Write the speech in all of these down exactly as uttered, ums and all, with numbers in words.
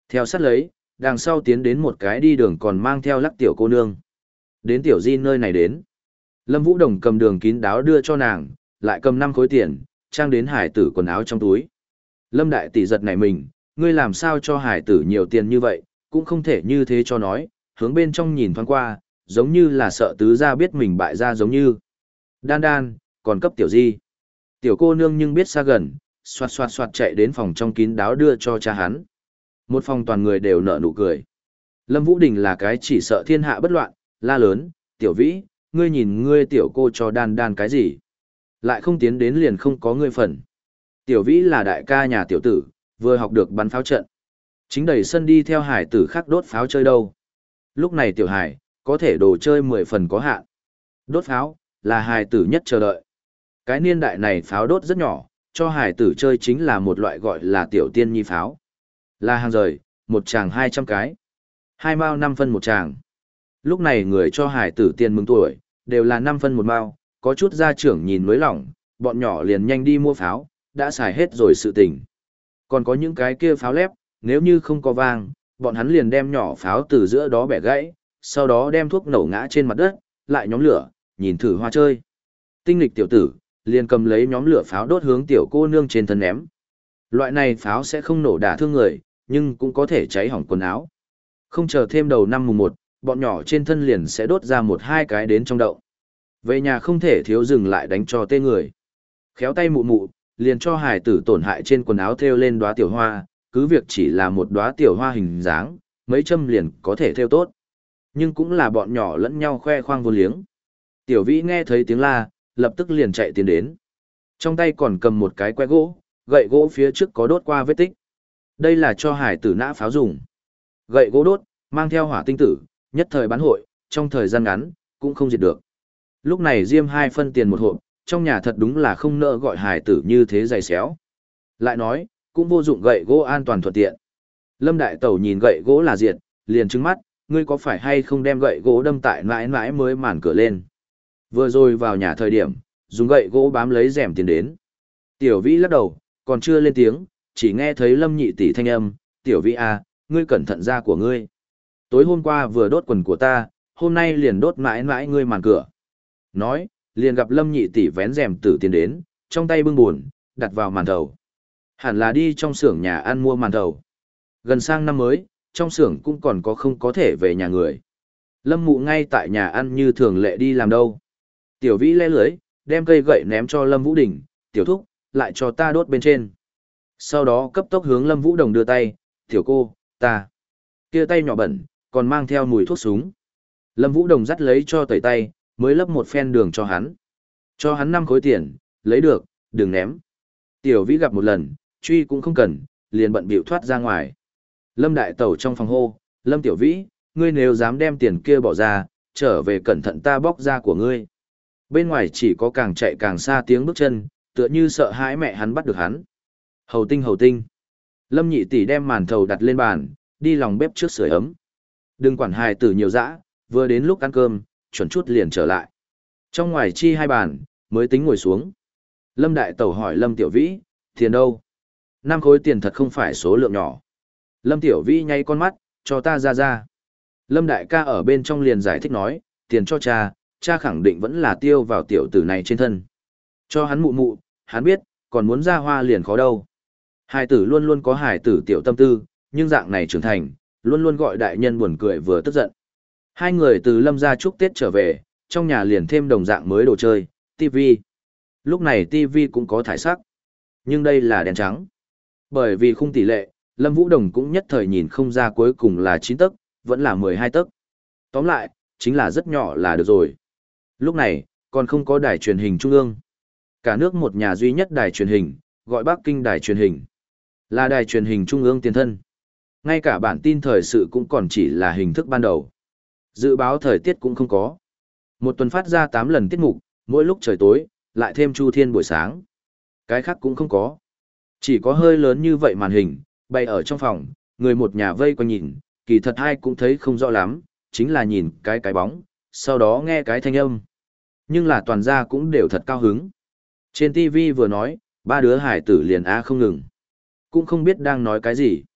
Theo sát lấy, đằng sau tiến đến một cái đi đường còn mang theo lắc tiểu cô nương. Đến tiểu di nơi này đến. Lâm Vũ Đồng cầm đường kín đáo đưa cho nàng, lại cầm năm khối tiền, trang đến hải tử quần áo trong túi. Lâm đại tỷ giật nảy mình, ngươi làm sao cho hải tử nhiều tiền như vậy, cũng không thể như thế cho nói, hướng bên trong nhìn thoáng qua, giống như là sợ tứ gia biết mình bại gia giống như. Đan đan, còn cấp tiểu di. Tiểu cô nương nhưng biết xa gần, xoạt xoạt xoạt chạy đến phòng trong kín đáo đưa cho cha hắn. Một phòng toàn người đều nở nụ cười. Lâm Vũ Đình là cái chỉ sợ thiên hạ bất loạn, la lớn, tiểu vĩ, ngươi nhìn ngươi tiểu cô cho đan đan cái gì. Lại không tiến đến liền không có ngươi phần. Tiểu vĩ là đại ca nhà tiểu tử, vừa học được bắn pháo trận. Chính đẩy sân đi theo hải tử khác đốt pháo chơi đâu. Lúc này tiểu hải, có thể đồ chơi mười phần có hạn. Đốt pháo, là hải tử nhất chờ đợi. Cái niên đại này pháo đốt rất nhỏ, cho hải tử chơi chính là một loại gọi là tiểu tiên nhi pháo. Là hàng rời, một chàng hai trăm cái. Hai mao năm phân một chàng. Lúc này người cho hải tử tiền mừng tuổi, đều là năm phân một mao, có chút gia trưởng nhìn nối lỏng, bọn nhỏ liền nhanh đi mua pháo, đã xài hết rồi sự tình. Còn có những cái kia pháo lép, nếu như không có vang, bọn hắn liền đem nhỏ pháo từ giữa đó bẻ gãy, sau đó đem thuốc nổ ngã trên mặt đất, lại nhóm lửa, nhìn thử hoa chơi. Tinh lịch tiểu tử, liền cầm lấy nhóm lửa pháo đốt hướng tiểu cô nương trên thân ném. Loại này pháo sẽ không nổ đả thương người, nhưng cũng có thể cháy hỏng quần áo. Không chờ thêm đầu năm mùng một, bọn nhỏ trên thân liền sẽ đốt ra một hai cái đến trong đậu. Về nhà không thể thiếu dừng lại đánh cho tê người. Khéo tay mụ mụ, liền cho hải tử tổn hại trên quần áo thêu lên đóa tiểu hoa, cứ việc chỉ là một đóa tiểu hoa hình dáng, mấy châm liền có thể thêu tốt. Nhưng cũng là bọn nhỏ lẫn nhau khoe khoang vô liếng. Tiểu vĩ nghe thấy tiếng la, lập tức liền chạy tiến đến. Trong tay còn cầm một cái que gỗ, gậy gỗ phía trước có đốt qua vết tích. Đây là cho hải tử nã pháo dùng. Gậy gỗ đốt, mang theo hỏa tinh tử, nhất thời bán hội, trong thời gian ngắn, cũng không diệt được. Lúc này diêm hai phân tiền một hộp, trong nhà thật đúng là không nỡ gọi hải tử như thế dày xéo. Lại nói, cũng vô dụng gậy gỗ an toàn thuận tiện. Lâm Đại Tẩu nhìn gậy gỗ là diệt, liền trừng mắt, ngươi có phải hay không đem gậy gỗ đâm tại mãi mãi mới màn cửa lên. Vừa rồi vào nhà thời điểm, dùng gậy gỗ bám lấy rèm tiền đến. Tiểu Vĩ lắc đầu, còn chưa lên tiếng, chỉ nghe thấy Lâm Nhị tỷ thanh âm, Tiểu Vĩ à, ngươi cẩn thận da của ngươi. Tối hôm qua vừa đốt quần của ta, hôm nay liền đốt mãi mãi ngươi màn cửa. Nói, liền gặp Lâm Nhị tỷ vén rèm tử tiền đến, trong tay bưng buồn, đặt vào màn thầu. Hẳn là đi trong xưởng nhà ăn mua màn thầu. Gần sang năm mới, trong xưởng cũng còn có không có thể về nhà người. Lâm Mụ ngay tại nhà ăn như thường lệ đi làm đâu. Tiểu Vĩ lẽ lưới, đem cây gậy ném cho Lâm Vũ Đình, tiểu thúc, lại cho ta đốt bên trên. Sau đó cấp tốc hướng Lâm Vũ Đồng đưa tay, tiểu cô, ta. Kia tay nhỏ bẩn, còn mang theo mùi thuốc súng. Lâm Vũ Đồng dắt lấy cho tẩy tay, mới lấp một phen đường cho hắn. Cho hắn năm khối tiền, lấy được, đừng ném. Tiểu Vĩ gặp một lần, truy cũng không cần, liền bận bịu thoát ra ngoài. Lâm Đại Tẩu trong phòng hô, Lâm Tiểu Vĩ, ngươi nếu dám đem tiền kia bỏ ra, trở về cẩn thận ta bóc ra của ngươi. Bên ngoài chỉ có càng chạy càng xa tiếng bước chân, tựa như sợ hãi mẹ hắn bắt được hắn. Hầu tinh hầu tinh. Lâm Nhị tỷ đem màn thầu đặt lên bàn, đi lòng bếp trước sưởi ấm. Đừng quản hài tử nhiều dã, vừa đến lúc ăn cơm, chuẩn chút liền trở lại. Trong ngoài chi hai bàn, mới tính ngồi xuống. Lâm Đại Tẩu hỏi Lâm Tiểu Vĩ, tiền đâu? Năm khối tiền thật không phải số lượng nhỏ. Lâm Tiểu Vĩ nháy con mắt, cho ta ra ra. Lâm Đại ca ở bên trong liền giải thích nói, tiền cho cha, cha khẳng định vẫn là tiêu vào tiểu tử này trên thân. Cho hắn mụ mụ, hắn biết, còn muốn ra hoa liền khó đâu. Hài tử luôn luôn có hài tử tiểu tâm tư, nhưng dạng này trưởng thành, luôn luôn gọi đại nhân buồn cười vừa tức giận. Hai người từ Lâm gia chúc Tết trở về, trong nhà liền thêm đồng dạng mới đồ chơi, tivi. Lúc này tivi cũng có thải sắc, nhưng đây là đèn trắng. Bởi vì khung tỷ lệ, Lâm Vũ Đồng cũng nhất thời nhìn không ra cuối cùng là chín tấc, vẫn là mười hai tấc. Tóm lại, chính là rất nhỏ là được rồi. Lúc này, còn không có đài truyền hình trung ương. Cả nước một nhà duy nhất đài truyền hình, gọi Bắc Kinh đài truyền hình. Là đài truyền hình trung ương tiền thân. Ngay cả bản tin thời sự cũng còn chỉ là hình thức ban đầu. Dự báo thời tiết cũng không có. Một tuần phát ra tám lần tiết mục, mỗi lúc trời tối, lại thêm Chu Thiên buổi sáng. Cái khác cũng không có. Chỉ có hơi lớn như vậy màn hình, bày ở trong phòng, người một nhà vây quanh nhìn, kỳ thật ai cũng thấy không rõ lắm, chính là nhìn cái cái bóng, sau đó nghe cái thanh âm. Nhưng là toàn gia cũng đều thật cao hứng. Trên ti vi vừa nói, ba đứa hải tử liền a không ngừng. Cũng không biết đang nói cái gì.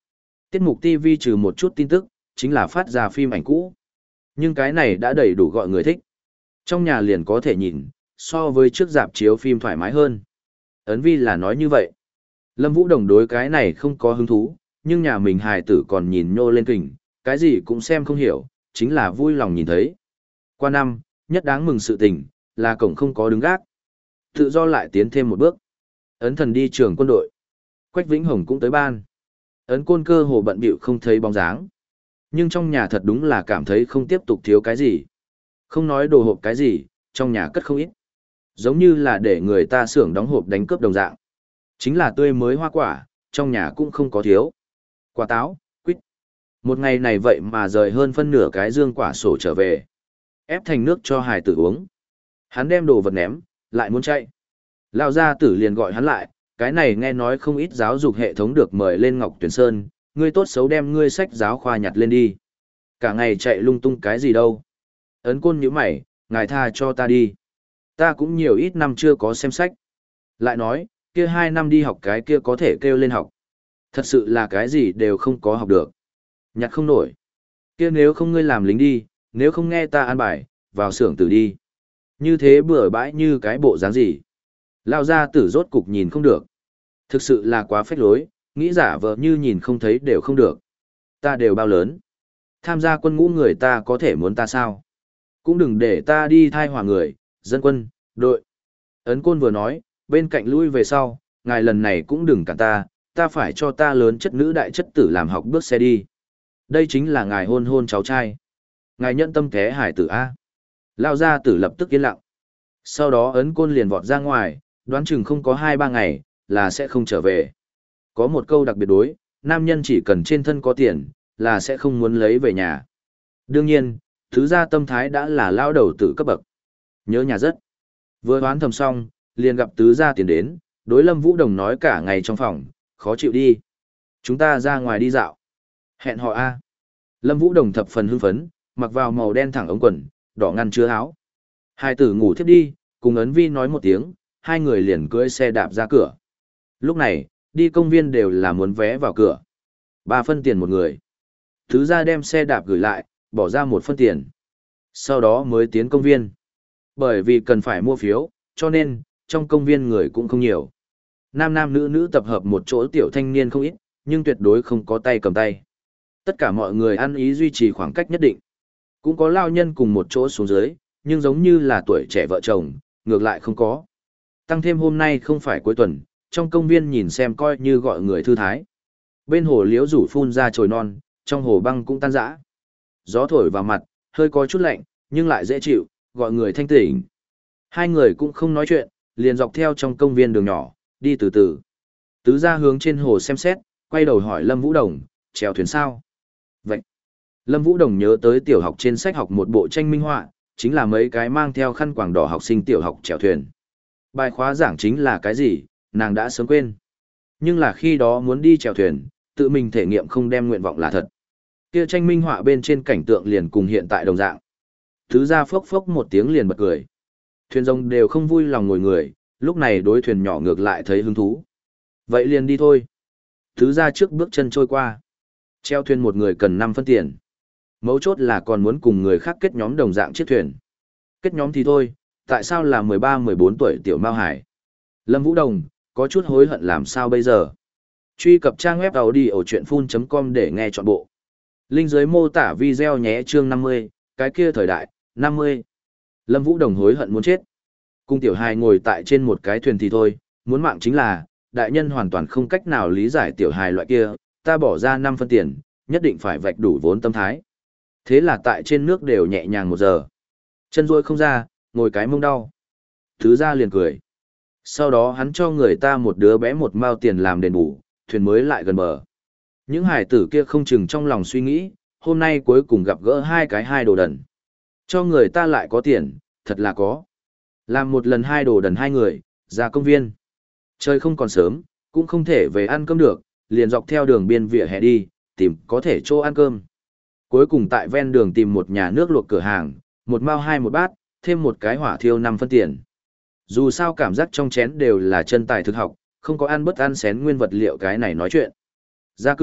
Tiết mục ti vi trừ một chút tin tức, chính là phát ra phim ảnh cũ. Nhưng cái này đã đầy đủ gọi người thích. Trong nhà liền có thể nhìn, so với trước dạp chiếu phim thoải mái hơn. Ấn Vi là nói như vậy. Lâm Vũ Đồng đối cái này không có hứng thú, nhưng nhà mình hài tử còn nhìn nhô lên kình, cái gì cũng xem không hiểu, chính là vui lòng nhìn thấy. Qua năm, nhất đáng mừng sự tình, là cổng không có đứng gác. Tự do lại tiến thêm một bước. Ấn Thần đi trường quân đội. Quách Vĩnh Hồng cũng tới ban. Ấn Côn cơ hồ bận bịu không thấy bóng dáng. Nhưng trong nhà thật đúng là cảm thấy không tiếp tục thiếu cái gì. Không nói đồ hộp cái gì, trong nhà cất không ít. Giống như là để người ta xưởng đóng hộp đánh cướp đồng dạng. Chính là tươi mới hoa quả, trong nhà cũng không có thiếu. Quả táo, quýt. Một ngày này vậy mà rời hơn phân nửa cái dương quả sổ trở về. Ép thành nước cho hài tử uống. Hắn đem đồ vật ném, lại muốn chạy. Lao gia tử liền gọi hắn lại, cái này nghe nói không ít giáo dục hệ thống được mời lên Ngọc Tuyển Sơn, ngươi tốt xấu đem ngươi sách giáo khoa nhặt lên đi. Cả ngày chạy lung tung cái gì đâu. Ấn Côn nhíu mày, ngài tha cho ta đi. Ta cũng nhiều ít năm chưa có xem sách. Lại nói, kia hai năm đi học cái kia có thể kêu lên học. Thật sự là cái gì đều không có học được. Nhặt không nổi. Kia nếu không ngươi làm lính đi, nếu không nghe ta an bài, vào xưởng tử đi. Như thế bừa bãi như cái bộ dáng gì. Lao ra tử rốt cục nhìn không được. Thực sự là quá phách lối, nghĩ giả vờ như nhìn không thấy đều không được. Ta đều bao lớn. Tham gia quân ngũ người ta có thể muốn ta sao? Cũng đừng để ta đi thai hòa người, dân quân, đội. Ấn Côn vừa nói, bên cạnh lui về sau, ngài lần này cũng đừng cản ta, ta phải cho ta lớn chất nữ đại chất tử làm học bước xe đi. Đây chính là ngài hôn hôn cháu trai. Ngài nhận tâm thế hải tử A. Lao ra tử lập tức yên lặng. Sau đó Ấn Côn liền vọt ra ngoài, đoán chừng không có hai ba ngày, là sẽ không trở về. Có một câu đặc biệt đối, nam nhân chỉ cần trên thân có tiền, là sẽ không muốn lấy về nhà. Đương nhiên, thứ ra tâm thái đã là lao đầu tử cấp bậc. Nhớ nhà rất. Vừa đoán thầm xong, liền gặp tứ gia tiền đến, đối Lâm Vũ Đồng nói cả ngày trong phòng, khó chịu đi. Chúng ta ra ngoài đi dạo. Hẹn họ A. Lâm Vũ Đồng thập phần hưng phấn, mặc vào màu đen thẳng ống quần, đỏ ngăn chứa áo. Hai tử ngủ thiếp đi, cùng Ấn Vi nói một tiếng, hai người liền cưỡi xe đạp ra cửa. Lúc này, đi công viên đều là muốn vé vào cửa. Ba phân tiền một người. Thứ ra đem xe đạp gửi lại, bỏ ra một phân tiền. Sau đó mới tiến công viên. Bởi vì cần phải mua phiếu, cho nên, trong công viên người cũng không nhiều. Nam nam nữ nữ tập hợp một chỗ tiểu thanh niên không ít, nhưng tuyệt đối không có tay cầm tay. Tất cả mọi người ăn ý duy trì khoảng cách nhất định. Cũng có lao nhân cùng một chỗ xuống dưới, nhưng giống như là tuổi trẻ vợ chồng, ngược lại không có. Tăng thêm hôm nay không phải cuối tuần, trong công viên nhìn xem coi như gọi người thư thái. Bên hồ liễu rủ phun ra trồi non, trong hồ băng cũng tan rã. Gió thổi vào mặt, hơi có chút lạnh, nhưng lại dễ chịu, gọi người thanh tỉnh. Hai người cũng không nói chuyện, liền dọc theo trong công viên đường nhỏ, đi từ từ. Tứ ra hướng trên hồ xem xét, quay đầu hỏi Lâm Vũ Đồng, chèo thuyền sao? Vậy, Lâm Vũ Đồng nhớ tới tiểu học trên sách học một bộ tranh minh họa, chính là mấy cái mang theo khăn quàng đỏ học sinh tiểu học chèo thuyền. Bài khóa giảng chính là cái gì, nàng đã sớm quên. Nhưng là khi đó muốn đi chèo thuyền, tự mình thể nghiệm không đem nguyện vọng là thật. Kia tranh minh họa bên trên cảnh tượng liền cùng hiện tại đồng dạng. Thứ ra phốc phốc một tiếng liền bật cười. Thuyền rồng đều không vui lòng ngồi người, lúc này đối thuyền nhỏ ngược lại thấy hứng thú. Vậy liền đi thôi. Thứ ra trước bước chân trôi qua. Treo thuyền một người cần năm phân tiền. Mấu chốt là còn muốn cùng người khác kết nhóm đồng dạng chiếc thuyền. Kết nhóm thì thôi, tại sao là mười ba mười bốn tuổi tiểu Mao Hải? Lâm Vũ Đồng, có chút hối hận làm sao bây giờ? Truy cập trang web audiochuyenphun chấm com để nghe trọn bộ. Link dưới mô tả video nhé chương năm mươi, cái kia thời đại, năm mươi. Lâm Vũ Đồng hối hận muốn chết. Cung tiểu hài ngồi tại trên một cái thuyền thì thôi, muốn mạng chính là, đại nhân hoàn toàn không cách nào lý giải tiểu hài loại kia, ta bỏ ra năm phân tiền, nhất định phải vạch đủ vốn tâm thái. Thế là tại trên nước đều nhẹ nhàng một giờ. Chân ruôi không ra, ngồi cái mông đau. Thứ ra liền cười. Sau đó hắn cho người ta một đứa bé một mao tiền làm đền bù, thuyền mới lại gần bờ. Những hải tử kia không chừng trong lòng suy nghĩ, hôm nay cuối cùng gặp gỡ hai cái hai đồ đần. Cho người ta lại có tiền, thật là có. Làm một lần hai đồ đần hai người, ra công viên. Trời không còn sớm, cũng không thể về ăn cơm được, liền dọc theo đường biên vỉa hè đi, tìm có thể chỗ ăn cơm. Cuối cùng tại ven đường tìm một nhà nước luộc cửa hàng, một mao hai một bát, thêm một cái hỏa thiêu năm phân tiền. Dù sao cảm giác trong chén đều là chân tài thực học, không có ăn bất ăn xén nguyên vật liệu cái này nói chuyện. Ra cửa,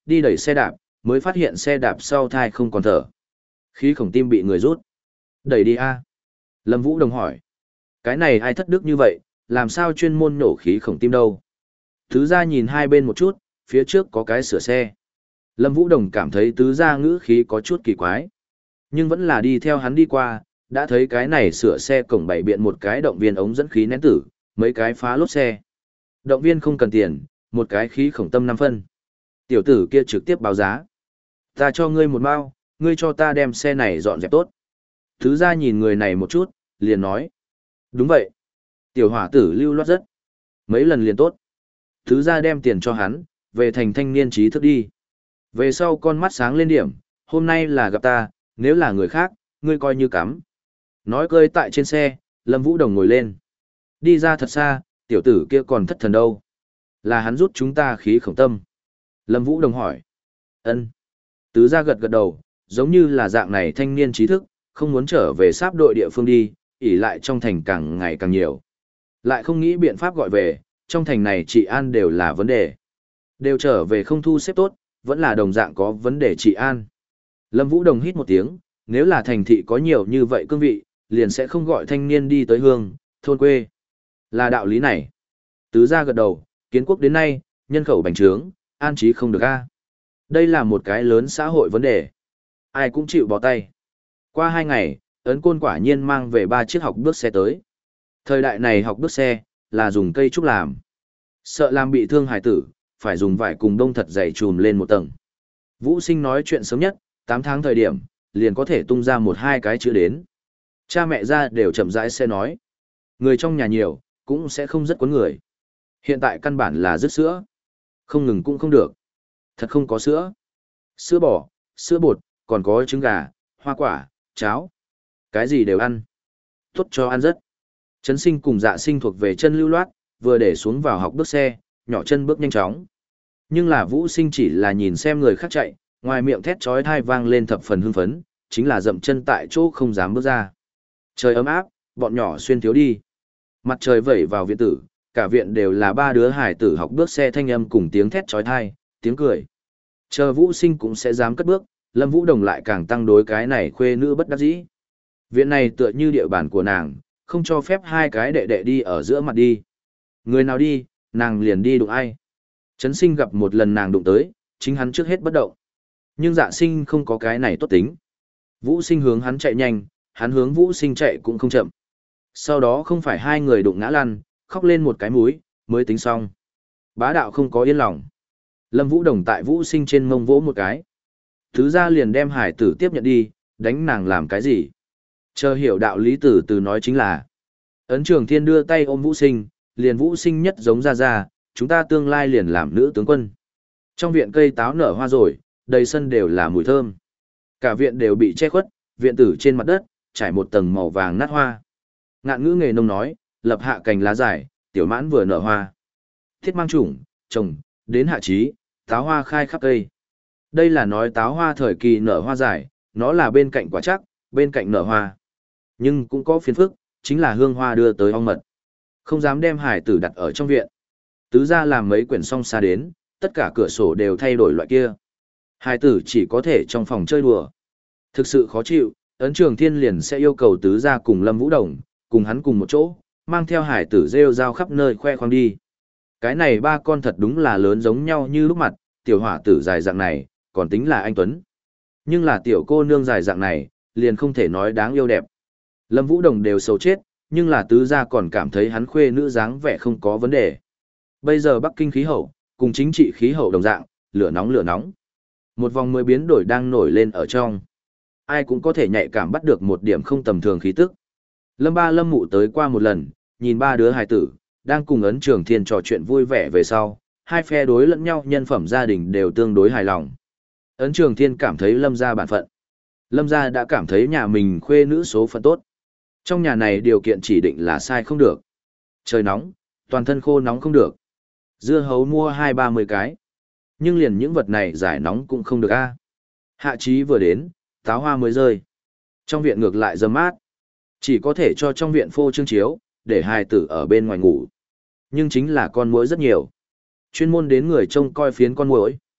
đi đẩy xe đạp, mới phát hiện xe đạp sau thai không còn thở. Khí khổng tim bị người rút. Đẩy đi a. Lâm Vũ Đồng hỏi. Cái này ai thất đức như vậy, làm sao chuyên môn nổ khí khổng tim đâu? Tứ gia nhìn hai bên một chút, phía trước có cái sửa xe. Lâm Vũ Đồng cảm thấy tứ gia ngữ khí có chút kỳ quái. Nhưng vẫn là đi theo hắn đi qua, đã thấy cái này sửa xe cổng bảy biện một cái động viên ống dẫn khí nén tử, mấy cái phá lốp xe. Động viên không cần tiền, một cái khí khổng tâm năm phân. Tiểu tử kia trực tiếp báo giá. Ta cho ngươi một mao, ngươi cho ta đem xe này dọn dẹp tốt. Tứ gia nhìn người này một chút, liền nói. Đúng vậy. Tiểu hỏa tử lưu loát rất. Mấy lần liền tốt. Tứ gia đem tiền cho hắn, về thành thanh niên trí thức đi. Về sau con mắt sáng lên điểm, hôm nay là gặp ta, nếu là người khác, ngươi coi như cắm. Nói cơi tại trên xe, Lâm Vũ Đồng ngồi lên. Đi ra thật xa, tiểu tử kia còn thất thần đâu. Là hắn rút chúng ta khí khổng tâm. Lâm Vũ Đồng hỏi. Ân. Tứ gia gật gật đầu, giống như là dạng này thanh niên trí thức, không muốn trở về sáp đội địa phương đi, ỉ lại trong thành càng ngày càng nhiều. Lại không nghĩ biện pháp gọi về, trong thành này trị an đều là vấn đề. Đều trở về không thu xếp tốt, vẫn là đồng dạng có vấn đề trị an. Lâm Vũ Đồng hít một tiếng, nếu là thành thị có nhiều như vậy cương vị, liền sẽ không gọi thanh niên đi tới hương, thôn quê. Là đạo lý này. Tứ gia gật đầu, kiến quốc đến nay, nhân khẩu bành trướng, an trí không được a. Đây là một cái lớn xã hội vấn đề. Ai cũng chịu bỏ tay. Qua hai ngày, Ấn Côn quả nhiên mang về ba chiếc học bước xe tới. Thời đại này học bước xe, là dùng cây trúc làm. Sợ làm bị thương hải tử, phải dùng vải cùng đông thật dày trùm lên một tầng. Vũ Sinh nói chuyện sớm nhất, tám tháng thời điểm, liền có thể tung ra một hai cái chữ đến. Cha mẹ ra đều chậm rãi sẽ nói. Người trong nhà nhiều, cũng sẽ không rất quấn người. Hiện tại căn bản là dứt sữa. Không ngừng cũng không được. Thật không có sữa. Sữa bò, sữa bột, còn có trứng gà, hoa quả, cháo. Cái gì đều ăn. Tốt cho ăn rất. Trấn Sinh cùng Dạ Sinh thuộc về chân lưu loát, vừa để xuống vào học bước xe, nhỏ chân bước nhanh chóng. Nhưng là Vũ Sinh chỉ là nhìn xem người khác chạy, ngoài miệng thét chói tai vang lên thập phần hưng phấn, chính là dậm chân tại chỗ không dám bước ra. Trời ấm áp, bọn nhỏ xuyên thiếu đi. Mặt trời vẩy vào viện tử, cả viện đều là ba đứa hải tử học bước xe thanh âm cùng tiếng thét chói tai, tiếng cười. Chờ Vũ Sinh cũng sẽ dám cất bước, Lâm Vũ Đồng lại càng tăng đối cái này khuê nữ bất đắc dĩ. Viện này tựa như địa bàn của nàng, không cho phép hai cái đệ đệ đi ở giữa mặt đi. Người nào đi, nàng liền đi đụng ai. Trấn Sinh gặp một lần nàng đụng tới, chính hắn trước hết bất động. Nhưng Dạ Sinh không có cái này tốt tính. Vũ Sinh hướng hắn chạy nhanh, hắn hướng Vũ Sinh chạy cũng không chậm. Sau đó không phải hai người đụng ngã lăn, khóc lên một cái múi, mới tính xong. Bá đạo không có yên lòng. Lâm Vũ Đồng tại Vũ Sinh trên mông vỗ một cái. Thứ ra liền đem hải tử tiếp nhận đi, đánh nàng làm cái gì. Chờ hiểu đạo lý tử từ nói chính là. Ấn Trường Thiên đưa tay ôm Vũ Sinh, liền Vũ Sinh nhất giống ra ra, chúng ta tương lai liền làm nữ tướng quân. Trong viện cây táo nở hoa rồi, đầy sân đều là mùi thơm. Cả viện đều bị che khuất, viện tử trên mặt đất, trải một tầng màu vàng nát hoa. Ngạn ngữ nghề nông nói, lập hạ cành lá dài, tiểu mãn vừa nở hoa. Thiết mang chủng, trồng, đến hạ trí, táo hoa khai khắp cây. Đây là nói táo hoa thời kỳ nở hoa dài, nó là bên cạnh quả chắc, bên cạnh nở hoa. Nhưng cũng có phiền phức, chính là hương hoa đưa tới ong mật. Không dám đem hải tử đặt ở trong viện. Tứ ra làm mấy quyển song xa đến, tất cả cửa sổ đều thay đổi loại kia. Hải tử chỉ có thể trong phòng chơi đùa. Thực sự khó chịu, Ấn Trường Thiên liền sẽ yêu cầu tứ ra cùng Lâm Vũ Đồng, cùng hắn cùng một chỗ, mang theo hải tử rêu rao khắp nơi khoe khoang đi. Cái này ba con thật đúng là lớn giống nhau như lúc mặt, tiểu hỏa tử dài dạng này, còn tính là anh Tuấn. Nhưng là tiểu cô nương dài dạng này, liền không thể nói đáng yêu đẹp. Lâm Vũ Đồng đều xấu chết, nhưng là tứ gia còn cảm thấy hắn khuê nữ dáng vẻ không có vấn đề. Bây giờ Bắc Kinh khí hậu, cùng chính trị khí hậu đồng dạng, lửa nóng lửa nóng. Một vòng mười biến đổi đang nổi lên ở trong. Ai cũng có thể nhạy cảm bắt được một điểm không tầm thường khí tức. Lâm ba Lâm mụ tới qua một lần, nhìn ba đứa hài tử, đang cùng Ấn Trường Thiên trò chuyện vui vẻ về sau, hai phe đối lẫn nhau nhân phẩm gia đình đều tương đối hài lòng. Ấn Trường Thiên cảm thấy Lâm gia bản phận. Lâm gia đã cảm thấy nhà mình khuê nữ số phận tốt. Trong nhà này điều kiện chỉ định là sai không được. Trời nóng, toàn thân khô nóng không được. Dưa hấu mua hai ba mươi cái. Nhưng liền những vật này giải nóng cũng không được a. Hạ trí vừa đến, táo hoa mới rơi. Trong viện ngược lại râm mát. Chỉ có thể cho trong viện phô trương chiếu, để hài tử ở bên ngoài ngủ. Nhưng chính là con muỗi rất nhiều. Chuyên môn đến người trông coi phiến con muỗi.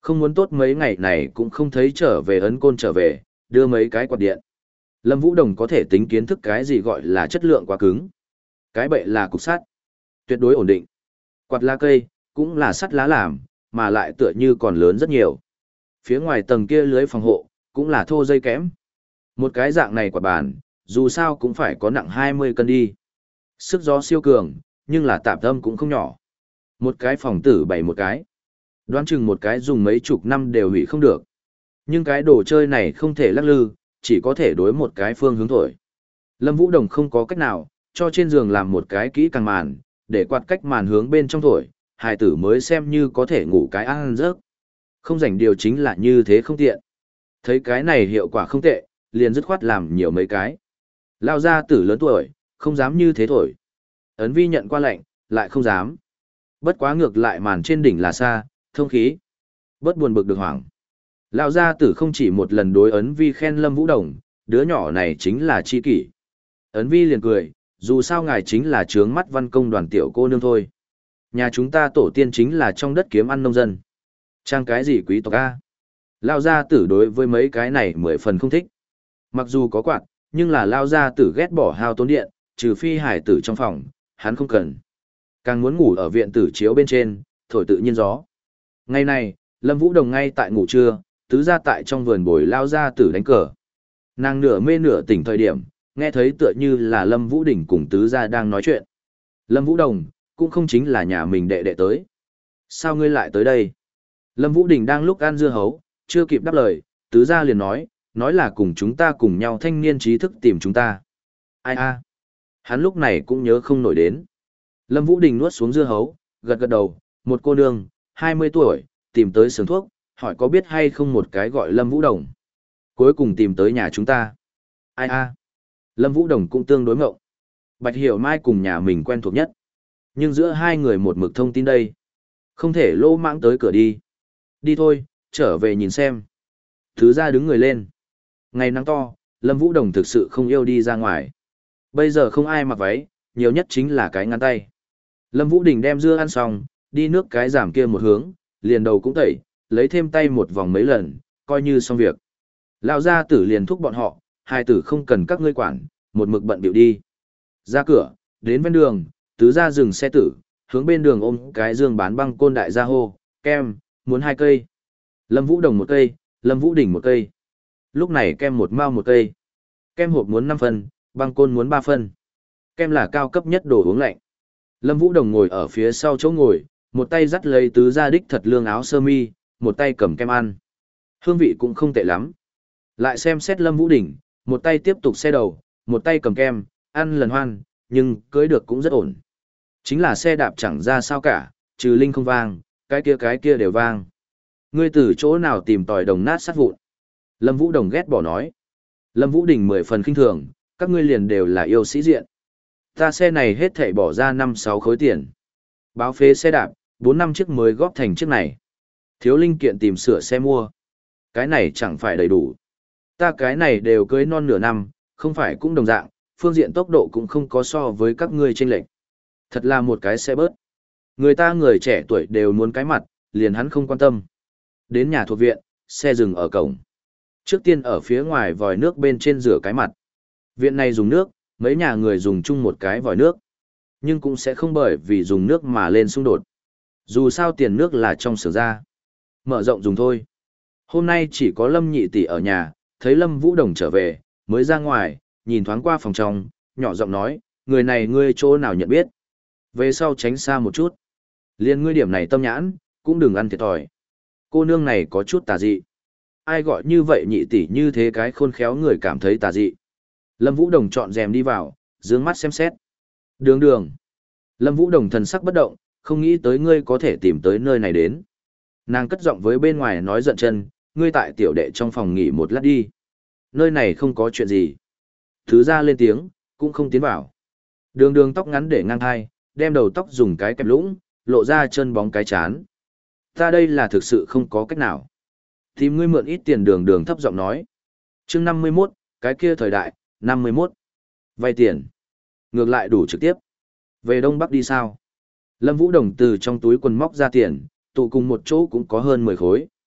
Không muốn tốt mấy ngày này cũng không thấy trở về ấn côn trở về, đưa mấy cái quạt điện. Lâm Vũ Đồng có thể tính kiến thức cái gì gọi là chất lượng quá cứng. Cái bệ là cục sắt, tuyệt đối ổn định. Quạt lá cây, cũng là sắt lá làm, mà lại tựa như còn lớn rất nhiều. Phía ngoài tầng kia lưới phòng hộ, cũng là thô dây kẽm. Một cái dạng này quạt bàn, dù sao cũng phải có nặng hai mươi cân đi. Sức gió siêu cường, nhưng là tạp âm cũng không nhỏ. Một cái phòng tử bày một cái. Đoán chừng một cái dùng mấy chục năm đều hủy không được. Nhưng cái đồ chơi này không thể lắc lư, chỉ có thể đối một cái phương hướng thổi. Lâm Vũ Đồng không có cách nào, cho trên giường làm một cái kỹ càng màn, để quạt cách màn hướng bên trong thổi, hài tử mới xem như có thể ngủ cái ăn giấc. Không rảnh điều chính là như thế không tiện. Thấy cái này hiệu quả không tệ, liền dứt khoát làm nhiều mấy cái. Lao ra tử lớn tuổi, không dám như thế thổi. Ấn vi nhận qua lệnh, lại không dám. Bất quá ngược lại màn trên đỉnh là xa, thông khí. Bớt buồn bực được hoảng. Lão gia tử không chỉ một lần đối ấn vi khen Lâm Vũ Đồng, đứa nhỏ này chính là chi kỷ. Ấn vi liền cười, dù sao ngài chính là trướng mắt văn công đoàn tiểu cô nương thôi. Nhà chúng ta tổ tiên chính là trong đất kiếm ăn nông dân. Trang cái gì quý tộc a? Lão gia tử đối với mấy cái này mười phần không thích. Mặc dù có quạt, nhưng là Lão gia tử ghét bỏ hao tốn điện, trừ phi hải tử trong phòng, hắn không cần. Càng muốn ngủ ở viện tử chiếu bên trên, thổi tự nhiên gió. Ngày này, Lâm Vũ Đồng ngay tại ngủ trưa, tứ gia tại trong vườn bồi Lao gia tử đánh cờ. Nàng nửa mê nửa tỉnh thời điểm, nghe thấy tựa như là Lâm Vũ Đình cùng tứ gia đang nói chuyện. Lâm Vũ Đồng, cũng không chính là nhà mình đệ đệ tới. Sao ngươi lại tới đây? Lâm Vũ Đình đang lúc ăn dưa hấu, chưa kịp đáp lời, tứ gia liền nói, nói là cùng chúng ta cùng nhau thanh niên trí thức tìm chúng ta. Ai a? Hắn lúc này cũng nhớ không nổi đến. Lâm Vũ Đình nuốt xuống dưa hấu, gật gật đầu, một cô nương, hai mươi tuổi, tìm tới xưởng thuốc, hỏi có biết hay không một cái gọi Lâm Vũ Đồng. Cuối cùng tìm tới nhà chúng ta. Ai a? Lâm Vũ Đồng cũng tương đối ngộng. Bạch Hiểu Mai cùng nhà mình quen thuộc nhất. Nhưng giữa hai người một mực thông tin đây. Không thể lô mãng tới cửa đi. Đi thôi, trở về nhìn xem. Thứ ra đứng người lên. Ngày nắng to, Lâm Vũ Đồng thực sự không yêu đi ra ngoài. Bây giờ không ai mặc váy, nhiều nhất chính là cái ngắn tay. Lâm Vũ Đình đem dưa ăn xong, đi nước cái giảm kia một hướng, liền đầu cũng tẩy, lấy thêm tay một vòng mấy lần, coi như xong việc. Lão gia tử liền thúc bọn họ, hai tử không cần các ngươi quản, một mực bận biểu đi. Ra cửa, đến bên đường, tứ gia dừng xe tử, hướng bên đường ôm cái dương bán băng côn đại gia hô, kem, muốn hai cây. Lâm Vũ Đồng một cây, Lâm Vũ Đình một cây. Lúc này kem một mao một cây. Kem hộp muốn năm phân, băng côn muốn ba phân. Kem là cao cấp nhất đồ uống lạnh. Lâm Vũ Đồng ngồi ở phía sau chỗ ngồi, một tay dắt lấy tứ gia đích thật lương áo sơ mi, một tay cầm kem ăn. Hương vị cũng không tệ lắm. Lại xem xét Lâm Vũ Đình, một tay tiếp tục xe đầu, một tay cầm kem, ăn lần hoan, nhưng cưới được cũng rất ổn. Chính là xe đạp chẳng ra sao cả, trừ linh không vang, cái kia cái kia đều vang. Ngươi từ chỗ nào tìm tòi đồng nát sát vụn? Lâm Vũ Đồng ghét bỏ nói. Lâm Vũ Đình mười phần khinh thường, các ngươi liền đều là yêu sĩ diện. Ta xe này hết thảy bỏ ra năm sáu khối tiền. Báo phế xe đạp, bốn năm chiếc mới góp thành chiếc này. Thiếu linh kiện tìm sửa xe mua. Cái này chẳng phải đầy đủ. Ta cái này đều cưới non nửa năm, không phải cũng đồng dạng, phương diện tốc độ cũng không có so với các ngươi chênh lệch. Thật là một cái xe bớt. Người ta người trẻ tuổi đều muốn cái mặt, liền hắn không quan tâm. Đến nhà thuộc viện, xe dừng ở cổng. Trước tiên ở phía ngoài vòi nước bên trên rửa cái mặt. Viện này dùng nước, mấy nhà người dùng chung một cái vòi nước. Nhưng cũng sẽ không bởi vì dùng nước mà lên xung đột. Dù sao tiền nước là trong xưởng ra. Mở rộng dùng thôi. Hôm nay chỉ có Lâm nhị tỷ ở nhà, thấy Lâm Vũ Đồng trở về, mới ra ngoài, nhìn thoáng qua phòng trong, nhỏ giọng nói, người này ngươi chỗ nào nhận biết. Về sau tránh xa một chút. Liên ngươi điểm này tâm nhãn, cũng đừng ăn thiệt thòi. Cô nương này có chút tà dị. Ai gọi như vậy nhị tỷ như thế cái khôn khéo người cảm thấy tà dị. Lâm Vũ Đồng chọn rèm đi vào, dương mắt xem xét. Đường đường. Lâm Vũ Đồng thần sắc bất động, không nghĩ tới ngươi có thể tìm tới nơi này đến. Nàng cất giọng với bên ngoài nói giận chân, ngươi tại tiểu đệ trong phòng nghỉ một lát đi. Nơi này không có chuyện gì. Thứ ra lên tiếng, cũng không tiến vào. Đường đường tóc ngắn để ngang hai, đem đầu tóc dùng cái kẹp lũng, lộ ra chân bóng cái chán. Ta đây là thực sự không có cách nào. Tìm ngươi mượn ít tiền đường đường thấp giọng nói. chương năm mươi mốt, cái kia thời đại, năm mươi mốt. Vay tiền. Ngược lại đủ trực tiếp. Về Đông Bắc đi sao? Lâm Vũ Đồng từ trong túi quần móc ra tiền, tụ cùng một chỗ cũng có hơn mười khối.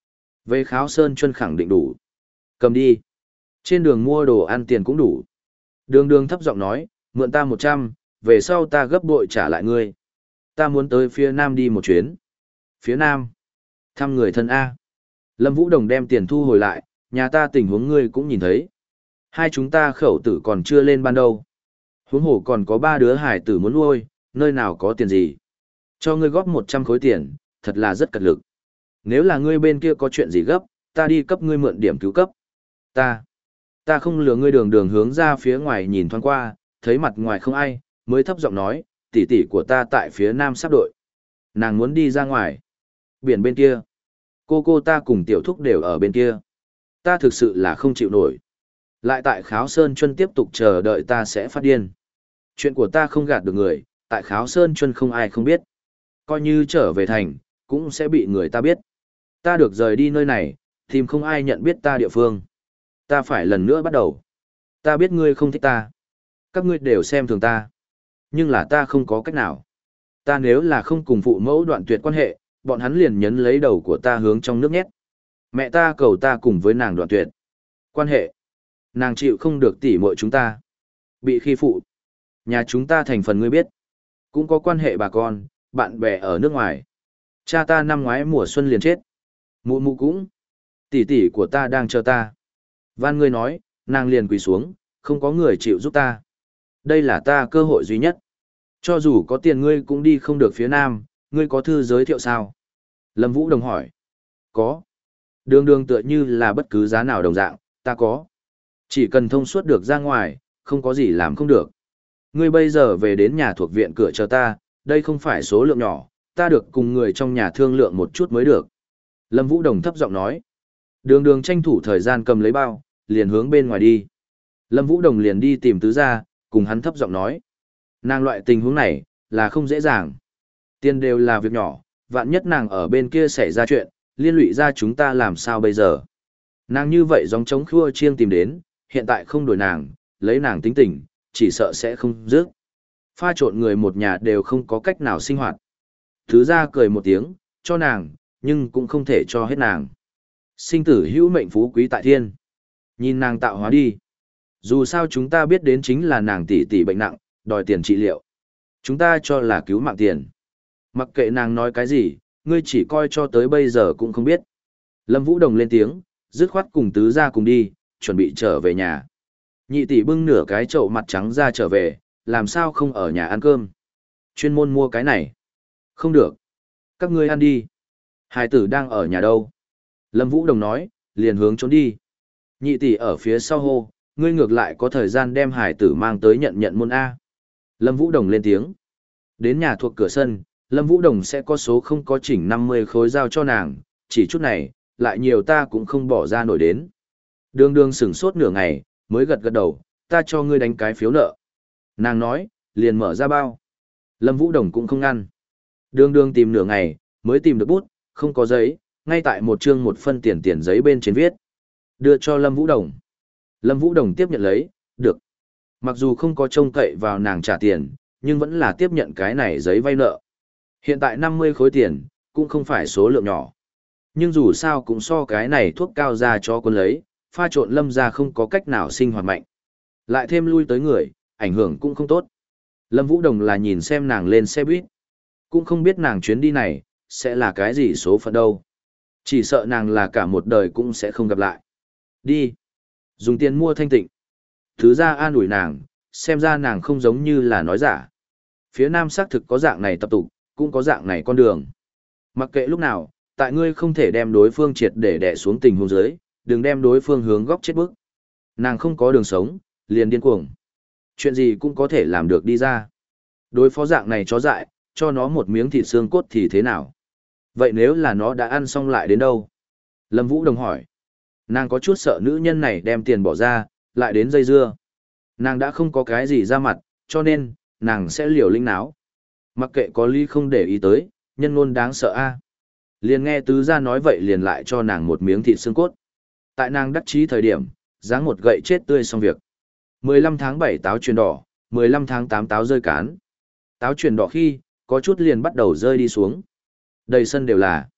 Về Kháo Sơn Chuân khẳng định đủ. Cầm đi. Trên đường mua đồ ăn tiền cũng đủ. Đường đường thấp giọng nói, mượn ta một trăm, về sau ta gấp bội trả lại ngươi. Ta muốn tới phía Nam đi một chuyến. Phía Nam. Thăm người thân A. Lâm Vũ Đồng đem tiền thu hồi lại, nhà ta tình huống ngươi cũng nhìn thấy. Hai chúng ta khẩu tử còn chưa lên ban đầu. Huống hồ còn có ba đứa hải tử muốn nuôi, nơi nào có tiền gì. Cho ngươi góp một trăm khối tiền, thật là rất cật lực. Nếu là ngươi bên kia có chuyện gì gấp, ta đi cấp ngươi mượn điểm cứu cấp. Ta, ta không lừa ngươi. Đường đường hướng ra phía ngoài nhìn thoáng qua, thấy mặt ngoài không ai, mới thấp giọng nói, tỷ tỷ của ta tại phía Nam sắp đội. Nàng muốn đi ra ngoài. Biển bên kia. Cô cô ta cùng tiểu thúc đều ở bên kia. Ta thực sự là không chịu nổi. Lại tại Kháo Sơn Chuân tiếp tục chờ đợi ta sẽ phát điên. Chuyện của ta không gạt được người, tại Kháo Sơn Chuân không ai không biết. Coi như trở về thành, cũng sẽ bị người ta biết. Ta được rời đi nơi này, tìm không ai nhận biết ta địa phương. Ta phải lần nữa bắt đầu. Ta biết ngươi không thích ta. Các ngươi đều xem thường ta. Nhưng là ta không có cách nào. Ta nếu là không cùng phụ mẫu đoạn tuyệt quan hệ, bọn hắn liền nhấn lấy đầu của ta hướng trong nước nhét. Mẹ ta cầu ta cùng với nàng đoạn tuyệt. Quan hệ. Nàng chịu không được tỉ muội chúng ta. Bị khi phụ. Nhà chúng ta thành phần ngươi biết. Cũng có quan hệ bà con, bạn bè ở nước ngoài. Cha ta năm ngoái mùa xuân liền chết. Mụ mụ cũng. Tỷ tỷ của ta đang chờ ta. Van ngươi nói, nàng liền quỳ xuống, không có người chịu giúp ta. Đây là ta cơ hội duy nhất. Cho dù có tiền ngươi cũng đi không được phía Nam, ngươi có thư giới thiệu sao? Lâm Vũ Đồng hỏi. Có. Đường đường tựa như là bất cứ giá nào đồng dạng, ta có. Chỉ cần thông suốt được ra ngoài, không có gì làm không được. Ngươi bây giờ về đến nhà thuộc viện cửa chờ ta, đây không phải số lượng nhỏ, ta được cùng người trong nhà thương lượng một chút mới được. Lâm Vũ Đồng thấp giọng nói. Đường đường tranh thủ thời gian cầm lấy bao, liền hướng bên ngoài đi. Lâm Vũ Đồng liền đi tìm tứ gia, cùng hắn thấp giọng nói. Nàng loại tình huống này, là không dễ dàng. Tiền đều là việc nhỏ, vạn nhất nàng ở bên kia xảy ra chuyện, liên lụy ra chúng ta làm sao bây giờ. Nàng như vậy giống trống khua chiêng tìm đến, hiện tại không đổi nàng, lấy nàng tính tình, chỉ sợ sẽ không dứt. Pha trộn người một nhà đều không có cách nào sinh hoạt. Thứ ra cười một tiếng, cho nàng, nhưng cũng không thể cho hết nàng. Sinh tử hữu mệnh phú quý tại thiên. Nhìn nàng tạo hóa đi. Dù sao chúng ta biết đến chính là nàng tỷ tỷ bệnh nặng, đòi tiền trị liệu. Chúng ta cho là cứu mạng tiền. Mặc kệ nàng nói cái gì, ngươi chỉ coi cho tới bây giờ cũng không biết. Lâm Vũ Đồng lên tiếng, dứt khoát cùng tứ ra cùng đi, chuẩn bị trở về nhà. Nhị tỷ bưng nửa cái chậu mặt trắng ra trở về, làm sao không ở nhà ăn cơm. Chuyên môn mua cái này. Không được. Các ngươi ăn đi. Hải tử đang ở nhà đâu? Lâm Vũ Đồng nói, liền hướng trốn đi. Nhị tỷ ở phía sau hô, ngươi ngược lại có thời gian đem hải tử mang tới nhận nhận môn A. Lâm Vũ Đồng lên tiếng. Đến nhà thuộc cửa sân, Lâm Vũ Đồng sẽ có số không có chỉnh năm mươi khối giao cho nàng, chỉ chút này, lại nhiều ta cũng không bỏ ra nổi đến. Đường đường sửng sốt nửa ngày, mới gật gật đầu, ta cho ngươi đánh cái phiếu nợ. Nàng nói, liền mở ra bao. Lâm Vũ Đồng cũng không ngăn. Đường đường tìm nửa ngày, mới tìm được bút, không có giấy, ngay tại một chương một phân tiền tiền giấy bên trên viết. Đưa cho Lâm Vũ Đồng. Lâm Vũ Đồng tiếp nhận lấy, được. Mặc dù không có trông cậy vào nàng trả tiền, nhưng vẫn là tiếp nhận cái này giấy vay nợ. Hiện tại năm mươi khối tiền, cũng không phải số lượng nhỏ. Nhưng dù sao cũng so cái này thuốc cao ra cho quân lấy, pha trộn Lâm ra không có cách nào sinh hoạt mạnh. Lại thêm lui tới người, ảnh hưởng cũng không tốt. Lâm Vũ Đồng là nhìn xem nàng lên xe buýt. Cũng không biết nàng chuyến đi này, sẽ là cái gì số phận đâu. Chỉ sợ nàng là cả một đời cũng sẽ không gặp lại. Đi. Dùng tiền mua thanh tịnh. Thứ ra an ủi nàng, xem ra nàng không giống như là nói giả. Phía Nam xác thực có dạng này tập tục, cũng có dạng này con đường. Mặc kệ lúc nào, tại ngươi không thể đem đối phương triệt để đè xuống tình huống dưới, đừng đem đối phương hướng góc chết bức. Nàng không có đường sống, liền điên cuồng. Chuyện gì cũng có thể làm được đi ra. Đối phó dạng này chó dại, cho nó một miếng thịt xương cốt thì thế nào? Vậy nếu là nó đã ăn xong lại đến đâu? Lâm Vũ Đồng hỏi. Nàng có chút sợ nữ nhân này đem tiền bỏ ra, lại đến dây dưa. Nàng đã không có cái gì ra mặt, cho nên, nàng sẽ liều lĩnh náo. Mặc kệ có lý không để ý tới, nhân ngôn đáng sợ a. Liền nghe tứ gia nói vậy liền lại cho nàng một miếng thịt xương cốt. Tại nàng đắc chí thời điểm, giáng một gậy chết tươi xong việc. mười lăm tháng bảy táo chuyển đỏ, mười lăm tháng tám táo rơi cán. Táo chuyển đỏ khi, có chút liền bắt đầu rơi đi xuống. Đầy sân đều là.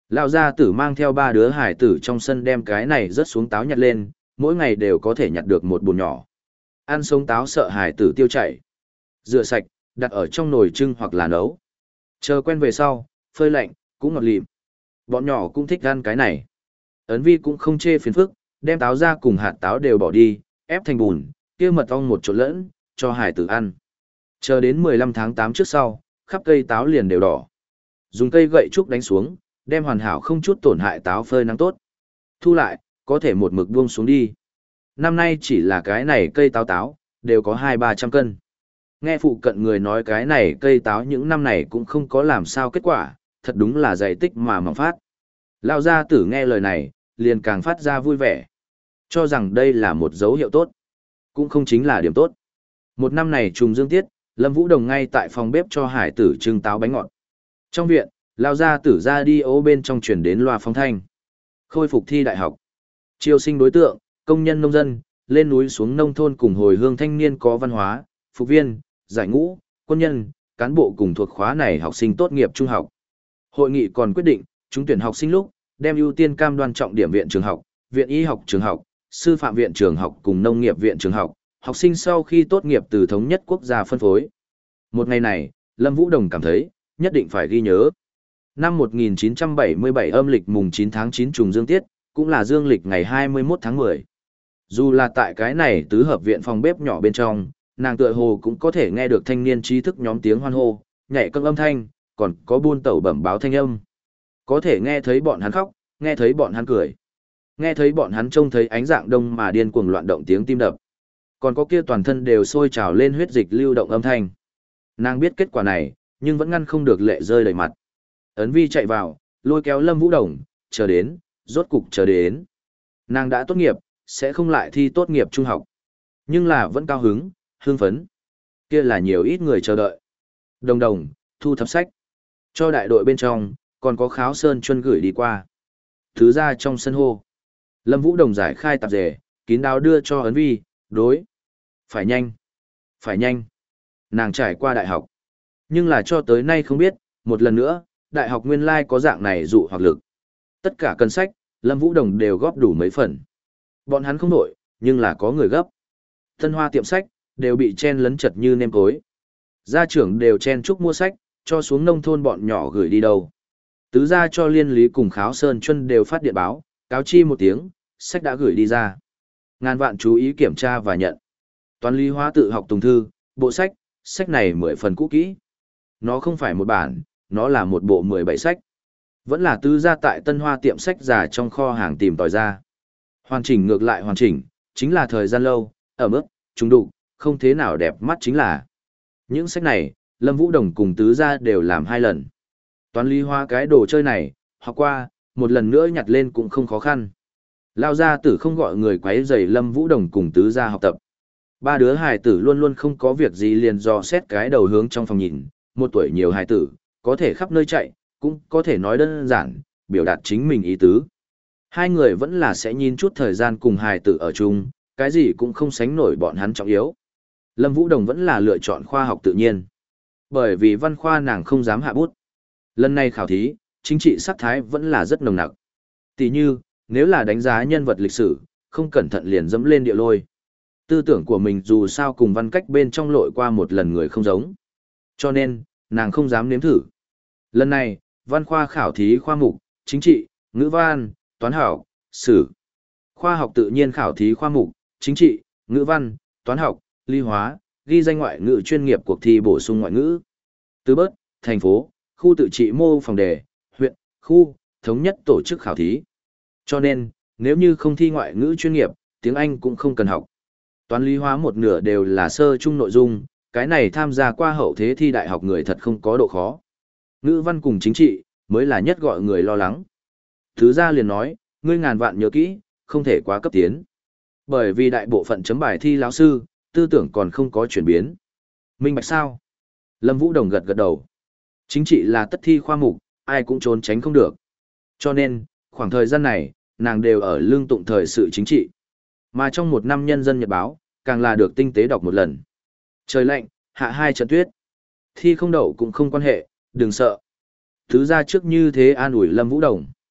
Lão gia tử mang theo ba đứa hải tử trong sân đem cái này rớt xuống táo nhặt lên, mỗi ngày đều có thể nhặt được một bồn nhỏ. Ăn sống táo sợ hải tử tiêu chảy. Rửa sạch, đặt ở trong nồi trưng hoặc là nấu. Chờ quen về sau, phơi lạnh, cũng ngọt lịm. Bọn nhỏ cũng thích ăn cái này. Ấn Vi cũng không chê phiền phức, đem táo ra cùng hạt táo đều bỏ đi, ép thành bùn, kia mật ong một chỗ lẫn, cho hải tử ăn. Chờ đến mười lăm tháng tám trước sau, khắp cây táo liền đều đỏ. Dùng cây gậy trúc đánh xuống, đem hoàn hảo không chút tổn hại táo phơi nắng tốt. Thu lại, có thể một mực buông xuống đi. Năm nay chỉ là cái này cây táo táo, đều có hai ba trăm cân. Nghe phụ cận người nói cái này cây táo những năm này cũng không có làm sao kết quả, thật đúng là dày tích mà mỏng phát. Lão gia tử nghe lời này, liền càng phát ra vui vẻ. Cho rằng đây là một dấu hiệu tốt. Cũng không chính là điểm tốt. Một năm này trùng dương tiết, Lâm Vũ Đồng ngay tại phòng bếp cho hải tử trưng táo bánh ngọt. Trong viện, Lão gia tử ra đi ô bên trong chuyển đến loa phóng thanh. Khôi phục thi đại học. Chiêu sinh đối tượng, công nhân nông dân, lên núi xuống nông thôn cùng hồi hương thanh niên có văn hóa, phục viên, giải ngũ, quân nhân, cán bộ cùng thuộc khóa này học sinh tốt nghiệp trung học. Hội nghị còn quyết định, trúng tuyển học sinh lúc, đem ưu tiên cam đoan trọng điểm viện trường học, viện y học trường học, sư phạm viện trường học cùng nông nghiệp viện trường học, học sinh sau khi tốt nghiệp từ thống nhất quốc gia phân phối. Một ngày này, Lâm Vũ Đồng cảm thấy, nhất định phải ghi nhớ. Năm một nghìn chín trăm bảy mươi bảy âm lịch mùng chín tháng chín trùng dương tiết, cũng là dương lịch ngày hai mươi mốt tháng mười. Dù là tại cái này tứ hợp viện phòng bếp nhỏ bên trong, nàng tựa hồ cũng có thể nghe được thanh niên trí thức nhóm tiếng hoan hô, nhảy cân âm thanh, còn có buôn tẩu bẩm báo thanh âm. Có thể nghe thấy bọn hắn khóc, nghe thấy bọn hắn cười. Nghe thấy bọn hắn trông thấy ánh dạng đông mà điên cuồng loạn động tiếng tim đập. Còn có kia toàn thân đều sôi trào lên huyết dịch lưu động âm thanh. Nàng biết kết quả này, nhưng vẫn ngăn không được lệ rơi đầy mặt. Ấn Vi chạy vào, lôi kéo Lâm Vũ Đồng, chờ đến, rốt cục chờ đến. Nàng đã tốt nghiệp, sẽ không lại thi tốt nghiệp trung học. Nhưng là vẫn cao hứng, hương phấn. Kia là nhiều ít người chờ đợi. Đồng Đồng, thu thập sách. Cho đại đội bên trong, còn có Kháo Sơn Chuân gửi đi qua. Thứ ra trong sân hô. Lâm Vũ Đồng giải khai tạp dề, kín đáo đưa cho Ấn Vi, đối. Phải nhanh. Phải nhanh. Nàng trải qua đại học. Nhưng là cho tới nay không biết, một lần nữa, đại học nguyên lai có dạng này dụ hoặc lực. Tất cả cân sách, Lâm Vũ Đồng đều góp đủ mấy phần. Bọn hắn không đổi, nhưng là có người gấp. Tân Hoa tiệm sách, đều bị chen lấn chật như nêm cối. Gia trưởng đều chen chúc mua sách, cho xuống nông thôn bọn nhỏ gửi đi đâu. Tứ gia cho Liên Lý cùng Kháo Sơn Chuân đều phát điện báo, cáo chi một tiếng, sách đã gửi đi ra. Ngàn vạn chú ý kiểm tra và nhận. Toán lý hóa tự học tùng thư, bộ sách, sách này mười phần cũ kỹ. Nó không phải một bản, nó là một bộ mười bảy sách. Vẫn là tứ gia tại Tân Hoa tiệm sách già trong kho hàng tìm tòi ra. Hoàn chỉnh ngược lại hoàn chỉnh, chính là thời gian lâu, ở mức, trùng đục, không thế nào đẹp mắt chính là. Những sách này, Lâm Vũ Đồng cùng tứ gia đều làm hai lần. Toán lý hóa cái đồ chơi này, học qua, một lần nữa nhặt lên cũng không khó khăn. Lao gia tử không gọi người quấy rầy Lâm Vũ Đồng cùng tứ gia học tập. Ba đứa hài tử luôn luôn không có việc gì liền dò xét cái đầu hướng trong phòng nhìn, một tuổi nhiều hài tử, có thể khắp nơi chạy, cũng có thể nói đơn giản, biểu đạt chính mình ý tứ. Hai người vẫn là sẽ nhìn chút thời gian cùng hài tử ở chung, cái gì cũng không sánh nổi bọn hắn trọng yếu. Lâm Vũ Đồng vẫn là lựa chọn khoa học tự nhiên. Bởi vì văn khoa nàng không dám hạ bút. Lần này khảo thí, chính trị sắc thái vẫn là rất nồng nặc. Tỷ như, nếu là đánh giá nhân vật lịch sử, không cẩn thận liền dẫm lên địa lôi. Tư tưởng của mình dù sao cùng văn cách bên trong lội qua một lần người không giống. Cho nên, nàng không dám nếm thử. Lần này, văn khoa khảo thí khoa mục, chính trị, ngữ văn, toán học, sử. Khoa học tự nhiên khảo thí khoa mục, chính trị, ngữ văn, toán học, lý hóa, ghi danh ngoại ngữ chuyên nghiệp cuộc thi bổ sung ngoại ngữ. Tứ bớt, thành phố, khu tự trị mô phòng đề, huyện, khu, thống nhất tổ chức khảo thí. Cho nên, nếu như không thi ngoại ngữ chuyên nghiệp, tiếng Anh cũng không cần học. Toán lý hóa một nửa đều là sơ chung nội dung, cái này tham gia qua hậu thế thi đại học người thật không có độ khó. Ngữ văn cùng chính trị, mới là nhất gọi người lo lắng. Thứ ra liền nói, ngươi ngàn vạn nhớ kỹ, không thể quá cấp tiến. Bởi vì đại bộ phận chấm bài thi lão sư, tư tưởng còn không có chuyển biến. Minh bạch sao? Lâm Vũ Đồng gật gật đầu. Chính trị là tất thi khoa mục, ai cũng trốn tránh không được. Cho nên, khoảng thời gian này, nàng đều ở lương tụng thời sự chính trị. Mà trong một năm nhân dân nhật báo, càng là được tinh tế đọc một lần. Trời lạnh, hạ hai trận tuyết. Thi không đậu cũng không quan hệ, đừng sợ. Thứ ra trước như thế an ủi Lâm Vũ Đồng.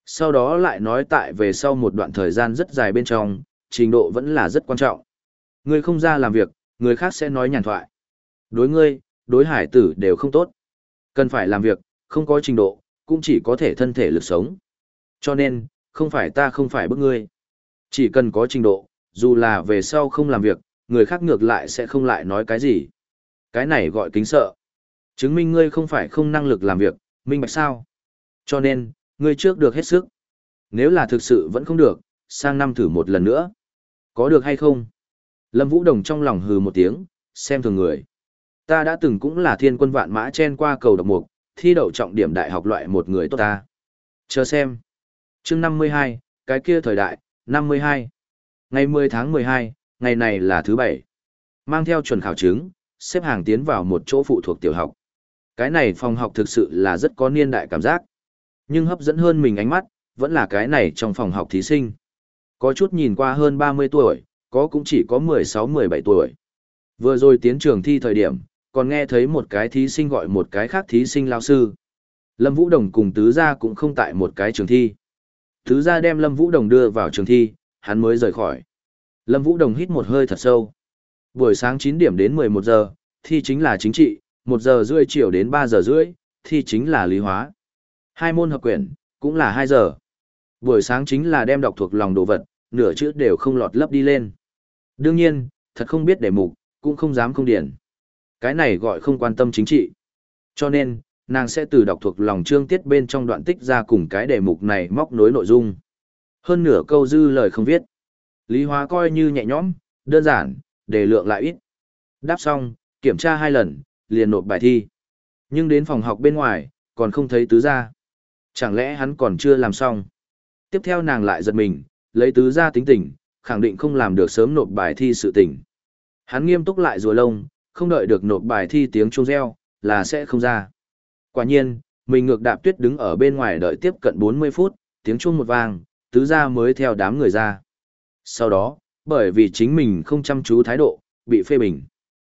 Sau đó lại nói tại về sau một đoạn thời gian rất dài bên trong, trình độ vẫn là rất quan trọng. Ngươi không ra làm việc, người khác sẽ nói nhàn thoại. Đối ngươi, đối hải tử đều không tốt. Cần phải làm việc, không có trình độ, cũng chỉ có thể thân thể lực sống. Cho nên, không phải ta không phải bức ngươi. Chỉ cần có trình độ, dù là về sau không làm việc, người khác ngược lại sẽ không lại nói cái gì. Cái này gọi kính sợ. Chứng minh ngươi không phải không năng lực làm việc, minh bạch sao. Cho nên, ngươi trước được hết sức. Nếu là thực sự vẫn không được, sang năm thử một lần nữa. Có được hay không? Lâm Vũ Đồng trong lòng hừ một tiếng, xem thường người. Ta đã từng cũng là thiên quân vạn mã chen qua cầu độc mục, thi đậu trọng điểm đại học loại một người tốt ta. Chờ xem. Chương năm mươi hai, cái kia thời đại, năm mươi hai. Ngày mười tháng mười hai, ngày này là thứ bảy. Mang theo chuẩn khảo chứng, xếp hàng tiến vào một chỗ phụ thuộc tiểu học. Cái này phòng học thực sự là rất có niên đại cảm giác. Nhưng hấp dẫn hơn mình ánh mắt, vẫn là cái này trong phòng học thí sinh. Có chút nhìn qua hơn ba mươi tuổi, có cũng chỉ có mười sáu mười bảy tuổi. Vừa rồi tiến trường thi thời điểm, còn nghe thấy một cái thí sinh gọi một cái khác thí sinh lao sư. Lâm Vũ Đồng cùng Tứ Gia cũng không tại một cái trường thi. Tứ Gia đem Lâm Vũ Đồng đưa vào trường thi, hắn mới rời khỏi. Lâm Vũ Đồng hít một hơi thật sâu. Buổi sáng chín điểm đến mười một giờ, thi chính là chính trị, một giờ rưỡi chiều đến ba giờ rưỡi, thi chính là lý hóa. Hai môn hợp quyển, cũng là hai giờ. Buổi sáng chính là đem đọc thuộc lòng đồ vật, nửa chữ đều không lọt lấp đi lên. Đương nhiên, thật không biết đề mục, cũng không dám không điển. Cái này gọi không quan tâm chính trị. Cho nên, nàng sẽ từ đọc thuộc lòng chương tiết bên trong đoạn tích ra cùng cái đề mục này móc nối nội dung. Hơn nửa câu dư lời không viết. Lý hóa coi như nhẹ nhõm, đơn giản, đề lượng lại ít. Đáp xong, kiểm tra hai lần, liền nộp bài thi. Nhưng đến phòng học bên ngoài, còn không thấy Tứ Gia. Chẳng lẽ hắn còn chưa làm xong? Tiếp theo nàng lại giật mình, lấy Tứ Gia tính tình, khẳng định không làm được sớm nộp bài thi sự tình. Hắn nghiêm túc lại rùa lông, không đợi được nộp bài thi tiếng chuông reo, là sẽ không ra. Quả nhiên, mình ngược đạp tuyết đứng ở bên ngoài đợi tiếp cận bốn mươi phút, tiếng chuông một vang, Tứ Gia mới theo đám người ra. Sau đó, bởi vì chính mình không chăm chú thái độ, bị phê bình.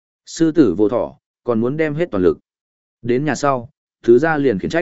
Sư tử vô thỏ, còn muốn đem hết toàn lực. Đến nhà sau, Tứ Gia liền khiển trách.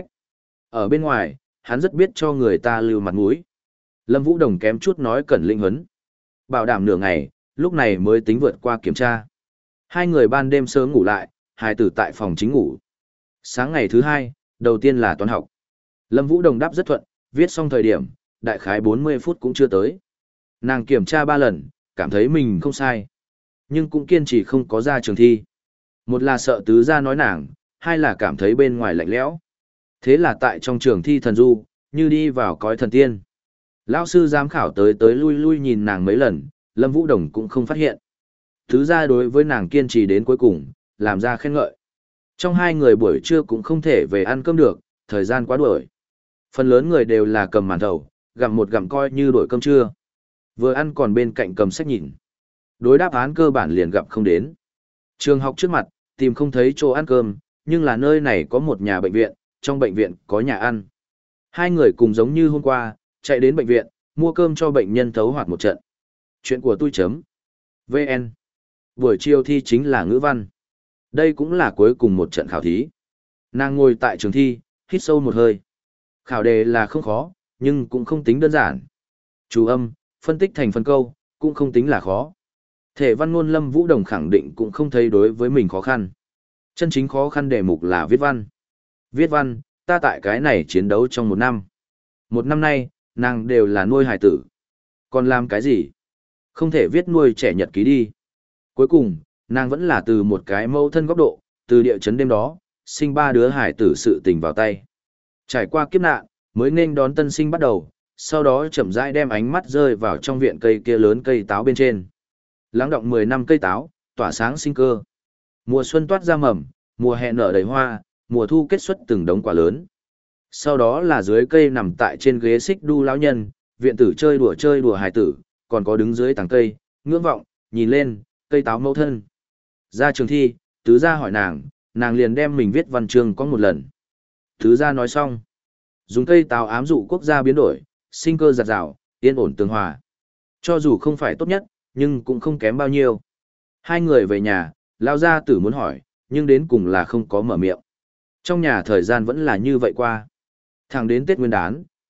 Ở bên ngoài, hắn rất biết cho người ta lưu mặt mũi. Lâm Vũ Đồng kém chút nói cẩn linh huấn. Bảo đảm nửa ngày, lúc này mới tính vượt qua kiểm tra. Hai người ban đêm sớm ngủ lại, hai tử tại phòng chính ngủ. Sáng ngày thứ hai, đầu tiên là toán học. Lâm Vũ Đồng đáp rất thuận, viết xong thời điểm, đại khái bốn mươi phút cũng chưa tới. Nàng kiểm tra ba lần, cảm thấy mình không sai. Nhưng cũng kiên trì không có ra trường thi. Một là sợ Tứ Gia nói nàng, hai là cảm thấy bên ngoài lạnh lẽo. Thế là tại trong trường thi thần du, như đi vào cõi thần tiên. Lão sư giám khảo tới tới lui lui nhìn nàng mấy lần, Lâm Vũ Đồng cũng không phát hiện. Tứ Gia đối với nàng kiên trì đến cuối cùng, làm ra khen ngợi. Trong hai người buổi trưa cũng không thể về ăn cơm được, thời gian quá đuổi. Phần lớn người đều là cầm màn thầu, gặm một gặm coi như đổi cơm trưa. Vừa ăn còn bên cạnh cầm sách nhìn. Đối đáp án cơ bản liền gặp không đến. Trường học trước mặt, tìm không thấy chỗ ăn cơm, nhưng là nơi này có một nhà bệnh viện, trong bệnh viện có nhà ăn. Hai người cùng giống như hôm qua, chạy đến bệnh viện, mua cơm cho bệnh nhân thấu hoạt một trận. Chuyện của tôi chấm. vê en. Buổi chiều thi chính là ngữ văn. Đây cũng là cuối cùng một trận khảo thí. Nàng ngồi tại trường thi, hít sâu một hơi. Khảo đề là không khó, nhưng cũng không tính đơn giản. Chú âm, phân tích thành phần câu, cũng không tính là khó. Thể văn ngôn Lâm Vũ Đồng khẳng định cũng không thấy đối với mình khó khăn. Chân chính khó khăn đề mục là viết văn. Viết văn, ta tại cái này chiến đấu trong một năm. Một năm nay, nàng đều là nuôi hài tử. Còn làm cái gì? Không thể viết nuôi trẻ nhật ký đi. Cuối cùng, nàng vẫn là từ một cái mâu thân góc độ, từ địa chấn đêm đó, sinh ba đứa hài tử sự tình vào tay. Trải qua kiếp nạn, mới nên đón tân sinh bắt đầu, sau đó chậm rãi đem ánh mắt rơi vào trong viện cây kia lớn cây táo bên trên. Lắng động mười năm cây táo, tỏa sáng sinh cơ. Mùa xuân toát ra mầm, mùa hè nở đầy hoa, mùa thu kết xuất từng đống quả lớn. Sau đó là dưới cây nằm tại trên ghế xích đu lão nhân, viện tử chơi đùa chơi đùa hài tử, còn có đứng dưới tàng cây, ngưỡng vọng, nhìn lên, cây táo mẫu thân. Ra trường thi, Tứ Gia hỏi nàng, nàng liền đem mình viết văn chương có một lần. Tứ Gia nói xong. Dùng cây táo ám dụ quốc gia biến đổi, sinh cơ giạt rào, yên ổn tường hòa. Cho dù không phải tốt nhất, nhưng cũng không kém bao nhiêu. Hai người về nhà, lao gia tử muốn hỏi, nhưng đến cùng là không có mở miệng. Trong nhà thời gian vẫn là như vậy qua. Thẳng đến Tết Nguyên đán,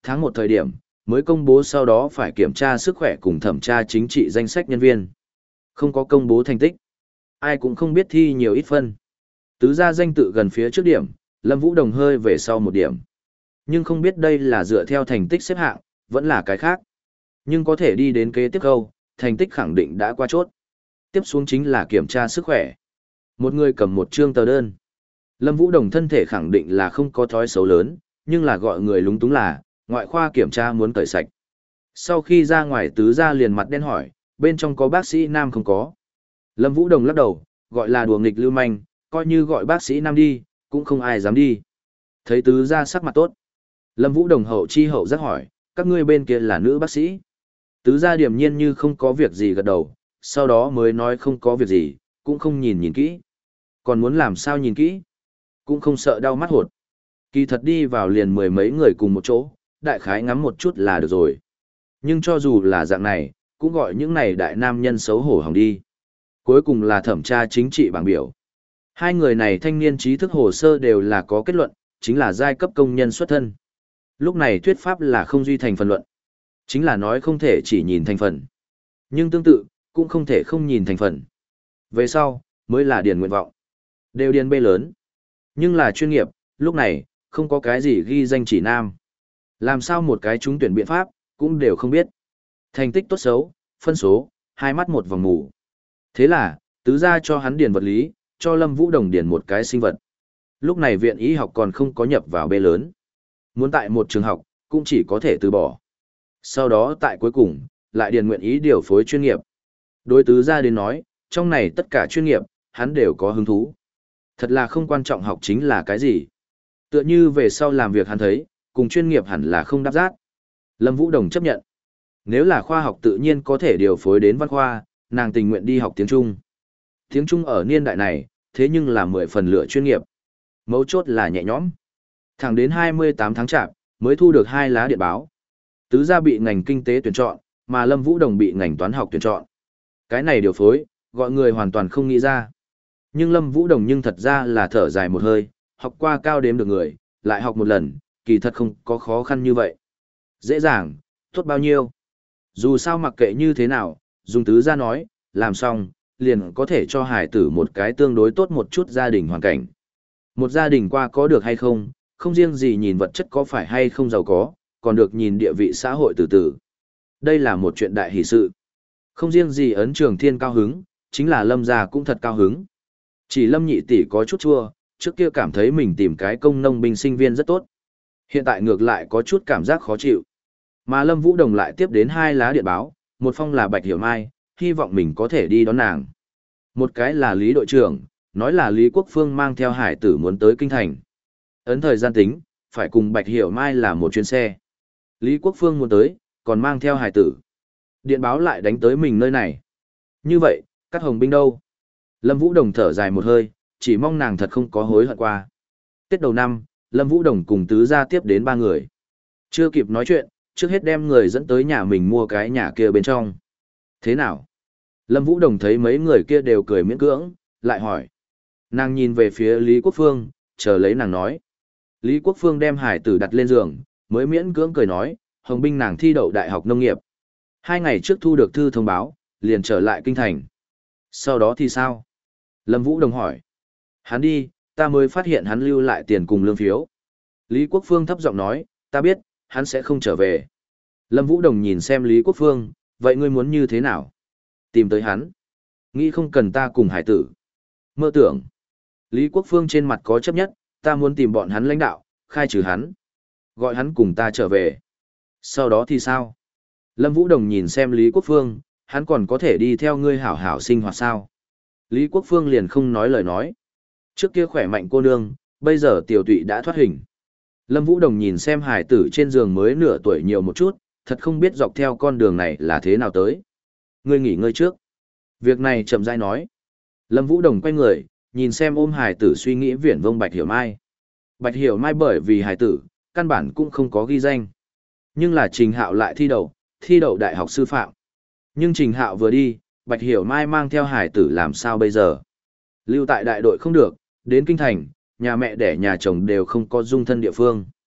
tháng một thời điểm, mới công bố sau đó phải kiểm tra sức khỏe cùng thẩm tra chính trị danh sách nhân viên. Không có công bố thành tích. Ai cũng không biết thi nhiều ít phân. Tứ gia danh tự gần phía trước điểm, Lâm Vũ Đồng hơi về sau một điểm. Nhưng không biết đây là dựa theo thành tích xếp hạng, vẫn là cái khác. Nhưng có thể đi đến kế tiếp câu, thành tích khẳng định đã qua chốt. Tiếp xuống chính là kiểm tra sức khỏe. Một người cầm một chương tờ đơn. Lâm Vũ Đồng thân thể khẳng định là không có thói xấu lớn, nhưng là gọi người lúng túng là, ngoại khoa kiểm tra muốn cởi sạch. Sau khi ra ngoài tứ gia liền mặt đen hỏi, bên trong có bác sĩ nam không có. Lâm Vũ Đồng lắc đầu, gọi là đùa nghịch lưu manh, coi như gọi bác sĩ nam đi, cũng không ai dám đi. Thấy tứ gia sắc mặt tốt. Lâm Vũ Đồng hậu chi hậu giác hỏi, các ngươi bên kia là nữ bác sĩ. Tứ gia điềm nhiên như không có việc gì gật đầu, sau đó mới nói không có việc gì, cũng không nhìn nhìn kỹ. Còn muốn làm sao nhìn kỹ? Cũng không sợ đau mắt hột. Kỳ thật đi vào liền mười mấy người cùng một chỗ, đại khái ngắm một chút là được rồi. Nhưng cho dù là dạng này, cũng gọi những này đại nam nhân xấu hổ hỏng đi. Cuối cùng là thẩm tra chính trị bảng biểu. Hai người này thanh niên trí thức hồ sơ đều là có kết luận, chính là giai cấp công nhân xuất thân. Lúc này thuyết pháp là không duy thành phần luận. Chính là nói không thể chỉ nhìn thành phần. Nhưng tương tự, cũng không thể không nhìn thành phần. Về sau, mới là điền nguyện vọng. Đều điền B lớn. Nhưng là chuyên nghiệp, lúc này, không có cái gì ghi danh chỉ nam. Làm sao một cái trúng tuyển biện pháp, cũng đều không biết. Thành tích tốt xấu, phân số, hai mắt một vòng mù. Thế là, tứ gia cho hắn điền vật lý, cho Lâm Vũ Đồng điền một cái sinh vật. Lúc này viện y học còn không có nhập vào B lớn. Muốn tại một trường học, cũng chỉ có thể từ bỏ. Sau đó tại cuối cùng, lại điền nguyện ý điều phối chuyên nghiệp. Đối tứ gia đến nói, trong này tất cả chuyên nghiệp, hắn đều có hứng thú. Thật là không quan trọng học chính là cái gì. Tựa như về sau làm việc hắn thấy, cùng chuyên nghiệp hẳn là không đáp giác. Lâm Vũ Đồng chấp nhận. Nếu là khoa học tự nhiên có thể điều phối đến văn khoa, nàng tình nguyện đi học tiếng Trung. Tiếng Trung ở niên đại này, thế nhưng là mười phần lựa chuyên nghiệp. Mấu chốt là nhẹ nhõm. Thẳng đến hai mươi tám tháng chạp, mới thu được hai lá điện báo. Tứ gia bị ngành kinh tế tuyển chọn, mà Lâm Vũ Đồng bị ngành toán học tuyển chọn. Cái này điều phối, gọi người hoàn toàn không nghĩ ra. Nhưng Lâm Vũ Đồng nhưng thật ra là thở dài một hơi, học qua cao đếm được người, lại học một lần, kỳ thật không có khó khăn như vậy. Dễ dàng, tốt bao nhiêu. Dù sao mặc kệ như thế nào, dùng tứ gia nói, làm xong, liền có thể cho hải tử một cái tương đối tốt một chút gia đình hoàn cảnh. Một gia đình qua có được hay không, không riêng gì nhìn vật chất có phải hay không giàu có, còn được nhìn địa vị xã hội từ từ. Đây là một chuyện đại hỷ sự. Không riêng gì ấn trường thiên cao hứng, chính là Lâm gia cũng thật cao hứng. Chỉ Lâm nhị tỷ có chút chua, trước kia cảm thấy mình tìm cái công nông binh sinh viên rất tốt. Hiện tại ngược lại có chút cảm giác khó chịu. Mà Lâm Vũ Đồng lại tiếp đến hai lá điện báo, một phong là Bạch Hiểu Mai, hy vọng mình có thể đi đón nàng. Một cái là Lý đội trưởng, nói là Lý Quốc Phương mang theo hải tử muốn tới Kinh Thành. Ấn thời gian tính, phải cùng Bạch Hiểu Mai là một chuyến xe. Lý Quốc Phương muốn tới, còn mang theo hải tử. Điện báo lại đánh tới mình nơi này. Như vậy, các hồng binh đâu? Lâm Vũ Đồng thở dài một hơi, chỉ mong nàng thật không có hối hận qua. Tết đầu năm, Lâm Vũ Đồng cùng tứ gia tiếp đến ba người. Chưa kịp nói chuyện, trước hết đem người dẫn tới nhà mình mua cái nhà kia bên trong. Thế nào? Lâm Vũ Đồng thấy mấy người kia đều cười miễn cưỡng, lại hỏi. Nàng nhìn về phía Lý Quốc Phương, chờ lấy nàng nói. Lý Quốc Phương đem hải tử đặt lên giường, mới miễn cưỡng cười nói, hồng binh nàng thi đậu đại học nông nghiệp. Hai ngày trước thu được thư thông báo, liền trở lại kinh thành. Sau đó thì sao? Lâm Vũ Đồng hỏi. Hắn đi, ta mới phát hiện hắn lưu lại tiền cùng lương phiếu. Lý Quốc Phương thấp giọng nói, ta biết, hắn sẽ không trở về. Lâm Vũ Đồng nhìn xem Lý Quốc Phương, vậy ngươi muốn như thế nào? Tìm tới hắn. Nghĩ không cần ta cùng hải tử. Mơ tưởng. Lý Quốc Phương trên mặt có chấp nhất, ta muốn tìm bọn hắn lãnh đạo, khai trừ hắn. Gọi hắn cùng ta trở về. Sau đó thì sao? Lâm Vũ Đồng nhìn xem Lý Quốc Phương, hắn còn có thể đi theo ngươi hảo hảo sinh hoạt sao? Lý Quốc Phương liền không nói lời nói. Trước kia khỏe mạnh cô nương, bây giờ tiểu tụy đã thoát hình. Lâm Vũ Đồng nhìn xem hải tử trên giường mới nửa tuổi nhiều một chút, thật không biết dọc theo con đường này là thế nào tới. Ngươi nghỉ ngơi trước. Việc này chậm rãi nói. Lâm Vũ Đồng quay người, nhìn xem ôm hải tử suy nghĩ viển vông Bạch Hiểu Mai. Bạch Hiểu Mai bởi vì hải tử, căn bản cũng không có ghi danh. Nhưng là Trình Hạo lại thi đậu, thi đậu đại học sư phạm. Nhưng Trình Hạo vừa đi, Bạch Hiểu Mai mang theo hải tử làm sao bây giờ? Lưu tại đại đội không được, đến kinh thành, nhà mẹ đẻ nhà chồng đều không có dung thân địa phương.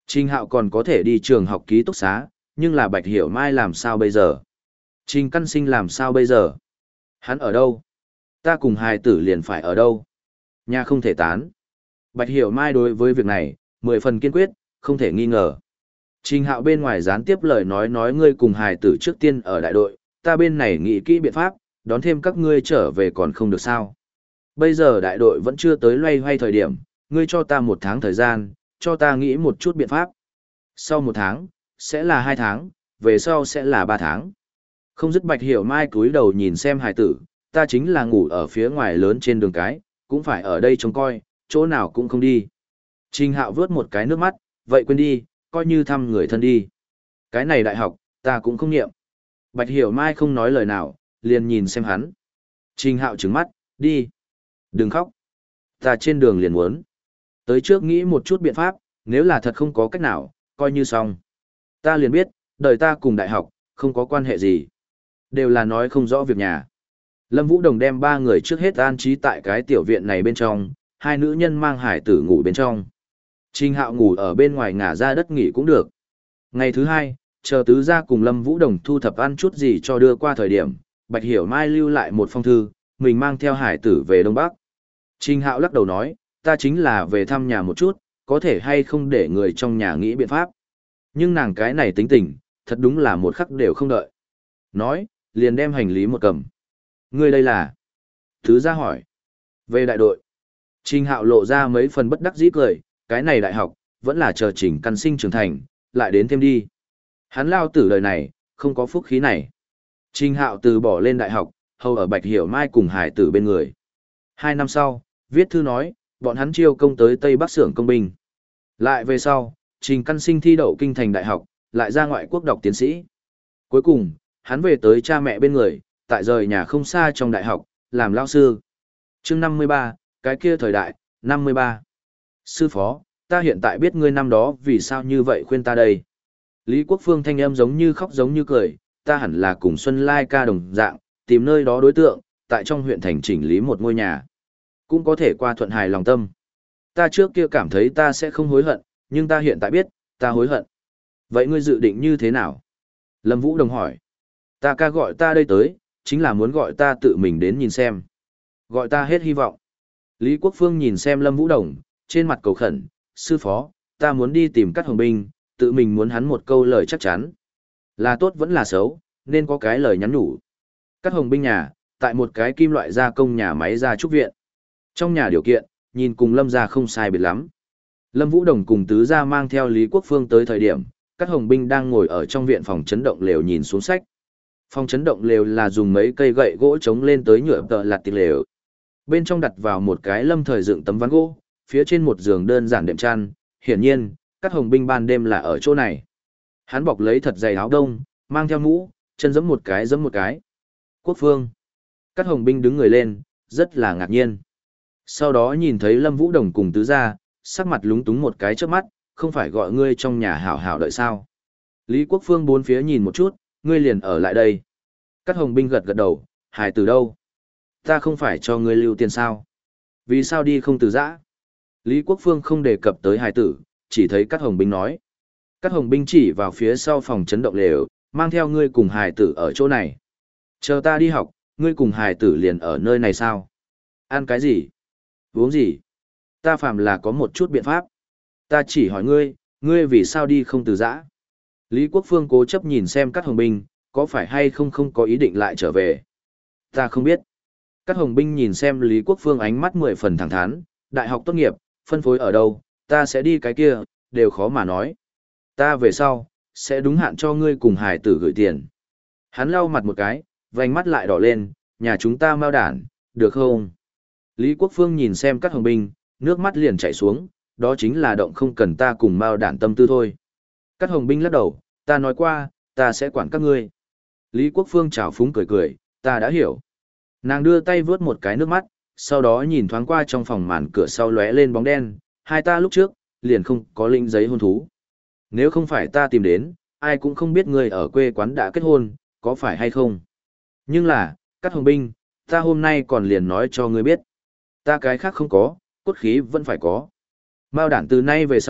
Trình Hạo còn có thể đi trường học ký túc xá, nhưng là Bạch Hiểu Mai làm sao bây giờ? Trình Căn Sinh làm sao bây giờ? Hắn ở đâu? Ta cùng hài tử liền phải ở đâu? Nhà không thể tán. Bạch Hiểu Mai đối với việc này, mười phần kiên quyết, không thể nghi ngờ. Trình Hạo bên ngoài gián tiếp lời nói nói ngươi cùng hài tử trước tiên ở đại đội, ta bên này nghĩ kỹ biện pháp, đón thêm các ngươi trở về còn không được sao. Bây giờ đại đội vẫn chưa tới loay hoay thời điểm, ngươi cho ta một tháng thời gian, cho ta nghĩ một chút biện pháp. Sau một tháng, sẽ là hai tháng, về sau sẽ là ba tháng. Không dứt Bạch Hiểu Mai cúi đầu nhìn xem hài tử, ta chính là ngủ ở phía ngoài lớn trên đường cái, cũng phải ở đây trông coi, chỗ nào cũng không đi. Trình Hạo vớt một cái nước mắt, vậy quên đi, coi như thăm người thân đi. Cái này đại học, ta cũng không nghiệm. Bạch Hiểu Mai không nói lời nào, liền nhìn xem hắn. Trình Hạo trừng mắt, đi. Đừng khóc. Ta trên đường liền muốn. Tới trước nghĩ một chút biện pháp, nếu là thật không có cách nào, coi như xong. Ta liền biết, đời ta cùng đại học, không có quan hệ gì. Đều là nói không rõ việc nhà. Lâm Vũ Đồng đem ba người trước hết an trí tại cái tiểu viện này bên trong, hai nữ nhân mang hải tử ngủ bên trong. Trình Hạo ngủ ở bên ngoài ngả ra đất nghỉ cũng được. Ngày thứ hai, chờ tứ gia cùng Lâm Vũ Đồng thu thập ăn chút gì cho đưa qua thời điểm, Bạch Hiểu Mai lưu lại một phong thư, mình mang theo hải tử về Đông Bắc. Trình Hạo lắc đầu nói, ta chính là về thăm nhà một chút, có thể hay không để người trong nhà nghĩ biện pháp. Nhưng nàng cái này tính tình, thật đúng là một khắc đều không đợi. Nói, liền đem hành lý một cầm. Ngươi đây là? Tứ gia hỏi. Về đại đội. Trình Hạo lộ ra mấy phần bất đắc dĩ cười, cái này đại học, vẫn là chờ Trình Căn Sinh trưởng thành, lại đến thêm đi. Hắn lao tử đời này, không có phúc khí này. Trình Hạo từ bỏ lên đại học, hầu ở Bạch Hiểu Mai cùng hải tử bên người. Hai năm sau, viết thư nói, bọn hắn chiêu công tới Tây Bắc xưởng công binh. Lại về sau, Trình Căn Sinh thi đậu kinh thành đại học, lại ra ngoại quốc đọc tiến sĩ. Cuối cùng, hắn về tới cha mẹ bên người, tại rời nhà không xa trong đại học, làm lao sư. chương năm mươi ba, cái kia thời đại, năm mươi ba. Sư phó, ta hiện tại biết ngươi năm đó vì sao như vậy khuyên ta đây. Lý Quốc Phương thanh âm giống như khóc giống như cười, ta hẳn là cùng Xuân Lai ca đồng dạng, tìm nơi đó đối tượng, tại trong huyện thành chỉnh lý một ngôi nhà. Cũng có thể qua thuận hài lòng tâm. Ta trước kia cảm thấy ta sẽ không hối hận, nhưng ta hiện tại biết, ta hối hận. Vậy ngươi dự định như thế nào? Lâm Vũ Đồng hỏi. Ta ca gọi ta đây tới, chính là muốn gọi ta tự mình đến nhìn xem. Gọi ta hết hy vọng. Lý Quốc Phương nhìn xem Lâm Vũ Đồng, trên mặt cầu khẩn, sư phó, ta muốn đi tìm Cát Hồng Binh, tự mình muốn hắn một câu lời chắc chắn. Là tốt vẫn là xấu, nên có cái lời nhắn nhủ. Cát Hồng Binh nhà, tại một cái kim loại gia công nhà máy gia trúc viện. Trong nhà điều kiện, nhìn cùng Lâm gia không sai biệt lắm. Lâm Vũ Đồng cùng tứ gia mang theo Lý Quốc Phương tới thời điểm, Cát Hồng Binh đang ngồi ở trong viện phòng chấn động lều nhìn xuống sách. Phòng chấn động lều là dùng mấy cây gậy gỗ chống lên tới nhựa tợ lạt tiệc lều. Bên trong đặt vào một cái lâm thời dựng tấm ván gỗ, phía trên một giường đơn giản đệm chăn, hiển nhiên, Cát Hồng Binh ban đêm là ở chỗ này. Hắn bọc lấy thật dày áo đông, mang theo mũ, chân giẫm một cái giẫm một cái. Quốc Phương. Cát Hồng Binh đứng người lên, rất là ngạc nhiên. Sau đó nhìn thấy Lâm Vũ Đồng cùng tứ gia, sắc mặt lúng túng một cái trước mắt, không phải gọi ngươi trong nhà hảo hảo đợi sao. Lý Quốc Phương bốn phía nhìn một chút, ngươi liền ở lại đây. Cát Hồng Binh gật gật đầu, hài từ đâu? Ta không phải cho ngươi lưu tiền sao? Vì sao đi không từ giã? Lý Quốc Phương không đề cập tới hài tử, chỉ thấy Cát Hồng Binh nói. Cát Hồng Binh chỉ vào phía sau phòng chấn động lều, mang theo ngươi cùng hài tử ở chỗ này. Chờ ta đi học, ngươi cùng hài tử liền ở nơi này sao? Ăn cái gì? Uống gì? Ta phạm là có một chút biện pháp. Ta chỉ hỏi ngươi, ngươi vì sao đi không từ giã? Lý Quốc Phương cố chấp nhìn xem Cát Hồng Binh, có phải hay không không có ý định lại trở về? Ta không biết. Cát Hồng Binh nhìn xem Lý Quốc Phương ánh mắt mười phần thẳng thắn, đại học tốt nghiệp, phân phối ở đâu, ta sẽ đi cái kia, đều khó mà nói. Ta về sau, sẽ đúng hạn cho ngươi cùng hài tử gửi tiền. Hắn lau mặt một cái, vành mắt lại đỏ lên, nhà chúng ta mao đản, được không? Lý Quốc Phương nhìn xem Cát Hồng Binh, nước mắt liền chảy xuống, đó chính là động không cần ta cùng mao đản tâm tư thôi. Cát Hồng Binh lắc đầu, ta nói qua, ta sẽ quản các ngươi. Lý Quốc Phương chào phúng cười cười, ta đã hiểu. Nàng đưa tay vướt một cái nước mắt, sau đó nhìn thoáng qua trong phòng màn cửa sau lóe lên bóng đen, hai ta lúc trước, liền không có linh giấy hôn thú. Nếu không phải ta tìm đến, ai cũng không biết ngươi ở quê quán đã kết hôn, có phải hay không. Nhưng là, Cát Hồng Binh, ta hôm nay còn liền nói cho ngươi biết. Ta cái khác không có, cốt khí vẫn phải có. Mao đản từ nay về sau,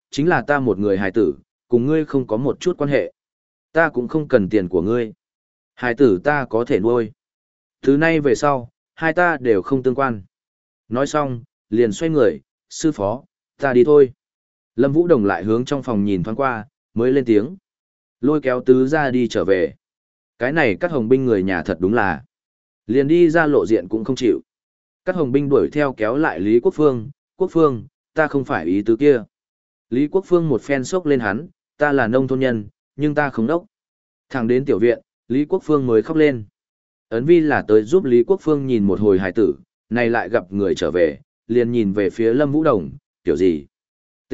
chính là ta một người hài tử, cùng ngươi không có một chút quan hệ. Ta cũng không cần tiền của ngươi. Hài tử ta có thể nuôi. Thứ nay về sau, hai ta đều không tương quan. Nói xong, liền xoay người, sư phó, ta đi thôi. Lâm Vũ Đồng lại hướng trong phòng nhìn thoáng qua, mới lên tiếng. Lôi kéo tứ ra đi trở về. Cái này các hồng binh người nhà thật đúng là. Liền đi ra lộ diện cũng không chịu. Các hồng binh đuổi theo kéo lại Lý Quốc Phương. Quốc Phương, ta không phải ý tứ kia. Lý Quốc Phương một phen sốc lên hắn, ta là nông thôn nhân, nhưng ta không đốc. Thẳng đến tiểu viện, Lý Quốc Phương mới khóc lên. Ấn Vi là tới giúp Lý Quốc Phương nhìn một hồi hài tử, này lại gặp người trở về, liền nhìn về phía Lâm Vũ Đồng, kiểu gì? T.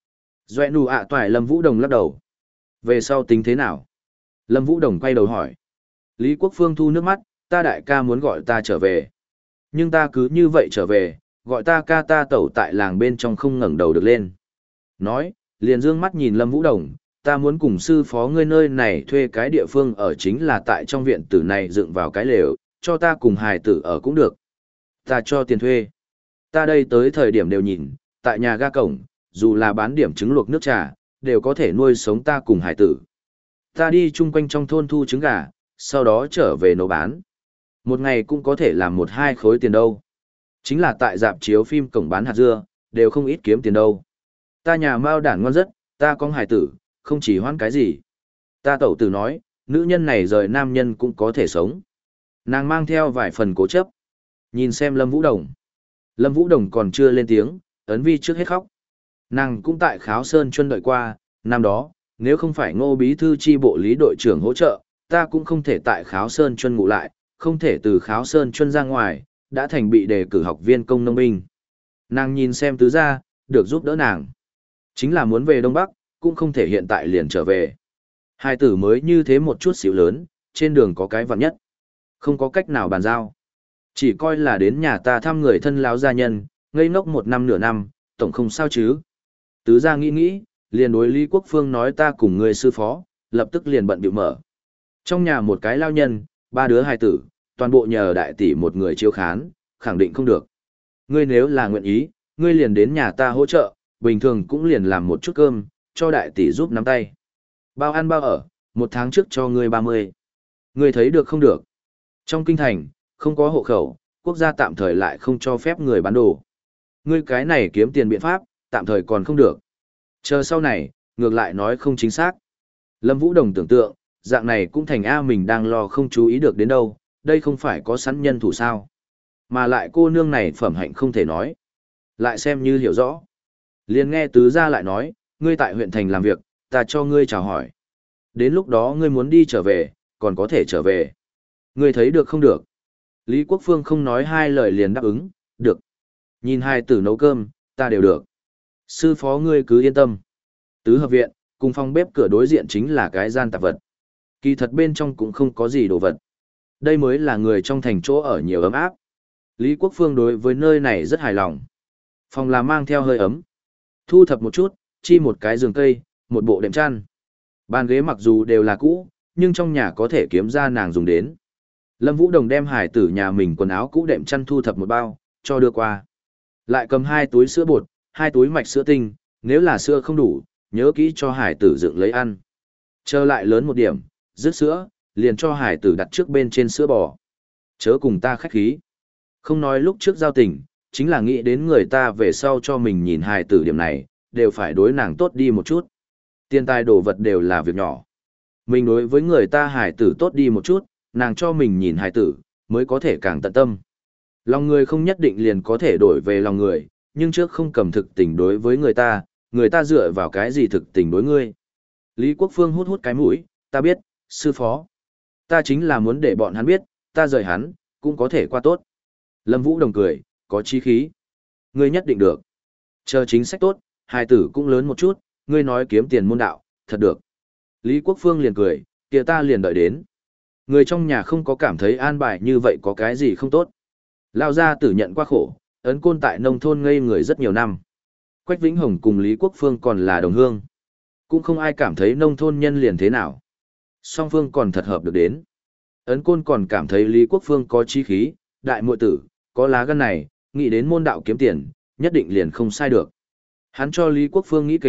Doẹ nụ ạ toại Lâm Vũ Đồng lắc đầu. Về sau tính thế nào? Lâm Vũ Đồng quay đầu hỏi. Lý Quốc Phương thu nước mắt, ta đại ca muốn gọi ta trở về. Nhưng ta cứ như vậy trở về, gọi ta ca ta tẩu tại làng bên trong không ngẩng đầu được lên. Nói, liền dương mắt nhìn Lâm Vũ Đồng, ta muốn cùng sư phó ngươi nơi này thuê cái địa phương ở chính là tại trong viện tử này dựng vào cái lều, cho ta cùng hài tử ở cũng được. Ta cho tiền thuê. Ta đây tới thời điểm đều nhìn, tại nhà ga cổng, dù là bán điểm trứng luộc nước trà, đều có thể nuôi sống ta cùng hài tử. Ta đi chung quanh trong thôn thu trứng gà, sau đó trở về nấu bán. Một ngày cũng có thể làm một hai khối tiền đâu. Chính là tại dạp chiếu phim cổng bán hạt dưa, đều không ít kiếm tiền đâu. Ta nhà mao đản ngon rất, ta có hài tử, không chỉ hoãn cái gì. Ta tẩu tử nói, nữ nhân này rời nam nhân cũng có thể sống. Nàng mang theo vài phần cố chấp. Nhìn xem Lâm Vũ Đồng. Lâm Vũ Đồng còn chưa lên tiếng, Ấn Vi trước hết khóc. Nàng cũng tại Kháo Sơn Chuân đợi qua, năm đó, nếu không phải Ngô Bí Thư chi bộ lý đội trưởng hỗ trợ, ta cũng không thể tại Kháo Sơn Chuân ngủ lại, không thể từ Kháo Sơn Chuân ra ngoài, đã thành bị đề cử học viên công nông binh. Nàng nhìn xem tứ gia, được giúp đỡ nàng. Chính là muốn về Đông Bắc, cũng không thể hiện tại liền trở về. Hai tử mới như thế một chút xíu lớn, trên đường có cái vặn nhất. Không có cách nào bàn giao. Chỉ coi là đến nhà ta thăm người thân lão gia nhân, ngây ngốc một năm nửa năm, tổng không sao chứ. Tứ gia nghĩ nghĩ, liền đối Lý Quốc Phương nói ta cùng người sư phó, lập tức liền bận bịu mở. Trong nhà một cái lao nhân, ba đứa hài tử, toàn bộ nhờ đại tỷ một người chiếu khán, khẳng định không được. Ngươi nếu là nguyện ý, ngươi liền đến nhà ta hỗ trợ, bình thường cũng liền làm một chút cơm, cho đại tỷ giúp nắm tay. Bao ăn bao ở, một tháng trước cho ngươi ba mươi. Ngươi thấy được không được? Trong kinh thành, không có hộ khẩu, quốc gia tạm thời lại không cho phép người bán đồ. Ngươi cái này kiếm tiền biện pháp, tạm thời còn không được. Chờ sau này, ngược lại nói không chính xác. Lâm Vũ Đồng tưởng tượng, dạng này cũng thành A mình đang lo không chú ý được đến đâu, đây không phải có sẵn nhân thủ sao. Mà lại cô nương này phẩm hạnh không thể nói. Lại xem như hiểu rõ. Liền nghe tứ gia lại nói, ngươi tại huyện thành làm việc, ta cho ngươi chào hỏi. Đến lúc đó ngươi muốn đi trở về, còn có thể trở về. Ngươi thấy được không được? Lý Quốc Phương không nói hai lời liền đáp ứng, được. Nhìn hai tử nấu cơm, ta đều được. Sư phó ngươi cứ yên tâm. Tứ hợp viện, cùng phòng bếp cửa đối diện chính là cái gian tạp vật. Kỳ thật bên trong cũng không có gì đồ vật. Đây mới là người trong thành chỗ ở nhiều ấm áp. Lý Quốc Phương đối với nơi này rất hài lòng. Phòng là mang theo hơi ấm. Thu thập một chút, chi một cái giường cây, một bộ đệm chăn. Bàn ghế mặc dù đều là cũ, nhưng trong nhà có thể kiếm ra nàng dùng đến. Lâm Vũ Đồng đem hải tử nhà mình quần áo cũ đệm chăn thu thập một bao, cho đưa qua. Lại cầm hai túi sữa bột, hai túi mạch sữa tinh, nếu là sữa không đủ, nhớ kỹ cho hải tử dựng lấy ăn. Chờ lại lớn một điểm, dứt sữa, liền cho hải tử đặt trước bên trên sữa bò. Chớ cùng ta khách khí. Không nói lúc trước giao tình, chính là nghĩ đến người ta về sau cho mình nhìn hải tử điểm này, đều phải đối nàng tốt đi một chút. Tiền tài đồ vật đều là việc nhỏ. Mình đối với người ta hải tử tốt đi một chút, nàng cho mình nhìn hải tử, mới có thể càng tận tâm. Lòng người không nhất định liền có thể đổi về lòng người, nhưng trước không cầm thực tình đối với người ta, người ta dựa vào cái gì thực tình đối ngươi. Lý Quốc Phương hút hút cái mũi, ta biết, sư phó. Ta chính là muốn để bọn hắn biết, ta rời hắn, cũng có thể qua tốt. Lâm Vũ Đồng cười, có chí khí. Ngươi nhất định được. Chờ chính sách tốt, hài tử cũng lớn một chút, ngươi nói kiếm tiền môn đạo, thật được. Lý Quốc Phương liền cười, kia ta liền đợi đến. Người trong nhà không có cảm thấy an bài như vậy có cái gì không tốt. Lao gia tử nhận qua khổ, ấn côn tại nông thôn ngây người rất nhiều năm. Quách Vĩnh Hồng cùng Lý Quốc Phương còn là đồng hương. Cũng không ai cảm thấy nông thôn nhân liền thế nào. Song phương còn thật hợp được đến. Ấn côn còn cảm thấy Lý Quốc Phương có chí khí, đại muội tử, có lá gan này, nghĩ đến môn đạo kiếm tiền, nhất định liền không sai được. Hắn cho Lý Quốc Phương nghĩ kế,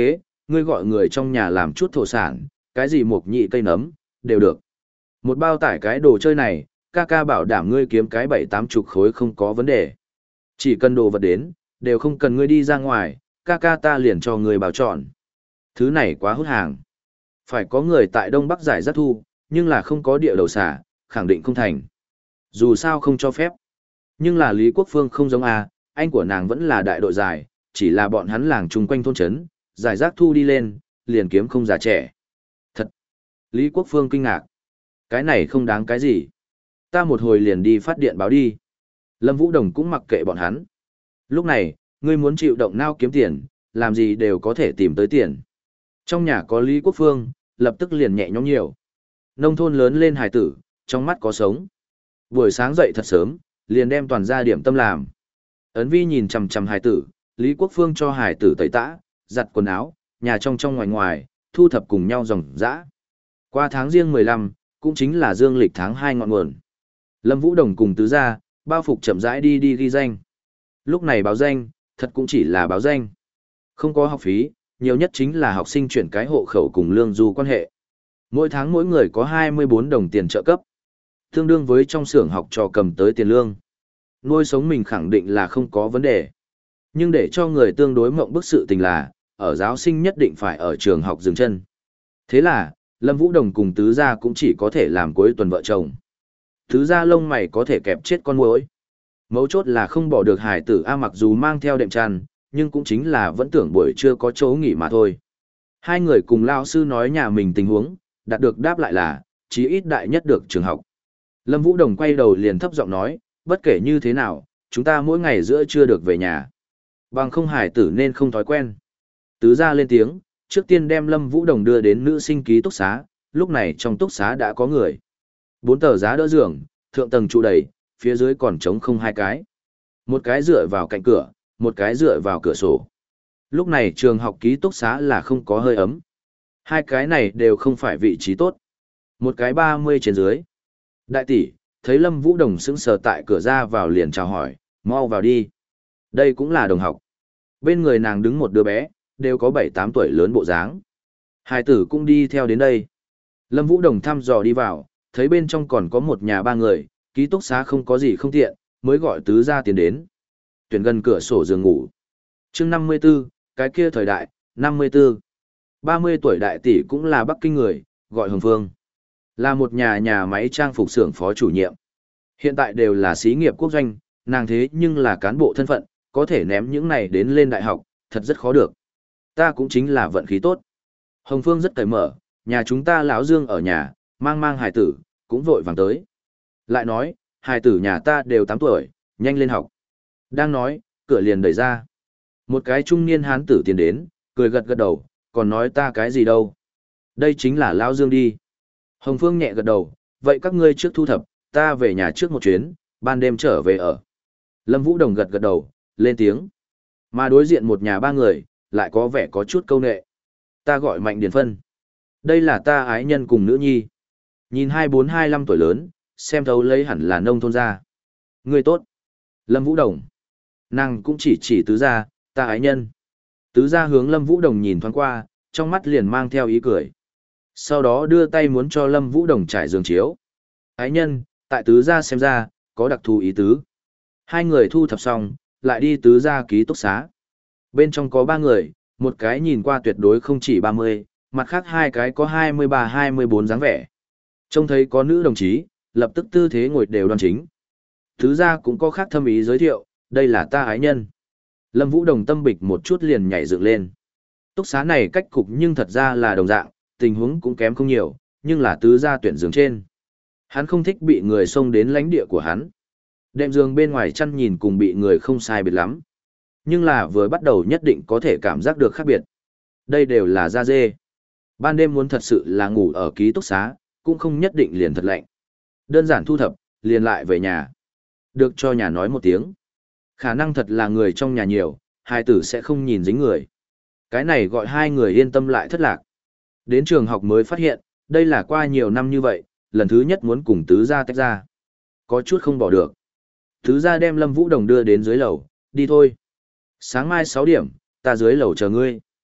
ngươi gọi người trong nhà làm chút thổ sản, cái gì mộc nhị cây nấm, đều được. Một bao tải cái đồ chơi này, ca ca bảo đảm ngươi kiếm cái bảy tám chục khối không có vấn đề. Chỉ cần đồ vật đến, đều không cần ngươi đi ra ngoài, ca ca ta liền cho ngươi bảo chọn. Thứ này quá hút hàng. Phải có người tại Đông Bắc giải rác thu, nhưng là không có địa đầu xả, khẳng định không thành. Dù sao không cho phép. Nhưng là Lý Quốc Phương không giống A, anh của nàng vẫn là đại đội giải, chỉ là bọn hắn làng chung quanh thôn trấn, giải rác thu đi lên, liền kiếm không già trẻ. Thật! Lý Quốc Phương kinh ngạc. Cái này không đáng cái gì. Ta một hồi liền đi phát điện báo đi. Lâm Vũ Đồng cũng mặc kệ bọn hắn. Lúc này, ngươi muốn chịu động não kiếm tiền, làm gì đều có thể tìm tới tiền. Trong nhà có Lý Quốc Phương, lập tức liền nhẹ nhõm nhiều. Nông thôn lớn lên hài tử, trong mắt có sống. Buổi sáng dậy thật sớm, liền đem toàn gia điểm tâm làm. Ấn Vi nhìn chằm chằm hài tử, Lý Quốc Phương cho hài tử tẩy tã, giặt quần áo, nhà trong trong ngoài ngoài, thu thập cùng nhau dòng dã. Qua tháng riêng mười lăm, cũng chính là dương lịch tháng hai ngọn nguồn. Lâm Vũ Đồng cùng tứ gia, bao phục chậm rãi đi đi ghi danh. Lúc này báo danh, thật cũng chỉ là báo danh. Không có học phí, nhiều nhất chính là học sinh chuyển cái hộ khẩu cùng lương du quan hệ. Mỗi tháng mỗi người có hai mươi bốn đồng tiền trợ cấp. Tương đương với trong xưởng học trò cầm tới tiền lương. Nuôi sống mình khẳng định là không có vấn đề. Nhưng để cho người tương đối mộng bức sự tình là, ở giáo sinh nhất định phải ở trường học dừng chân. Thế là, Lâm Vũ Đồng cùng tứ gia cũng chỉ có thể làm cuối tuần vợ chồng. Tứ gia lông mày có thể kẹp chết con muỗi. Mấu chốt là không bỏ được hải tử A mặc dù mang theo đệm tràn, nhưng cũng chính là vẫn tưởng buổi trưa có chỗ nghỉ mà thôi. Hai người cùng lao sư nói nhà mình tình huống, đạt được đáp lại là, chí ít đại nhất được trường học. Lâm Vũ Đồng quay đầu liền thấp giọng nói, bất kể như thế nào, chúng ta mỗi ngày giữa trưa được về nhà. Bằng không hải tử nên không thói quen. Tứ gia lên tiếng, trước tiên đem Lâm Vũ Đồng đưa đến nữ sinh ký túc xá, lúc này trong túc xá đã có người. Bốn tờ giá đỡ giường, thượng tầng trụ đầy, phía dưới còn trống không hai cái. Một cái dựa vào cạnh cửa, một cái dựa vào cửa sổ. Lúc này trường học ký túc xá là không có hơi ấm. Hai cái này đều không phải vị trí tốt. Một cái ba mươi trên dưới. Đại tỷ, thấy Lâm Vũ Đồng sững sờ tại cửa ra vào liền chào hỏi, mau vào đi. Đây cũng là đồng học. Bên người nàng đứng một đứa bé, đều có bảy tám tuổi lớn bộ dáng. Hai tử cũng đi theo đến đây. Lâm Vũ Đồng thăm dò đi vào, thấy bên trong còn có một nhà ba người, ký túc xá không có gì không tiện, mới gọi tứ gia tiến đến. Tuyển gần cửa sổ giường ngủ. Chương năm mươi 54, cái kia thời đại, năm mươi tư. ba mươi tuổi đại tỷ cũng là Bắc Kinh người, gọi Hồng Phương. Là một nhà nhà máy trang phục xưởng phó chủ nhiệm. Hiện tại đều là xí nghiệp quốc doanh, nàng thế nhưng là cán bộ thân phận, có thể ném những này đến lên đại học, thật rất khó được. Ta cũng chính là vận khí tốt. Hồng Phương rất cởi mở, nhà chúng ta lão Dương ở nhà, mang mang hài tử, cũng vội vàng tới. Lại nói, hài tử nhà ta đều tám tuổi, nhanh lên học. Đang nói, cửa liền đẩy ra. Một cái trung niên hán tử tiến đến, cười gật gật đầu, còn nói ta cái gì đâu. Đây chính là lão Dương đi. Hồng Phương nhẹ gật đầu, vậy các ngươi trước thu thập, ta về nhà trước một chuyến, ban đêm trở về ở. Lâm Vũ Đồng gật gật đầu, lên tiếng. Mà đối diện một nhà ba người, lại có vẻ có chút câu nệ. Ta gọi Mạnh Điền Phân. Đây là ta ái nhân cùng nữ nhi. Nhìn hai bốn hai lăm tuổi lớn, xem thấu lấy hẳn là nông thôn ra. Người tốt. Lâm Vũ Đồng. Nàng cũng chỉ chỉ tứ gia, ta ái nhân. Tứ gia hướng Lâm Vũ Đồng nhìn thoáng qua, trong mắt liền mang theo ý cười. Sau đó đưa tay muốn cho Lâm Vũ Đồng trải giường chiếu. Ái nhân, tại tứ gia xem ra, có đặc thù ý tứ. Hai người thu thập xong, lại đi tứ gia ký túc xá. Bên trong có ba người, một cái nhìn qua tuyệt đối không chỉ ba mươi, mặt khác hai cái có hai mươi ba hai mươi bốn dáng vẻ. Trông thấy có nữ đồng chí, lập tức tư thế ngồi đều đoan chính. Tứ gia cũng có khác thâm ý giới thiệu, đây là ta ái nhân. Lâm Vũ Đồng tâm bịch một chút liền nhảy dựng lên. Túc xá này cách cục nhưng thật ra là đồng dạng, tình huống cũng kém không nhiều, nhưng là tứ gia tuyển giường trên. Hắn không thích bị người xông đến lãnh địa của hắn. Đệm giường bên ngoài chăn nhìn cùng bị người không sai biệt lắm. Nhưng là vừa bắt đầu nhất định có thể cảm giác được khác biệt. Đây đều là da dê. Ban đêm muốn thật sự là ngủ ở ký túc xá, cũng không nhất định liền thật lạnh. Đơn giản thu thập, liền lại về nhà. Được cho nhà nói một tiếng. Khả năng thật là người trong nhà nhiều, hai tử sẽ không nhìn dính người. Cái này gọi hai người yên tâm lại thất lạc. Đến trường học mới phát hiện, đây là qua nhiều năm như vậy, lần thứ nhất muốn cùng tứ gia tách ra. Có chút không bỏ được. Tứ gia đem Lâm Vũ Đồng đưa đến dưới lầu, đi thôi. Sáng mai sáu điểm, ta dưới lầu chờ ngươi.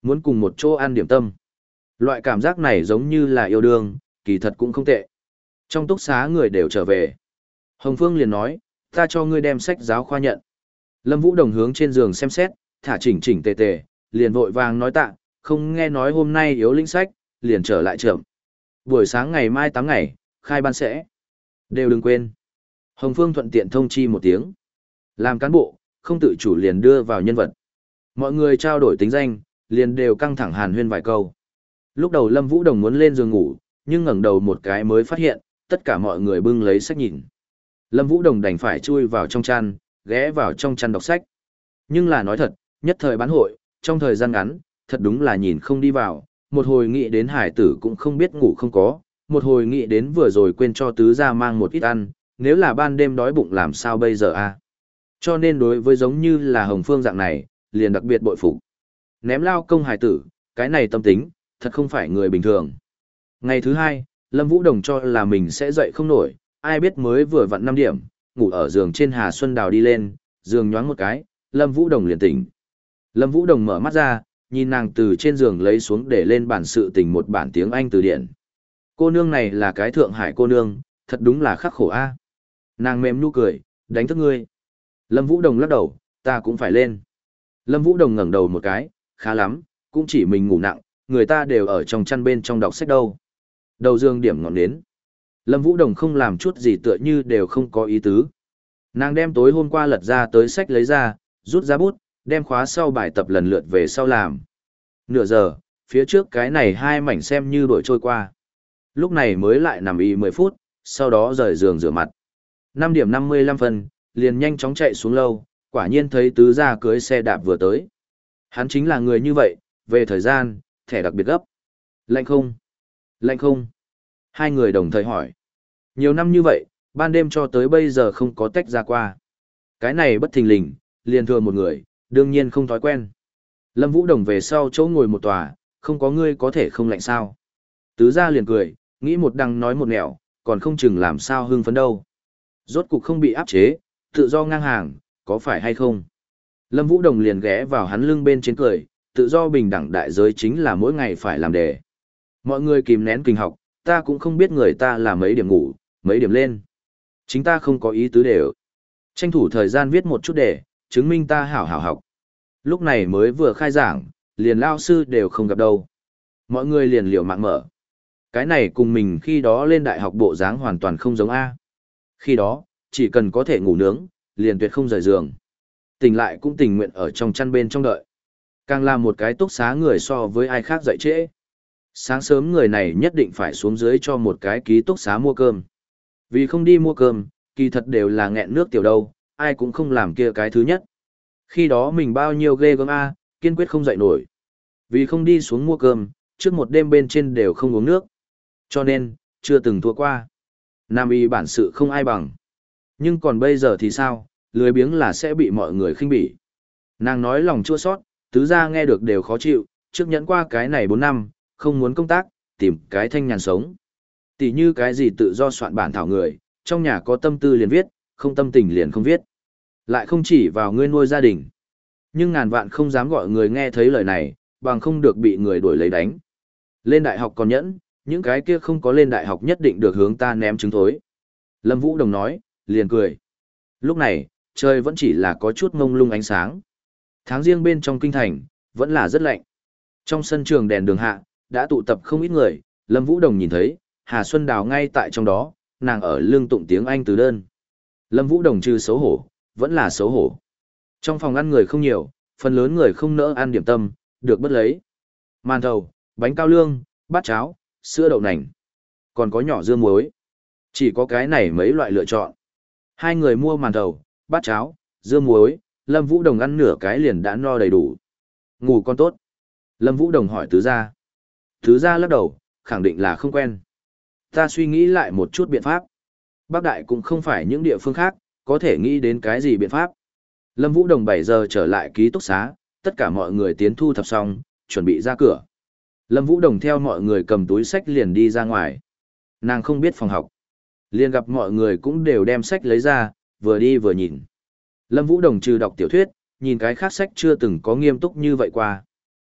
muốn cùng một chỗ ăn điểm tâm. Loại cảm giác này giống như là yêu đương, kỳ thật cũng không tệ. Trong túc xá người đều trở về. Hồng Phương liền nói, ta cho ngươi đem sách giáo khoa nhận. Lâm Vũ Đồng hướng trên giường xem xét, thả chỉnh chỉnh tề tề, liền vội vàng nói tạ, không nghe nói hôm nay yếu lĩnh sách, liền trở lại trưởng. Buổi sáng ngày mai tám ngày, khai ban sẽ. Đều đừng quên. Hồng Phương thuận tiện thông chi một tiếng. Làm cán bộ, không tự chủ liền đưa vào nhân vật. Mọi người trao đổi tính danh, liền đều căng thẳng hàn huyên vài câu. Lúc đầu Lâm Vũ Đồng muốn lên giường ngủ, nhưng ngẩng đầu một cái mới phát hiện, tất cả mọi người bưng lấy sách nhìn. Lâm Vũ Đồng đành phải chui vào trong chăn, ghé vào trong chăn đọc sách. Nhưng là nói thật, nhất thời bán hội, trong thời gian ngắn, thật đúng là nhìn không đi vào, một hồi nghĩ đến hải tử cũng không biết ngủ không có, một hồi nghĩ đến vừa rồi quên cho tứ gia mang một ít ăn, nếu là ban đêm đói bụng làm sao bây giờ a? Cho nên đối với giống như là Hồng Phương dạng này, liền đặc biệt bội phục. Ném lao công hải tử, cái này tâm tính, thật không phải người bình thường. Ngày thứ hai, Lâm Vũ Đồng cho là mình sẽ dậy không nổi, ai biết mới vừa vặn năm điểm, ngủ ở giường trên Hà Xuân Đào đi lên, giường nhoáng một cái, Lâm Vũ Đồng liền tỉnh. Lâm Vũ Đồng mở mắt ra, nhìn nàng từ trên giường lấy xuống để lên bản sự tình một bản tiếng Anh từ điển. Cô nương này là cái Thượng Hải cô nương, thật đúng là khắc khổ a. Nàng mềm nu cười, đánh thức ngươi. Lâm Vũ Đồng lắc đầu, ta cũng phải lên. Lâm Vũ Đồng ngẩng đầu một cái, khá lắm, cũng chỉ mình ngủ nặng, người ta đều ở trong chăn bên trong đọc sách đâu. Đầu giường điểm ngọn nến. Lâm Vũ Đồng không làm chút gì tựa như đều không có ý tứ. Nàng đem tối hôm qua lật ra tới sách lấy ra, rút ra bút, đem khóa sau bài tập lần lượt về sau làm. Nửa giờ, phía trước cái này hai mảnh xem như đổi trôi qua. Lúc này mới lại nằm y mười phút, sau đó rời giường rửa mặt. năm điểm năm mươi lăm phân, liền nhanh chóng chạy xuống lâu, quả nhiên thấy tứ gia cưới xe đạp vừa tới. Hắn chính là người như vậy, về thời gian, thẻ đặc biệt gấp. Lạnh không? Lạnh không? Hai người đồng thời hỏi. Nhiều năm như vậy, ban đêm cho tới bây giờ không có tách ra qua. Cái này bất thình lình, liền thừa một người, đương nhiên không thói quen. Lâm Vũ Đồng về sau chỗ ngồi một tòa, không có ngươi có thể không lạnh sao. Tứ gia liền cười, nghĩ một đằng nói một nẻo, còn không chừng làm sao hưng phấn đâu. Rốt cục không bị áp chế, tự do ngang hàng, có phải hay không? Lâm Vũ Đồng liền ghé vào hắn lưng bên trên cười, tự do bình đẳng đại giới chính là mỗi ngày phải làm đề. Mọi người kìm nén kinh học, ta cũng không biết người ta là mấy điểm ngủ, mấy điểm lên. Chính ta không có ý tứ đều. Tranh thủ thời gian viết một chút đề, chứng minh ta hảo hảo học. Lúc này mới vừa khai giảng, liền lao sư đều không gặp đâu. Mọi người liền liều mạng mở. Cái này cùng mình khi đó lên đại học bộ dáng hoàn toàn không giống A. Khi đó, chỉ cần có thể ngủ nướng, liền tuyệt không rời giường. Tỉnh lại cũng tình nguyện ở trong chăn bên trong đợi. Càng là một cái túc xá người so với ai khác dậy trễ. Sáng sớm người này nhất định phải xuống dưới cho một cái ký túc xá mua cơm. Vì không đi mua cơm, kỳ thật đều là nghẹn nước tiểu đâu, ai cũng không làm kia cái thứ nhất. Khi đó mình bao nhiêu ghê gớm A, kiên quyết không dậy nổi. Vì không đi xuống mua cơm, trước một đêm bên trên đều không uống nước. Cho nên, chưa từng thua qua. Nam y bản sự không ai bằng. Nhưng còn bây giờ thì sao, lười biếng là sẽ bị mọi người khinh bỉ. Nàng nói lòng chua sót, tứ gia nghe được đều khó chịu, trước nhẫn qua cái này bốn năm, không muốn công tác, tìm cái thanh nhàn sống. Tỷ như cái gì tự do soạn bản thảo người, trong nhà có tâm tư liền viết, không tâm tình liền không viết. Lại không chỉ vào ngươi nuôi gia đình. Nhưng ngàn vạn không dám gọi người nghe thấy lời này, bằng không được bị người đuổi lấy đánh. Lên đại học còn nhẫn, những cái kia không có lên đại học nhất định được hướng ta ném trứng thối. Lâm Vũ Đồng nói, liền cười. Lúc này, trời vẫn chỉ là có chút mông lung ánh sáng. Tháng riêng bên trong kinh thành, vẫn là rất lạnh. Trong sân trường đèn đường hạ, đã tụ tập không ít người, Lâm Vũ Đồng nhìn thấy, Hà Xuân Đào ngay tại trong đó, nàng ở lưng tụng tiếng Anh từ đơn. Lâm Vũ Đồng trừ xấu hổ, vẫn là xấu hổ. Trong phòng ăn người không nhiều, phần lớn người không nỡ ăn điểm tâm, được bất lấy. Màn thầu, bánh cao lương, bát cháo, sữa đậu nành, còn có nhỏ dưa muối. Chỉ có cái này mấy loại lựa chọn. Hai người mua màn thầu, bát cháo, dưa muối, Lâm Vũ Đồng ăn nửa cái liền đã no đầy đủ. Ngủ con tốt. Lâm Vũ Đồng hỏi tứ gia. Tứ gia lắc đầu, khẳng định là không quen. Ta suy nghĩ lại một chút biện pháp. Bắc Đại cũng không phải những địa phương khác, có thể nghĩ đến cái gì biện pháp. Lâm Vũ Đồng bảy giờ trở lại ký túc xá, tất cả mọi người tiến thu thập xong, chuẩn bị ra cửa. Lâm Vũ Đồng theo mọi người cầm túi sách liền đi ra ngoài. Nàng không biết phòng học. Liền gặp mọi người cũng đều đem sách lấy ra, vừa đi vừa nhìn. Lâm Vũ Đồng trừ đọc tiểu thuyết, nhìn cái khác sách chưa từng có nghiêm túc như vậy qua.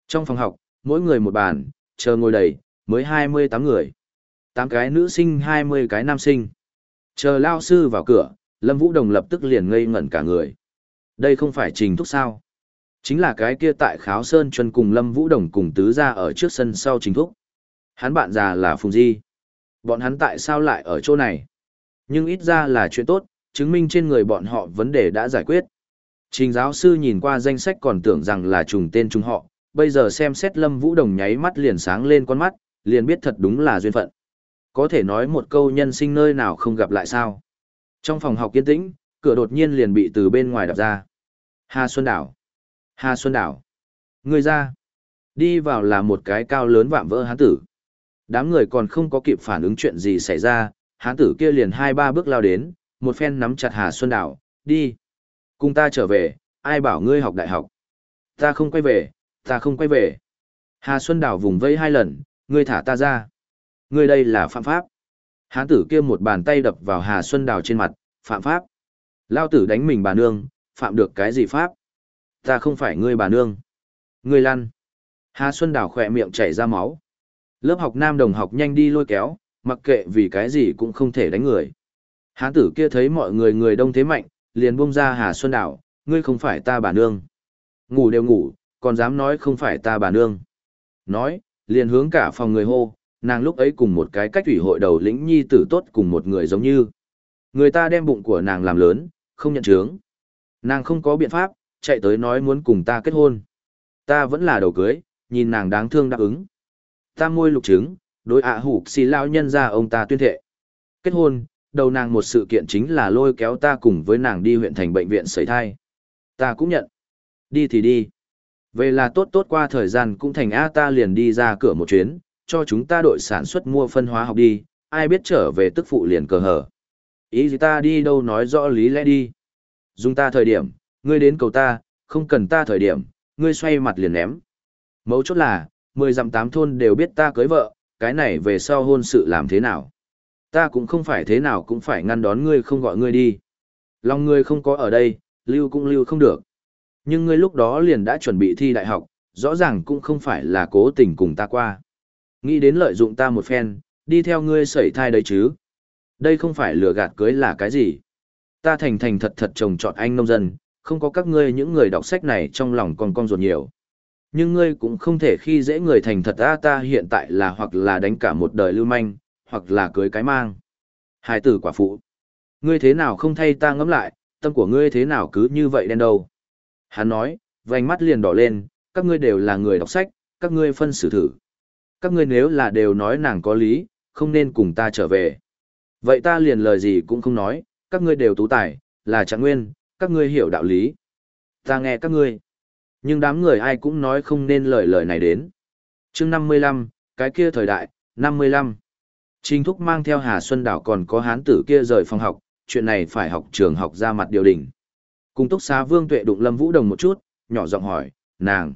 Trong phòng học, mỗi người một bàn, chờ ngồi đầy, mới hai mươi tám người. tám cái nữ sinh hai mươi cái nam sinh. Chờ lao sư vào cửa, Lâm Vũ Đồng lập tức liền ngây ngẩn cả người. Đây không phải Trình Thúc sao? Chính là cái kia tại Kháo Sơn Chuân cùng Lâm Vũ Đồng cùng tứ ra ở trước sân sau Trình Thúc. Hắn bạn già là Phùng Di. Bọn hắn tại sao lại ở chỗ này? Nhưng ít ra là chuyện tốt, chứng minh trên người bọn họ vấn đề đã giải quyết. Trình giáo sư nhìn qua danh sách còn tưởng rằng là trùng tên trùng họ, bây giờ xem xét Lâm Vũ Đồng nháy mắt liền sáng lên con mắt, liền biết thật đúng là duyên phận. Có thể nói một câu nhân sinh nơi nào không gặp lại sao. Trong phòng học yên tĩnh, cửa đột nhiên liền bị từ bên ngoài đập ra. Hà Xuân Đảo. Hà Xuân Đảo. Người ra. Đi vào là một cái cao lớn vạm vỡ hán tử. Đám người còn không có kịp phản ứng chuyện gì xảy ra, hán tử kia liền hai ba bước lao đến, một phen nắm chặt Hà Xuân Đảo, đi. Cùng ta trở về, ai bảo ngươi học đại học. Ta không quay về, ta không quay về. Hà Xuân Đảo vùng vây hai lần, ngươi thả ta ra. Ngươi đây là phạm pháp. Hán tử kia một bàn tay đập vào Hà Xuân Đảo trên mặt, phạm pháp. Lao tử đánh mình bà nương, phạm được cái gì pháp? Ta không phải ngươi bà nương. Ngươi lăn. Hà Xuân Đảo khỏe miệng chảy ra máu. Lớp học nam đồng học nhanh đi lôi kéo, mặc kệ vì cái gì cũng không thể đánh người. Hán tử kia thấy mọi người người đông thế mạnh, liền buông ra Hà Xuân Đảo, ngươi không phải ta bà nương. Ngủ đều ngủ, còn dám nói không phải ta bà nương. Nói, liền hướng cả phòng người hô, nàng lúc ấy cùng một cái cách ủy hội đầu lĩnh nhi tử tốt cùng một người giống như. Người ta đem bụng của nàng làm lớn, không nhận chướng. Nàng không có biện pháp, chạy tới nói muốn cùng ta kết hôn. Ta vẫn là đầu cưới, nhìn nàng đáng thương đáp ứng. Ta môi lục trứng, đối ạ hủ xì lao nhân ra ông ta tuyên thệ. Kết hôn, đầu nàng một sự kiện chính là lôi kéo ta cùng với nàng đi huyện thành bệnh viện sấy thai. Ta cũng nhận. Đi thì đi. Về là tốt tốt qua thời gian cũng thành A ta liền đi ra cửa một chuyến, cho chúng ta đội sản xuất mua phân hóa học đi, ai biết trở về tức phụ liền cờ hở. Ý gì ta đi đâu nói rõ lý lẽ đi. Dùng ta thời điểm, ngươi đến cầu ta, không cần ta thời điểm, ngươi xoay mặt liền ném. Mấu chốt là, mười dặm tám thôn đều biết ta cưới vợ, cái này về sau hôn sự làm thế nào. Ta cũng không phải thế nào cũng phải ngăn đón ngươi không gọi ngươi đi. Lòng ngươi không có ở đây, lưu cũng lưu không được. Nhưng ngươi lúc đó liền đã chuẩn bị thi đại học, rõ ràng cũng không phải là cố tình cùng ta qua. Nghĩ đến lợi dụng ta một phen, đi theo ngươi sẩy thai đấy chứ. Đây không phải lừa gạt cưới là cái gì. Ta thành thành thật thật trồng trọt anh nông dân, không có các ngươi những người đọc sách này trong lòng còn con ruột nhiều. Nhưng ngươi cũng không thể khi dễ người thành thật ta ta hiện tại là hoặc là đánh cả một đời lưu manh, hoặc là cưới cái mang. Hai tử quả phụ. Ngươi thế nào không thay ta ngẫm lại, tâm của ngươi thế nào cứ như vậy đen đâu. Hắn nói, vành mắt liền đỏ lên, các ngươi đều là người đọc sách, các ngươi phân xử thử. Các ngươi nếu là đều nói nàng có lý, không nên cùng ta trở về. Vậy ta liền lời gì cũng không nói, các ngươi đều tú tài, là Trạng Nguyên, các ngươi hiểu đạo lý. Ta nghe các ngươi. Nhưng đám người ai cũng nói không nên lời lời này đến. chương năm mươi lăm, cái kia thời đại, năm mươi lăm. Trình Thúc mang theo Hà Xuân Đảo còn có hán tử kia rời phòng học, chuyện này phải học trường học ra mặt điều đình. Cùng túc xá Vương Tuệ đụng Lâm Vũ Đồng một chút, nhỏ giọng hỏi, nàng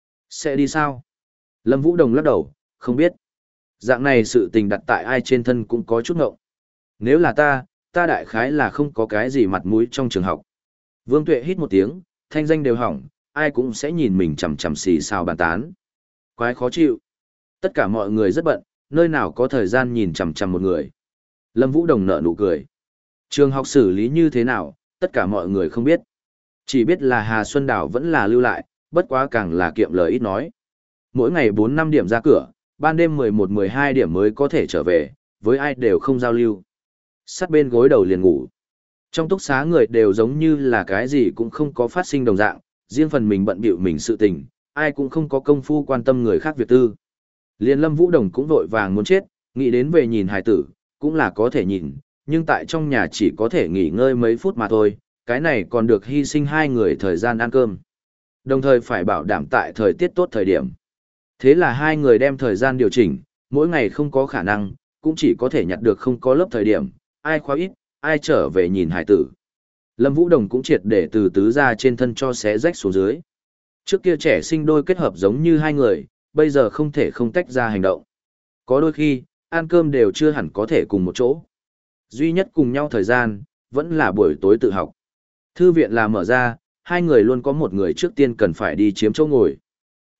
sẽ đi sao? Lâm Vũ Đồng lắc đầu, không biết. Dạng này sự tình đặt tại ai trên thân cũng có chút ngộng. Nếu là ta, ta đại khái là không có cái gì mặt mũi trong trường học. Vương Tuệ hít một tiếng, thanh danh đều hỏng, ai cũng sẽ nhìn mình chằm chằm xì xào bàn tán. Quái khó chịu. Tất cả mọi người rất bận, nơi nào có thời gian nhìn chằm chằm một người. Lâm Vũ Đồng nở nụ cười. Trường học xử lý như thế nào, tất cả mọi người không biết. Chỉ biết là Hà Xuân Đảo vẫn là lưu lại, bất quá càng là kiệm lời ít nói. Mỗi ngày bốn năm điểm ra cửa, ban đêm mười một mười hai điểm mới có thể trở về, với ai đều không giao lưu. Sát bên gối đầu liền ngủ. Trong túc xá người đều giống như là cái gì cũng không có phát sinh đồng dạng, riêng phần mình bận bịu mình sự tình, ai cũng không có công phu quan tâm người khác việc tư. Liên Lâm Vũ Đồng cũng vội vàng muốn chết, nghĩ đến về nhìn hài tử, cũng là có thể nhìn, nhưng tại trong nhà chỉ có thể nghỉ ngơi mấy phút mà thôi, cái này còn được hy sinh hai người thời gian ăn cơm. Đồng thời phải bảo đảm tại thời tiết tốt thời điểm. Thế là hai người đem thời gian điều chỉnh, mỗi ngày không có khả năng, cũng chỉ có thể nhặt được không có lớp thời điểm, ai khóa ít, ai trở về nhìn hải tử. Lâm Vũ Đồng cũng triệt để từ tứ ra trên thân cho xé rách xuống dưới. Trước kia trẻ sinh đôi kết hợp giống như hai người, bây giờ không thể không tách ra hành động. Có đôi khi, ăn cơm đều chưa hẳn có thể cùng một chỗ. Duy nhất cùng nhau thời gian, vẫn là buổi tối tự học. Thư viện là mở ra, hai người luôn có một người trước tiên cần phải đi chiếm chỗ ngồi.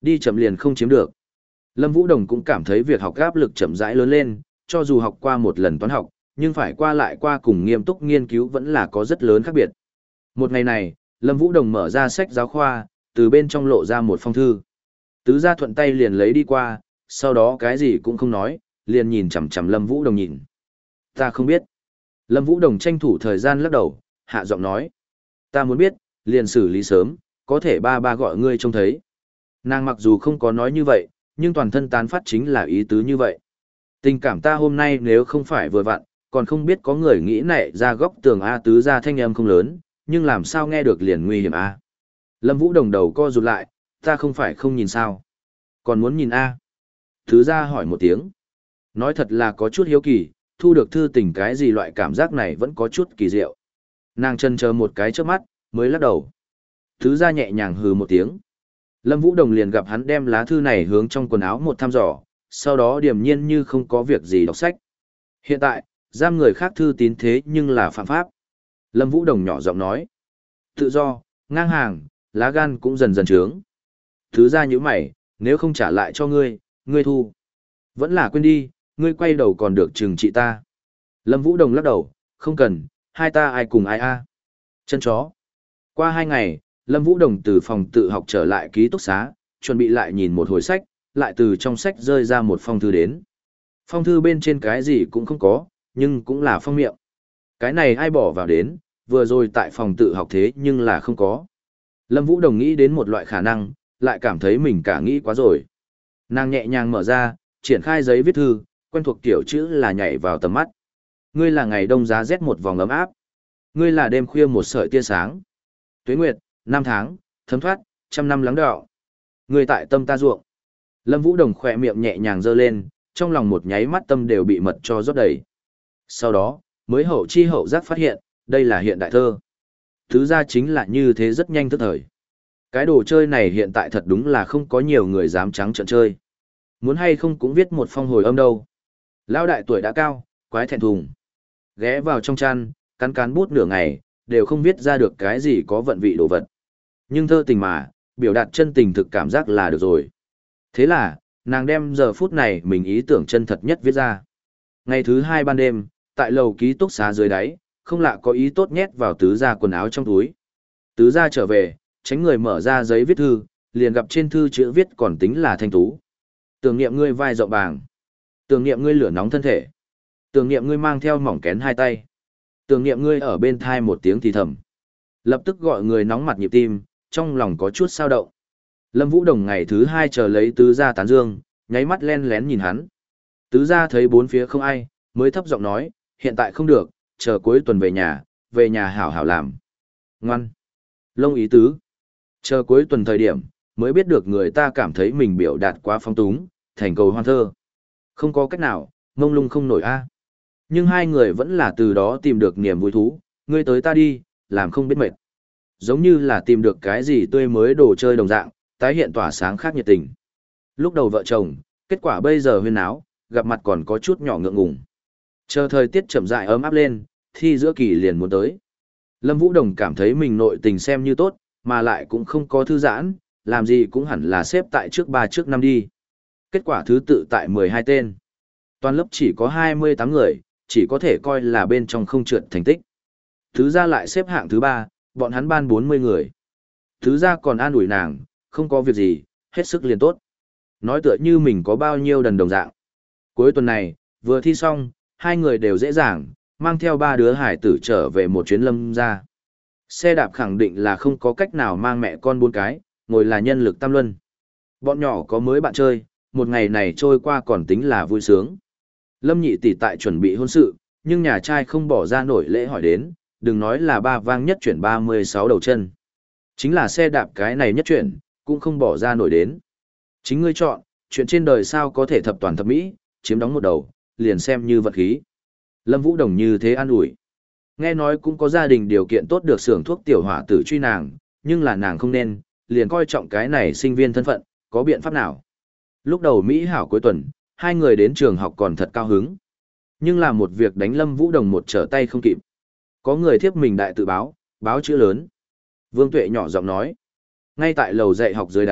Đi chậm liền không chiếm được. Lâm Vũ Đồng cũng cảm thấy việc học áp lực chậm rãi lớn lên, cho dù học qua một lần toán học, nhưng phải qua lại qua cùng nghiêm túc nghiên cứu vẫn là có rất lớn khác biệt. Một ngày này, Lâm Vũ Đồng mở ra sách giáo khoa, từ bên trong lộ ra một phong thư. Tứ gia thuận tay liền lấy đi qua, sau đó cái gì cũng không nói, liền nhìn chằm chằm Lâm Vũ Đồng nhìn. Ta không biết. Lâm Vũ Đồng tranh thủ thời gian lắc đầu, hạ giọng nói. Ta muốn biết, liền xử lý sớm, có thể ba ba gọi ngươi trông thấy. Nàng mặc dù không có nói như vậy, nhưng toàn thân tán phát chính là ý tứ như vậy. Tình cảm ta hôm nay nếu không phải vừa vặn, còn không biết có người nghĩ nảy ra góc tường A. Tứ gia thanh âm không lớn, nhưng làm sao nghe được liền nguy hiểm A. Lâm Vũ Đồng đầu co rụt lại, ta không phải không nhìn sao. Còn muốn nhìn A. Tứ gia hỏi một tiếng. Nói thật là có chút hiếu kỳ, thu được thư tình cái gì loại cảm giác này vẫn có chút kỳ diệu. Nàng chân chờ một cái trước mắt, mới lắc đầu. Tứ gia nhẹ nhàng hừ một tiếng. Lâm Vũ Đồng liền gặp hắn đem lá thư này hướng trong quần áo một thăm dò, sau đó điềm nhiên như không có việc gì đọc sách. Hiện tại, giam người khác thư tín thế nhưng là phạm pháp. Lâm Vũ Đồng nhỏ giọng nói. Tự do, ngang hàng, lá gan cũng dần dần trướng. Thứ ra như mày, nếu không trả lại cho ngươi, ngươi thu. Vẫn là quên đi, ngươi quay đầu còn được trừng trị ta. Lâm Vũ Đồng lắc đầu, không cần, hai ta ai cùng ai a. Chân chó. Qua hai ngày, Lâm Vũ Đồng từ phòng tự học trở lại ký túc xá, chuẩn bị lại nhìn một hồi sách, lại từ trong sách rơi ra một phong thư đến. Phong thư bên trên cái gì cũng không có, nhưng cũng là phong miệng. Cái này ai bỏ vào đến, vừa rồi tại phòng tự học thế nhưng là không có. Lâm Vũ Đồng nghĩ đến một loại khả năng, lại cảm thấy mình cả nghĩ quá rồi. Nàng nhẹ nhàng mở ra, triển khai giấy viết thư, quen thuộc kiểu chữ là nhảy vào tầm mắt. Ngươi là ngày đông giá rét một vòng ấm áp. Ngươi là đêm khuya một sợi tia sáng. Tuế nguyệt, năm tháng, thấm thoát, trăm năm lắng đọng. Ngươi tại tâm ta ruộng. Lâm Vũ Đồng khỏe miệng nhẹ nhàng giơ lên, trong lòng một nháy mắt tâm đều bị mật cho rót đầy. Sau đó, mới hậu chi hậu giác phát hiện, đây là hiện đại thơ. Thứ ra chính là như thế rất nhanh tức thời. Cái đồ chơi này hiện tại thật đúng là không có nhiều người dám trắng trợn chơi. Muốn hay không cũng viết một phong hồi âm đâu. Lão đại tuổi đã cao, quái thẹn thùng. Ghé vào trong chăn, cắn cán bút nửa ngày, đều không viết ra được cái gì có vận vị đồ vật. Nhưng thơ tình mà, biểu đạt chân tình thực cảm giác là được rồi. Thế là, nàng đem giờ phút này mình ý tưởng chân thật nhất viết ra. Ngày thứ hai ban đêm, tại lầu ký túc xá dưới đáy, không lạ có ý tốt nhét vào tứ gia quần áo trong túi. Tứ gia trở về, tránh người mở ra giấy viết thư, liền gặp trên thư chữ viết còn tính là thanh tú. Tưởng niệm ngươi vai rộng bàng. Tưởng niệm ngươi lửa nóng thân thể. Tưởng niệm ngươi mang theo mỏng kén hai tay. Tưởng niệm ngươi ở bên thai một tiếng thì thầm. Lập tức gọi người nóng mặt nhịp tim, trong lòng có chút sao động. Lâm Vũ Đồng ngày thứ hai chờ lấy tứ gia tán dương, nháy mắt len lén nhìn hắn. Tứ gia thấy bốn phía không ai, mới thấp giọng nói, hiện tại không được, chờ cuối tuần về nhà, về nhà hảo hảo làm. Ngoan. Lông ý tứ. Chờ cuối tuần thời điểm, mới biết được người ta cảm thấy mình biểu đạt quá phong túng, thành cầu hoan thơ. Không có cách nào, mông lung không nổi a. Nhưng hai người vẫn là từ đó tìm được niềm vui thú, ngươi tới ta đi, làm không biết mệt. Giống như là tìm được cái gì tươi mới đồ chơi đồng dạng, tái hiện tỏa sáng khác nhiệt tình. Lúc đầu vợ chồng, kết quả bây giờ huyên áo, gặp mặt còn có chút nhỏ ngượng ngùng. Chờ thời tiết chậm rãi ấm áp lên, thi giữa kỳ liền muốn tới. Lâm Vũ Đồng cảm thấy mình nội tình xem như tốt, mà lại cũng không có thư giãn, làm gì cũng hẳn là xếp tại trước ba trước năm đi. Kết quả thứ tự tại mười hai tên. Toàn lớp chỉ có hai mươi tám người, chỉ có thể coi là bên trong không trượt thành tích. Thứ ra lại xếp hạng thứ ba, bọn hắn ban bốn mươi người. Thứ ra còn an ủi nàng, không có việc gì, hết sức liền tốt. Nói tựa như mình có bao nhiêu đần đồng dạng. Cuối tuần này, vừa thi xong, hai người đều dễ dàng, mang theo ba đứa hải tử trở về một chuyến lâm ra. Xe đạp khẳng định là không có cách nào mang mẹ con bốn cái, ngồi là nhân lực tam luân. Bọn nhỏ có mới bạn chơi, một ngày này trôi qua còn tính là vui sướng. Lâm nhị tỷ tại chuẩn bị hôn sự, nhưng nhà trai không bỏ ra nổi lễ hỏi đến, đừng nói là ba vang nhất chuyển ba mươi sáu đầu chân. Chính là xe đạp cái này nhất chuyển, cũng không bỏ ra nổi đến. Chính ngươi chọn, chuyện trên đời sao có thể thập toàn thập mỹ, chiếm đóng một đầu, liền xem như vật khí. Lâm Vũ Đồng như thế an ủi. Nghe nói cũng có gia đình điều kiện tốt được xưởng thuốc tiểu hỏa tử truy nàng, nhưng là nàng không nên, liền coi trọng cái này sinh viên thân phận, có biện pháp nào. Lúc đầu Mỹ hảo cuối tuần, hai người đến trường học còn thật cao hứng. Nhưng là một việc đánh Lâm Vũ Đồng một trở tay không kịp. Có người thiếp mình đại tự báo, báo chữ lớn. Vương Tuệ nhỏ giọng nói. Ngay tại lầu dạy học dưới đáy,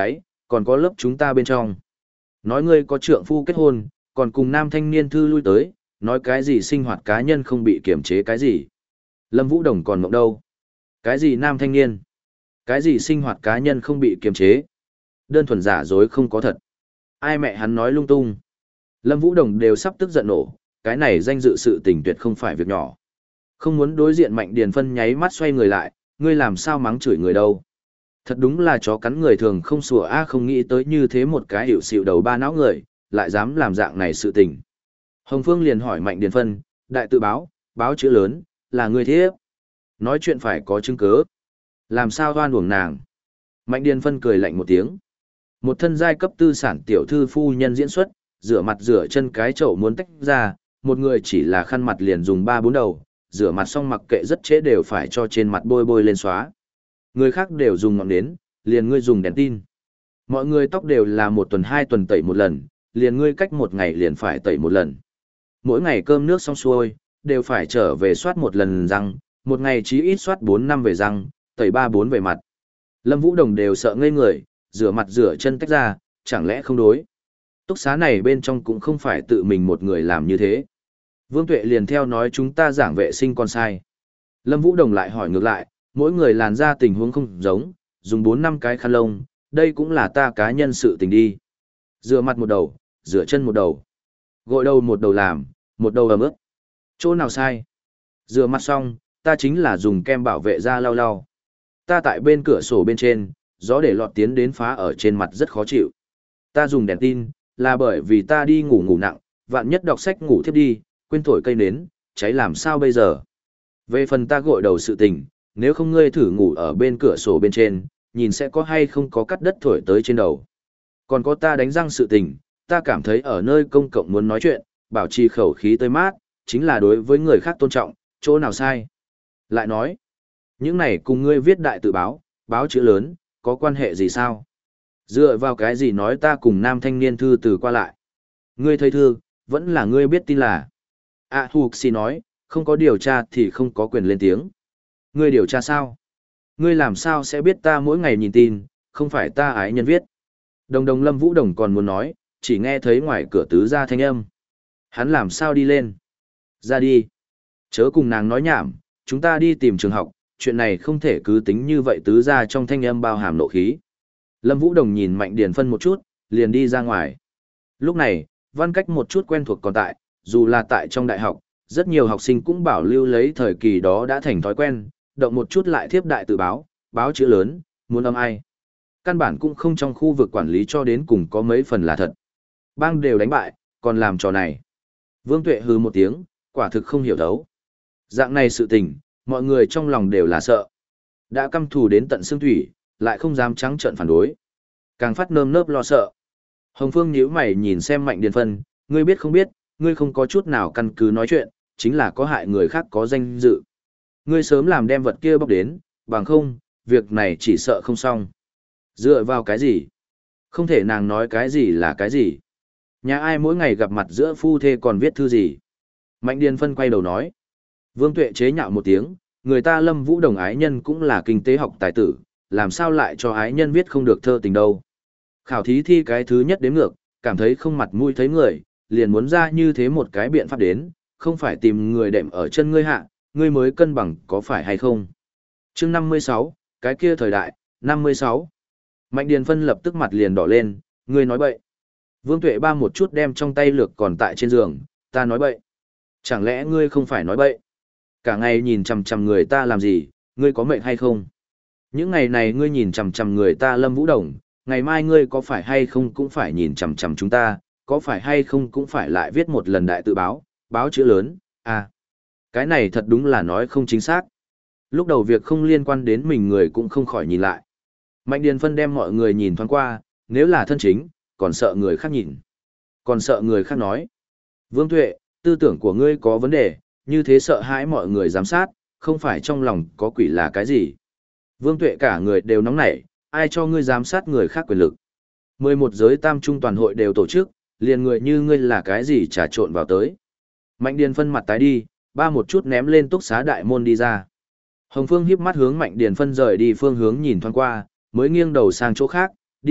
Còn có lớp chúng ta bên trong. Nói ngươi có trượng phu kết hôn, còn cùng nam thanh niên thư lui tới, nói cái gì sinh hoạt cá nhân không bị kiểm chế cái gì. Lâm Vũ Đồng còn mộng đâu. Cái gì nam thanh niên? Cái gì sinh hoạt cá nhân không bị kiềm chế? Đơn thuần giả dối không có thật. Ai mẹ hắn nói lung tung. Lâm Vũ Đồng đều sắp tức giận nổ, cái này danh dự sự tình tuyệt không phải việc nhỏ. Không muốn đối diện Mạnh Điền Phân nháy mắt xoay người lại, ngươi làm sao mắng chửi người đâu. Thật đúng là chó cắn người thường không sủa a, không nghĩ tới như thế một cái hiệu xịu đầu ba não người, lại dám làm dạng này sự tình. Hồng Phương liền hỏi Mạnh Điền Phân, đại tự báo, báo chữ lớn, là người thiếp. Nói chuyện phải có chứng cứ. Làm sao hoan uổng nàng. Mạnh Điền Phân cười lạnh một tiếng. Một thân giai cấp tư sản tiểu thư phu nhân diễn xuất, rửa mặt rửa chân cái chậu muốn tách ra, một người chỉ là khăn mặt liền dùng ba bốn đầu, rửa mặt xong mặc kệ rất chế đều phải cho trên mặt bôi bôi lên xóa. Người khác đều dùng ngọn nến, liền ngươi dùng đèn tin. Mọi người tóc đều là một tuần hai tuần tẩy một lần, liền ngươi cách một ngày liền phải tẩy một lần. Mỗi ngày cơm nước xong xuôi, đều phải trở về soát một lần răng, một ngày chí ít soát bốn năm về răng, tẩy ba bốn về mặt. Lâm Vũ Đồng đều sợ ngây người, rửa mặt rửa chân tách ra, chẳng lẽ không đối. Túc xá này bên trong cũng không phải tự mình một người làm như thế. Vương Tuệ liền theo nói chúng ta giảng vệ sinh còn sai. Lâm Vũ Đồng lại hỏi ngược lại, mỗi người làn da tình huống không giống, dùng bốn năm cái khăn lông, đây cũng là ta cá nhân sự tình đi. Rửa mặt một đầu, rửa chân một đầu. Gội đầu một đầu làm, một đầu ẩm ướt. Chỗ nào sai? Rửa mặt xong, ta chính là dùng kem bảo vệ da lau lau. Ta tại bên cửa sổ bên trên, gió để lọt tiến đến phá ở trên mặt rất khó chịu. Ta dùng đèn tin, là bởi vì ta đi ngủ ngủ nặng, vạn nhất đọc sách ngủ thiếp đi, quên thổi cây nến, cháy làm sao bây giờ? Về phần ta gội đầu sự tình, nếu không ngươi thử ngủ ở bên cửa sổ bên trên, nhìn sẽ có hay không có cắt đất thổi tới trên đầu. Còn có ta đánh răng sự tình, ta cảm thấy ở nơi công cộng muốn nói chuyện, bảo trì khẩu khí tươi mát, chính là đối với người khác tôn trọng, chỗ nào sai. Lại nói, những này cùng ngươi viết đại tự báo, báo chữ lớn, có quan hệ gì sao? Dựa vào cái gì nói ta cùng nam thanh niên thư từ qua lại? Ngươi thấy thư, vẫn là ngươi biết tin là. À Hục Xì nói, không có điều tra thì không có quyền lên tiếng. Ngươi điều tra sao? Ngươi làm sao sẽ biết ta mỗi ngày nhìn tin, không phải ta ái nhân viết. Đồng đồng Lâm Vũ Đồng còn muốn nói, chỉ nghe thấy ngoài cửa tứ ra thanh âm. Hắn làm sao đi lên? Ra đi. Chớ cùng nàng nói nhảm, chúng ta đi tìm trường học, chuyện này không thể cứ tính như vậy tứ ra trong thanh âm bao hàm nộ khí. Lâm Vũ Đồng nhìn Mạnh Điền Phân một chút, liền đi ra ngoài. Lúc này, văn cách một chút quen thuộc còn tại, dù là tại trong đại học, rất nhiều học sinh cũng bảo lưu lấy thời kỳ đó đã thành thói quen, động một chút lại thiếp đại tự báo, báo chữ lớn, muốn âm ai. Căn bản cũng không trong khu vực quản lý cho đến cùng có mấy phần là thật. Bang đều đánh bại, còn làm trò này. Vương Tuệ hừ một tiếng, quả thực không hiểu thấu. Dạng này sự tình, mọi người trong lòng đều là sợ. Đã căm thù đến tận xương thủy, lại không dám trắng trợn phản đối. Càng phát nơm nớp lo sợ. Hồng Phương nhíu mày nhìn xem Mạnh Điền Phân, ngươi biết không biết, ngươi không có chút nào căn cứ nói chuyện, chính là có hại người khác có danh dự. Ngươi sớm làm đem vật kia bóc đến, bằng không, việc này chỉ sợ không xong. Dựa vào cái gì? Không thể nàng nói cái gì là cái gì. Nhà ai mỗi ngày gặp mặt giữa phu thê còn viết thư gì? Mạnh Điền Phân quay đầu nói. Vương Tuệ chế nhạo một tiếng, người ta Lâm Vũ Đồng ái nhân cũng là kinh tế học tài tử, làm sao lại cho ái nhân viết không được thơ tình đâu. Khảo thí thi cái thứ nhất đếm ngược, cảm thấy không mặt mũi thấy người, liền muốn ra như thế một cái biện pháp đến, không phải tìm người đệm ở chân ngươi hạ, ngươi mới cân bằng có phải hay không. Chương năm mươi sáu, cái kia thời đại, năm mươi sáu. Mạnh Điền Phân lập tức mặt liền đỏ lên, ngươi nói bậy. Vương Tuệ ba một chút đem trong tay lược còn tại trên giường, ta nói bậy. Chẳng lẽ ngươi không phải nói bậy? Cả ngày nhìn chằm chằm người ta làm gì, ngươi có mệnh hay không? Những ngày này ngươi nhìn chằm chằm người ta Lâm Vũ Đồng, ngày mai ngươi có phải hay không cũng phải nhìn chằm chằm chúng ta, có phải hay không cũng phải lại viết một lần đại tự báo, báo chữ lớn, à. Cái này thật đúng là nói không chính xác. Lúc đầu việc không liên quan đến mình người cũng không khỏi nhìn lại. Mạnh Điền Phân đem mọi người nhìn thoáng qua, nếu là thân chính, còn sợ người khác nhìn. Còn sợ người khác nói. Vương Tuệ, tư tưởng của ngươi có vấn đề, như thế sợ hãi mọi người giám sát, không phải trong lòng có quỷ là cái gì. Vương Tuệ cả người đều nóng nảy, ai cho ngươi giám sát người khác quyền lực. mười một giới tam trung toàn hội đều tổ chức, liền người như ngươi là cái gì trà trộn vào tới. Mạnh Điền Phân mặt tái đi, ba một chút ném lên túc xá đại môn đi ra. Hồng Phương híp mắt hướng Mạnh Điền Phân rời đi phương hướng nhìn thoáng qua, mới nghiêng đầu sang chỗ khác, đi,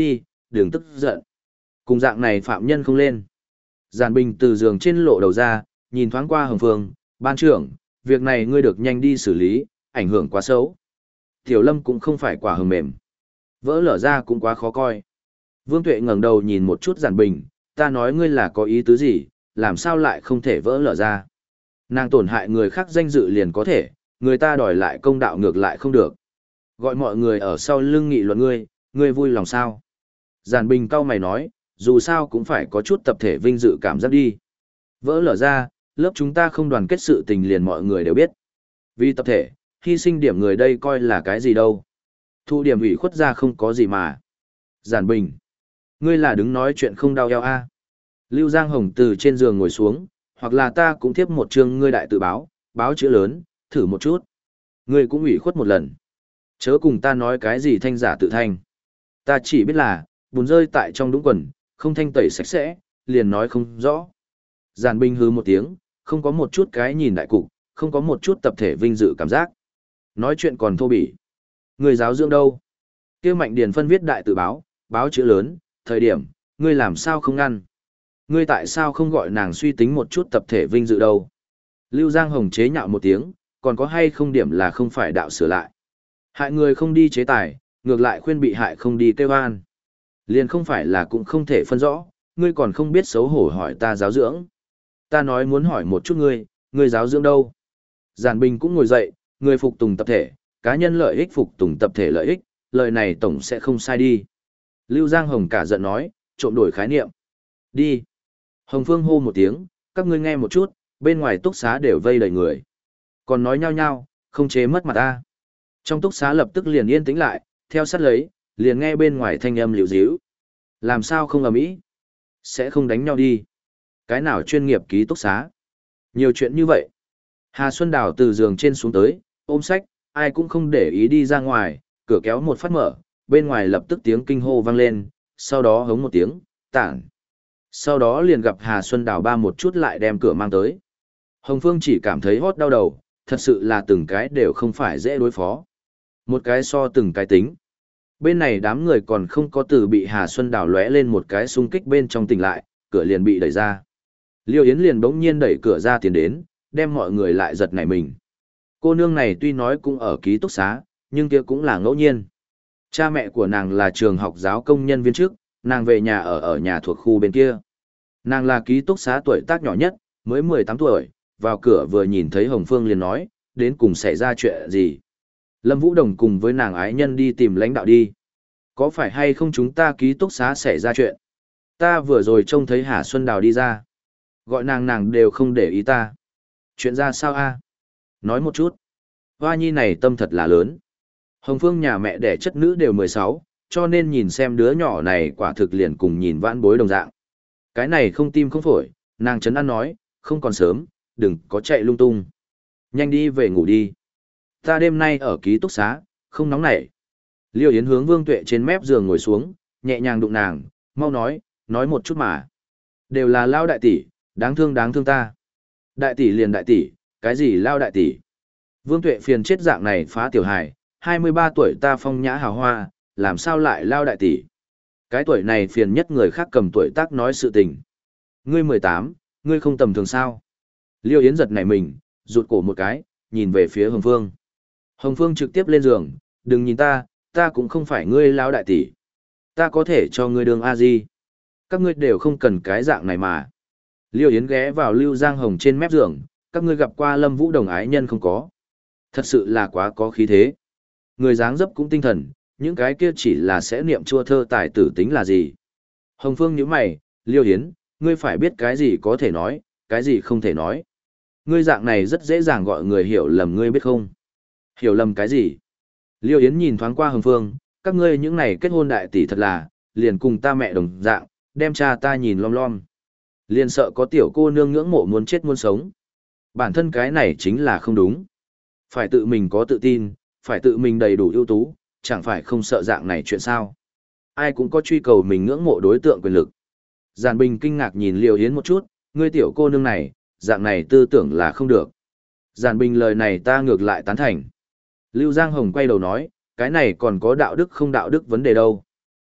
đừng tức giận. Cùng dạng này phạm nhân không lên. Giản Bình từ giường trên lộ đầu ra, nhìn thoáng qua Hồng Phương, ban trưởng, việc này ngươi được nhanh đi xử lý, ảnh hưởng quá xấu. Tiểu Lâm cũng không phải quả hờm mềm. Vỡ lở ra cũng quá khó coi. Vương Tuệ ngẩng đầu nhìn một chút Giản Bình, ta nói ngươi là có ý tứ gì, làm sao lại không thể vỡ lở ra. Nàng tổn hại người khác danh dự liền có thể, người ta đòi lại công đạo ngược lại không được. Gọi mọi người ở sau lưng nghị luận ngươi, ngươi vui lòng sao. Giản Bình cau mày nói, dù sao cũng phải có chút tập thể vinh dự cảm giác đi. Vỡ lở ra, lớp chúng ta không đoàn kết sự tình liền mọi người đều biết. Vì tập thể, hy sinh điểm người đây coi là cái gì đâu. Thu điểm ủy khuất ra không có gì mà. Giản Bình, ngươi là đứng nói chuyện không đau eo a. Lưu Giang Hồng từ trên giường ngồi xuống, hoặc là ta cũng tiếp một chương ngươi đại tự báo, báo chữ lớn, thử một chút. Ngươi cũng ủy khuất một lần. Chớ cùng ta nói cái gì thanh giả tự thanh. Ta chỉ biết là, bùn rơi tại trong đúng quần, không thanh tẩy sạch sẽ, liền nói không rõ. Giản Bình hứ một tiếng, không có một chút cái nhìn đại cục, không có một chút tập thể vinh dự cảm giác. Nói chuyện còn thô bỉ. Người giáo dưỡng đâu? Kia Mạnh Điền phân viết đại tự báo, báo chữ lớn, thời điểm, ngươi làm sao không ngăn? Ngươi tại sao không gọi nàng suy tính một chút tập thể vinh dự đâu? Lưu Giang Hồng chế nhạo một tiếng, còn có hay không điểm là không phải đạo sửa lại. Hại người không đi chế tài, ngược lại khuyên bị hại không đi kêu an. Liền không phải là cũng không thể phân rõ, ngươi còn không biết xấu hổ hỏi ta giáo dưỡng. Ta nói muốn hỏi một chút ngươi, ngươi giáo dưỡng đâu? Giản Bình cũng ngồi dậy, người phục tùng tập thể, cá nhân lợi ích phục tùng tập thể lợi ích, lời này tổng sẽ không sai đi. Lưu Giang Hồng cả giận nói, trộm đổi khái niệm. Đi. Hồng Phương hô một tiếng, các ngươi nghe một chút, bên ngoài túc xá đều vây đầy người. Còn nói nhao nhao, không chế mất mặt ta. Trong túc xá lập tức liền yên tĩnh lại, theo sát lấy, liền nghe bên ngoài thanh âm liễu díu. Làm sao không ầm ĩ? Sẽ không đánh nhau đi. Cái nào chuyên nghiệp ký túc xá? Nhiều chuyện như vậy. Hà Xuân Đào từ giường trên xuống tới, ôm sách, ai cũng không để ý đi ra ngoài, cửa kéo một phát mở, bên ngoài lập tức tiếng kinh hô vang lên, sau đó hống một tiếng, tản. Sau đó liền gặp Hà Xuân Đào ba một chút lại đem cửa mang tới. Hồng Phương chỉ cảm thấy hót đau đầu, thật sự là từng cái đều không phải dễ đối phó. Một cái so từng cái tính. Bên này đám người còn không có từ bị Hà Xuân Đào lóe lên một cái xung kích bên trong tỉnh lại, cửa liền bị đẩy ra. Liêu Yến liền bỗng nhiên đẩy cửa ra tiến đến, đem mọi người lại giật nảy mình. Cô nương này tuy nói cũng ở ký túc xá, nhưng kia cũng là ngẫu nhiên. Cha mẹ của nàng là trường học giáo công nhân viên chức, nàng về nhà ở ở nhà thuộc khu bên kia. Nàng là ký túc xá tuổi tác nhỏ nhất, mới mười tám tuổi, vào cửa vừa nhìn thấy Hồng Phương liền nói, đến cùng xảy ra chuyện gì. Lâm Vũ Đồng cùng với nàng ái nhân đi tìm lãnh đạo đi. Có phải hay không chúng ta ký túc xá xảy ra chuyện? Ta vừa rồi trông thấy Hà Xuân Đào đi ra. Gọi nàng nàng đều không để ý ta. Chuyện ra sao a? Nói một chút. Hoa nhi này tâm thật là lớn. Hồng Phương nhà mẹ đẻ chất nữ đều mười sáu, cho nên nhìn xem đứa nhỏ này quả thực liền cùng nhìn vãn bối đồng dạng. Cái này không tim không phổi, nàng chấn an nói, không còn sớm, đừng có chạy lung tung. Nhanh đi về ngủ đi. Ta đêm nay ở ký túc xá, không nóng nảy. Liêu Yến hướng Vương Tuệ trên mép giường ngồi xuống, nhẹ nhàng đụng nàng, mau nói, nói một chút mà. Đều là lao đại tỷ, đáng thương đáng thương ta. Đại tỷ liền đại tỷ, cái gì lao đại tỷ. Vương Tuệ phiền chết dạng này phá tiểu hài, hai mươi ba tuổi ta phong nhã hào hoa, làm sao lại lao đại tỷ. Cái tuổi này phiền nhất người khác cầm tuổi tác nói sự tình. Ngươi mười tám, ngươi không tầm thường sao. Liêu Yến giật nảy mình, rụt cổ một cái, nhìn về phía Hồng Phương. Hồng Phương trực tiếp lên giường, đừng nhìn ta, ta cũng không phải ngươi lao đại tỷ. Ta có thể cho ngươi đường A-di. Các ngươi đều không cần cái dạng này mà. Liêu Yến ghé vào Lưu Giang Hồng trên mép giường, các ngươi gặp qua Lâm Vũ Đồng ái nhân không có. Thật sự là quá có khí thế. Người dáng dấp cũng tinh thần, những cái kia chỉ là sẽ niệm chua thơ tài tử tính là gì. Hồng Phương nhíu mày, Liêu Yến, ngươi phải biết cái gì có thể nói, cái gì không thể nói. Ngươi dạng này rất dễ dàng gọi người hiểu lầm ngươi biết không? Hiểu lầm cái gì? Liêu Yến nhìn thoáng qua Hồng Phương, các ngươi những này kết hôn đại tỷ thật là, liền cùng ta mẹ đồng dạng, đem cha ta nhìn lom lom. Liền sợ có tiểu cô nương ngưỡng mộ muốn chết muốn sống. Bản thân cái này chính là không đúng. Phải tự mình có tự tin, phải tự mình đầy đủ ưu tú, chẳng phải không sợ dạng này chuyện sao. Ai cũng có truy cầu mình ngưỡng mộ đối tượng quyền lực. Giản Bình kinh ngạc nhìn Liêu Yến một chút, ngươi tiểu cô nương này, dạng này tư tưởng là không được. Giản Bình lời này ta ngược lại tán thành. Lưu Giang Hồng quay đầu nói, cái này còn có đạo đức không đạo đức vấn đề đâu.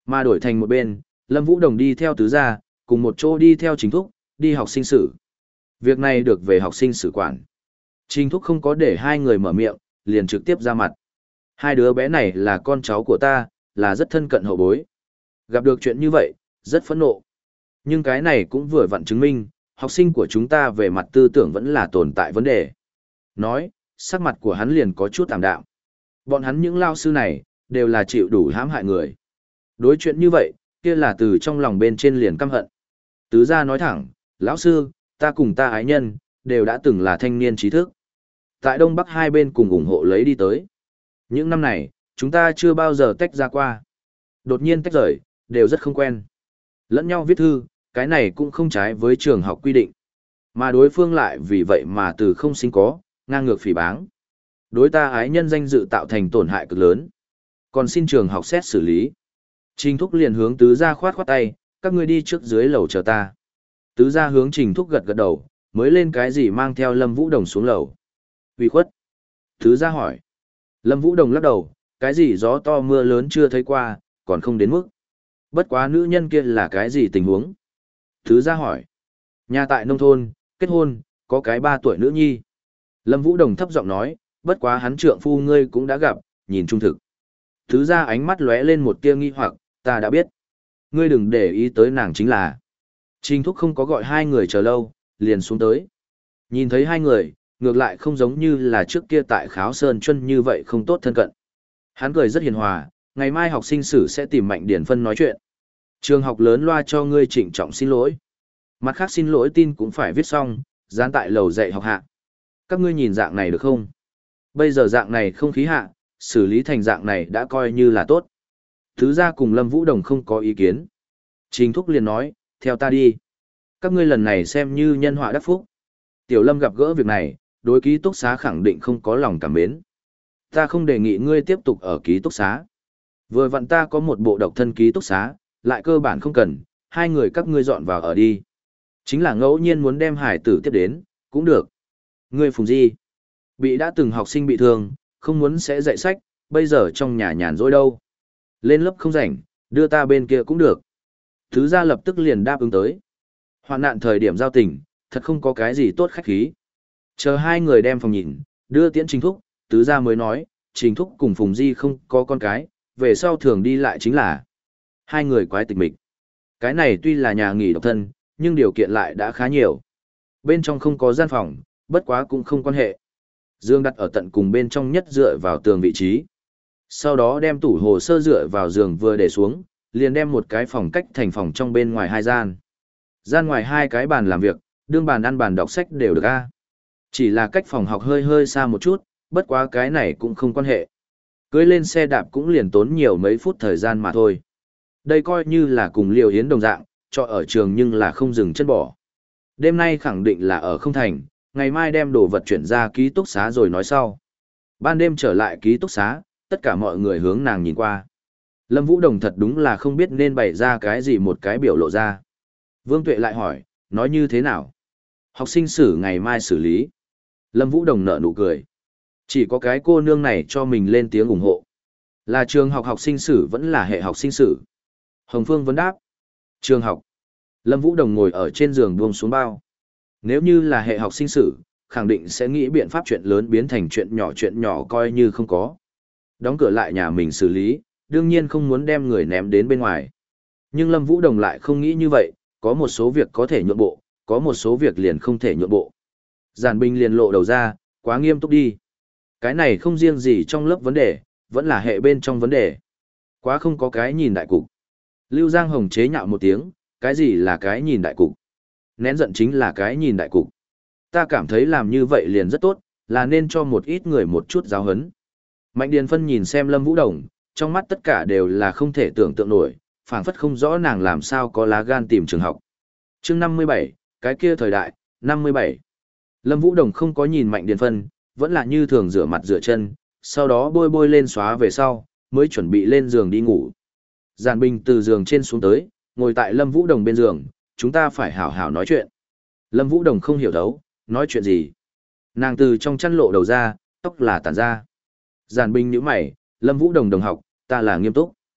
Mà đổi thành một bên, Lâm Vũ Đồng đi theo tứ gia, cùng một chỗ đi theo Trình Thúc, đi học sinh sử. Việc này được về học sinh sử quản. Trình Thúc không có để hai người mở miệng, liền trực tiếp ra mặt. Hai đứa bé này là con cháu của ta, là rất thân cận hậu bối. Gặp được chuyện như vậy, rất phẫn nộ. Nhưng cái này cũng vừa vặn chứng minh, học sinh của chúng ta về mặt tư tưởng vẫn là tồn tại vấn đề. Nói, sắc mặt của hắn liền có chút tạm đạm. Bọn hắn những lao sư này, đều là chịu đủ hãm hại người. Đối chuyện như vậy, kia là từ trong lòng bên trên liền căm hận. Tứ gia nói thẳng, lão sư, ta cùng ta ái nhân, đều đã từng là thanh niên trí thức. Tại Đông Bắc hai bên cùng ủng hộ lấy đi tới. Những năm này, chúng ta chưa bao giờ tách ra qua. Đột nhiên tách rời, đều rất không quen. Lẫn nhau viết thư, cái này cũng không trái với trường học quy định. Mà đối phương lại vì vậy mà từ không sinh có, ngang ngược phỉ báng. Đối ta ái nhân danh dự tạo thành tổn hại cực lớn. Còn xin trường học xét xử lý. Trình Thúc liền hướng tứ gia khoát khoát tay, các ngươi đi trước dưới lầu chờ ta. Tứ gia hướng Trình Thúc gật gật đầu, mới lên cái gì mang theo Lâm Vũ Đồng xuống lầu. Ủy khuất. Tứ gia hỏi. Lâm Vũ Đồng lắc đầu, cái gì gió to mưa lớn chưa thấy qua, còn không đến mức. Bất quá nữ nhân kia là cái gì tình huống? Tứ gia hỏi. Nhà tại nông thôn, kết hôn, có cái ba tuổi nữ nhi. Lâm Vũ Đồng thấp giọng nói, bất quá hắn trượng phu ngươi cũng đã gặp, nhìn trung thực. Tứ gia ánh mắt lóe lên một tia nghi hoặc, ta đã biết. Ngươi đừng để ý tới nàng chính là. Trình Thúc không có gọi hai người chờ lâu, liền xuống tới. Nhìn thấy hai người, ngược lại không giống như là trước kia tại Kháo Sơn Chuân như vậy không tốt thân cận. Hắn cười rất hiền hòa, ngày mai học sinh sử sẽ tìm Mạnh Điển Phân nói chuyện. Trường học lớn loa cho ngươi trịnh trọng xin lỗi. Mặt khác xin lỗi tin cũng phải viết xong, dán tại lầu dạy học hạ. Các ngươi nhìn dạng này được không? Bây giờ dạng này không khí hạ, xử lý thành dạng này đã coi như là tốt. Thứ gia cùng Lâm Vũ Đồng không có ý kiến. Trình Thúc liền nói, theo ta đi. Các ngươi lần này xem như nhân họa đắc phúc. Tiểu Lâm gặp gỡ việc này, đối ký túc xá khẳng định không có lòng cảm mến. Ta không đề nghị ngươi tiếp tục ở ký túc xá. Vừa vặn ta có một bộ độc thân ký túc xá, lại cơ bản không cần, hai người các ngươi dọn vào ở đi. Chính là ngẫu nhiên muốn đem hải tử tiếp đến, cũng được. Ngươi Phùng Di, bị đã từng học sinh bị thương, không muốn sẽ dạy sách, bây giờ trong nhà nhàn rỗi đâu. Lên lớp không rảnh, đưa ta bên kia cũng được. Thứ gia lập tức liền đáp ứng tới. Hoạn nạn thời điểm giao tình, thật không có cái gì tốt khách khí. Chờ hai người đem phòng nhìn, đưa tiễn Trình Thúc, tứ gia mới nói, Trình Thúc cùng Phùng Di không có con cái, về sau thường đi lại chính là hai người quái tịch mịch. Cái này tuy là nhà nghỉ độc thân, nhưng điều kiện lại đã khá nhiều. Bên trong không có gian phòng, bất quá cũng không quan hệ. Dương đặt ở tận cùng bên trong nhất dựa vào tường vị trí. Sau đó đem tủ hồ sơ dựa vào giường vừa để xuống, liền đem một cái phòng cách thành phòng trong bên ngoài hai gian. Gian ngoài hai cái bàn làm việc, đương bàn ăn bàn đọc sách đều được a. Chỉ là cách phòng học hơi hơi xa một chút, bất quá cái này cũng không quan hệ. Cưới lên xe đạp cũng liền tốn nhiều mấy phút thời gian mà thôi. Đây coi như là cùng Liều Yến đồng dạng, cho ở trường nhưng là không dừng chân bỏ. Đêm nay khẳng định là ở không thành, ngày mai đem đồ vật chuyển ra ký túc xá rồi nói sau. Ban đêm trở lại ký túc xá, tất cả mọi người hướng nàng nhìn qua. Lâm Vũ Đồng thật đúng là không biết nên bày ra cái gì một cái biểu lộ ra. Vương Tuệ lại hỏi, nói như thế nào? Học sinh sử ngày mai xử lý. Lâm Vũ Đồng nở nụ cười. Chỉ có cái cô nương này cho mình lên tiếng ủng hộ. Là trường học học sinh sử vẫn là hệ học sinh sử. Hồng Phương vấn đáp. Trường học. Lâm Vũ Đồng ngồi ở trên giường buông xuống bao. Nếu như là hệ học sinh sử, khẳng định sẽ nghĩ biện pháp chuyện lớn biến thành chuyện nhỏ chuyện nhỏ coi như không có. Đóng cửa lại nhà mình xử lý, đương nhiên không muốn đem người ném đến bên ngoài. Nhưng Lâm Vũ Đồng lại không nghĩ như vậy, có một số việc có thể nhượng bộ, có một số việc liền không thể nhượng bộ. Giản Bình liền lộ đầu ra, quá nghiêm túc đi. Cái này không riêng gì trong lớp vấn đề, vẫn là hệ bên trong vấn đề. Quá không có cái nhìn đại cục. Lưu Giang Hồng chế nhạo một tiếng, cái gì là cái nhìn đại cục? Nén giận chính là cái nhìn đại cục. Ta cảm thấy làm như vậy liền rất tốt, là nên cho một ít người một chút giáo hấn. Mạnh Điền Phân nhìn xem Lâm Vũ Đồng, trong mắt tất cả đều là không thể tưởng tượng nổi, phảng phất không rõ nàng làm sao có lá gan tìm trường học. Chương năm mươi bảy, cái kia thời đại, năm mươi bảy. Lâm Vũ Đồng không có nhìn Mạnh Điền Phân, vẫn là như thường rửa mặt rửa chân, sau đó bôi bôi lên xóa về sau, mới chuẩn bị lên giường đi ngủ. Giản Bình từ giường trên xuống tới, ngồi tại Lâm Vũ Đồng bên giường, chúng ta phải hảo hảo nói chuyện. Lâm Vũ Đồng không hiểu đấu, nói chuyện gì? Nàng từ trong chăn lộ đầu ra, tóc là tản ra. Giản Bình nhíu mày, Lâm Vũ Đồng đồng học, ta là nghiêm túc.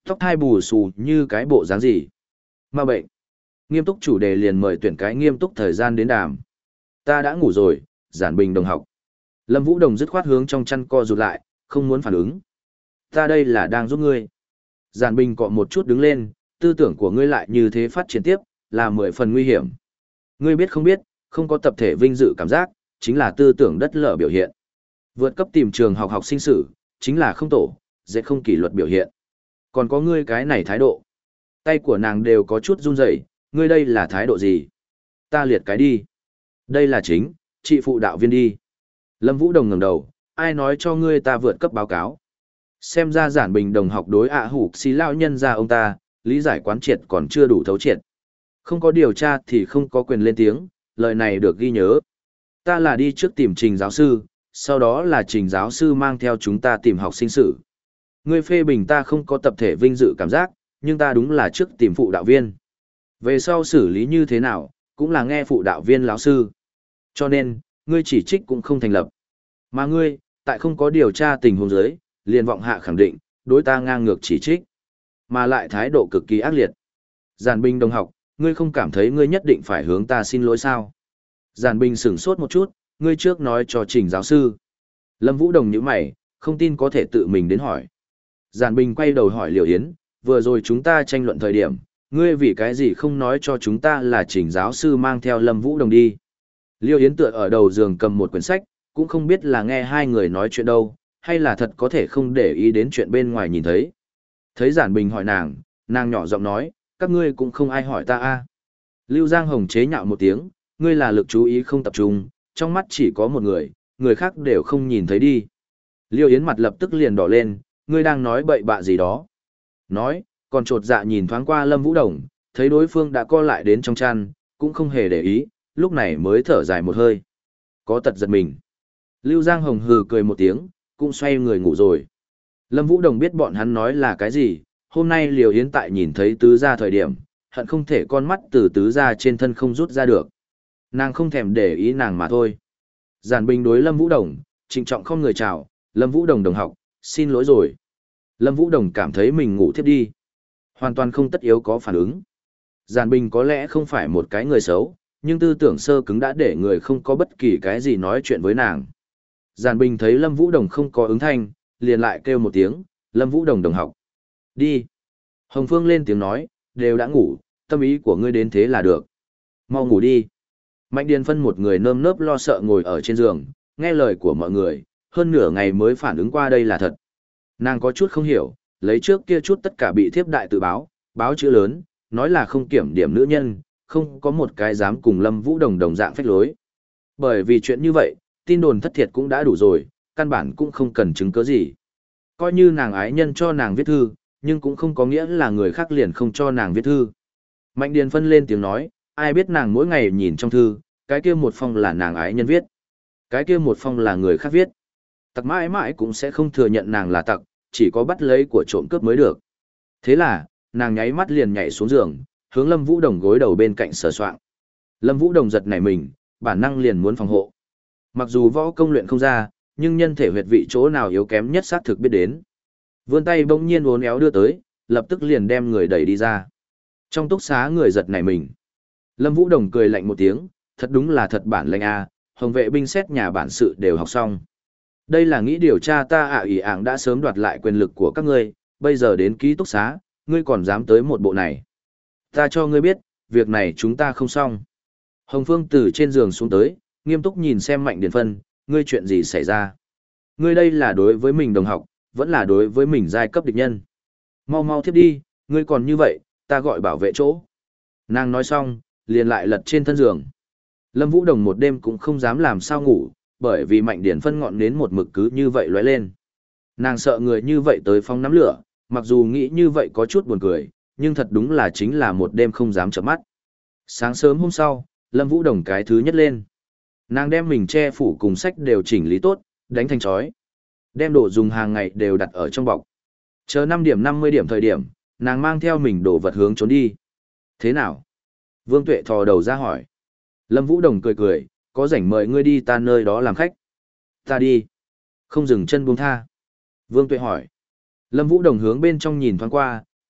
Tóc hai bù xù như cái bộ dáng gì? Ma bệnh. Nghiêm túc chủ đề liền mời tuyển cái nghiêm túc thời gian đến đàm. Ta đã ngủ rồi, Giản Bình đồng học. Lâm Vũ Đồng dứt khoát hướng trong chăn co rụt lại, không muốn phản ứng. Ta đây là đang giúp ngươi. Giản Bình cọ một chút đứng lên, tư tưởng của ngươi lại như thế phát triển tiếp, là mười phần nguy hiểm. Ngươi biết không biết, không có tập thể vinh dự cảm giác, chính là tư tưởng đất lở biểu hiện. Vượt cấp tìm trường học học sinh sử, chính là không tổ, dễ không kỷ luật biểu hiện. Còn có ngươi cái này thái độ. Tay của nàng đều có chút run rẩy, ngươi đây là thái độ gì? Ta liệt cái đi. Đây là chính, chị phụ đạo viên đi. Lâm Vũ Đồng ngẩng đầu, ai nói cho ngươi ta vượt cấp báo cáo? Xem ra Giản Bình đồng học đối ạ à hủ xí lao nhân ra ông ta, lý giải quán triệt còn chưa đủ thấu triệt. Không có điều tra thì không có quyền lên tiếng, lời này được ghi nhớ. Ta là đi trước tìm Trình giáo sư, sau đó là Trình giáo sư mang theo chúng ta tìm học sinh sử. Ngươi phê bình ta không có tập thể vinh dự cảm giác, nhưng ta đúng là trước tìm phụ đạo viên. Về sau xử lý như thế nào, cũng là nghe phụ đạo viên lão sư. Cho nên, ngươi chỉ trích cũng không thành lập. Mà ngươi, tại không có điều tra tình huống dưới, liền vọng hạ khẳng định, đối ta ngang ngược chỉ trích. Mà lại thái độ cực kỳ ác liệt. Giản Bình đồng học, ngươi không cảm thấy ngươi nhất định phải hướng ta xin lỗi sao? Giản Bình sửng sốt một chút, ngươi trước nói cho Trình giáo sư. Lâm Vũ Đồng nhíu mày, không tin có thể tự mình đến hỏi. Giản Bình quay đầu hỏi Liễu Yến, vừa rồi chúng ta tranh luận thời điểm, ngươi vì cái gì không nói cho chúng ta là Trình giáo sư mang theo Lâm Vũ Đồng đi. Liễu Yến tựa ở đầu giường cầm một quyển sách, cũng không biết là nghe hai người nói chuyện đâu, hay là thật có thể không để ý đến chuyện bên ngoài nhìn thấy. Thấy Giản Bình hỏi nàng, nàng nhỏ giọng nói, các ngươi cũng không ai hỏi ta a. Lưu Giang Hồng chế nhạo một tiếng, ngươi là lực chú ý không tập trung, trong mắt chỉ có một người, người khác đều không nhìn thấy đi. Liêu Yến mặt lập tức liền đỏ lên, ngươi đang nói bậy bạ gì đó. Nói, còn trột dạ nhìn thoáng qua Lâm Vũ Đồng, thấy đối phương đã co lại đến trong chăn, cũng không hề để ý, lúc này mới thở dài một hơi. Có tật giật mình. Lưu Giang Hồng hừ cười một tiếng, cũng xoay người ngủ rồi. Lâm Vũ Đồng biết bọn hắn nói là cái gì, hôm nay Liều Yến tại nhìn thấy tứ gia thời điểm, hận không thể con mắt từ tứ gia trên thân không rút ra được. Nàng không thèm để ý nàng mà thôi. Giản Bình đối Lâm Vũ Đồng, trịnh trọng không người chào, Lâm Vũ Đồng đồng học, xin lỗi rồi. Lâm Vũ Đồng cảm thấy mình ngủ thiếp đi. Hoàn toàn không tất yếu có phản ứng. Giản Bình có lẽ không phải một cái người xấu, nhưng tư tưởng sơ cứng đã để người không có bất kỳ cái gì nói chuyện với nàng. Giản Bình thấy Lâm Vũ Đồng không có ứng thanh, liền lại kêu một tiếng, Lâm Vũ Đồng đồng học. Đi. Hồng Phương lên tiếng nói, đều đã ngủ, tâm ý của ngươi đến thế là được. Mau ngủ đi. Mạnh Điền Phân một người nơm nớp lo sợ ngồi ở trên giường, nghe lời của mọi người, hơn nửa ngày mới phản ứng qua đây là thật. Nàng có chút không hiểu, lấy trước kia chút tất cả bị thiếp đại tự báo, báo chữ lớn, nói là không kiểm điểm nữ nhân, không có một cái dám cùng Lâm Vũ Đồng đồng dạng phách lối. Bởi vì chuyện như vậy, tin đồn thất thiệt cũng đã đủ rồi, căn bản cũng không cần chứng cứ gì. Coi như nàng ái nhân cho nàng viết thư, nhưng cũng không có nghĩa là người khác liền không cho nàng viết thư. Mạnh Điền Phân lên tiếng nói, ai biết nàng mỗi ngày nhìn trong thư, cái kia một phong là nàng ái nhân viết, cái kia một phong là người khác viết. Tặc mãi mãi cũng sẽ không thừa nhận nàng là tặc, chỉ có bắt lấy của trộm cướp mới được. Thế là, nàng nháy mắt liền nhảy xuống giường, hướng Lâm Vũ Đồng gối đầu bên cạnh sờ soạng. Lâm Vũ Đồng giật nảy mình, bản năng liền muốn phòng hộ. Mặc dù võ công luyện không ra, nhưng nhân thể huyệt vị chỗ nào yếu kém nhất xác thực biết đến. Vươn tay bỗng nhiên uốn éo đưa tới, lập tức liền đem người đẩy đi ra. Trong túc xá người giật nảy mình. Lâm Vũ Đồng cười lạnh một tiếng, thật đúng là thật bản lệnh a, hồng vệ binh xét nhà bản sự đều học xong. Đây là nghĩ điều tra ta ạ à ỷ ảng đã sớm đoạt lại quyền lực của các ngươi, bây giờ đến ký túc xá, ngươi còn dám tới một bộ này. Ta cho ngươi biết, việc này chúng ta không xong. Hồng Phương từ trên giường xuống tới, nghiêm túc nhìn xem Mạnh Điền Phân, ngươi chuyện gì xảy ra? Ngươi đây là đối với mình đồng học, vẫn là đối với mình giai cấp địch nhân. Mau mau thiếp đi, ngươi còn như vậy, ta gọi bảo vệ chỗ. Nàng nói xong, liền lại lật trên thân giường. Lâm Vũ Đồng một đêm cũng không dám làm sao ngủ, bởi vì Mạnh Điền Phân ngọn nến một mực cứ như vậy lóe lên. Nàng sợ người như vậy tới phóng nắm lửa, mặc dù nghĩ như vậy có chút buồn cười, nhưng thật đúng là chính là một đêm không dám chợp mắt. Sáng sớm hôm sau, Lâm Vũ Đồng cái thứ nhất lên. Nàng đem mình che phủ cùng sách đều chỉnh lý tốt, đánh thành chói. Đem đồ dùng hàng ngày đều đặt ở trong bọc. Chờ năm điểm năm mươi điểm thời điểm, nàng mang theo mình đồ vật hướng trốn đi. Thế nào? Vương Tuệ thò đầu ra hỏi. Lâm Vũ Đồng cười cười, có rảnh mời ngươi đi ta nơi đó làm khách. Ta đi. Không dừng chân buông tha. Vương Tuệ hỏi. Lâm Vũ Đồng hướng bên trong nhìn thoáng qua,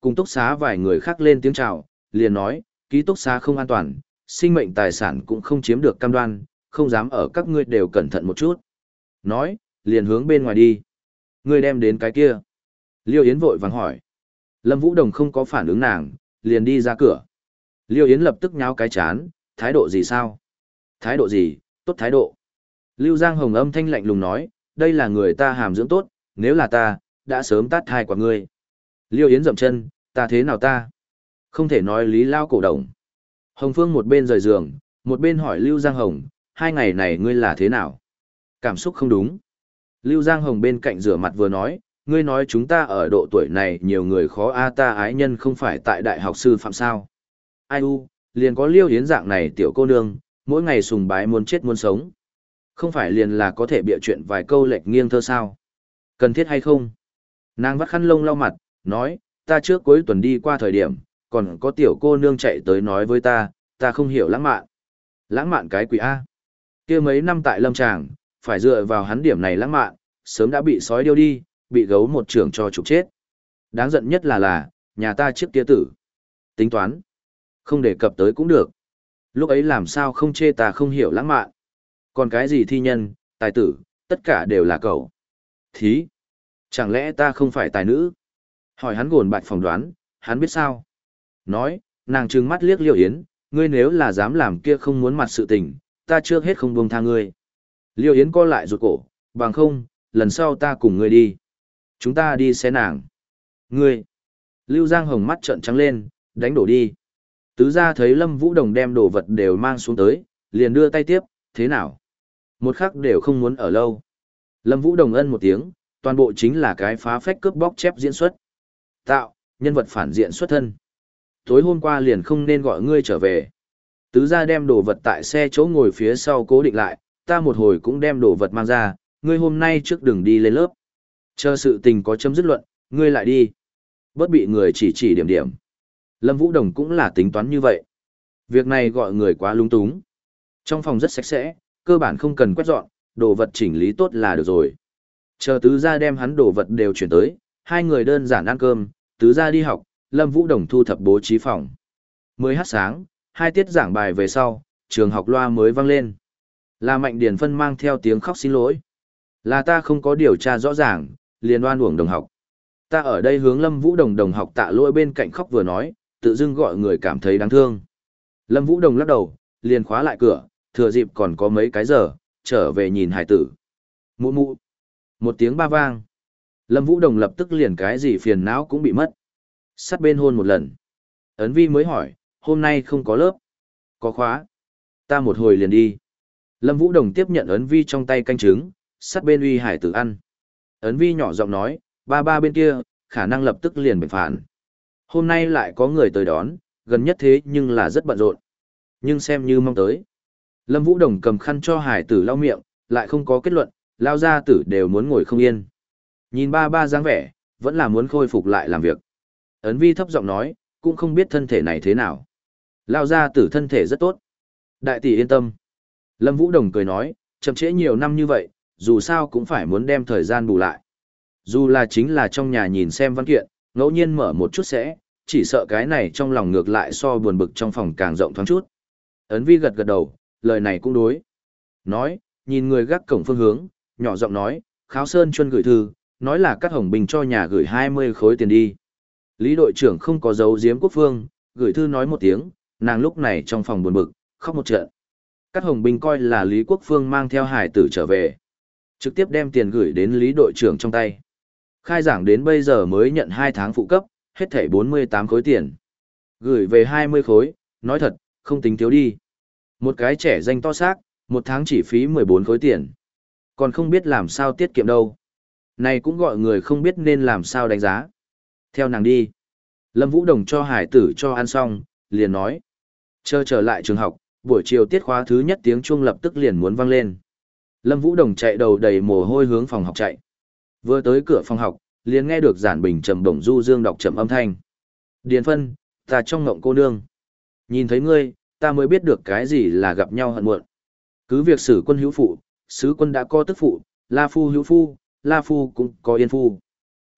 cùng túc xá vài người khác lên tiếng chào, liền nói, ký túc xá không an toàn, sinh mệnh tài sản cũng không chiếm được cam đoan, không dám ở các ngươi đều cẩn thận một chút. Nói, liền hướng bên ngoài đi. Ngươi đem đến cái kia. Liêu Yến vội vàng hỏi. Lâm Vũ Đồng không có phản ứng nàng, liền đi ra cửa. Liêu Yến lập tức nháo cái chán, thái độ gì sao? Thái độ gì, tốt thái độ. Lưu Giang Hồng âm thanh lạnh lùng nói, đây là người ta hàm dưỡng tốt, nếu là ta, đã sớm tát hai quả ngươi. Liêu Yến dậm chân, ta thế nào ta? Không thể nói lý lao cổ đồng. Hồng Phương một bên rời giường, một bên hỏi Lưu Giang Hồng, hai ngày này ngươi là thế nào? Cảm xúc không đúng. Lưu Giang Hồng bên cạnh rửa mặt vừa nói, ngươi nói chúng ta ở độ tuổi này nhiều người khó a ta ái nhân không phải tại đại học sư phạm sao. Ai u, liền có Liêu Yến dạng này tiểu cô nương, mỗi ngày sùng bái muốn chết muốn sống. Không phải liền là có thể bịa chuyện vài câu lệch nghiêng thơ sao. Cần thiết hay không? Nàng vắt khăn lông lau mặt, nói, ta trước cuối tuần đi qua thời điểm, còn có tiểu cô nương chạy tới nói với ta, ta không hiểu lãng mạn. Lãng mạn cái quỷ A. Kia mấy năm tại lâm tràng, phải dựa vào hắn điểm này lãng mạn, sớm đã bị sói điêu đi, bị gấu một trưởng cho trục chết. Đáng giận nhất là là, nhà ta trước kia tử. Tính toán. Không đề cập tới cũng được. Lúc ấy làm sao không chê ta không hiểu lãng mạn. Còn cái gì thi nhân, tài tử, tất cả đều là cậu. Thí. Chẳng lẽ ta không phải tài nữ? Hỏi hắn gồn bạch phỏng đoán, hắn biết sao? Nói, nàng trừng mắt liếc Liêu Yến, ngươi nếu là dám làm kia không muốn mặt sự tình, ta trước hết không buông tha ngươi. Liêu Yến co lại rụt cổ, bằng không, lần sau ta cùng ngươi đi. Chúng ta đi xé nàng. Ngươi. Lưu Giang Hồng mắt trợn trắng lên, đánh đổ đi. Tứ gia thấy Lâm Vũ Đồng đem đồ vật đều mang xuống tới, liền đưa tay tiếp, thế nào? Một khắc đều không muốn ở lâu. Lâm Vũ Đồng ân một tiếng, toàn bộ chính là cái phá phách cướp bóc chép diễn xuất. Tạo, nhân vật phản diện xuất thân. Tối hôm qua liền không nên gọi ngươi trở về. Tứ gia đem đồ vật tại xe chỗ ngồi phía sau cố định lại, ta một hồi cũng đem đồ vật mang ra, ngươi hôm nay trước đừng đi lên lớp. Chờ sự tình có chấm dứt luận, ngươi lại đi. Bớt bị người chỉ chỉ điểm điểm. Lâm Vũ Đồng cũng là tính toán như vậy. Việc này gọi người quá lung túng. Trong phòng rất sạch sẽ, cơ bản không cần quét dọn, đồ vật chỉnh lý tốt là được rồi. Chờ tứ gia đem hắn đồ vật đều chuyển tới, hai người đơn giản ăn cơm, tứ gia đi học, Lâm Vũ Đồng thu thập bố trí phòng. Mới hát sáng, hai tiết giảng bài về sau, trường học loa mới vang lên. Là Mạnh Điền Phân mang theo tiếng khóc xin lỗi. Là ta không có điều tra rõ ràng, liền oan uổng đồng học. Ta ở đây hướng Lâm Vũ Đồng đồng học tạ lỗi bên cạnh khóc vừa nói, tự dưng gọi người cảm thấy đáng thương. Lâm Vũ Đồng lắc đầu, liền khóa lại cửa, thừa dịp còn có mấy cái giờ, trở về nhìn hải tử. Mụ mụ. Một tiếng ba vang. Lâm Vũ Đồng lập tức liền cái gì phiền não cũng bị mất. Sát bên hôn một lần. Ấn Vi mới hỏi, hôm nay không có lớp. Có khóa. Ta một hồi liền đi. Lâm Vũ Đồng tiếp nhận Ấn Vi trong tay canh trứng, sát bên uy hải tử ăn. Ấn Vi nhỏ giọng nói, ba ba bên kia, khả năng lập tức liền bệnh phản. Hôm nay lại có người tới đón, gần nhất thế nhưng là rất bận rộn. Nhưng xem như mong tới. Lâm Vũ Đồng cầm khăn cho hải tử lau miệng, lại không có kết luận, lao ra tử đều muốn ngồi không yên. Nhìn ba ba dáng vẻ, vẫn là muốn khôi phục lại làm việc. Ấn Vi thấp giọng nói, cũng không biết thân thể này thế nào. Lao ra tử thân thể rất tốt. Đại tỷ yên tâm. Lâm Vũ Đồng cười nói, chậm trễ nhiều năm như vậy, dù sao cũng phải muốn đem thời gian bù lại. Dù là chính là trong nhà nhìn xem văn kiện, ngẫu nhiên mở một chút sẽ, chỉ sợ cái này trong lòng ngược lại so buồn bực trong phòng càng rộng thoáng chút. Ấn Vi gật gật đầu, lời này cũng đối. Nói, nhìn người gác cổng phương hướng, nhỏ giọng nói, Kháo Sơn Chuân gửi thư, nói là Cát Hồng Bình cho nhà gửi hai mươi khối tiền đi. Lý đội trưởng không có dấu giếm Quốc Phương, gửi thư nói một tiếng, nàng lúc này trong phòng buồn bực, khóc một trận. Cát Hồng Bình coi là Lý Quốc Phương mang theo hải tử trở về. Trực tiếp đem tiền gửi đến Lý đội trưởng trong tay. Khai giảng đến bây giờ mới nhận hai tháng phụ cấp, hết thảy bốn mươi tám khối tiền. Gửi về hai mươi khối, nói thật, không tính thiếu đi. Một cái trẻ danh to xác, một tháng chỉ phí mười bốn khối tiền. Còn không biết làm sao tiết kiệm đâu. Này cũng gọi người không biết nên làm sao đánh giá. Theo nàng đi. Lâm Vũ Đồng cho hải tử cho ăn xong, liền nói. Chờ trở lại trường học, buổi chiều tiết khóa thứ nhất tiếng chuông lập tức liền muốn vang lên. Lâm Vũ Đồng chạy đầu đầy mồ hôi hướng phòng học chạy. Vừa tới cửa phòng học, liền nghe được Giản Bình trầm bổng du dương đọc chậm âm thanh. Điền Phân, ta trong ngộng cô nương. Nhìn thấy ngươi, ta mới biết được cái gì là gặp nhau hận muộn. Cứ việc Sử Quân hữu phụ, Sứ Quân đã có tức phụ, La Phu hữu phu, La Phu cũng có yên phu.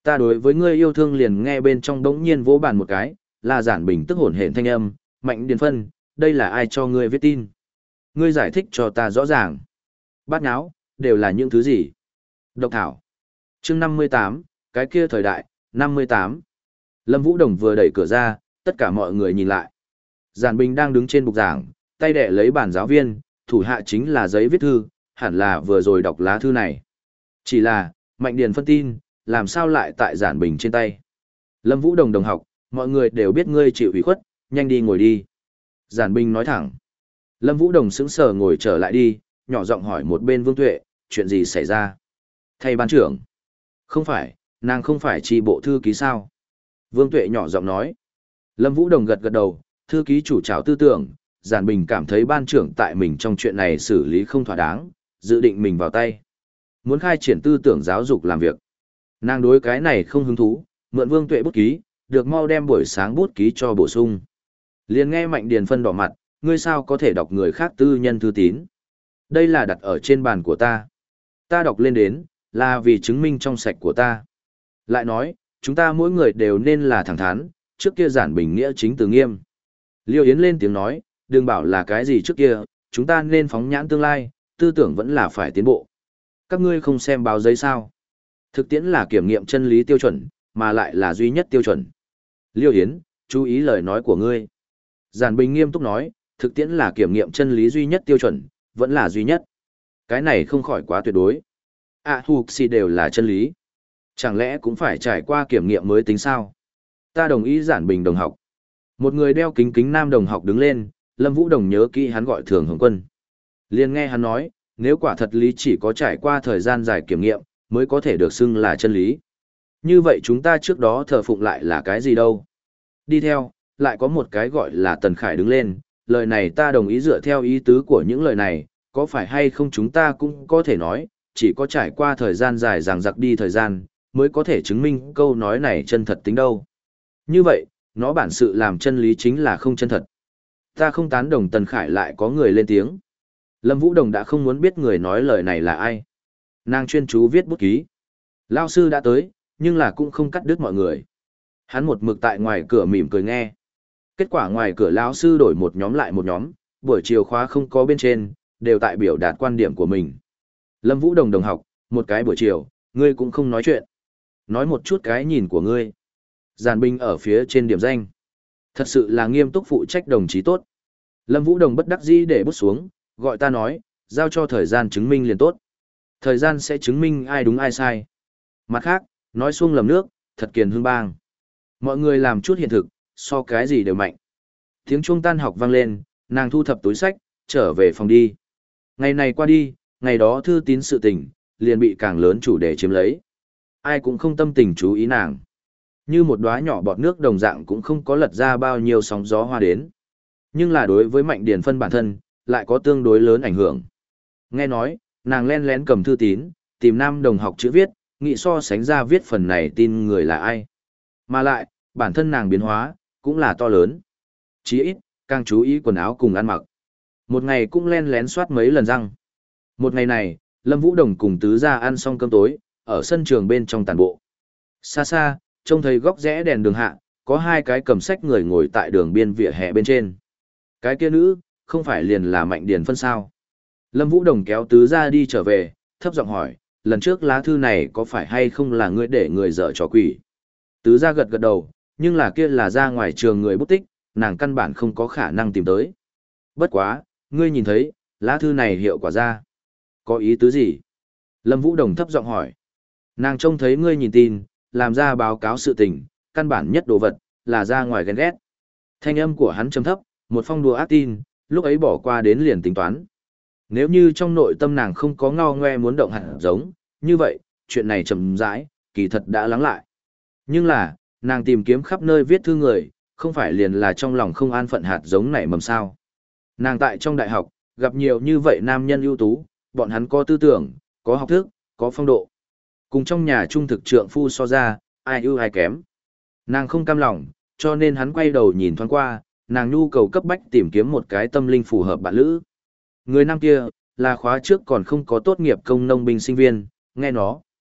Ta đối với ngươi yêu thương liền nghe bên trong đống nhiên vỗ bàn một cái, là Giản Bình tức hổn hển thanh âm, Mạnh Điền Phân, đây là ai cho ngươi viết tin? Ngươi giải thích cho ta rõ ràng. Bát nháo, đều là những thứ gì? Độc thảo. Chương năm mươi tám, cái kia thời đại, năm mươi tám. Lâm Vũ Đồng vừa đẩy cửa ra, tất cả mọi người nhìn lại. Giản Bình đang đứng trên bục giảng, tay đẻ lấy bản giáo viên, thủ hạ chính là giấy viết thư, hẳn là vừa rồi đọc lá thư này. Chỉ là, Mạnh Điền Phân tin, làm sao lại tại Giản Bình trên tay. Lâm Vũ Đồng đồng học, mọi người đều biết ngươi chịu ủy khuất, nhanh đi ngồi đi. Giản Bình nói thẳng. Lâm Vũ Đồng sững sờ ngồi trở lại đi, nhỏ giọng hỏi một bên Vương Tuệ, chuyện gì xảy ra? Thay ban trưởng. Không phải, nàng không phải chi bộ thư ký sao? Vương Tuệ nhỏ giọng nói. Lâm Vũ Đồng gật gật đầu, thư ký chủ trào tư tưởng, Giản Bình cảm thấy ban trưởng tại mình trong chuyện này xử lý không thỏa đáng, dự định mình vào tay. Muốn khai triển tư tưởng giáo dục làm việc. Nàng đối cái này không hứng thú, mượn Vương Tuệ bút ký, được mau đem buổi sáng bút ký cho bổ sung. Liền nghe Mạnh Điền Phân đỏ mặt, ngươi sao có thể đọc người khác tư nhân thư tín? Đây là đặt ở trên bàn của ta. Ta đọc lên đến, là vì chứng minh trong sạch của ta. Lại nói, chúng ta mỗi người đều nên là thẳng thắn, trước kia Giản Bình nghĩa chính từ nghiêm. Liêu Yến lên tiếng nói, đừng bảo là cái gì trước kia, chúng ta nên phóng nhãn tương lai, tư tưởng vẫn là phải tiến bộ. Các ngươi không xem báo giấy sao? Thực tiễn là kiểm nghiệm chân lý tiêu chuẩn, mà lại là duy nhất tiêu chuẩn. Liêu Yến, chú ý lời nói của ngươi. Giản Bình nghiêm túc nói, thực tiễn là kiểm nghiệm chân lý duy nhất tiêu chuẩn, vẫn là duy nhất. Cái này không khỏi quá tuyệt đối. À thuộc si đều là chân lý. Chẳng lẽ cũng phải trải qua kiểm nghiệm mới tính sao? Ta đồng ý Giản Bình đồng học. Một người đeo kính kính nam đồng học đứng lên, Lâm Vũ Đồng nhớ kỹ hắn gọi Thường Hồng Quân. Liền nghe hắn nói, nếu quả thật lý chỉ có trải qua thời gian dài kiểm nghiệm, mới có thể được xưng là chân lý. Như vậy chúng ta trước đó thờ phụng lại là cái gì đâu? Đi theo, lại có một cái gọi là Tần Khải đứng lên, lời này ta đồng ý dựa theo ý tứ của những lời này, có phải hay không chúng ta cũng có thể nói, chỉ có trải qua thời gian dài ràng giặc đi thời gian, mới có thể chứng minh câu nói này chân thật tính đâu. Như vậy, nó bản sự làm chân lý chính là không chân thật. Ta không tán đồng Tần Khải lại có người lên tiếng. Lâm Vũ Đồng đã không muốn biết người nói lời này là ai. Nàng chuyên chú viết bút ký. Lao sư đã tới, nhưng là cũng không cắt đứt mọi người. Hắn một mực tại ngoài cửa mỉm cười nghe. Kết quả ngoài cửa lão sư đổi một nhóm lại một nhóm, buổi chiều khóa không có bên trên, đều tại biểu đạt quan điểm của mình. Lâm Vũ Đồng đồng học, một cái buổi chiều, ngươi cũng không nói chuyện. Nói một chút cái nhìn của ngươi. Giản Bình ở phía trên điểm danh. Thật sự là nghiêm túc phụ trách đồng chí tốt. Lâm Vũ Đồng bất đắc dĩ để bút xuống, gọi ta nói, giao cho thời gian chứng minh liền tốt. Thời gian sẽ chứng minh ai đúng ai sai. Mặt khác, nói xuông lầm nước, thật kiền hương bang. Mọi người làm chút hiện thực, so cái gì đều mạnh. Tiếng chuông tan học vang lên, nàng thu thập túi sách, trở về phòng đi. Ngày này qua đi, ngày đó thư tín sự tình, liền bị càng lớn chủ đề chiếm lấy. Ai cũng không tâm tình chú ý nàng. Như một đóa nhỏ bọt nước đồng dạng cũng không có lật ra bao nhiêu sóng gió hoa đến. Nhưng là đối với Mạnh Điền Phân bản thân, lại có tương đối lớn ảnh hưởng. Nghe nói, nàng len lén cầm thư tín, tìm nam đồng học chữ viết, nghĩ so sánh ra viết phần này tin người là ai. Mà lại, bản thân nàng biến hóa, cũng là to lớn. Chí ít, càng chú ý quần áo cùng ăn mặc. Một ngày cũng len lén soát mấy lần răng. Một ngày này, Lâm Vũ Đồng cùng tứ gia ăn xong cơm tối, ở sân trường bên trong tàn bộ. Xa xa, trông thấy góc rẽ đèn đường hạ, có hai cái cầm sách người ngồi tại đường biên vỉa hè bên trên. Cái kia nữ, không phải liền là Mạnh Điền Phân sao? Lâm Vũ Đồng kéo tứ gia đi trở về, thấp giọng hỏi, lần trước lá thư này có phải hay không là ngươi để người dở trò quỷ? Tứ gia gật gật đầu, nhưng là kia là ra ngoài trường người bút tích, nàng căn bản không có khả năng tìm tới. Bất quá, ngươi nhìn thấy, lá thư này hiệu quả ra. Có ý tứ gì? Lâm Vũ Đồng thấp giọng hỏi. Nàng trông thấy ngươi nhìn tin, làm ra báo cáo sự tình, căn bản nhất đồ vật, là ra ngoài ghen ghét. Thanh âm của hắn trầm thấp, một phong đùa ác tin, lúc ấy bỏ qua đến liền tính toán. Nếu như trong nội tâm nàng không có ngao ngoe muốn động hạt giống, như vậy, chuyện này chậm rãi, kỳ thật đã lắng lại. Nhưng là, nàng tìm kiếm khắp nơi viết thư người, không phải liền là trong lòng không an phận hạt giống nảy mầm sao. Nàng tại trong đại học, gặp nhiều như vậy nam nhân ưu tú, bọn hắn có tư tưởng, có học thức, có phong độ. Cùng trong nhà trung thực trượng phu so ra, ai ưu ai kém. Nàng không cam lòng, cho nên hắn quay đầu nhìn thoáng qua, nàng nhu cầu cấp bách tìm kiếm một cái tâm linh phù hợp bạn lữ. Người nam kia, là khóa trước còn không có tốt nghiệp công nông binh sinh viên, nghe nó.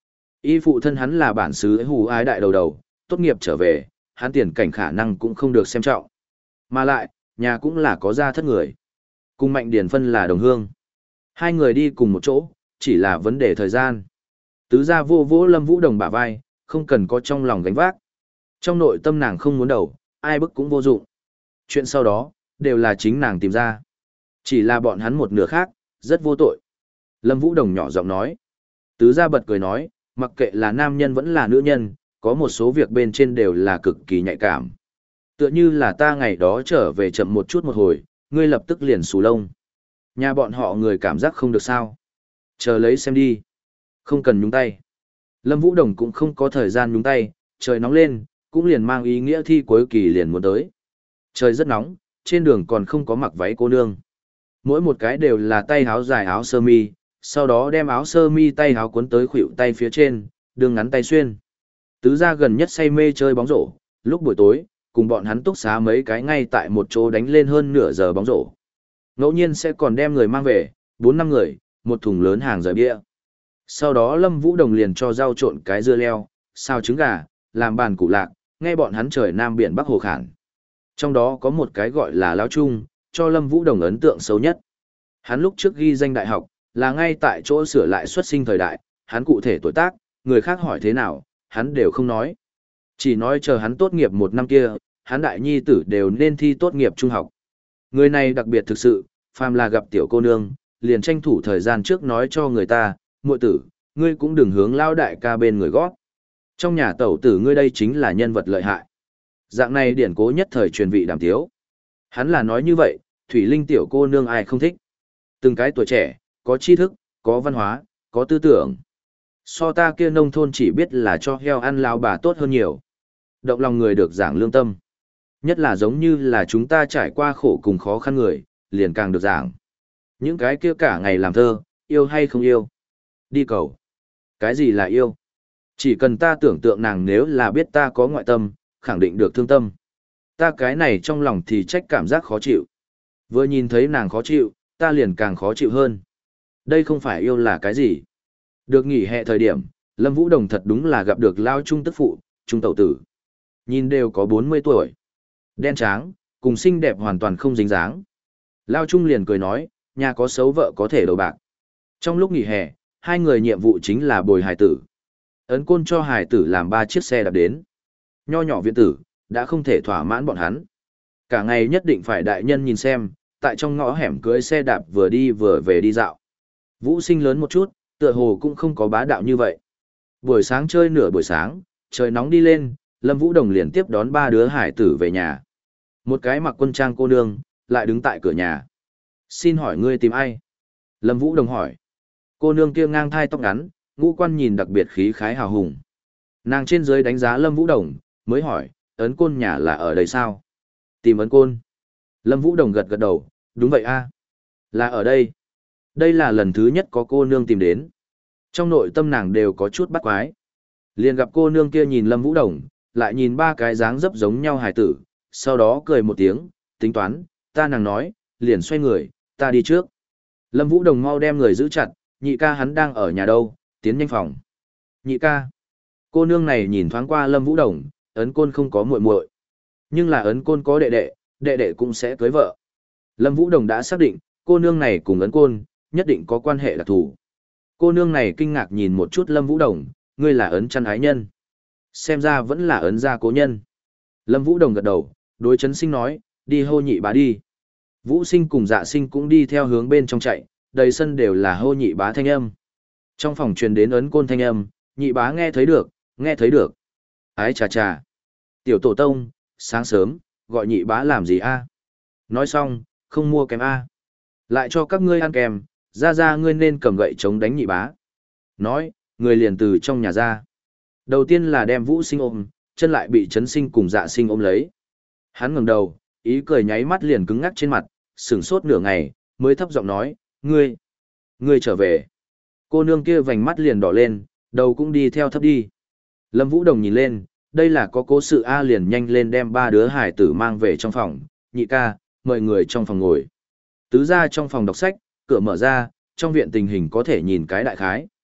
Y phụ thân hắn là bản xứ hù ái đại đầu đầu, tốt nghiệp trở về, hắn tiền cảnh khả năng cũng không được xem trọng. Mà lại, nhà cũng là có gia thất người. Cùng Mạnh Điền Phân là đồng hương. Hai người đi cùng một chỗ, chỉ là vấn đề thời gian. Tứ gia vô vỗ Lâm Vũ Đồng bả vai, không cần có trong lòng gánh vác. Trong nội tâm nàng không muốn đầu, ai bức cũng vô dụng. Chuyện sau đó, đều là chính nàng tìm ra. Chỉ là bọn hắn một nửa khác, rất vô tội. Lâm Vũ Đồng nhỏ giọng nói. Tứ gia bật cười nói, mặc kệ là nam nhân vẫn là nữ nhân, có một số việc bên trên đều là cực kỳ nhạy cảm. Tựa như là ta ngày đó trở về chậm một chút một hồi, ngươi lập tức liền xù lông. Nhà bọn họ người cảm giác không được sao. Chờ lấy xem đi. Không cần nhúng tay. Lâm Vũ Đồng cũng không có thời gian nhúng tay, trời nóng lên, cũng liền mang ý nghĩa thi cuối kỳ liền muốn tới. Trời rất nóng, trên đường còn không có mặc váy cô nương. Mỗi một cái đều là tay áo dài áo sơ mi, sau đó đem áo sơ mi tay áo cuốn tới khuỷu tay phía trên, đường ngắn tay xuyên. Tứ gia gần nhất say mê chơi bóng rổ, lúc buổi tối, cùng bọn hắn túc xá mấy cái ngay tại một chỗ đánh lên hơn nửa giờ bóng rổ. Ngẫu nhiên sẽ còn đem người mang về, bốn năm người, một thùng lớn hàng rời bia. Sau đó Lâm Vũ Đồng liền cho rau trộn cái dưa leo, xào trứng gà, làm bàn củ lạc, nghe bọn hắn trời Nam Biển Bắc hồ khản. Trong đó có một cái gọi là Lão Trung, cho Lâm Vũ Đồng ấn tượng xấu nhất. Hắn lúc trước ghi danh đại học, là ngay tại chỗ sửa lại xuất sinh thời đại, hắn cụ thể tuổi tác, người khác hỏi thế nào, hắn đều không nói. Chỉ nói chờ hắn tốt nghiệp một năm kia, hắn đại nhi tử đều nên thi tốt nghiệp trung học. Người này đặc biệt thực sự, phàm là gặp tiểu cô nương, liền tranh thủ thời gian trước nói cho người ta, muội tử, ngươi cũng đừng hướng lao đại ca bên người gót. Trong nhà tẩu tử ngươi đây chính là nhân vật lợi hại. Dạng này điển cố nhất thời truyền vị đàm tiếu. Hắn là nói như vậy, Thủy Linh tiểu cô nương ai không thích. Từng cái tuổi trẻ, có tri thức, có văn hóa, có tư tưởng. So ta kia nông thôn chỉ biết là cho heo ăn lao bà tốt hơn nhiều. Động lòng người được giảng lương tâm. Nhất là giống như là chúng ta trải qua khổ cùng khó khăn người, liền càng được giảng. Những cái kia cả ngày làm thơ, yêu hay không yêu. Đi cầu. Cái gì là yêu? Chỉ cần ta tưởng tượng nàng nếu là biết ta có ngoại tâm, khẳng định được thương tâm. Ta cái này trong lòng thì trách cảm giác khó chịu. Vừa nhìn thấy nàng khó chịu, ta liền càng khó chịu hơn. Đây không phải yêu là cái gì? Được nghỉ hè thời điểm, Lâm Vũ Đồng thật đúng là gặp được lao trung tức phụ, trung tẩu tử. Nhìn đều có bốn mươi tuổi. Đen tráng, cùng xinh đẹp hoàn toàn không dính dáng. Lao trung liền cười nói, nhà có xấu vợ có thể đầu bạc. Trong lúc nghỉ hè, hai người nhiệm vụ chính là bồi hài tử. Ấn Côn cho hài tử làm ba chiếc xe đạp đến. Nho nhỏ viện tử, đã không thể thỏa mãn bọn hắn. Cả ngày nhất định phải đại nhân nhìn xem, tại trong ngõ hẻm cưới xe đạp vừa đi vừa về đi dạo. Vũ Sinh lớn một chút, tựa hồ cũng không có bá đạo như vậy. Buổi sáng chơi nửa buổi sáng, trời nóng đi lên, Lâm Vũ Đồng liền tiếp đón ba đứa hải tử về nhà. Một cái mặc quân trang cô nương, lại đứng tại cửa nhà. Xin hỏi ngươi tìm ai? Lâm Vũ Đồng hỏi. Cô nương kia ngang thai tóc ngắn, ngũ quan nhìn đặc biệt khí khái hào hùng. Nàng trên dưới đánh giá Lâm Vũ Đồng, mới hỏi, Ấn Côn nhà là ở đây sao? Tìm Ấn Côn. Lâm Vũ Đồng gật gật đầu, đúng vậy a, là ở đây. Đây là lần thứ nhất có cô nương tìm đến. Trong nội tâm nàng đều có chút bắt quái. Liền gặp cô nương kia nhìn Lâm Vũ Đồng, lại nhìn ba cái dáng dấp giống nhau hài tử, sau đó cười một tiếng, tính toán, ta nàng nói, liền xoay người, ta đi trước. Lâm Vũ Đồng mau đem người giữ chặt, nhị ca hắn đang ở nhà đâu, tiến nhanh phòng. Nhị ca. Cô nương này nhìn thoáng qua Lâm Vũ Đồng, Ấn Côn không có muội muội, nhưng là Ấn Côn có đệ đệ, đệ đệ cũng sẽ cưới vợ. Lâm Vũ Đồng đã xác định, cô nương này cùng Ấn Côn, nhất định có quan hệ đặc thù. Cô nương này kinh ngạc nhìn một chút Lâm Vũ Đồng, ngươi là Ấn chăn ái nhân. Xem ra vẫn là Ấn gia cố nhân. Lâm Vũ Đồng gật đầu, đối Trấn Sinh nói, đi hô nhị bá đi. Vũ Sinh cùng Dạ Sinh cũng đi theo hướng bên trong chạy, đầy sân đều là hô nhị bá thanh âm. Trong phòng truyền đến Ấn Côn thanh âm, nhị bá nghe thấy được, nghe thấy được. Ái chà chà. Tiểu tổ tông, sáng sớm, gọi nhị bá làm gì a? Nói xong, không mua kèm a. Lại cho các ngươi ăn kèm, ra ra ngươi nên cầm gậy chống đánh nhị bá. Nói, người liền từ trong nhà ra. Đầu tiên là đem Vũ Sinh ôm, chân lại bị Trấn Sinh cùng Dạ Sinh ôm lấy. Hắn ngẩng đầu, ý cười nháy mắt liền cứng ngắc trên mặt, sửng sốt nửa ngày, mới thấp giọng nói, ngươi, ngươi trở về. Cô nương kia vành mắt liền đỏ lên, đầu cũng đi theo thấp đi. Lâm Vũ Đồng nhìn lên, đây là có cố sự A, liền nhanh lên đem ba đứa hải tử mang về trong phòng, nhị ca, mời người trong phòng ngồi. Tứ ra trong phòng đọc sách, cửa mở ra, trong viện tình hình có thể nhìn cái đại khái.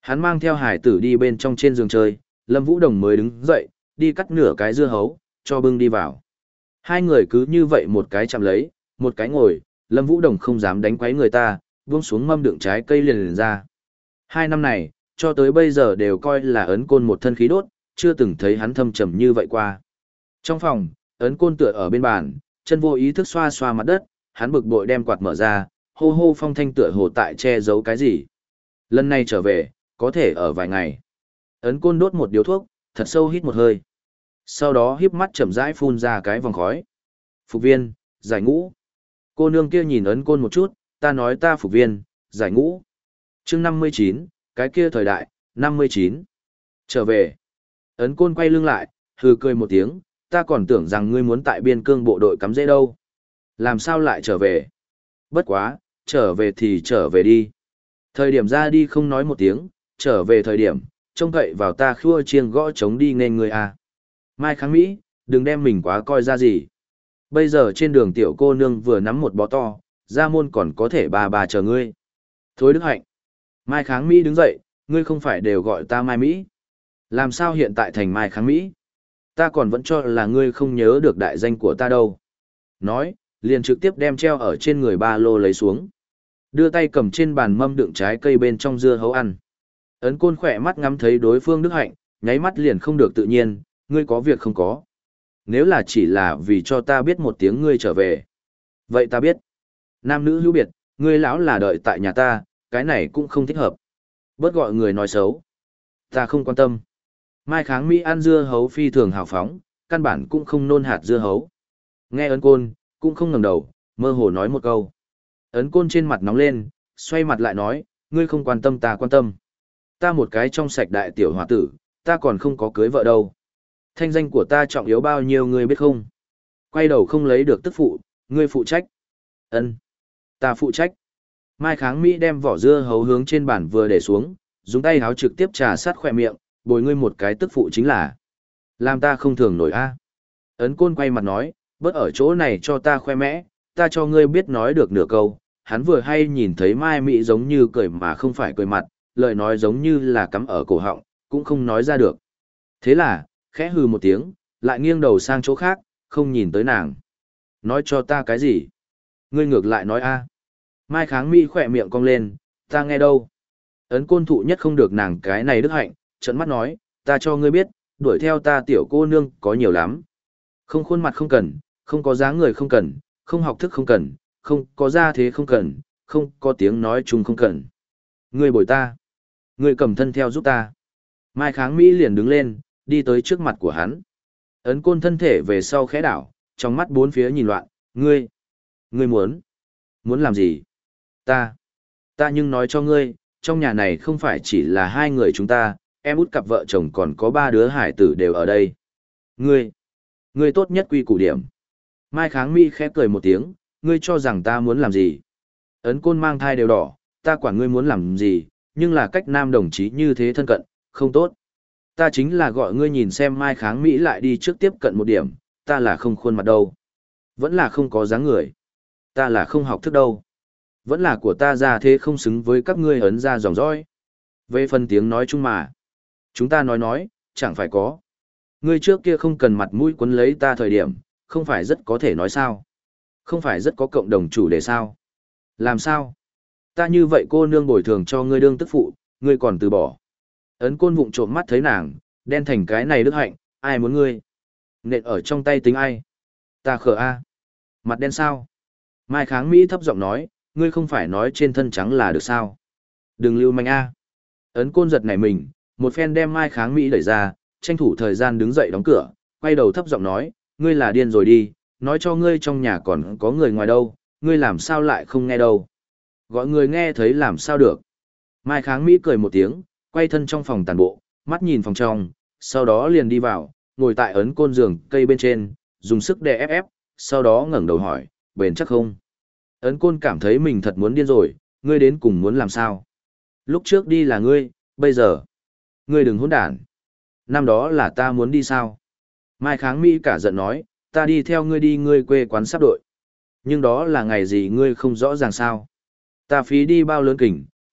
Hắn mang theo hải tử đi bên trong trên giường chơi, Lâm Vũ Đồng mới đứng dậy, đi cắt nửa cái dưa hấu, cho bưng đi vào. Hai người cứ như vậy một cái chạm lấy, một cái ngồi, Lâm Vũ Đồng không dám đánh quấy người ta, buông xuống mâm đựng trái cây liền liền ra. Hai năm này, cho tới bây giờ đều coi là ấn côn một thân khí đốt, chưa từng thấy hắn thâm trầm như vậy qua. Trong phòng, ấn côn tựa ở bên bàn, chân vô ý thức xoa xoa mặt đất, hắn bực bội đem quạt mở ra, hô hô phong thanh tựa hồ tại che giấu cái gì. Lần này trở về, có thể ở vài ngày. Ấn côn đốt một điếu thuốc, thật sâu hít một hơi. Sau đó híp mắt chậm rãi phun ra cái vòng khói. Phục viên, giải ngũ. Cô nương kia nhìn ấn côn một chút, ta nói ta phục viên, giải ngũ. chương năm mươi chín, cái kia thời đại, năm mươi chín. Trở về. Ấn côn quay lưng lại, hừ cười một tiếng, ta còn tưởng rằng ngươi muốn tại biên cương bộ đội cắm rễ đâu. Làm sao lại trở về? Bất quá, trở về thì trở về đi. Thời điểm ra đi không nói một tiếng, trở về thời điểm, trông cậy vào ta khua chiêng gõ trống đi nên người à. Mai Kháng Mỹ, đừng đem mình quá coi ra gì. Bây giờ trên đường tiểu cô nương vừa nắm một bó to, ra môn còn có thể bà bà chờ ngươi. Thối Đức Hạnh. Mai Kháng Mỹ đứng dậy, ngươi không phải đều gọi ta Mai Mỹ. Làm sao hiện tại thành Mai Kháng Mỹ? Ta còn vẫn cho là ngươi không nhớ được đại danh của ta đâu. Nói, liền trực tiếp đem treo ở trên người ba lô lấy xuống. Đưa tay cầm trên bàn mâm đựng trái cây bên trong dưa hấu ăn. Ấn côn khỏe mắt ngắm thấy đối phương Đức Hạnh, nháy mắt liền không được tự nhiên, ngươi có việc không có. Nếu là chỉ là vì cho ta biết một tiếng ngươi trở về. Vậy ta biết. Nam nữ hữu biệt, ngươi lão là đợi tại nhà ta, cái này cũng không thích hợp. Bớt gọi người nói xấu. Ta không quan tâm. Mai Kháng Mỹ ăn dưa hấu phi thường hào phóng, căn bản cũng không nôn hạt dưa hấu. Nghe ấn côn, cũng không ngẩng đầu, mơ hồ nói một câu. Ấn côn trên mặt nóng lên, xoay mặt lại nói, ngươi không quan tâm ta quan tâm. Ta một cái trong sạch đại tiểu hòa tử, ta còn không có cưới vợ đâu. Thanh danh của ta trọng yếu bao nhiêu ngươi biết không? Quay đầu không lấy được tức phụ, ngươi phụ trách. Ân, ta phụ trách. Mai Kháng Mỹ đem vỏ dưa hấu hướng trên bàn vừa để xuống, dùng tay háo trực tiếp trà sát khỏe miệng, bồi ngươi một cái tức phụ chính là. Làm ta không thường nổi a. Ấn côn quay mặt nói, bớt ở chỗ này cho ta khoe mẽ, ta cho ngươi biết nói được nửa câu. Hắn vừa hay nhìn thấy Mai Mỹ giống như cười mà không phải cười mặt, lời nói giống như là cắm ở cổ họng, cũng không nói ra được. Thế là, khẽ hừ một tiếng, lại nghiêng đầu sang chỗ khác, không nhìn tới nàng. Nói cho ta cái gì? Ngươi ngược lại nói a. Mai Kháng Mỹ khỏe miệng cong lên, ta nghe đâu. Ấn côn thụ nhất không được nàng cái này đức hạnh, trợn mắt nói, ta cho ngươi biết, đuổi theo ta tiểu cô nương có nhiều lắm. Không khuôn mặt không cần, không có dáng người không cần, không học thức không cần, không có gia thế không cần, không có tiếng nói chung không cần. Ngươi bồi ta. Ngươi cầm thân theo giúp ta. Mai Kháng Mỹ liền đứng lên, đi tới trước mặt của hắn. Ấn côn thân thể về sau khẽ đảo, trong mắt bốn phía nhìn loạn, ngươi, ngươi muốn, muốn làm gì? Ta, ta nhưng nói cho ngươi, trong nhà này không phải chỉ là hai người chúng ta, em út cặp vợ chồng còn có ba đứa hải tử đều ở đây. Ngươi, ngươi tốt nhất quy củ điểm. Mai Kháng Mỹ khẽ cười một tiếng, ngươi cho rằng ta muốn làm gì? Ấn côn mang thai đều đỏ, ta quản ngươi muốn làm gì, nhưng là cách nam đồng chí như thế thân cận, không tốt. Ta chính là gọi ngươi nhìn xem Mai Kháng Mỹ lại đi trước tiếp cận một điểm, ta là không khuôn mặt đâu. Vẫn là không có dáng người. Ta là không học thức đâu. Vẫn là của ta ra thế không xứng với các ngươi ấn ra dòng dõi. Về phần tiếng nói chung mà. Chúng ta nói nói, chẳng phải có. Ngươi trước kia không cần mặt mũi quấn lấy ta thời điểm, không phải rất có thể nói sao. Không phải rất có cộng đồng chủ đề sao. Làm sao? Ta như vậy cô nương bồi thường cho ngươi đương tức phụ, ngươi còn từ bỏ. Ấn côn vụng trộm mắt thấy nàng, đen thành cái này đức hạnh, ai muốn ngươi? Nện ở trong tay tính ai? Ta khờ a. Mặt đen sao? Mai Kháng Mỹ thấp giọng nói, ngươi không phải nói trên thân trắng là được sao? Đừng lưu manh a. Ấn côn giật nảy mình, một phen đem Mai Kháng Mỹ đẩy ra, tranh thủ thời gian đứng dậy đóng cửa, quay đầu thấp giọng nói, ngươi là điên rồi đi, nói cho ngươi trong nhà còn có người ngoài đâu, ngươi làm sao lại không nghe đâu? Gọi người nghe thấy làm sao được? Mai Kháng Mỹ cười một tiếng, quay thân trong phòng tàn bộ, mắt nhìn phòng trong, sau đó liền đi vào, ngồi tại ấn côn giường cây bên trên, dùng sức đè ép ép, sau đó ngẩng đầu hỏi, bền chắc không? Ấn côn cảm thấy mình thật muốn điên rồi, ngươi đến cùng muốn làm sao? Lúc trước đi là ngươi, bây giờ, ngươi đừng hỗn đản. Năm đó là ta muốn đi sao? Mai Kháng Mỹ cả giận nói, ta đi theo ngươi đi ngươi quê quán sắp đội. Nhưng đó là ngày gì ngươi không rõ ràng sao? Ta phí đi bao lớn kỉnh,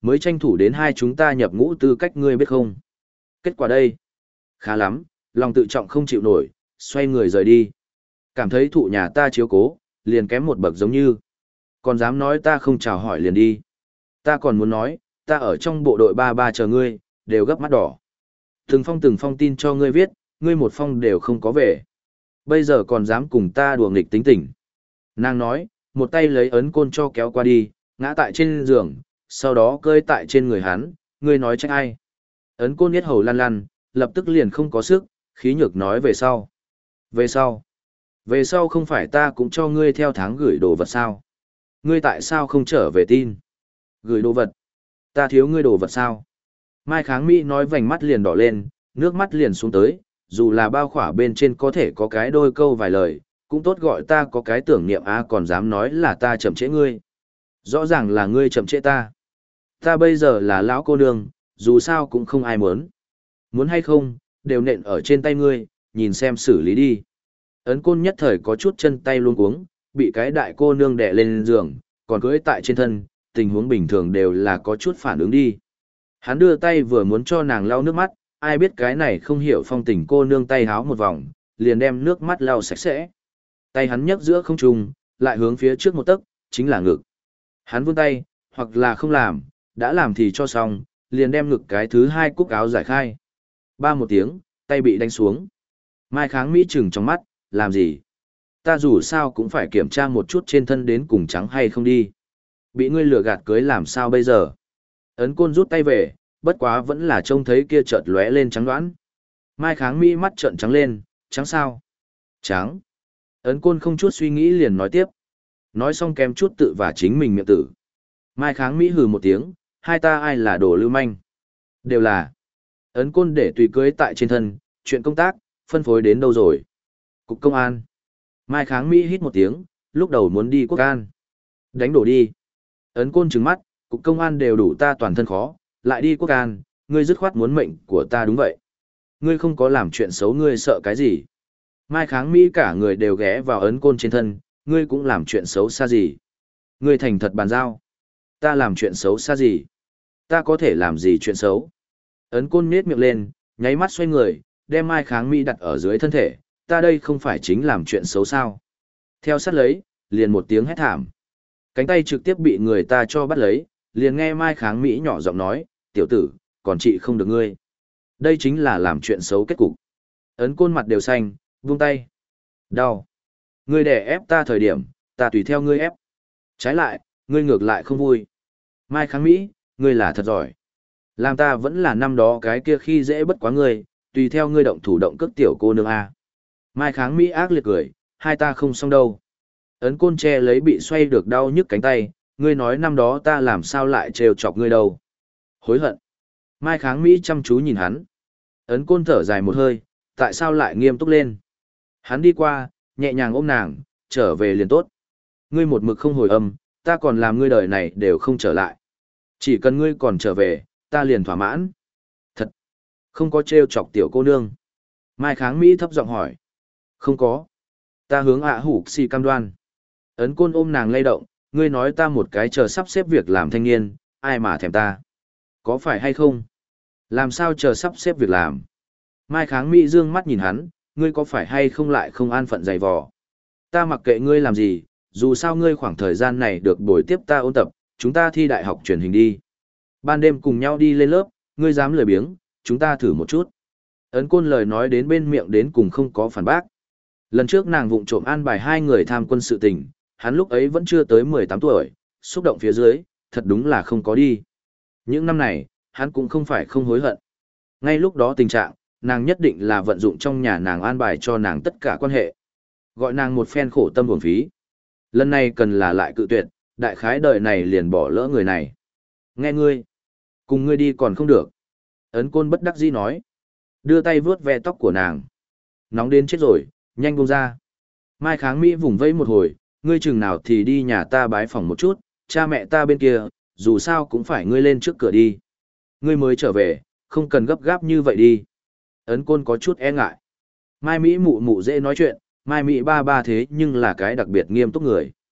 Mới tranh thủ đến hai chúng ta nhập ngũ tư cách ngươi biết không? Kết quả đây? Khá lắm, lòng tự trọng không chịu nổi, xoay người rời đi. Cảm thấy thụ nhà ta chiếu cố, liền kém một bậc giống như. Còn dám nói ta không chào hỏi liền đi. Ta còn muốn nói, ta ở trong bộ đội ba ba chờ ngươi, đều gấp mắt đỏ. Từng phong từng phong tin cho ngươi viết, ngươi một phong đều không có về. Bây giờ còn dám cùng ta đùa nghịch tính tình. Nàng nói, một tay lấy ấn côn cho kéo qua đi, ngã tại trên giường, sau đó cơi tại trên người hắn, ngươi nói trách ai. Ấn côn biết hầu lăn lăn, lập tức liền không có sức, khí nhược nói về sau. Về sau? Về sau không phải ta cũng cho ngươi theo tháng gửi đồ vật sao? Ngươi tại sao không trở về tin? Gửi đồ vật? Ta thiếu ngươi đồ vật sao? Mai Kháng Mỹ nói vành mắt liền đỏ lên, nước mắt liền xuống tới, dù là bao khỏa bên trên có thể có cái đôi câu vài lời, cũng tốt gọi ta có cái tưởng niệm á còn dám nói là ta chậm trễ ngươi. Rõ ràng là ngươi chậm trễ ta. Ta bây giờ là lão cô nương, dù sao cũng không ai muốn. Muốn hay không, đều nện ở trên tay ngươi, nhìn xem xử lý đi. Ấn côn nhất thời có chút chân tay luôn cuống, bị cái đại cô nương đè lên giường, còn cưỡi tại trên thân, tình huống bình thường đều là có chút phản ứng đi. Hắn đưa tay vừa muốn cho nàng lau nước mắt, ai biết cái này không hiểu phong tình cô nương tay háo một vòng, liền đem nước mắt lau sạch sẽ. Tay hắn nhấc giữa không trung, lại hướng phía trước một tấc, chính là ngực. Hắn vươn tay, hoặc là không làm, đã làm thì cho xong, liền đem ngực cái thứ hai cúc áo giải khai. Ba một tiếng, tay bị đánh xuống. Mai Kháng Mỹ trừng trong mắt, làm gì? Ta dù sao cũng phải kiểm tra một chút trên thân đến cùng trắng hay không đi. Bị ngươi lừa gạt cưới làm sao bây giờ? Ấn côn rút tay về, bất quá vẫn là trông thấy kia chợt lóe lên trắng đoán. Mai Kháng Mỹ mắt trợn trắng lên, trắng sao? Trắng. Ấn côn không chút suy nghĩ liền nói tiếp. Nói xong kém chút tự và chính mình miệng tử. Mai Kháng Mỹ hừ một tiếng, hai ta ai là đồ lưu manh? Đều là. Ấn côn để tùy cưới tại trên thân, chuyện công tác, phân phối đến đâu rồi? Cục công an. Mai Kháng Mỹ hít một tiếng, lúc đầu muốn đi quốc an. Đánh đổ đi. Ấn côn trừng mắt, cục công an đều đủ ta toàn thân khó, lại đi quốc an, ngươi dứt khoát muốn mệnh của ta đúng vậy. Ngươi không có làm chuyện xấu ngươi sợ cái gì? Mai Kháng Mỹ cả người đều ghé vào ấn côn trên thân, ngươi cũng làm chuyện xấu xa gì? Ngươi thành thật bàn giao. Ta làm chuyện xấu xa gì? Ta có thể làm gì chuyện xấu? Ấn côn nết miệng lên, nháy mắt xoay người, đem Mai Kháng Mỹ đặt ở dưới thân thể, ta đây không phải chính làm chuyện xấu sao? Theo sát lấy, liền một tiếng hét thảm. Cánh tay trực tiếp bị người ta cho bắt lấy, liền nghe Mai Kháng Mỹ nhỏ giọng nói, tiểu tử, còn chị không được ngươi. Đây chính là làm chuyện xấu kết cục. Ấn côn mặt đều xanh, vung tay. Đau. Ngươi đè ép ta thời điểm, ta tùy theo ngươi ép. Trái lại, ngươi ngược lại không vui. Mai Kháng Mỹ, ngươi là thật giỏi. Làm ta vẫn là năm đó cái kia khi dễ bất quá ngươi, tùy theo ngươi động thủ động cước tiểu cô nương A. Mai Kháng Mỹ ác liệt cười, hai ta không xong đâu. Ấn côn che lấy bị xoay được đau nhức cánh tay, ngươi nói năm đó ta làm sao lại trêu chọc ngươi đâu. Hối hận. Mai Kháng Mỹ chăm chú nhìn hắn. Ấn côn thở dài một hơi, tại sao lại nghiêm túc lên. Hắn đi qua, nhẹ nhàng ôm nàng, trở về liền tốt. Ngươi một mực không hồi âm, ta còn làm ngươi đời này đều không trở lại. Chỉ cần ngươi còn trở về, ta liền thỏa mãn. Thật. Không có trêu chọc tiểu cô nương. Mai Kháng Mỹ thấp giọng hỏi. Không có. Ta hướng ạ hủ xì cam đoan. Ấn côn ôm nàng lay động, ngươi nói ta một cái chờ sắp xếp việc làm thanh niên, ai mà thèm ta. Có phải hay không? Làm sao chờ sắp xếp việc làm? Mai Kháng Mỹ dương mắt nhìn hắn, ngươi có phải hay không lại không an phận dày vò? Ta mặc kệ ngươi làm gì, dù sao ngươi khoảng thời gian này được bồi tiếp ta ôn tập, chúng ta thi đại học truyền hình đi. Ban đêm cùng nhau đi lên lớp, ngươi dám lười biếng, chúng ta thử một chút. Ấn côn lời nói đến bên miệng đến cùng không có phản bác. Lần trước nàng vụng trộm an bài hai người tham quân sự tình, hắn lúc ấy vẫn chưa tới mười tám tuổi, xúc động phía dưới, thật đúng là không có đi. Những năm này, hắn cũng không phải không hối hận. Ngay lúc đó tình trạng, nàng nhất định là vận dụng trong nhà nàng an bài cho nàng tất cả quan hệ. Gọi nàng một phen khổ tâm buồn phí. Lần này cần là lại cự tuyệt, đại khái đời này liền bỏ lỡ người này. Nghe ngươi, cùng ngươi đi còn không được. Ấn côn bất đắc dĩ nói. Đưa tay vướt ve tóc của nàng. Nóng đến chết rồi, nhanh buông ra. Mai Kháng Mỹ vùng vẫy một hồi, ngươi chừng nào thì đi nhà ta bái phỏng một chút, cha mẹ ta bên kia, dù sao cũng phải ngươi lên trước cửa đi. Ngươi mới trở về, không cần gấp gáp như vậy đi. Ấn côn có chút e ngại. Mai Mỹ mụ mụ dễ nói chuyện, Mai Mỹ ba ba thế nhưng là cái đặc biệt nghiêm túc người.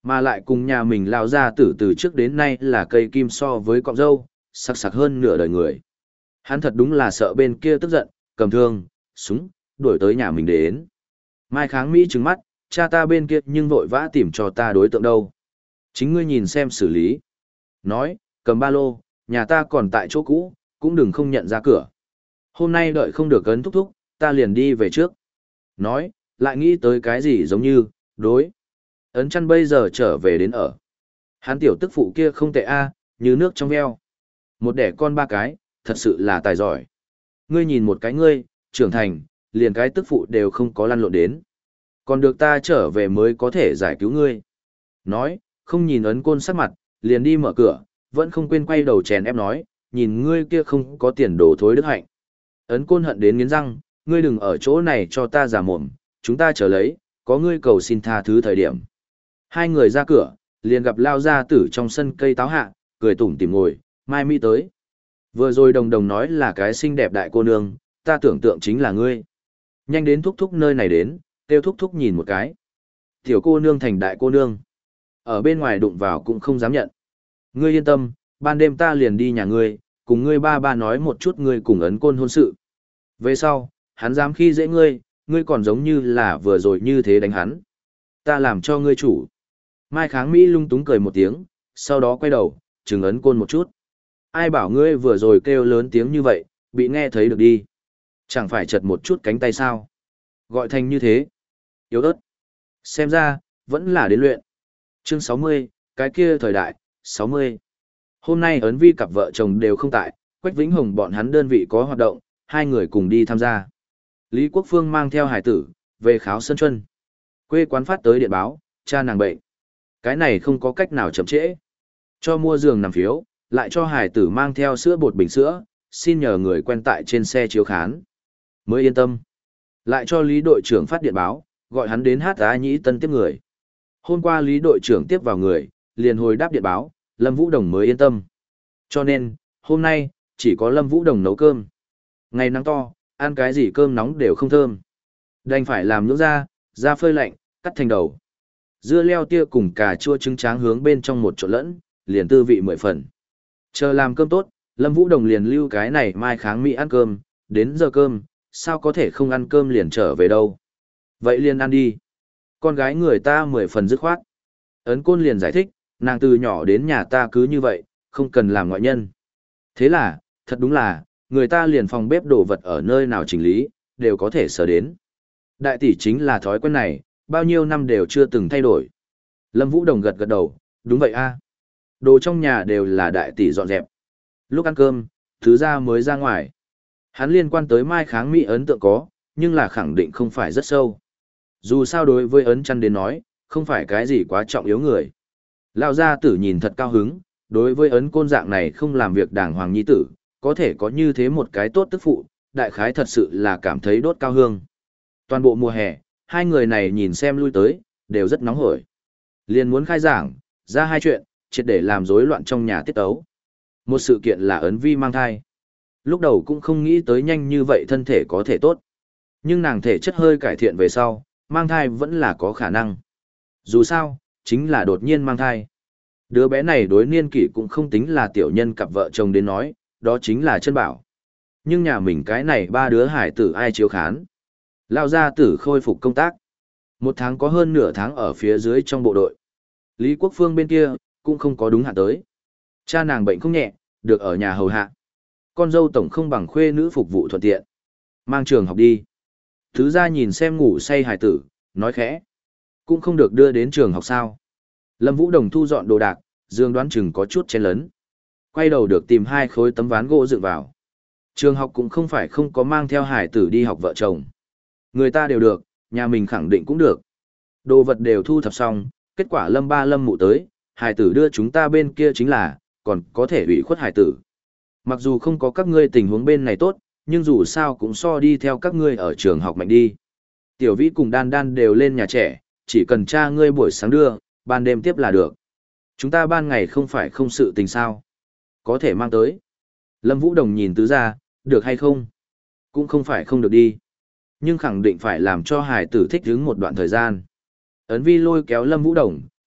Mà lại cùng nhà mình lao ra tử từ trước đến nay là cây kim so với cọng dâu, sắc sặc hơn nửa đời người. Hắn thật đúng là sợ bên kia tức giận, cầm thương, súng, đuổi tới nhà mình đến. Mai Kháng Mỹ trừng mắt, cha ta bên kia nhưng vội vã tìm cho ta đối tượng đâu. Chính ngươi nhìn xem xử lý. Nói, cầm ba lô, nhà ta còn tại chỗ cũ, cũng đừng không nhận ra cửa. Hôm nay đợi không được ấn thúc thúc, ta liền đi về trước. Nói, lại nghĩ tới cái gì giống như, đối. Ấn chăn bây giờ trở về đến ở. Hắn tiểu tức phụ kia không tệ a, như nước trong veo. Một đẻ con ba cái, thật sự là tài giỏi. Ngươi nhìn một cái ngươi, trưởng thành, liền cái tức phụ đều không có lăn lộn đến. Còn được ta trở về mới có thể giải cứu ngươi. Nói, không nhìn ấn côn sắc mặt, liền đi mở cửa, vẫn không quên quay đầu chèn ép nói, nhìn ngươi kia không có tiền đồ thối đức hạnh. Ấn côn hận đến nghiến răng, ngươi đừng ở chỗ này cho ta giả mồm, chúng ta chờ lấy, có ngươi cầu xin tha thứ thời điểm. Hai người ra cửa, liền gặp lao gia tử trong sân cây táo hạ, cười tủm tỉm ngồi, Mai Mỹ tới. Vừa rồi đồng đồng nói là cái xinh đẹp đại cô nương, ta tưởng tượng chính là ngươi. Nhanh đến thúc thúc nơi này đến, kêu thúc thúc nhìn một cái. Tiểu cô nương thành đại cô nương. Ở bên ngoài đụng vào cũng không dám nhận. Ngươi yên tâm, ban đêm ta liền đi nhà ngươi, cùng ngươi ba ba nói một chút ngươi cùng ấn côn hôn sự. Về sau, hắn dám khi dễ ngươi, ngươi còn giống như là vừa rồi như thế đánh hắn. Ta làm cho ngươi chủ. Mai Kháng Mỹ lung túng cười một tiếng, sau đó quay đầu, chừng ấn côn một chút. Ai bảo ngươi vừa rồi kêu lớn tiếng như vậy, bị nghe thấy được đi. Chẳng phải chật một chút cánh tay sao. Gọi thành như thế. Yếu ớt. Xem ra, vẫn là đến luyện. Chương sáu mươi, cái kia thời đại, sáu mươi. Hôm nay ấn vi cặp vợ chồng đều không tại, Quách Vĩnh Hồng bọn hắn đơn vị có hoạt động, hai người cùng đi tham gia. Lý Quốc Phương mang theo hải tử, về kháo Sơn Chuân. Quê quán phát tới điện báo, cha nàng bệnh. Cái này không có cách nào chậm trễ. Cho mua giường nằm phiếu, lại cho hải tử mang theo sữa bột bình sữa, xin nhờ người quen tại trên xe chiếu khán. Mới yên tâm. Lại cho Lý đội trưởng phát điện báo, gọi hắn đến hát á nhĩ tân tiếp người. Hôm qua Lý đội trưởng tiếp vào người, liền hồi đáp điện báo, Lâm Vũ Đồng mới yên tâm. Cho nên, hôm nay, chỉ có Lâm Vũ Đồng nấu cơm. Ngày nắng to, ăn cái gì cơm nóng đều không thơm. Đành phải làm nhũ ra, ra phơi lạnh, cắt thành đầu. Dưa leo tia cùng cà chua trứng tráng hướng bên trong một chỗ lẫn, liền tư vị mười phần. Chờ làm cơm tốt, Lâm Vũ Đồng liền lưu cái này Mai Kháng Mỹ ăn cơm, đến giờ cơm, sao có thể không ăn cơm liền trở về đâu. Vậy liền ăn đi. Con gái người ta mười phần dứt khoát. Ấn Côn liền giải thích, nàng từ nhỏ đến nhà ta cứ như vậy, không cần làm ngoại nhân. Thế là, thật đúng là, người ta liền phòng bếp đồ vật ở nơi nào chỉnh lý, đều có thể sở đến. Đại tỷ chính là thói quen này, bao nhiêu năm đều chưa từng thay đổi. Lâm Vũ Đồng gật gật đầu, đúng vậy a. Đồ trong nhà đều là đại tỷ dọn dẹp. Lúc ăn cơm, thứ ra mới ra ngoài. Hắn liên quan tới Mai Kháng Mỹ ấn tượng có, nhưng là khẳng định không phải rất sâu. Dù sao đối với ấn chăn đến nói, không phải cái gì quá trọng yếu người. Lão gia tử nhìn thật cao hứng, đối với ấn côn dạng này không làm việc đàng hoàng nhi tử, có thể có như thế một cái tốt tức phụ, đại khái thật sự là cảm thấy đốt cao hương. Toàn bộ mùa hè, hai người này nhìn xem lui tới, đều rất nóng hổi. Liền muốn khai giảng, ra hai chuyện, triệt để làm rối loạn trong nhà tiết tấu. Một sự kiện là ấn vi mang thai. Lúc đầu cũng không nghĩ tới nhanh như vậy thân thể có thể tốt. Nhưng nàng thể chất hơi cải thiện về sau, mang thai vẫn là có khả năng. Dù sao, chính là đột nhiên mang thai. Đứa bé này đối niên kỷ cũng không tính là tiểu nhân cặp vợ chồng đến nói, đó chính là chân bảo. Nhưng nhà mình cái này ba đứa hải tử ai chiếu khán. Lao gia tử khôi phục công tác. Một tháng có hơn nửa tháng ở phía dưới trong bộ đội. Lý Quốc Phương bên kia, cũng không có đúng hạn tới. Cha nàng bệnh không nhẹ, được ở nhà hầu hạ. Con dâu tổng không bằng khuê nữ phục vụ thuận tiện. Mang trường học đi. Thứ ra nhìn xem ngủ say hải tử, nói khẽ. Cũng không được đưa đến trường học sao. Lâm Vũ Đồng thu dọn đồ đạc, Dương đoán chừng có chút chen lấn. Quay đầu được tìm hai khối tấm ván gỗ dựng vào. Trường học cũng không phải không có mang theo hải tử đi học vợ chồng. Người ta đều được, nhà mình khẳng định cũng được. Đồ vật đều thu thập xong, kết quả Lâm ba Lâm mụ tới, hải tử đưa chúng ta bên kia chính là, còn có thể ủy khuất hải tử. Mặc dù không có các ngươi tình huống bên này tốt, nhưng dù sao cũng so đi theo các ngươi ở trường học mạnh đi. Tiểu Vĩ cùng Đan Đan đều lên nhà trẻ, chỉ cần cha ngươi buổi sáng đưa, ban đêm tiếp là được. Chúng ta ban ngày không phải không sự tình sao. Có thể mang tới. Lâm Vũ Đồng nhìn tứ ra, được hay không? Cũng không phải không được đi. Nhưng khẳng định phải làm cho hải tử thích ứng một đoạn thời gian. Ấn Vi lôi kéo Lâm Vũ Đồng,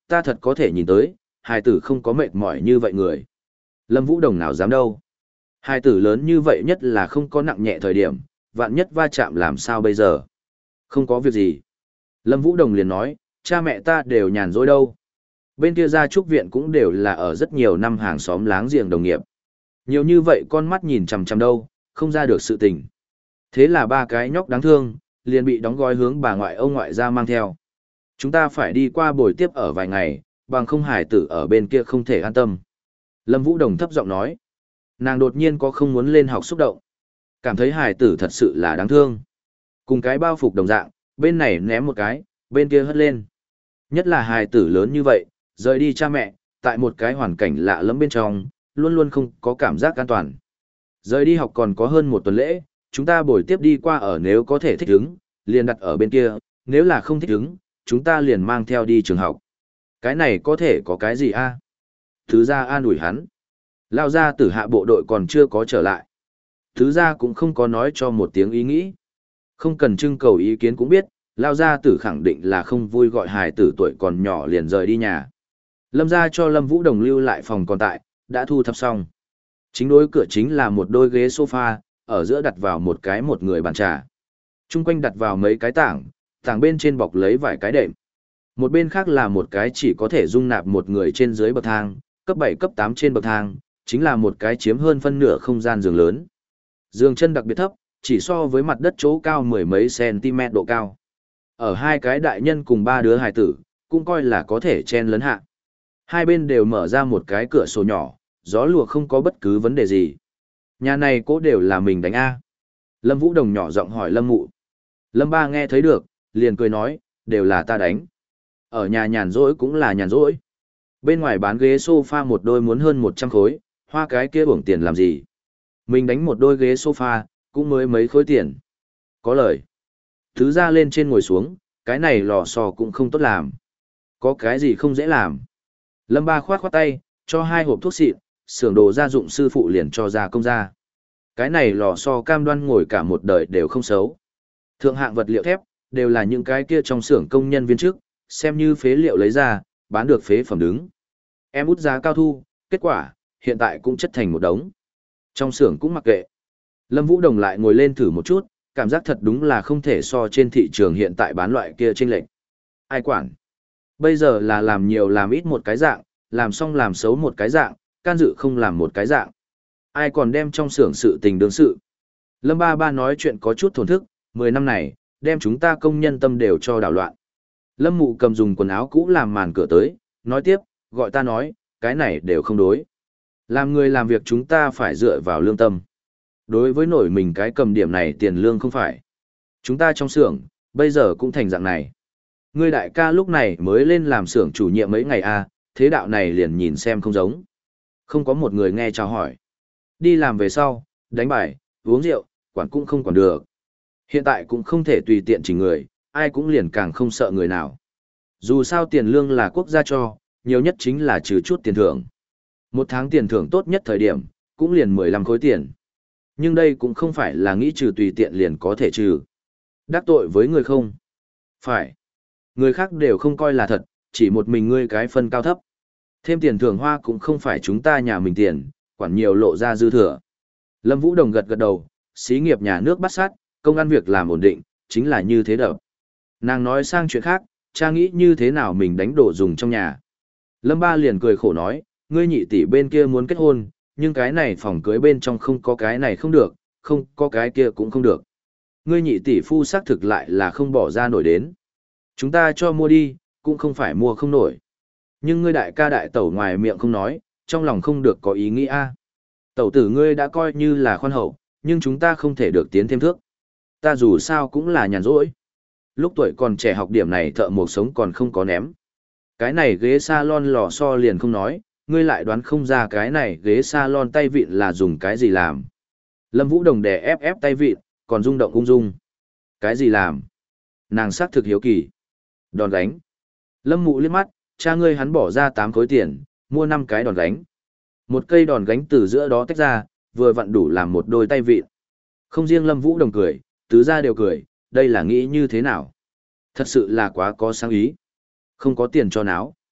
ta thật có thể nhìn tới, hài tử không có mệt mỏi như vậy người. Lâm Vũ Đồng nào dám đâu. Hài tử lớn như vậy nhất là không có nặng nhẹ thời điểm, vạn nhất va chạm làm sao bây giờ. Không có việc gì. Lâm Vũ Đồng liền nói, cha mẹ ta đều nhàn rỗi đâu. Bên kia gia trúc viện cũng đều là ở rất nhiều năm hàng xóm láng giềng đồng nghiệp. Nhiều như vậy con mắt nhìn chằm chằm đâu, không ra được sự tình. Thế là ba cái nhóc đáng thương, liền bị đóng gói hướng bà ngoại ông ngoại ra mang theo. Chúng ta phải đi qua buổi tiếp ở vài ngày, bằng không hải tử ở bên kia không thể an tâm. Lâm Vũ Đồng thấp giọng nói. Nàng đột nhiên có không muốn lên học xúc động. Cảm thấy hải tử thật sự là đáng thương. Cùng cái bao phục đồng dạng, bên này ném một cái, bên kia hất lên. Nhất là hải tử lớn như vậy, rời đi cha mẹ, tại một cái hoàn cảnh lạ lẫm bên trong, luôn luôn không có cảm giác an toàn. Rời đi học còn có hơn một tuần lễ, chúng ta buổi tiếp đi qua ở nếu có thể thích ứng, liền đặt ở bên kia, nếu là không thích ứng, chúng ta liền mang theo đi trường học. Cái này có thể có cái gì a? Thứ gia an ủi hắn. Lao ra tử hạ bộ đội còn chưa có trở lại. Thứ gia cũng không có nói cho một tiếng ý nghĩ. Không cần trưng cầu ý kiến cũng biết, Lao gia tử khẳng định là không vui gọi hài tử tuổi còn nhỏ liền rời đi nhà. Lâm gia cho Lâm Vũ Đồng lưu lại phòng còn tại, đã thu thập xong. Chính đối cửa chính là một đôi ghế sofa, ở giữa đặt vào một cái một người bàn trà. Trung quanh đặt vào mấy cái tảng, tảng bên trên bọc lấy vài cái đệm. Một bên khác là một cái chỉ có thể dung nạp một người trên dưới bậc thang, cấp bảy cấp tám trên bậc thang, chính là một cái chiếm hơn phân nửa không gian giường lớn. Giường chân đặc biệt thấp, chỉ so với mặt đất chỗ cao mười mấy cm độ cao. Ở hai cái đại nhân cùng ba đứa hài tử, cũng coi là có thể chen lấn hạ. Hai bên đều mở ra một cái cửa sổ nhỏ, gió lùa không có bất cứ vấn đề gì. Nhà này cố đều là mình đánh A. Lâm Vũ Đồng nhỏ giọng hỏi Lâm Mụ. Lâm Ba nghe thấy được, liền cười nói, đều là ta đánh. Ở nhà nhàn rỗi cũng là nhàn rỗi. Bên ngoài bán ghế sofa một đôi muốn hơn một trăm khối, hoa cái kia uổng tiền làm gì. Mình đánh một đôi ghế sofa, cũng mới mấy khối tiền. Có lời. Thứ ra lên trên ngồi xuống, cái này lò xò cũng không tốt làm. Có cái gì không dễ làm. Lâm Ba khoát khoát tay, cho hai hộp thuốc xịn, xưởng đồ gia dụng sư phụ liền cho ra công ra. Cái này lò xo cam đoan ngồi cả một đời đều không xấu. Thượng hạng vật liệu thép, đều là những cái kia trong xưởng công nhân viên chức, xem như phế liệu lấy ra, bán được phế phẩm đứng. Em út giá cao thu, kết quả, hiện tại cũng chất thành một đống. Trong xưởng cũng mặc kệ. Lâm Vũ Đồng lại ngồi lên thử một chút, cảm giác thật đúng là không thể so trên thị trường hiện tại bán loại kia chênh lệch. Ai quản? Bây giờ là làm nhiều làm ít một cái dạng, làm xong làm xấu một cái dạng, can dự không làm một cái dạng. Ai còn đem trong xưởng sự tình đương sự. Lâm Ba Ba nói chuyện có chút thổn thức, mười năm này, đem chúng ta công nhân tâm đều cho đảo loạn. Lâm Mụ cầm dùng quần áo cũ làm màn cửa tới, nói tiếp, gọi ta nói, cái này đều không đối. Làm người làm việc chúng ta phải dựa vào lương tâm. Đối với nổi mình cái cầm điểm này tiền lương không phải. Chúng ta trong xưởng, bây giờ cũng thành dạng này. Ngươi đại ca lúc này mới lên làm xưởng chủ nhiệm mấy ngày a, thế đạo này liền nhìn xem không giống. Không có một người nghe chào hỏi. Đi làm về sau, đánh bài, uống rượu, quản cũng không quản được. Hiện tại cũng không thể tùy tiện chỉnh người, ai cũng liền càng không sợ người nào. Dù sao tiền lương là quốc gia cho, nhiều nhất chính là trừ chút tiền thưởng. Một tháng tiền thưởng tốt nhất thời điểm, cũng liền mười lăm khối tiền. Nhưng đây cũng không phải là nghĩ trừ tùy tiện liền có thể trừ. Đắc tội với người không? Phải. Người khác đều không coi là thật, chỉ một mình ngươi cái phân cao thấp. Thêm tiền thưởng hoa cũng không phải chúng ta nhà mình tiền, quản nhiều lộ ra dư thừa. Lâm Vũ Đồng gật gật đầu, xí nghiệp nhà nước bắt sát, công ăn việc làm ổn định, chính là như thế đập. Nàng nói sang chuyện khác, cha nghĩ như thế nào mình đánh đổ dùng trong nhà. Lâm Ba liền cười khổ nói, ngươi nhị tỷ bên kia muốn kết hôn, nhưng cái này phòng cưới bên trong không có cái này không được, không có cái kia cũng không được. Ngươi nhị tỷ phu xác thực lại là không bỏ ra nổi đến. Chúng ta cho mua đi, cũng không phải mua không nổi. Nhưng ngươi đại ca đại tẩu ngoài miệng không nói, trong lòng không được có ý nghĩ a. Tẩu tử ngươi đã coi như là khoan hậu, nhưng chúng ta không thể được tiến thêm thước. Ta dù sao cũng là nhàn rỗi. Lúc tuổi còn trẻ học điểm này thợ mộc sống còn không có ném. Cái này ghế salon lò xo liền không nói, ngươi lại đoán không ra cái này ghế salon tay vịn là dùng cái gì làm. Lâm Vũ Đồng đè ép ép tay vịn, còn rung động ung dung. Cái gì làm? Nàng sắc thực hiếu kỳ. Đòn gánh. Lâm Mụ liếc mắt, cha ngươi hắn bỏ ra tám khối tiền, mua năm cái đòn gánh. Một cây đòn gánh từ giữa đó tách ra, vừa vặn đủ làm một đôi tay vịn. Không riêng Lâm Vũ Đồng cười, tứ gia đều cười, đây là nghĩ như thế nào? Thật sự là quá có sáng ý. Không có tiền cho náo.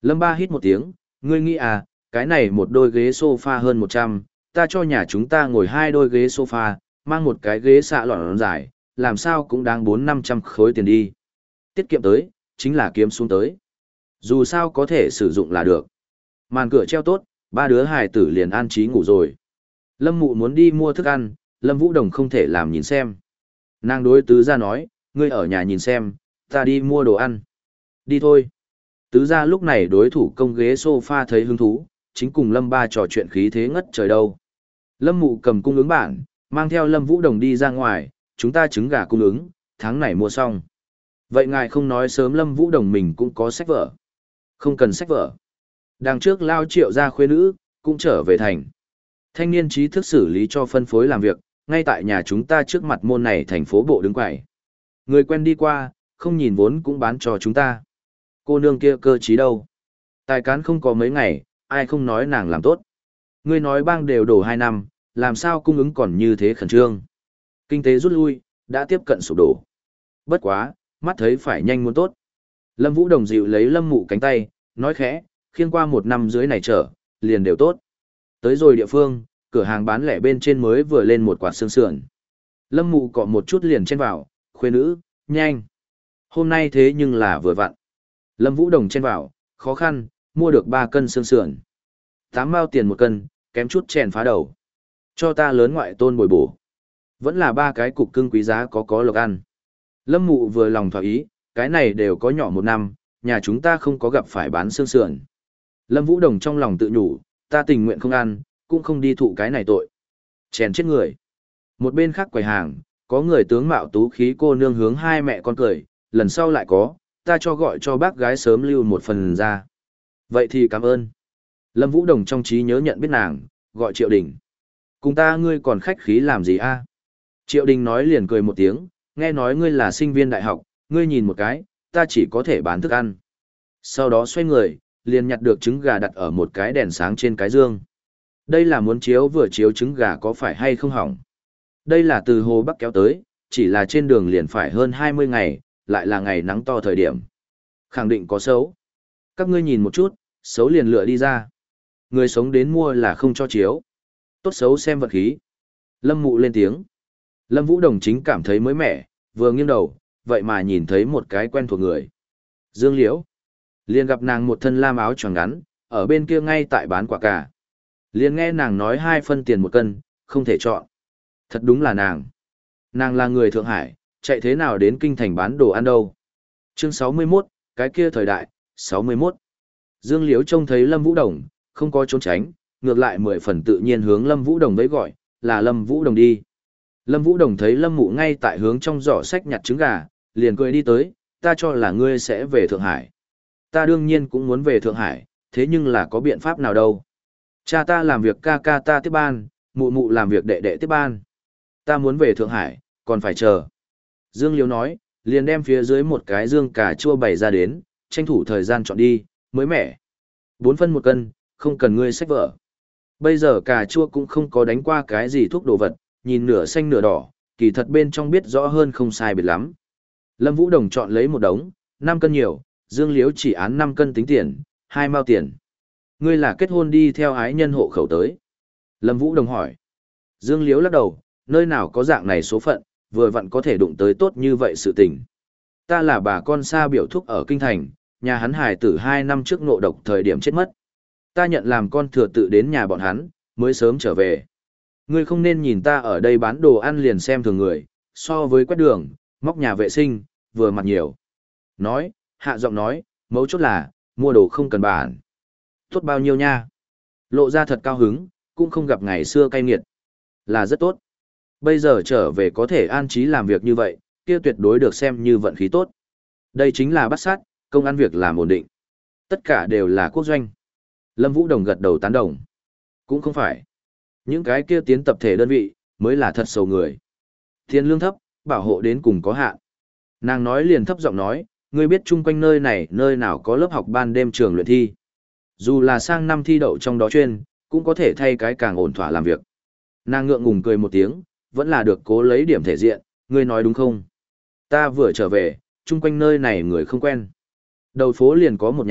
Lâm Ba hít một tiếng, ngươi nghĩ à, cái này một đôi ghế sofa hơn một trăm, ta cho nhà chúng ta ngồi hai đôi ghế sofa, mang một cái ghế xạ lọn dài, làm sao cũng đáng bốn năm trăm khối tiền đi. Tiết kiệm tới, chính là kiếm xuống tới. Dù sao có thể sử dụng là được. Màn cửa treo tốt, ba đứa hài tử liền an trí ngủ rồi. Lâm Mụ muốn đi mua thức ăn, Lâm Vũ Đồng không thể làm nhìn xem. Nàng đối tứ gia nói, ngươi ở nhà nhìn xem, ta đi mua đồ ăn. Đi thôi. Tứ gia lúc này đối thủ công ghế sofa thấy hứng thú, chính cùng Lâm Ba trò chuyện khí thế ngất trời đâu. Lâm Mụ cầm cung ứng bản, mang theo Lâm Vũ Đồng đi ra ngoài, chúng ta trứng gà cung ứng, tháng này mua xong. Vậy ngài không nói sớm Lâm Vũ Đồng mình cũng có sách vở. Không cần sách vở. Đằng trước lao triệu gia khuê nữ, cũng trở về thành. Thanh niên trí thức xử lý cho phân phối làm việc, ngay tại nhà chúng ta trước mặt môn này thành phố bộ đứng quầy. Người quen đi qua, không nhìn vốn cũng bán cho chúng ta. Cô nương kia cơ trí đâu? Tài cán không có mấy ngày, ai không nói nàng làm tốt. Ngươi nói bang đều đổ hai năm, làm sao cung ứng còn như thế khẩn trương. Kinh tế rút lui, đã tiếp cận sụp đổ. Bất quá, mắt thấy phải nhanh muốn tốt. Lâm Vũ Đồng dịu lấy Lâm Mụ cánh tay, nói khẽ, khiêng qua một năm dưới này trở, liền đều tốt. Tới rồi địa phương, cửa hàng bán lẻ bên trên mới vừa lên một quạt xương sườn. Lâm Mụ cọ một chút liền chen vào, khuê nữ, nhanh. Hôm nay thế nhưng là vừa vặn. Lâm Vũ Đồng chen vào, khó khăn, mua được ba cân xương sườn. Tám mao tiền một cân, kém chút chèn phá đầu. Cho ta lớn ngoại tôn bồi bổ. Vẫn là ba cái cục cưng quý giá có có lộc ăn. Lâm Mụ vừa lòng thỏa ý, cái này đều có nhỏ một năm, nhà chúng ta không có gặp phải bán xương sườn. Lâm Vũ Đồng trong lòng tự nhủ, ta tình nguyện không ăn, cũng không đi thụ cái này tội. Chèn chết người. Một bên khác quầy hàng, có người tướng mạo tú khí cô nương hướng hai mẹ con cười, lần sau lại có, ta cho gọi cho bác gái sớm lưu một phần ra. Vậy thì cảm ơn. Lâm Vũ Đồng trong trí nhớ nhận biết nàng, gọi Triệu Đình. Cùng ta ngươi còn khách khí làm gì a? Triệu Đình nói liền cười một tiếng, nghe nói ngươi là sinh viên đại học, ngươi nhìn một cái, ta chỉ có thể bán thức ăn. Sau đó xoay người, liền nhặt được trứng gà đặt ở một cái đèn sáng trên cái dương. Đây là muốn chiếu vừa chiếu trứng gà có phải hay không hỏng. Đây là từ Hồ Bắc kéo tới, chỉ là trên đường liền phải hơn hai mươi ngày, lại là ngày nắng to thời điểm. Khẳng định có xấu. Các ngươi nhìn một chút, xấu liền lựa đi ra. Người sống đến mua là không cho chiếu. Tốt xấu xem vật khí. Lâm Mụ lên tiếng. Lâm Vũ Đồng chính cảm thấy mới mẻ, vừa nghiêng đầu, vậy mà nhìn thấy một cái quen thuộc người. Dương Liễu. Liền gặp nàng một thân lam áo choàng ngắn, ở bên kia ngay tại bán quả cà. Liền nghe nàng nói hai phân tiền một cân, không thể chọn. Thật đúng là nàng. Nàng là người Thượng Hải, chạy thế nào đến kinh thành bán đồ ăn đâu. Chương sáu mươi mốt, cái kia thời đại, sáu mươi mốt. Dương Liễu trông thấy Lâm Vũ Đồng, không có trốn tránh, ngược lại mười phần tự nhiên hướng Lâm Vũ Đồng với gọi, là Lâm Vũ Đồng đi. Lâm Vũ Đồng thấy Lâm Mụ ngay tại hướng trong giỏ sách nhặt trứng gà, liền cười đi tới, ta cho là ngươi sẽ về Thượng Hải. Ta đương nhiên cũng muốn về Thượng Hải, thế nhưng là có biện pháp nào đâu. Cha ta làm việc ca ca ta tiếp ban, mụ mụ làm việc đệ đệ tiếp ban. Ta muốn về Thượng Hải, còn phải chờ. Dương Liễu nói, liền đem phía dưới một cái dương cà chua bày ra đến, tranh thủ thời gian chọn đi, mới mẻ. Bốn phân một cân, không cần ngươi sách vở. Bây giờ cà chua cũng không có đánh qua cái gì thuốc đồ vật, nhìn nửa xanh nửa đỏ, kỳ thật bên trong biết rõ hơn không sai biệt lắm. Lâm Vũ Đồng chọn lấy một đống, năm cân nhiều, Dương Liễu chỉ án năm cân tính tiền, hai mao tiền. Ngươi là kết hôn đi theo ái nhân hộ khẩu tới. Lâm Vũ Đồng hỏi. Dương Liễu lắc đầu, nơi nào có dạng này số phận, vừa vặn có thể đụng tới tốt như vậy sự tình. Ta là bà con xa biểu thúc ở Kinh Thành, nhà hắn hài tử hai năm trước ngộ độc thời điểm chết mất. Ta nhận làm con thừa tự đến nhà bọn hắn, mới sớm trở về. Ngươi không nên nhìn ta ở đây bán đồ ăn liền xem thường người, so với quét đường, móc nhà vệ sinh, vừa mặt nhiều. Nói, hạ giọng nói, mấu chốt là, mua đồ không cần bản. Tốt bao nhiêu nha. Lộ ra thật cao hứng, cũng không gặp ngày xưa cay nghiệt. Là rất tốt. Bây giờ trở về có thể an trí làm việc như vậy, kia tuyệt đối được xem như vận khí tốt. Đây chính là bắt sát, công ăn việc làm ổn định. Tất cả đều là quốc doanh. Lâm Vũ Đồng gật đầu tán đồng. Cũng không phải. Những cái kia tiến tập thể đơn vị, mới là thật sầu người. Tiền lương thấp, bảo hộ đến cùng có hạn. Nàng nói liền thấp giọng nói, ngươi biết chung quanh nơi này nơi nào có lớp học ban đêm trường luyện thi. Dù là sang năm thi đậu trong đó chuyên, cũng có thể thay cái càng ổn thỏa làm việc. Nàng ngượng ngùng cười một tiếng, vẫn là được cố lấy điểm thể diện, ngươi nói đúng không? Ta vừa trở về, chung quanh nơi này người không quen. Đầu phố liền có một nhà,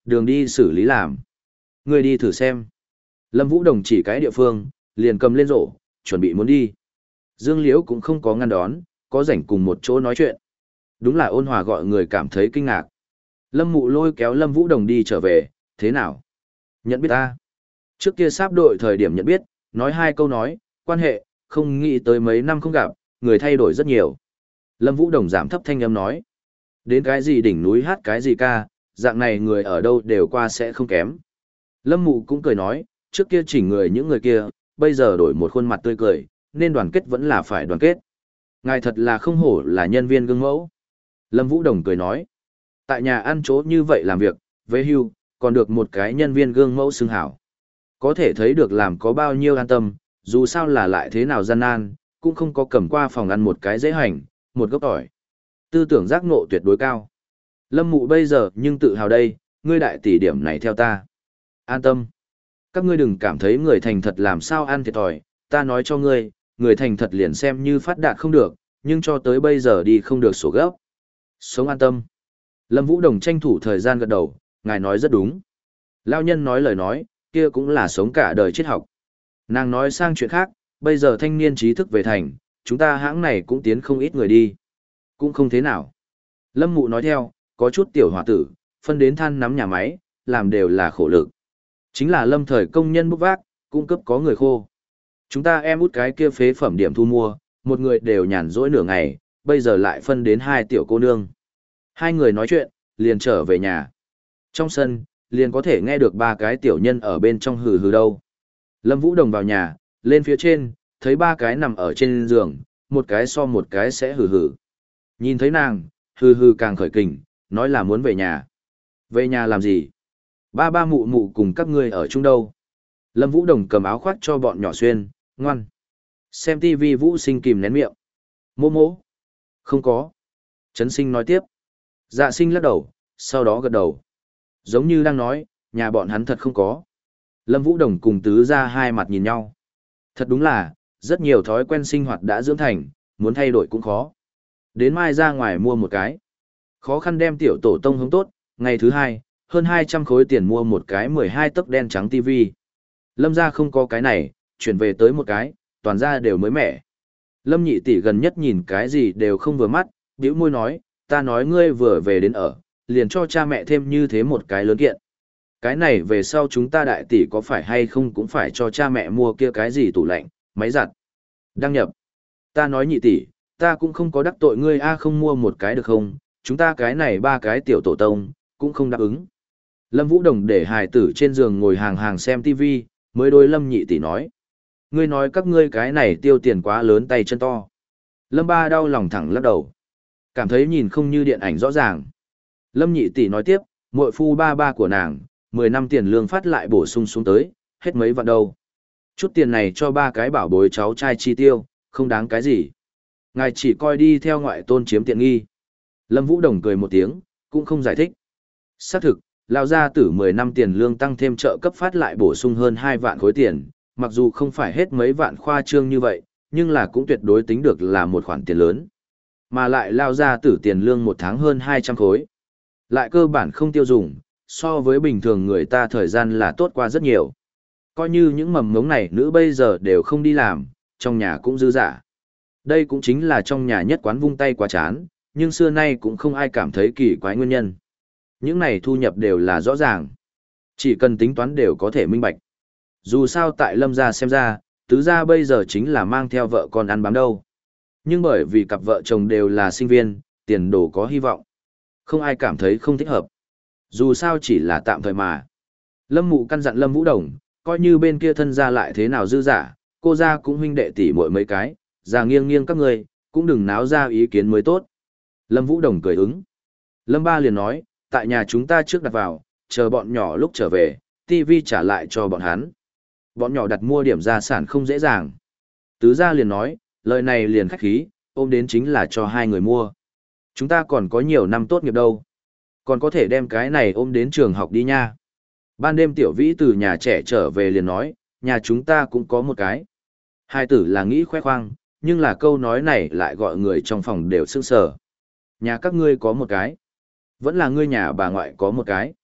đường đi xử lý làm. Ngươi đi thử xem. Lâm Vũ Đồng chỉ cái địa phương, liền cầm lên rổ, chuẩn bị muốn đi. Dương Liễu cũng không có ngăn đón, có rảnh cùng một chỗ nói chuyện. Đúng là Ôn Hòa gọi người cảm thấy kinh ngạc. Lâm Mụ lôi kéo Lâm Vũ Đồng đi trở về, thế nào? Nhận biết ta. Trước kia sáp đội thời điểm nhận biết, nói hai câu nói, quan hệ, không nghĩ tới mấy năm không gặp, người thay đổi rất nhiều. Lâm Vũ Đồng giảm thấp thanh âm nói. Đến cái gì đỉnh núi hát cái gì ca, dạng này người ở đâu đều qua sẽ không kém. Lâm Mụ cũng cười nói, trước kia chỉnh người những người kia, bây giờ đổi một khuôn mặt tươi cười, nên đoàn kết vẫn là phải đoàn kết. Ngài thật là không hổ là nhân viên gương mẫu. Lâm Vũ Đồng cười nói, tại nhà ăn chỗ như vậy làm việc, với hưu, còn được một cái nhân viên gương mẫu xưng hảo. Có thể thấy được làm có bao nhiêu an tâm, dù sao là lại thế nào gian nan, cũng không có cầm qua phòng ăn một cái dễ hành, một gốc tỏi. Tư tưởng giác ngộ tuyệt đối cao. Lâm Mụ bây giờ nhưng tự hào đây, ngươi đại tỷ điểm này theo ta. An tâm. Các ngươi đừng cảm thấy người thành thật làm sao ăn thiệt thòi, ta nói cho ngươi, người thành thật liền xem như phát đạt không được, nhưng cho tới bây giờ đi không được sổ gấp. Sống an tâm. Lâm Vũ Đồng tranh thủ thời gian gật đầu, ngài nói rất đúng. Lao nhân nói lời nói, kia cũng là sống cả đời triết học. Nàng nói sang chuyện khác, bây giờ thanh niên trí thức về thành, chúng ta hãng này cũng tiến không ít người đi. Cũng không thế nào. Lâm Mụ nói theo, có chút tiểu hòa tử, phân đến than nắm nhà máy, làm đều là khổ lực. Chính là lâm thời công nhân bốc vác, cung cấp có người khô. Chúng ta em út cái kia phế phẩm điểm thu mua, một người đều nhàn rỗi nửa ngày, bây giờ lại phân đến hai tiểu cô nương. Hai người nói chuyện, liền trở về nhà. Trong sân, liền có thể nghe được ba cái tiểu nhân ở bên trong hừ hừ đâu. Lâm Vũ Đồng vào nhà, lên phía trên, thấy ba cái nằm ở trên giường, một cái so một cái sẽ hừ hừ. Nhìn thấy nàng, hừ hừ càng khởi kình, nói là muốn về nhà. Về nhà làm gì? Ba ba mụ mụ cùng các ngươi ở chung đâu? Lâm Vũ Đồng cầm áo khoác cho bọn nhỏ xuyên, ngoan. Xem tivi Vũ Sinh kìm nén miệng. Mô mô. Không có. Trấn Sinh nói tiếp. Dạ Sinh lắc đầu, sau đó gật đầu. Giống như đang nói, nhà bọn hắn thật không có. Lâm Vũ Đồng cùng tứ ra hai mặt nhìn nhau. Thật đúng là, rất nhiều thói quen sinh hoạt đã dưỡng thành, muốn thay đổi cũng khó. Đến mai ra ngoài mua một cái. Khó khăn đem tiểu tổ tông hống tốt, ngày thứ hai, hơn hai trăm khối tiền mua một cái mười hai tấc đen trắng tivi. Lâm ra không có cái này, chuyển về tới một cái, toàn ra đều mới mẻ. Lâm nhị tỷ gần nhất nhìn cái gì đều không vừa mắt, bĩu môi nói, ta nói ngươi vừa về đến ở, liền cho cha mẹ thêm như thế một cái lớn kiện. Cái này về sau chúng ta đại tỷ có phải hay không cũng phải cho cha mẹ mua kia cái gì tủ lạnh, máy giặt. Đăng nhập. Ta nói nhị tỷ, ta cũng không có đắc tội ngươi a không mua một cái được không, chúng ta cái này ba cái tiểu tổ tông, cũng không đáp ứng. Lâm Vũ Đồng để hài tử trên giường ngồi hàng hàng xem tivi, mới đối Lâm nhị tỷ nói. Ngươi nói các ngươi cái này tiêu tiền quá lớn tay chân to. Lâm ba đau lòng thẳng lắc đầu. Cảm thấy nhìn không như điện ảnh rõ ràng. Lâm nhị tỷ nói tiếp, muội phu ba ba của nàng, mười năm tiền lương phát lại bổ sung xuống tới, hết mấy vạn đâu. Chút tiền này cho ba cái bảo bối cháu trai chi tiêu, không đáng cái gì. Ngài chỉ coi đi theo ngoại tôn chiếm tiện nghi. Lâm Vũ Đồng cười một tiếng, cũng không giải thích. Xác thực, lao ra tử mười năm tiền lương tăng thêm trợ cấp phát lại bổ sung hơn hai vạn khối tiền, mặc dù không phải hết mấy vạn khoa trương như vậy, nhưng là cũng tuyệt đối tính được là một khoản tiền lớn. Mà lại lao ra tử tiền lương một tháng hơn hai trăm khối. Lại cơ bản không tiêu dùng, so với bình thường người ta thời gian là tốt qua rất nhiều. Coi như những mầm ngống này nữ bây giờ đều không đi làm, trong nhà cũng dư giả. Đây cũng chính là trong nhà nhất quán vung tay quá chán, nhưng xưa nay cũng không ai cảm thấy kỳ quái nguyên nhân. Những này thu nhập đều là rõ ràng. Chỉ cần tính toán đều có thể minh bạch. Dù sao tại Lâm gia xem ra, tứ gia bây giờ chính là mang theo vợ con ăn bám đâu. Nhưng bởi vì cặp vợ chồng đều là sinh viên, tiền đồ có hy vọng. Không ai cảm thấy không thích hợp. Dù sao chỉ là tạm thời mà. Lâm Mụ căn dặn Lâm Vũ Đồng, coi như bên kia thân gia lại thế nào dư giả, cô gia cũng huynh đệ tỷ muội mấy cái, già nghiêng nghiêng các người, cũng đừng náo ra ý kiến mới tốt. Lâm Vũ Đồng cười ứng. Lâm Ba liền nói, tại nhà chúng ta trước đặt vào, chờ bọn nhỏ lúc trở về, tivi trả lại cho bọn hắn. Bọn nhỏ đặt mua điểm gia sản không dễ dàng. Tứ gia liền nói, lời này liền khách khí, ôm đến chính là cho hai người mua. Chúng ta còn có nhiều năm tốt nghiệp đâu. Còn có thể đem cái này ôm đến trường học đi nha. Ban đêm Tiểu Vĩ từ nhà trẻ trở về liền nói, nhà chúng ta cũng có một cái. Hai tử là nghĩ khoe khoang, nhưng là câu nói này lại gọi người trong phòng đều sững sờ. Nhà các ngươi có một cái. Vẫn là ngươi nhà bà ngoại có một cái.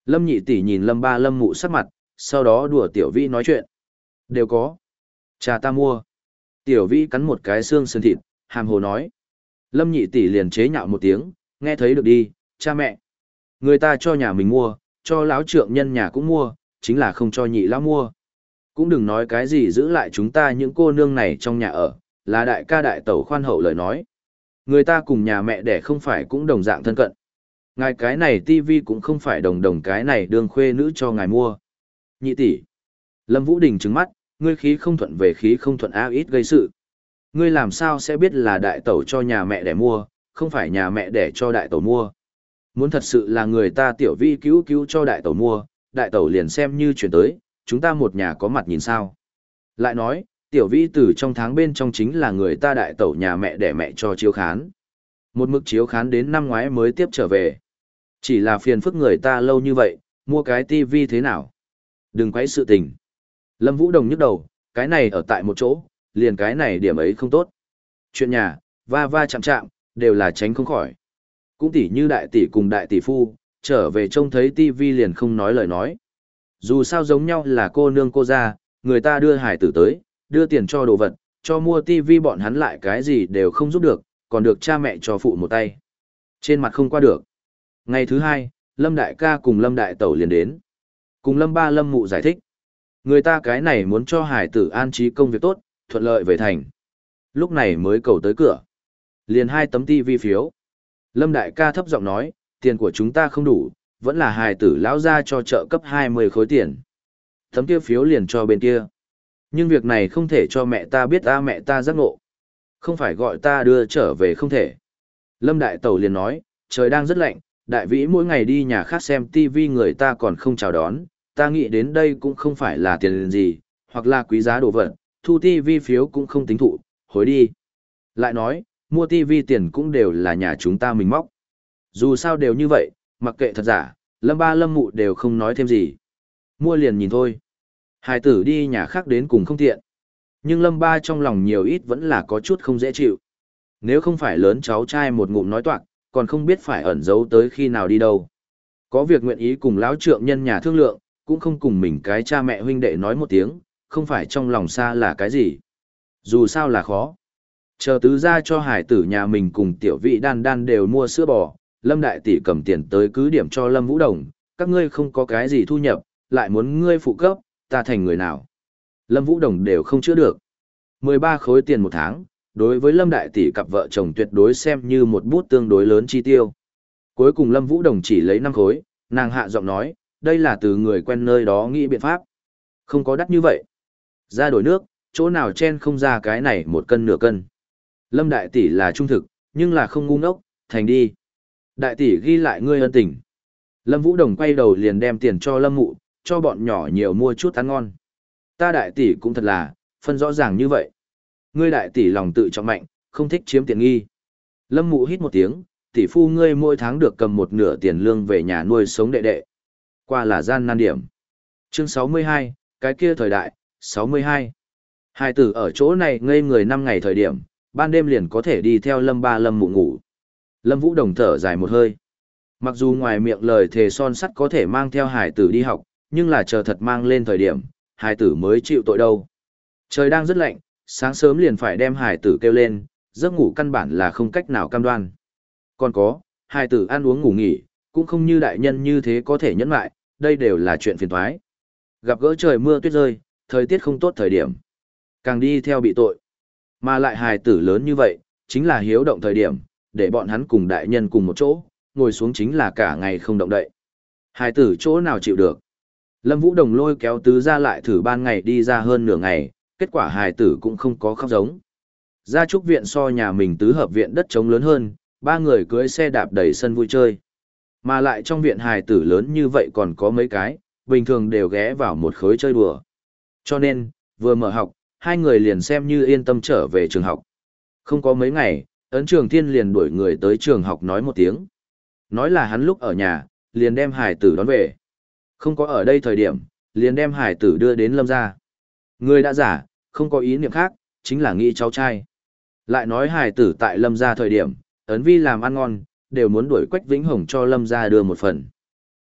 Lâm nhị tỷ nhìn Lâm ba Lâm mụ sắc mặt, sau đó đùa Tiểu Vĩ nói chuyện. Đều có. Cha ta mua. Tiểu Vĩ cắn một cái xương sườn thịt, hàm hồ nói. Lâm nhị tỷ liền chế nhạo một tiếng, nghe thấy được đi, cha mẹ. Người ta cho nhà mình mua, cho lão trượng nhân nhà cũng mua, chính là không cho nhị lão mua. Cũng đừng nói cái gì giữ lại chúng ta những cô nương này trong nhà ở, là đại ca đại tẩu khoan hậu lời nói. Người ta cùng nhà mẹ đẻ không phải cũng đồng dạng thân cận. Ngài cái này tivi cũng không phải đồng đồng cái này đương khuê nữ cho ngài mua. Nhị tỷ. Lâm Vũ Đình trừng mắt, ngươi khí không thuận về khí không thuận a ít gây sự. Ngươi làm sao sẽ biết là đại tẩu cho nhà mẹ đẻ mua, không phải nhà mẹ đẻ cho đại tẩu mua. Muốn thật sự là người ta Tiểu Vi cứu cứu cho đại tẩu mua, đại tẩu liền xem như chuyển tới, chúng ta một nhà có mặt nhìn sao. Lại nói, Tiểu Vi từ trong tháng bên trong chính là người ta đại tẩu nhà mẹ đẻ mẹ cho chiếu khán. Một mực chiếu khán đến năm ngoái mới tiếp trở về. Chỉ là phiền phức người ta lâu như vậy, mua cái tivi thế nào? Đừng quấy sự tình. Lâm Vũ Đồng nhức đầu, cái này ở tại một chỗ, liền cái này điểm ấy không tốt. Chuyện nhà, va va chạm chạm, đều là tránh không khỏi. Cũng tỉ như đại tỷ cùng đại tỷ phu, trở về trông thấy tivi liền không nói lời nói. Dù sao giống nhau là cô nương cô ra, người ta đưa hải tử tới, đưa tiền cho đồ vật, cho mua tivi bọn hắn lại cái gì đều không giúp được, còn được cha mẹ cho phụ một tay. Trên mặt không qua được. Ngày thứ hai, Lâm Đại ca cùng Lâm Đại Tẩu liền đến. Cùng Lâm Ba Lâm Mụ giải thích. Người ta cái này muốn cho hải tử an trí công việc tốt, thuận lợi về thành. Lúc này mới cầu tới cửa. Liền hai tấm tivi phiếu. Lâm Đại ca thấp giọng nói, tiền của chúng ta không đủ, vẫn là hài tử lão ra cho trợ cấp hai mươi khối tiền. Tấm kia phiếu liền cho bên kia. Nhưng việc này không thể cho mẹ ta biết ta mẹ ta giác ngộ. Không phải gọi ta đưa trở về không thể. Lâm Đại Tẩu liền nói, trời đang rất lạnh, đại vĩ mỗi ngày đi nhà khác xem tivi người ta còn không chào đón, ta nghĩ đến đây cũng không phải là tiền gì, hoặc là quý giá đồ vật, thu tivi phiếu cũng không tính thụ, hối đi. Lại nói, mua tivi tiền cũng đều là nhà chúng ta mình móc. Dù sao đều như vậy, mặc kệ thật giả, Lâm Ba Lâm Mụ đều không nói thêm gì. Mua liền nhìn thôi. Hải tử đi nhà khác đến cùng không tiện. Nhưng Lâm Ba trong lòng nhiều ít vẫn là có chút không dễ chịu. Nếu không phải lớn cháu trai một ngụm nói toạc, còn không biết phải ẩn giấu tới khi nào đi đâu. Có việc nguyện ý cùng lão trượng nhân nhà thương lượng, cũng không cùng mình cái cha mẹ huynh đệ nói một tiếng, không phải trong lòng xa là cái gì. Dù sao là khó. Chờ tứ ra cho hải tử nhà mình cùng tiểu vị đan đan đều mua sữa bò, Lâm Đại Tỷ cầm tiền tới cứ điểm cho Lâm Vũ Đồng, các ngươi không có cái gì thu nhập, lại muốn ngươi phụ cấp, ta thành người nào. Lâm Vũ Đồng đều không chữa được. mười ba khối tiền một tháng, đối với Lâm Đại Tỷ cặp vợ chồng tuyệt đối xem như một bút tương đối lớn chi tiêu. Cuối cùng Lâm Vũ Đồng chỉ lấy năm khối, nàng hạ giọng nói, đây là từ người quen nơi đó nghĩ biện pháp. Không có đắt như vậy. Ra đổi nước, chỗ nào chen không ra cái này một cân nửa cân. Lâm Đại Tỷ là trung thực, nhưng là không ngu ngốc, thành đi. Đại Tỷ ghi lại ngươi ân tình. Lâm Vũ Đồng quay đầu liền đem tiền cho Lâm Mụ, cho bọn nhỏ nhiều mua chút ăn ngon. Ta Đại Tỷ cũng thật là, phân rõ ràng như vậy. Ngươi Đại Tỷ lòng tự trọng mạnh, không thích chiếm tiện nghi. Lâm Mụ hít một tiếng, tỷ phu ngươi mỗi tháng được cầm một nửa tiền lương về nhà nuôi sống đệ đệ. Qua là gian nan điểm. Chương sáu mươi hai, cái kia thời đại, sáu mươi hai. Hai tử ở chỗ này ngây người năm ngày thời điểm, ban đêm liền có thể đi theo Lâm Ba Lâm Mụ ngủ. Lâm Vũ Đồng thở dài một hơi. Mặc dù ngoài miệng lời thề son sắt có thể mang theo hải tử đi học, nhưng là chờ thật mang lên thời điểm, hải tử mới chịu tội đâu. Trời đang rất lạnh, sáng sớm liền phải đem hải tử kêu lên, giấc ngủ căn bản là không cách nào cam đoan. Còn có, hải tử ăn uống ngủ nghỉ, cũng không như đại nhân như thế có thể nhẫn lại, đây đều là chuyện phiền toái. Gặp gỡ trời mưa tuyết rơi, thời tiết không tốt thời điểm. Càng đi theo bị tội. Mà lại hài tử lớn như vậy, chính là hiếu động thời điểm, để bọn hắn cùng đại nhân cùng một chỗ, ngồi xuống chính là cả ngày không động đậy. Hài tử chỗ nào chịu được. Lâm Vũ Đồng lôi kéo tứ ra lại thử ban ngày đi ra hơn nửa ngày, kết quả hài tử cũng không có khóc giống. Gia trúc viện so nhà mình tứ hợp viện đất trống lớn hơn, ba người cưới xe đạp đầy sân vui chơi. Mà lại trong viện hài tử lớn như vậy còn có mấy cái, bình thường đều ghé vào một khối chơi đùa. Cho nên, vừa mở học, hai người liền xem như yên tâm trở về trường học. Không có mấy ngày, Ấn Trường Thiên liền đuổi người tới trường học nói một tiếng. Nói là hắn lúc ở nhà, liền đem hải tử đón về. Không có ở đây thời điểm, liền đem hải tử đưa đến Lâm gia. Người đã giả, không có ý niệm khác, chính là nghĩ cháu trai. Lại nói hải tử tại Lâm gia thời điểm, Ấn Vi làm ăn ngon, đều muốn đuổi Quách Vĩnh Hồng cho Lâm gia đưa một phần.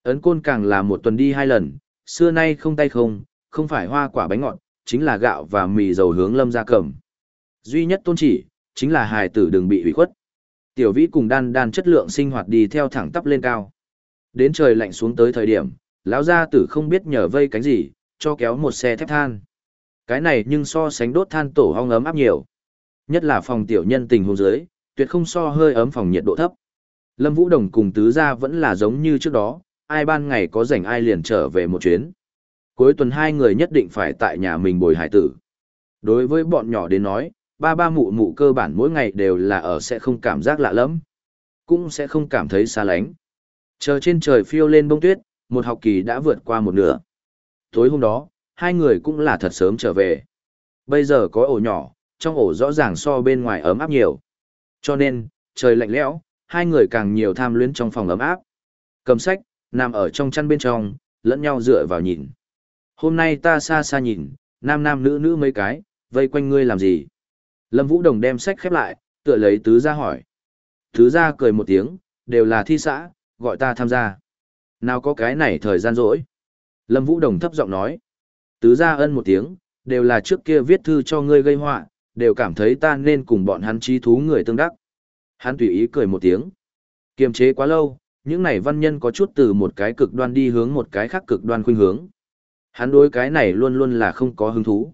Ấn côn càng là một tuần đi hai lần, xưa nay không tay không, không phải hoa quả bánh ngọt, chính là gạo và mì dầu hướng Lâm gia cầm. Duy nhất tôn chỉ, chính là hài tử đừng bị hủy khuất. Tiểu Vĩ cùng đan đan chất lượng sinh hoạt đi theo thẳng tắp lên cao. Đến trời lạnh xuống tới thời điểm, lão gia tử không biết nhờ vây cánh gì, cho kéo một xe thép than. Cái này nhưng so sánh đốt than tổ ong ấm áp nhiều. Nhất là phòng tiểu nhân tình huống dưới, tuyệt không so hơi ấm phòng nhiệt độ thấp. Lâm Vũ Đồng cùng tứ gia vẫn là giống như trước đó, ai ban ngày có rảnh ai liền trở về một chuyến. Cuối tuần hai người nhất định phải tại nhà mình bồi hải tử. Đối với bọn nhỏ đến nói, ba ba mụ mụ cơ bản mỗi ngày đều là ở sẽ không cảm giác lạ lẫm, cũng sẽ không cảm thấy xa lánh. Chờ trên trời phiêu lên bông tuyết, một học kỳ đã vượt qua một nửa. Tối hôm đó, hai người cũng là thật sớm trở về. Bây giờ có ổ nhỏ, trong ổ rõ ràng so bên ngoài ấm áp nhiều. Cho nên, trời lạnh lẽo, hai người càng nhiều tham luyến trong phòng ấm áp. Cầm sách, nằm ở trong chăn bên trong, lẫn nhau dựa vào nhìn. Hôm nay ta xa xa nhìn, nam nam nữ nữ mấy cái, vây quanh ngươi làm gì? Lâm Vũ Đồng đem sách khép lại, tựa lấy tứ gia hỏi. Tứ gia cười một tiếng, đều là thi xã, gọi ta tham gia. Nào có cái này thời gian rỗi. Lâm Vũ Đồng thấp giọng nói. Tứ gia ân một tiếng, đều là trước kia viết thư cho ngươi gây họa, đều cảm thấy ta nên cùng bọn hắn trí thú người tương đắc. Hắn tùy ý cười một tiếng. Kiềm chế quá lâu, những này văn nhân có chút từ một cái cực đoan đi hướng một cái khác cực đoan khuynh hướng. Hắn đối cái này luôn luôn là không có hứng thú.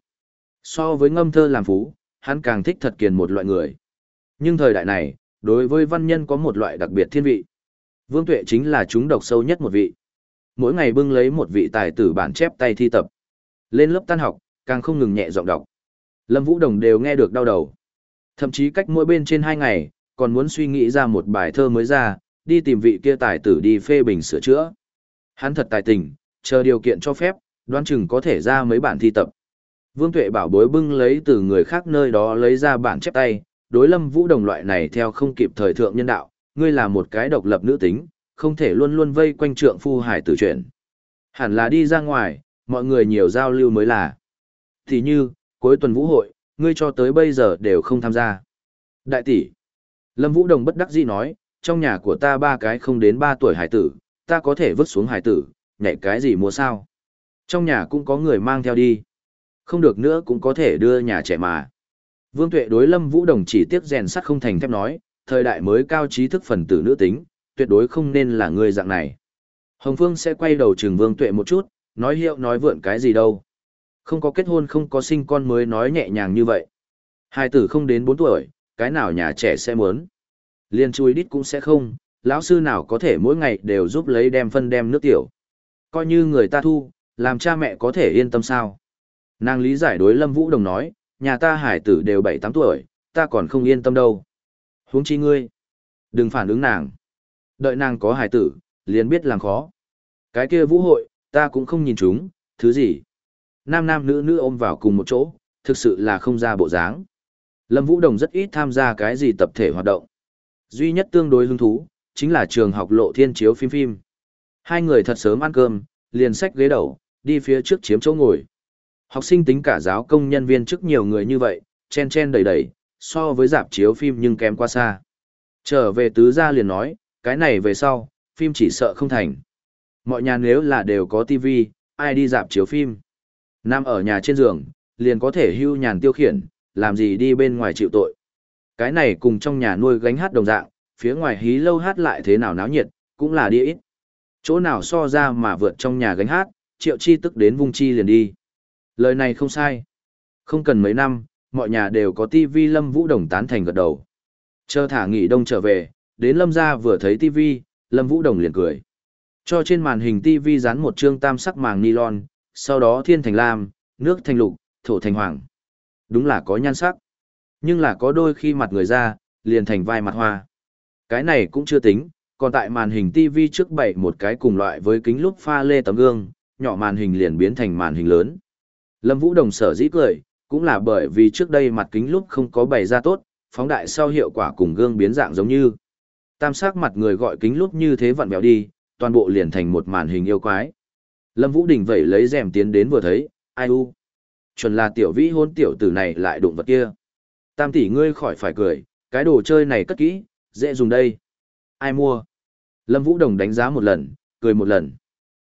So với ngâm thơ làm phú, hắn càng thích thật kiền một loại người. Nhưng thời đại này, đối với văn nhân có một loại đặc biệt thiên vị. Vương Tuệ chính là chúng độc sâu nhất một vị. Mỗi ngày bưng lấy một vị tài tử bản chép tay thi tập. Lên lớp tan học, càng không ngừng nhẹ giọng đọc. Lâm Vũ Đồng đều nghe được đau đầu. Thậm chí cách mỗi bên trên hai ngày, còn muốn suy nghĩ ra một bài thơ mới ra, đi tìm vị kia tài tử đi phê bình sửa chữa. Hắn thật tài tình, chờ điều kiện cho phép, đoán chừng có thể ra mấy bản thi tập. Vương Tuệ bảo bối bưng lấy từ người khác nơi đó lấy ra bản chép tay, đối Lâm Vũ Đồng loại này theo không kịp thời thượng nhân đạo, ngươi là một cái độc lập nữ tính, không thể luôn luôn vây quanh trượng phu hải tử chuyện. Hẳn là đi ra ngoài, mọi người nhiều giao lưu mới là. Thì như, cuối tuần vũ hội, ngươi cho tới bây giờ đều không tham gia. Đại tỷ, Lâm Vũ Đồng bất đắc dĩ nói, trong nhà của ta ba cái không đến ba tuổi hải tử, ta có thể vứt xuống hải tử, nhảy cái gì mua sao? Trong nhà cũng có người mang theo đi. Không được nữa cũng có thể đưa nhà trẻ mà. Vương Tuệ đối Lâm Vũ Đồng chỉ tiếc rèn sắt không thành thép nói, thời đại mới cao trí thức phần tử nữ tính, tuyệt đối không nên là người dạng này. Hồng Phương sẽ quay đầu trừng Vương Tuệ một chút, nói hiệu nói vượn cái gì đâu. Không có kết hôn không có sinh con mới nói nhẹ nhàng như vậy. Hai tử không đến bốn tuổi, cái nào nhà trẻ sẽ muốn. Liên chui đít cũng sẽ không, lão sư nào có thể mỗi ngày đều giúp lấy đem phân đem nước tiểu. Coi như người ta thu, làm cha mẹ có thể yên tâm sao. Nàng lý giải đối Lâm Vũ Đồng nói, nhà ta hải tử đều bảy tám tuổi, ta còn không yên tâm đâu. Huống chi ngươi. Đừng phản ứng nàng. Đợi nàng có hải tử, liền biết làm khó. Cái kia vũ hội, ta cũng không nhìn chúng, thứ gì. Nam nam nữ nữ ôm vào cùng một chỗ, thực sự là không ra bộ dáng. Lâm Vũ Đồng rất ít tham gia cái gì tập thể hoạt động. Duy nhất tương đối hứng thú, chính là trường học lộ thiên chiếu phim phim. Hai người thật sớm ăn cơm, liền xách ghế đầu, đi phía trước chiếm chỗ ngồi. Học sinh tính cả giáo công nhân viên chức nhiều người như vậy, chen chen đầy đầy, so với dạp chiếu phim nhưng kém quá xa. Trở về tứ gia liền nói, cái này về sau, phim chỉ sợ không thành. Mọi nhà nếu là đều có tivi, ai đi dạp chiếu phim. Nằm ở nhà trên giường, liền có thể hưu nhàn tiêu khiển, làm gì đi bên ngoài chịu tội. Cái này cùng trong nhà nuôi gánh hát đồng dạng, phía ngoài hí lâu hát lại thế nào náo nhiệt, cũng là đi ít. Chỗ nào so ra mà vượt trong nhà gánh hát, triệu chi tức đến vung chi liền đi. Lời này không sai. Không cần mấy năm, mọi nhà đều có tivi. Lâm Vũ Đồng tán thành gật đầu. Chờ thả nghỉ đông trở về, đến Lâm gia vừa thấy tivi, Lâm Vũ Đồng liền cười. Cho trên màn hình tivi dán một chương tam sắc màng nylon, sau đó thiên thành lam, nước thành lục, thổ thành hoàng. Đúng là có nhan sắc. Nhưng là có đôi khi mặt người ra, liền thành vai mặt hoa. Cái này cũng chưa tính, còn tại màn hình tivi trước bày một cái cùng loại với kính lúp pha lê tấm gương, nhỏ màn hình liền biến thành màn hình lớn. Lâm Vũ Đồng sở dĩ cười, cũng là bởi vì trước đây mặt kính lúp không có bày ra tốt, phóng đại sau hiệu quả cùng gương biến dạng giống như. Tam sắc mặt người gọi kính lúp như thế vặn vẹo đi, toàn bộ liền thành một màn hình yêu quái. Lâm Vũ Đình vẩy lấy rèm tiến đến vừa thấy, ai u. Chuẩn là tiểu vĩ hôn tiểu tử này lại đụng vật kia. Tam tỷ ngươi khỏi phải cười, cái đồ chơi này cất kỹ, dễ dùng đây. Ai mua? Lâm Vũ Đồng đánh giá một lần, cười một lần.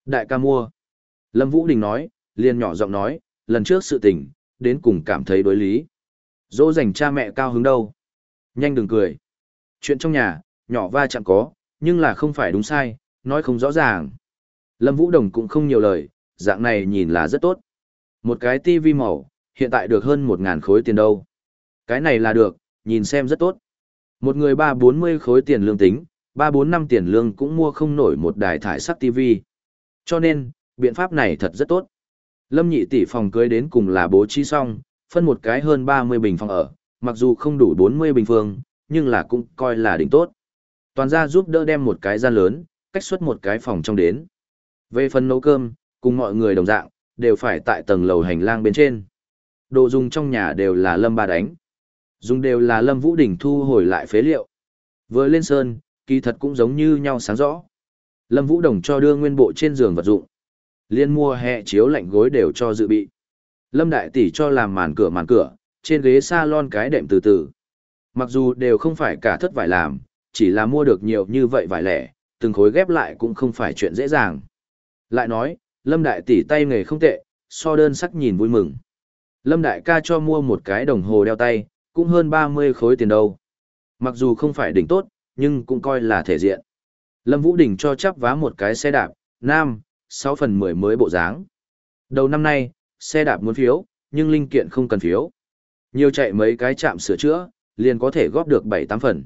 Đại ca mua. Lâm Vũ Đình nói, liền nhỏ giọng nói, lần trước sự tình, đến cùng cảm thấy đối lý. Dỗ dành cha mẹ cao hứng đâu. Nhanh đừng cười. Chuyện trong nhà, nhỏ va chạm có, nhưng là không phải đúng sai, nói không rõ ràng. Lâm Vũ Đồng cũng không nhiều lời, dạng này nhìn là rất tốt. Một cái tivi màu, hiện tại được hơn một ngàn khối tiền đâu. Cái này là được, nhìn xem rất tốt. Một người ba bốn mươi khối tiền lương tính, ba bốn năm tiền lương cũng mua không nổi một đài thải sắc tivi. Cho nên, biện pháp này thật rất tốt. Lâm nhị tỷ phòng cưới đến cùng là bố trí xong, phân một cái hơn ba mươi bình phòng ở, mặc dù không đủ bốn mươi bình phương, nhưng là cũng coi là đỉnh tốt. Toàn gia giúp đỡ đem một cái gian lớn, cách xuất một cái phòng trong đến. Về phần nấu cơm, cùng mọi người đồng dạng, đều phải tại tầng lầu hành lang bên trên. Đồ dùng trong nhà đều là Lâm ba đánh. Dùng đều là Lâm Vũ Đình thu hồi lại phế liệu. Vừa lên sơn, kỳ thật cũng giống như nhau sáng rõ. Lâm Vũ Đồng cho đưa nguyên bộ trên giường vật dụng. Liên mua hè chiếu lạnh gối đều cho dự bị. Lâm Đại Tỷ cho làm màn cửa màn cửa, trên ghế salon cái đệm từ từ. Mặc dù đều không phải cả thất vải làm, chỉ là mua được nhiều như vậy vải lẻ, từng khối ghép lại cũng không phải chuyện dễ dàng. Lại nói, Lâm Đại Tỷ tay nghề không tệ, so đơn sắc nhìn vui mừng. Lâm Đại ca cho mua một cái đồng hồ đeo tay, cũng hơn ba mươi khối tiền đâu. Mặc dù không phải đỉnh tốt, nhưng cũng coi là thể diện. Lâm Vũ Đình cho chắp vá một cái xe đạp, nam, sáu phần mười mới bộ dáng. Đầu năm nay, xe đạp muốn phiếu, nhưng linh kiện không cần phiếu. Nhiều chạy mấy cái trạm sửa chữa, liền có thể góp được bảy tám phần.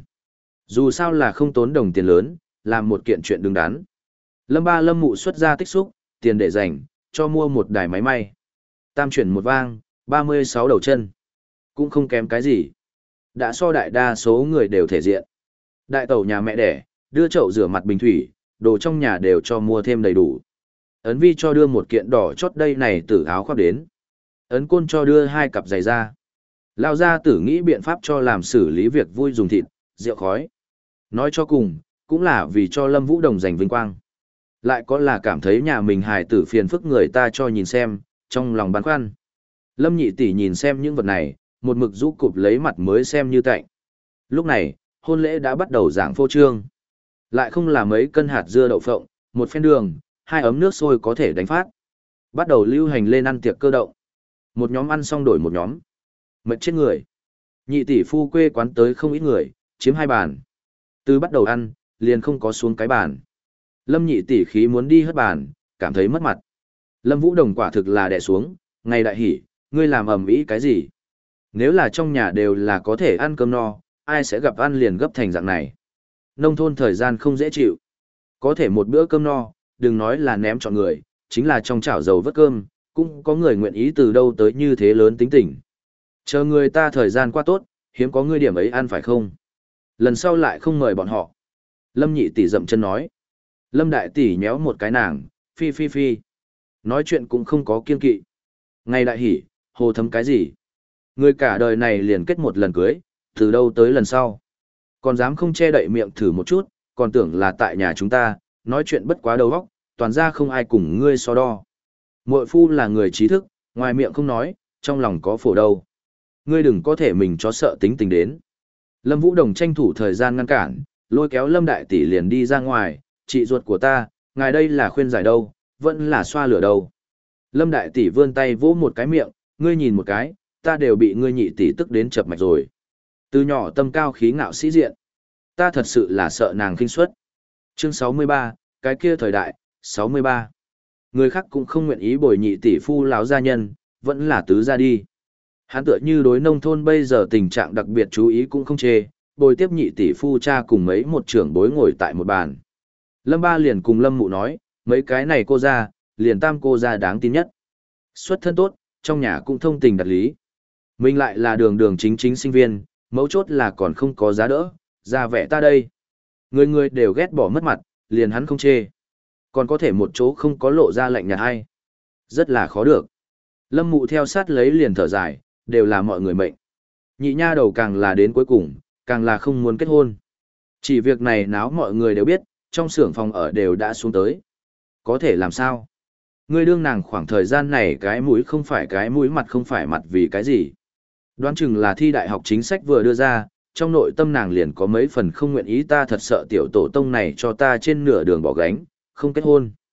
Dù sao là không tốn đồng tiền lớn, làm một kiện chuyện đứng đắn. Lâm ba Lâm mụ xuất ra tích xúc, tiền để dành, cho mua một đài máy may. Tam chuyển một vang, ba mươi sáu đầu chân. Cũng không kém cái gì. Đã so đại đa số người đều thể diện. Đại tẩu nhà mẹ đẻ, đưa chậu rửa mặt bình thủy, đồ trong nhà đều cho mua thêm đầy đủ. Ấn vi cho đưa một kiện đỏ chót đây này tử áo khoác đến. Ấn côn cho đưa hai cặp giày ra. Lao gia tử nghĩ biện pháp cho làm xử lý việc vui dùng thịt, rượu khói. Nói cho cùng, cũng là vì cho Lâm Vũ Đồng giành vinh quang. Lại có là cảm thấy nhà mình hài tử phiền phức người ta cho nhìn xem, trong lòng băn khoăn. Lâm nhị tỷ nhìn xem những vật này, một mực rũ cụp lấy mặt mới xem như tạnh. Lúc này, hôn lễ đã bắt đầu giảng phô trương. Lại không là mấy cân hạt dưa đậu phộng, một phen đường, hai ấm nước sôi có thể đánh phát. Bắt đầu lưu hành lên ăn tiệc cơ động. Một nhóm ăn xong đổi một nhóm. Mệt chết người. Nhị tỷ phu quê quán tới không ít người, chiếm hai bàn. Từ bắt đầu ăn, liền không có xuống cái bàn. Lâm nhị tỷ khí muốn đi hất bàn, cảm thấy mất mặt. Lâm Vũ Đồng quả thực là đè xuống, ngày đại hỉ, ngươi làm ầm ĩ cái gì? Nếu là trong nhà đều là có thể ăn cơm no, ai sẽ gặp ăn liền gấp thành dạng này. Nông thôn thời gian không dễ chịu. Có thể một bữa cơm no, đừng nói là ném chọn người, chính là trong chảo dầu vớt cơm, cũng có người nguyện ý từ đâu tới như thế lớn tính tình. Chờ người ta thời gian qua tốt, hiếm có người điểm ấy ăn phải không? Lần sau lại không mời bọn họ. Lâm nhị tỷ dậm chân nói. Lâm đại tỷ nhéo một cái nàng, phi phi phi. Nói chuyện cũng không có kiên kỵ. Ngày đại hỉ, hồ thấm cái gì? Người cả đời này liền kết một lần cưới, từ đâu tới lần sau. Còn dám không che đậy miệng thử một chút, còn tưởng là tại nhà chúng ta, nói chuyện bất quá đầu óc, toàn ra không ai cùng ngươi so đo. Muội phu là người trí thức, ngoài miệng không nói, trong lòng có phổ đâu. Ngươi đừng có thể mình cho sợ tính tình đến. Lâm Vũ Đồng tranh thủ thời gian ngăn cản, lôi kéo Lâm đại tỷ liền đi ra ngoài, chị ruột của ta, ngài đây là khuyên giải đâu, vẫn là xoa lửa đâu. Lâm đại tỷ vươn tay vỗ một cái miệng, ngươi nhìn một cái, ta đều bị ngươi nhị tỷ tức đến chập mạch rồi. Từ nhỏ tâm cao khí ngạo sĩ diện. Ta thật sự là sợ nàng khinh suất. Chương sáu mươi ba, cái kia thời đại, sáu mươi ba. Người khác cũng không nguyện ý bồi nhị tỷ phu láo gia nhân, vẫn là tứ gia đi. Hắn tựa như đối nông thôn bây giờ tình trạng đặc biệt chú ý cũng không chê, bồi tiếp nhị tỷ phu cha cùng mấy một trưởng bối ngồi tại một bàn. Lâm ba liền cùng Lâm mụ nói, mấy cái này cô ra, liền tam cô ra đáng tin nhất. Xuất thân tốt, trong nhà cũng thông tình đặt lý. Mình lại là đường đường chính chính sinh viên, mấu chốt là còn không có giá đỡ, ra vẻ ta đây. Người người đều ghét bỏ mất mặt, liền hắn không chê. Còn có thể một chỗ không có lộ ra lạnh nhạt hay. Rất là khó được. Lâm mụ theo sát lấy liền thở dài, đều là mọi người mệnh. Nhị nha đầu càng là đến cuối cùng, càng là không muốn kết hôn. Chỉ việc này náo mọi người đều biết, trong xưởng phòng ở đều đã xuống tới. Có thể làm sao? Ngươi đương nàng khoảng thời gian này cái mũi không phải cái mũi mặt không phải mặt vì cái gì. Đoán chừng là thi đại học chính sách vừa đưa ra, trong nội tâm nàng liền có mấy phần không nguyện ý ta thật sợ tiểu tổ tông này cho ta trên nửa đường bỏ gánh, không kết hôn.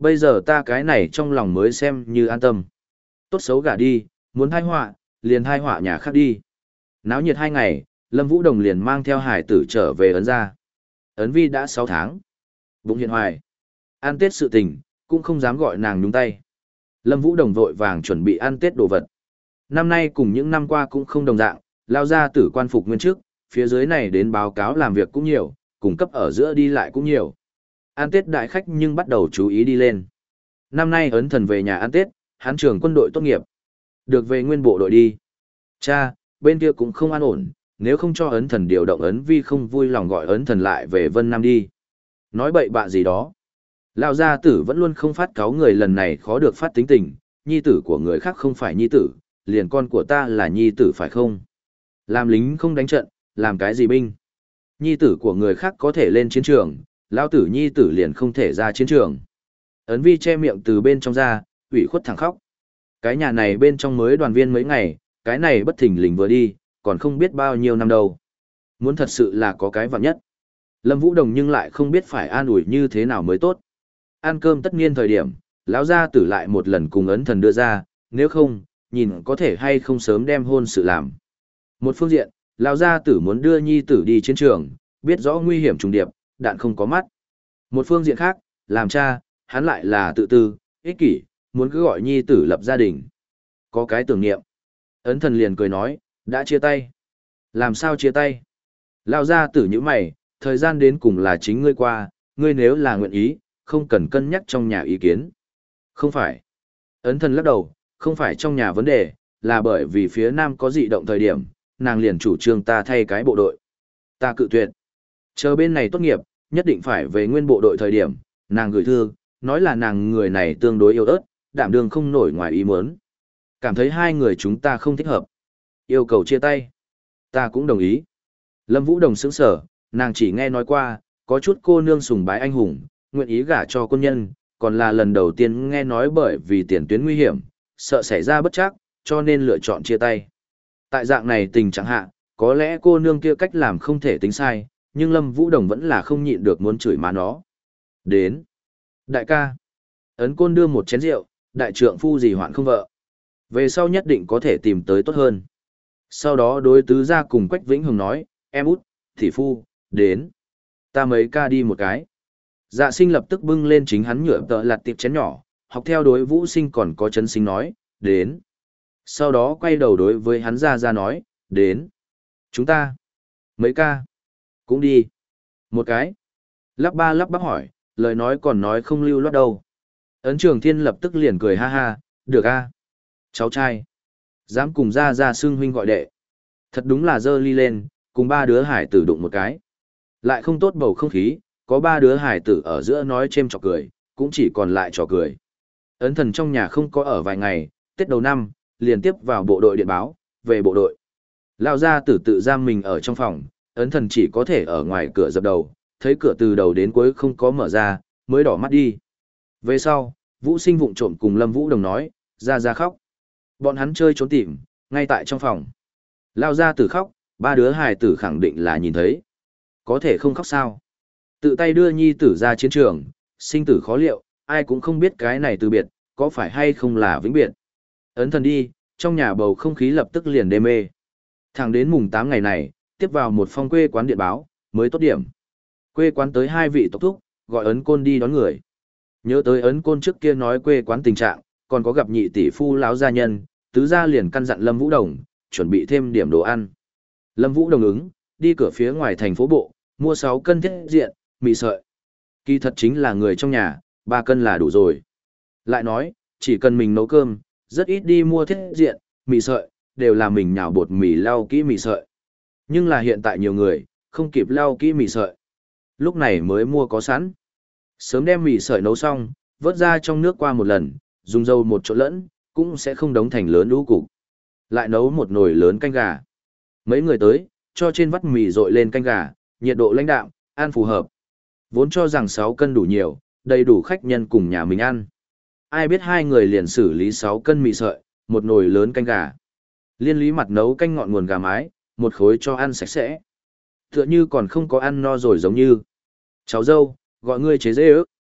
Bây giờ ta cái này trong lòng mới xem như an tâm. Tốt xấu gả đi, muốn thai họa, liền thai họa nhà khác đi. Náo nhiệt hai ngày, Lâm Vũ Đồng liền mang theo hải tử trở về ấn ra. Ấn vi đã sáu tháng. Bụng hiện hoài. Ăn Tết sự tình, cũng không dám gọi nàng nhúng tay. Lâm Vũ Đồng vội vàng chuẩn bị ăn Tết đồ vật. Năm nay cùng những năm qua cũng không đồng dạng, lao ra tử quan phục nguyên trước, phía dưới này đến báo cáo làm việc cũng nhiều, cung cấp ở giữa đi lại cũng nhiều. Ăn Tết đại khách nhưng bắt đầu chú ý đi lên. Năm nay ấn thần về nhà ăn Tết, hắn trưởng quân đội tốt nghiệp. Được về nguyên bộ đội đi. Cha, bên kia cũng không an ổn, nếu không cho ấn thần điều động ấn vi không vui lòng gọi ấn thần lại về Vân Nam đi. Nói bậy bạ gì đó. Lão gia tử vẫn luôn không phát cáo người lần này khó được phát tính tình, nhi tử của người khác không phải nhi tử, liền con của ta là nhi tử phải không? Làm lính không đánh trận, làm cái gì binh? Nhi tử của người khác có thể lên chiến trường, lão tử nhi tử liền không thể ra chiến trường. Ấn vi che miệng từ bên trong ra, ủy khuất thẳng khóc. Cái nhà này bên trong mới đoàn viên mấy ngày, cái này bất thình lình vừa đi, còn không biết bao nhiêu năm đâu. Muốn thật sự là có cái vạn nhất. Lâm Vũ Đồng nhưng lại không biết phải an ủi như thế nào mới tốt. Ăn cơm tất niên thời điểm, lão gia tử lại một lần cùng ấn thần đưa ra, nếu không, nhìn có thể hay không sớm đem hôn sự làm. Một phương diện, lão gia tử muốn đưa nhi tử đi chiến trường, biết rõ nguy hiểm trùng điệp, đạn không có mắt. Một phương diện khác, làm cha, hắn lại là tự tư, ích kỷ, muốn cứ gọi nhi tử lập gia đình. Có cái tưởng niệm. Ấn thần liền cười nói, đã chia tay. Làm sao chia tay? Lão gia tử như mày, thời gian đến cùng là chính ngươi qua, ngươi nếu là nguyện ý, không cần cân nhắc trong nhà ý kiến. Không phải. Ấn thần lắc đầu, không phải trong nhà vấn đề, là bởi vì phía nam có dị động thời điểm, nàng liền chủ trương ta thay cái bộ đội. Ta cự tuyệt. Chờ bên này tốt nghiệp, nhất định phải về nguyên bộ đội thời điểm, nàng gửi thư, nói là nàng người này tương đối yêu ớt, đảm đương không nổi ngoài ý muốn. Cảm thấy hai người chúng ta không thích hợp. Yêu cầu chia tay. Ta cũng đồng ý. Lâm Vũ Đồng sững sở, nàng chỉ nghe nói qua, có chút cô nương sùng bái anh hùng, nguyện ý gả cho quân nhân, còn là lần đầu tiên nghe nói bởi vì tiền tuyến nguy hiểm, sợ xảy ra bất chắc, cho nên lựa chọn chia tay. Tại dạng này tình trạng hạ, có lẽ cô nương kia cách làm không thể tính sai, nhưng Lâm Vũ Đồng vẫn là không nhịn được muốn chửi má nó. Đến. Đại ca. Ấn Côn đưa một chén rượu, đại trượng phu gì hoạn không vợ. Về sau nhất định có thể tìm tới tốt hơn. Sau đó đối tứ gia cùng Quách Vĩnh Hồng nói, em út, thị phu, đến. Ta mấy ca đi một cái. Dạ sinh lập tức bưng lên chính hắn nhựa tợ lặt tiệp chén nhỏ, học theo đối Vũ Sinh còn có chấn sinh nói, đến. Sau đó quay đầu đối với hắn ra ra nói, đến. Chúng ta. Mấy ca. Cũng đi. Một cái. Lắp ba lắp bắp hỏi, lời nói còn nói không lưu loát đâu. Ấn Trường Thiên lập tức liền cười ha ha, được a, cháu trai. Dám cùng ra ra xưng huynh gọi đệ. Thật đúng là dơ ly lên, cùng ba đứa hải tử đụng một cái. Lại không tốt bầu không khí, có ba đứa hải tử ở giữa nói chêm trò cười, cũng chỉ còn lại trò cười. Ấn thần trong nhà không có ở vài ngày, Tết đầu năm, liền tiếp vào bộ đội điện báo, về bộ đội. Lao ra tử tự giam mình ở trong phòng, ấn thần chỉ có thể ở ngoài cửa dập đầu, thấy cửa từ đầu đến cuối không có mở ra, mới đỏ mắt đi. Về sau, Vũ Sinh vụng trộm cùng Lâm Vũ Đồng nói, ra ra khóc. Bọn hắn chơi trốn tìm, ngay tại trong phòng. Lao ra tử khóc, ba đứa hài tử khẳng định là nhìn thấy. Có thể không khóc sao? Tự tay đưa nhi tử ra chiến trường, sinh tử khó liệu, ai cũng không biết cái này từ biệt, có phải hay không là vĩnh biệt. Ấn thần đi, trong nhà bầu không khí lập tức liền đê mê. Thẳng đến mùng tám ngày này, tiếp vào một phong quê quán điện báo, mới tốt điểm. Quê quán tới hai vị tộc thúc, gọi Ấn Côn đi đón người. Nhớ tới Ấn Côn trước kia nói quê quán tình trạng, còn có gặp nhị tỷ phu lão gia nhân, tứ gia liền căn dặn Lâm Vũ Đồng, chuẩn bị thêm điểm đồ ăn. Lâm Vũ Đồng ứng, đi cửa phía ngoài thành phố bộ, mua sáu cân thiết diện, mì sợi. Kỳ thật chính là người trong nhà, ba cân là đủ rồi. Lại nói, chỉ cần mình nấu cơm, rất ít đi mua thiết diện, mì sợi, đều là mình nhào bột mì lau kỹ mì sợi. Nhưng là hiện tại nhiều người, không kịp lau kỹ mì sợi. Lúc này mới mua có sẵn. Sớm đem mì sợi nấu xong, vớt ra trong nước qua một lần, dùng dầu một chỗ lẫn, cũng sẽ không đóng thành lớn lũ cục. Lại nấu một nồi lớn canh gà. Mấy người tới, cho trên vắt mì rội lên canh gà, nhiệt độ lãnh đạm, ăn phù hợp. Vốn cho rằng sáu cân đủ nhiều, đầy đủ khách nhân cùng nhà mình ăn. Ai biết hai người liền xử lý sáu cân mì sợi, một nồi lớn canh gà. Liên lý mặt nấu canh ngọn nguồn gà mái, một khối cho ăn sạch sẽ. Tựa như còn không có ăn no rồi giống như. Cháu dâu, gọi ngươi chế dê ước.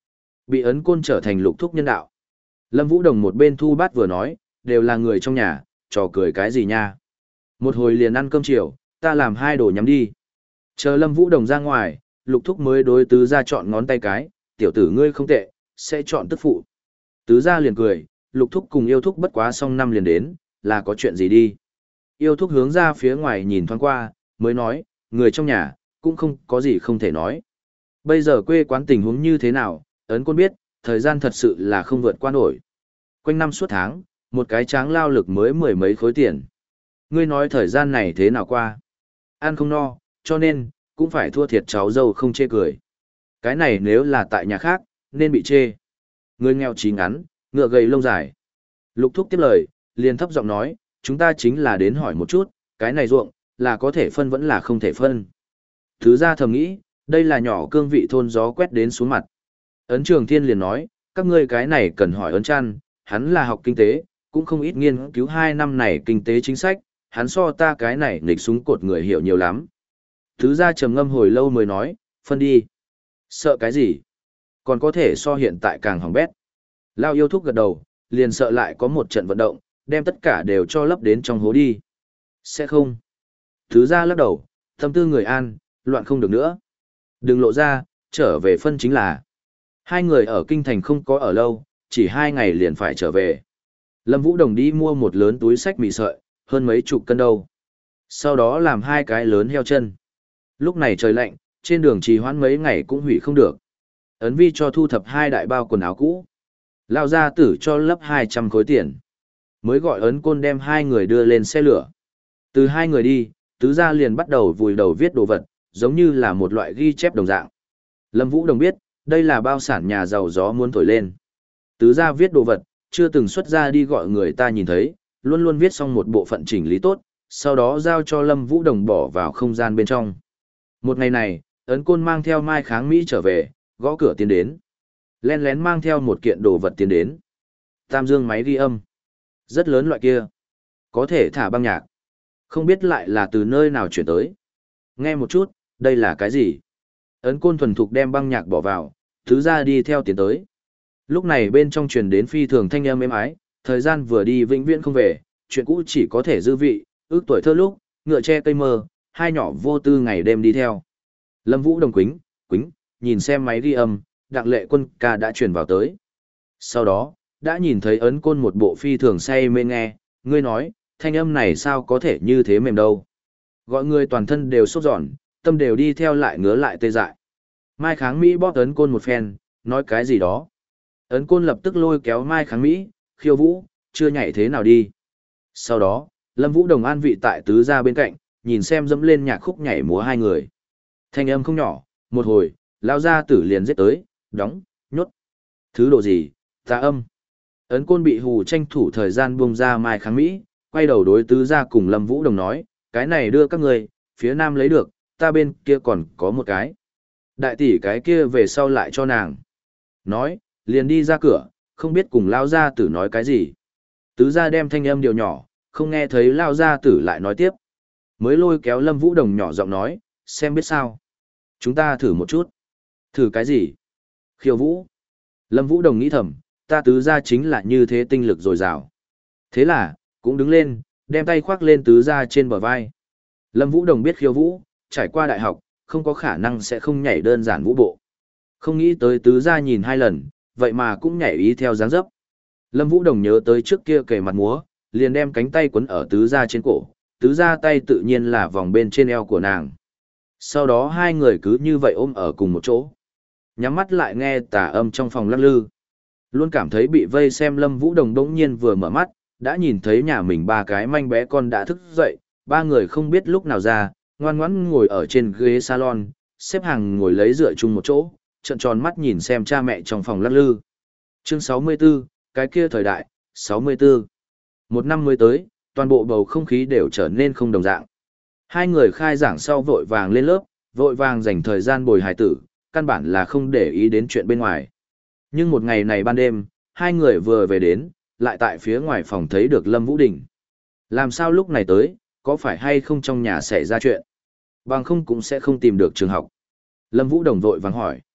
Bị ấn côn trở thành lục thúc nhân đạo. Lâm Vũ Đồng một bên thu bát vừa nói, đều là người trong nhà, trò cười cái gì nha. Một hồi liền ăn cơm chiều, ta làm hai đồ nhắm đi. Chờ Lâm Vũ Đồng ra ngoài, lục thúc mới đối tứ gia chọn ngón tay cái, tiểu tử ngươi không tệ, sẽ chọn tức phụ. Tứ gia liền cười, lục thúc cùng yêu thúc bất quá xong năm liền đến, là có chuyện gì đi. Yêu thúc hướng ra phía ngoài nhìn thoáng qua, mới nói, người trong nhà, cũng không có gì không thể nói. Bây giờ quê quán tình huống như thế nào, ấn côn biết, thời gian thật sự là không vượt qua nổi. Quanh năm suốt tháng, một cái tráng lao lực mới mười mấy khối tiền. Ngươi nói thời gian này thế nào qua? Ăn không no, cho nên, cũng phải thua thiệt cháu dâu không chê cười. Cái này nếu là tại nhà khác, nên bị chê. Người nghèo trí ngắn, ngựa gầy lông dài. Lục thúc tiếp lời, liền thấp giọng nói, chúng ta chính là đến hỏi một chút, cái này ruộng, là có thể phân vẫn là không thể phân. Thứ ra thầm nghĩ, đây là nhỏ cương vị thôn gió quét đến xuống mặt. Ấn Trường Thiên liền nói, các ngươi cái này cần hỏi ấn chăn, hắn là học kinh tế, cũng không ít nghiên cứu hai năm này kinh tế chính sách, hắn so ta cái này nghịch súng cột người hiểu nhiều lắm. Thứ ra trầm ngâm hồi lâu mới nói, phân đi. Sợ cái gì? Còn có thể so hiện tại càng hỏng bét. Lao yêu thúc gật đầu, liền sợ lại có một trận vận động, đem tất cả đều cho lấp đến trong hố đi. Sẽ không. Thứ ra lắc đầu, tâm tư người an, loạn không được nữa. Đừng lộ ra, trở về phân chính là. Hai người ở kinh thành không có ở lâu, chỉ hai ngày liền phải trở về. Lâm Vũ Đồng đi mua một lớn túi sách mì sợi, hơn mấy chục cân đâu. Sau đó làm hai cái lớn heo chân. Lúc này trời lạnh, trên đường trì hoãn mấy ngày cũng hủy không được. Ấn Vi cho thu thập hai đại bao quần áo cũ. Lao gia tử cho lấp hai trăm khối tiền. Mới gọi ấn côn đem hai người đưa lên xe lửa. Từ hai người đi, tứ gia liền bắt đầu vùi đầu viết đồ vật, giống như là một loại ghi chép đồng dạng. Lâm Vũ Đồng biết, đây là bao sản nhà giàu gió muốn thổi lên. Tứ gia viết đồ vật, chưa từng xuất ra đi gọi người ta nhìn thấy, luôn luôn viết xong một bộ phận chỉnh lý tốt, sau đó giao cho Lâm Vũ Đồng bỏ vào không gian bên trong. Một ngày này, ấn côn mang theo Mai Kháng Mỹ trở về, gõ cửa tiến đến. Len lén mang theo một kiện đồ vật tiến đến. Tam dương máy ghi âm. Rất lớn loại kia. Có thể thả băng nhạc. Không biết lại là từ nơi nào chuyển tới. Nghe một chút, đây là cái gì? Ấn côn thuần thục đem băng nhạc bỏ vào, thứ ra đi theo tiến tới. Lúc này bên trong truyền đến phi thường thanh âm êm ái, thời gian vừa đi vĩnh viễn không về, chuyện cũ chỉ có thể dư vị, ước tuổi thơ lúc, ngựa che cây mơ, hai nhỏ vô tư ngày đêm đi theo. Lâm Vũ Đồng quính, quính, nhìn xem máy ghi âm, Đặng Lệ Quân ca đã truyền vào tới. Sau đó, đã nhìn thấy ấn côn một bộ phi thường say mê nghe, ngươi nói, thanh âm này sao có thể như thế mềm đâu. Gọi người toàn thân đều sốt giòn, tâm đều đi theo lại ngứa lại tê dại. Mai Kháng Mỹ bóp ấn côn một phen, nói cái gì đó. Ấn côn lập tức lôi kéo Mai Kháng Mỹ, khiêu vũ, chưa nhảy thế nào đi. Sau đó, Lâm Vũ Đồng an vị tại tứ gia bên cạnh, nhìn xem dẫm lên nhạc khúc nhảy múa hai người. Thanh âm không nhỏ, một hồi, lao gia tử liền giết tới, đóng, nhốt. Thứ độ gì, tà âm. Ấn côn bị hù tranh thủ thời gian buông ra Mai Kháng Mỹ, quay đầu đối tứ gia cùng Lâm Vũ Đồng nói, cái này đưa các người, phía nam lấy được, ta bên kia còn có một cái. Đại tỷ cái kia về sau lại cho nàng. Nói, liền đi ra cửa, không biết cùng lao gia tử nói cái gì. Tứ gia đem thanh âm điều nhỏ, không nghe thấy lao gia tử lại nói tiếp. Mới lôi kéo Lâm Vũ Đồng nhỏ giọng nói, xem biết sao. Chúng ta thử một chút. Thử cái gì? Khiêu vũ. Lâm Vũ Đồng nghĩ thầm, ta tứ gia chính là như thế tinh lực dồi dào. Thế là, cũng đứng lên, đem tay khoác lên tứ gia trên bờ vai. Lâm Vũ Đồng biết khiêu vũ, trải qua đại học, không có khả năng sẽ không nhảy đơn giản vũ bộ. Không nghĩ tới tứ gia nhìn hai lần, vậy mà cũng nhảy ý theo dáng dấp. Lâm Vũ Đồng nhớ tới trước kia kề mặt múa, liền đem cánh tay quấn ở tứ gia trên cổ, tứ gia tay tự nhiên là vòng bên trên eo của nàng. Sau đó hai người cứ như vậy ôm ở cùng một chỗ. Nhắm mắt lại nghe tà âm trong phòng lắc lư. Luôn cảm thấy bị vây xem Lâm Vũ Đồng đống nhiên vừa mở mắt, đã nhìn thấy nhà mình ba cái manh bé con đã thức dậy, ba người không biết lúc nào ra, ngoan ngoãn ngồi ở trên ghế salon, xếp hàng ngồi lấy dựa chung một chỗ, trợn tròn mắt nhìn xem cha mẹ trong phòng lắc lư. Chương sáu mươi tư, cái kia thời đại, sáu mươi tư. Một năm mới tới, toàn bộ bầu không khí đều trở nên không đồng dạng. Hai người khai giảng sau vội vàng lên lớp, vội vàng dành thời gian bồi hài tử, căn bản là không để ý đến chuyện bên ngoài. Nhưng một ngày này ban đêm, hai người vừa về đến, lại tại phía ngoài phòng thấy được Lâm Vũ Đình. Làm sao lúc này tới, có phải hay không trong nhà xảy ra chuyện? Bằng không cũng sẽ không tìm được trường học. Lâm Vũ Đồng vội vàng hỏi.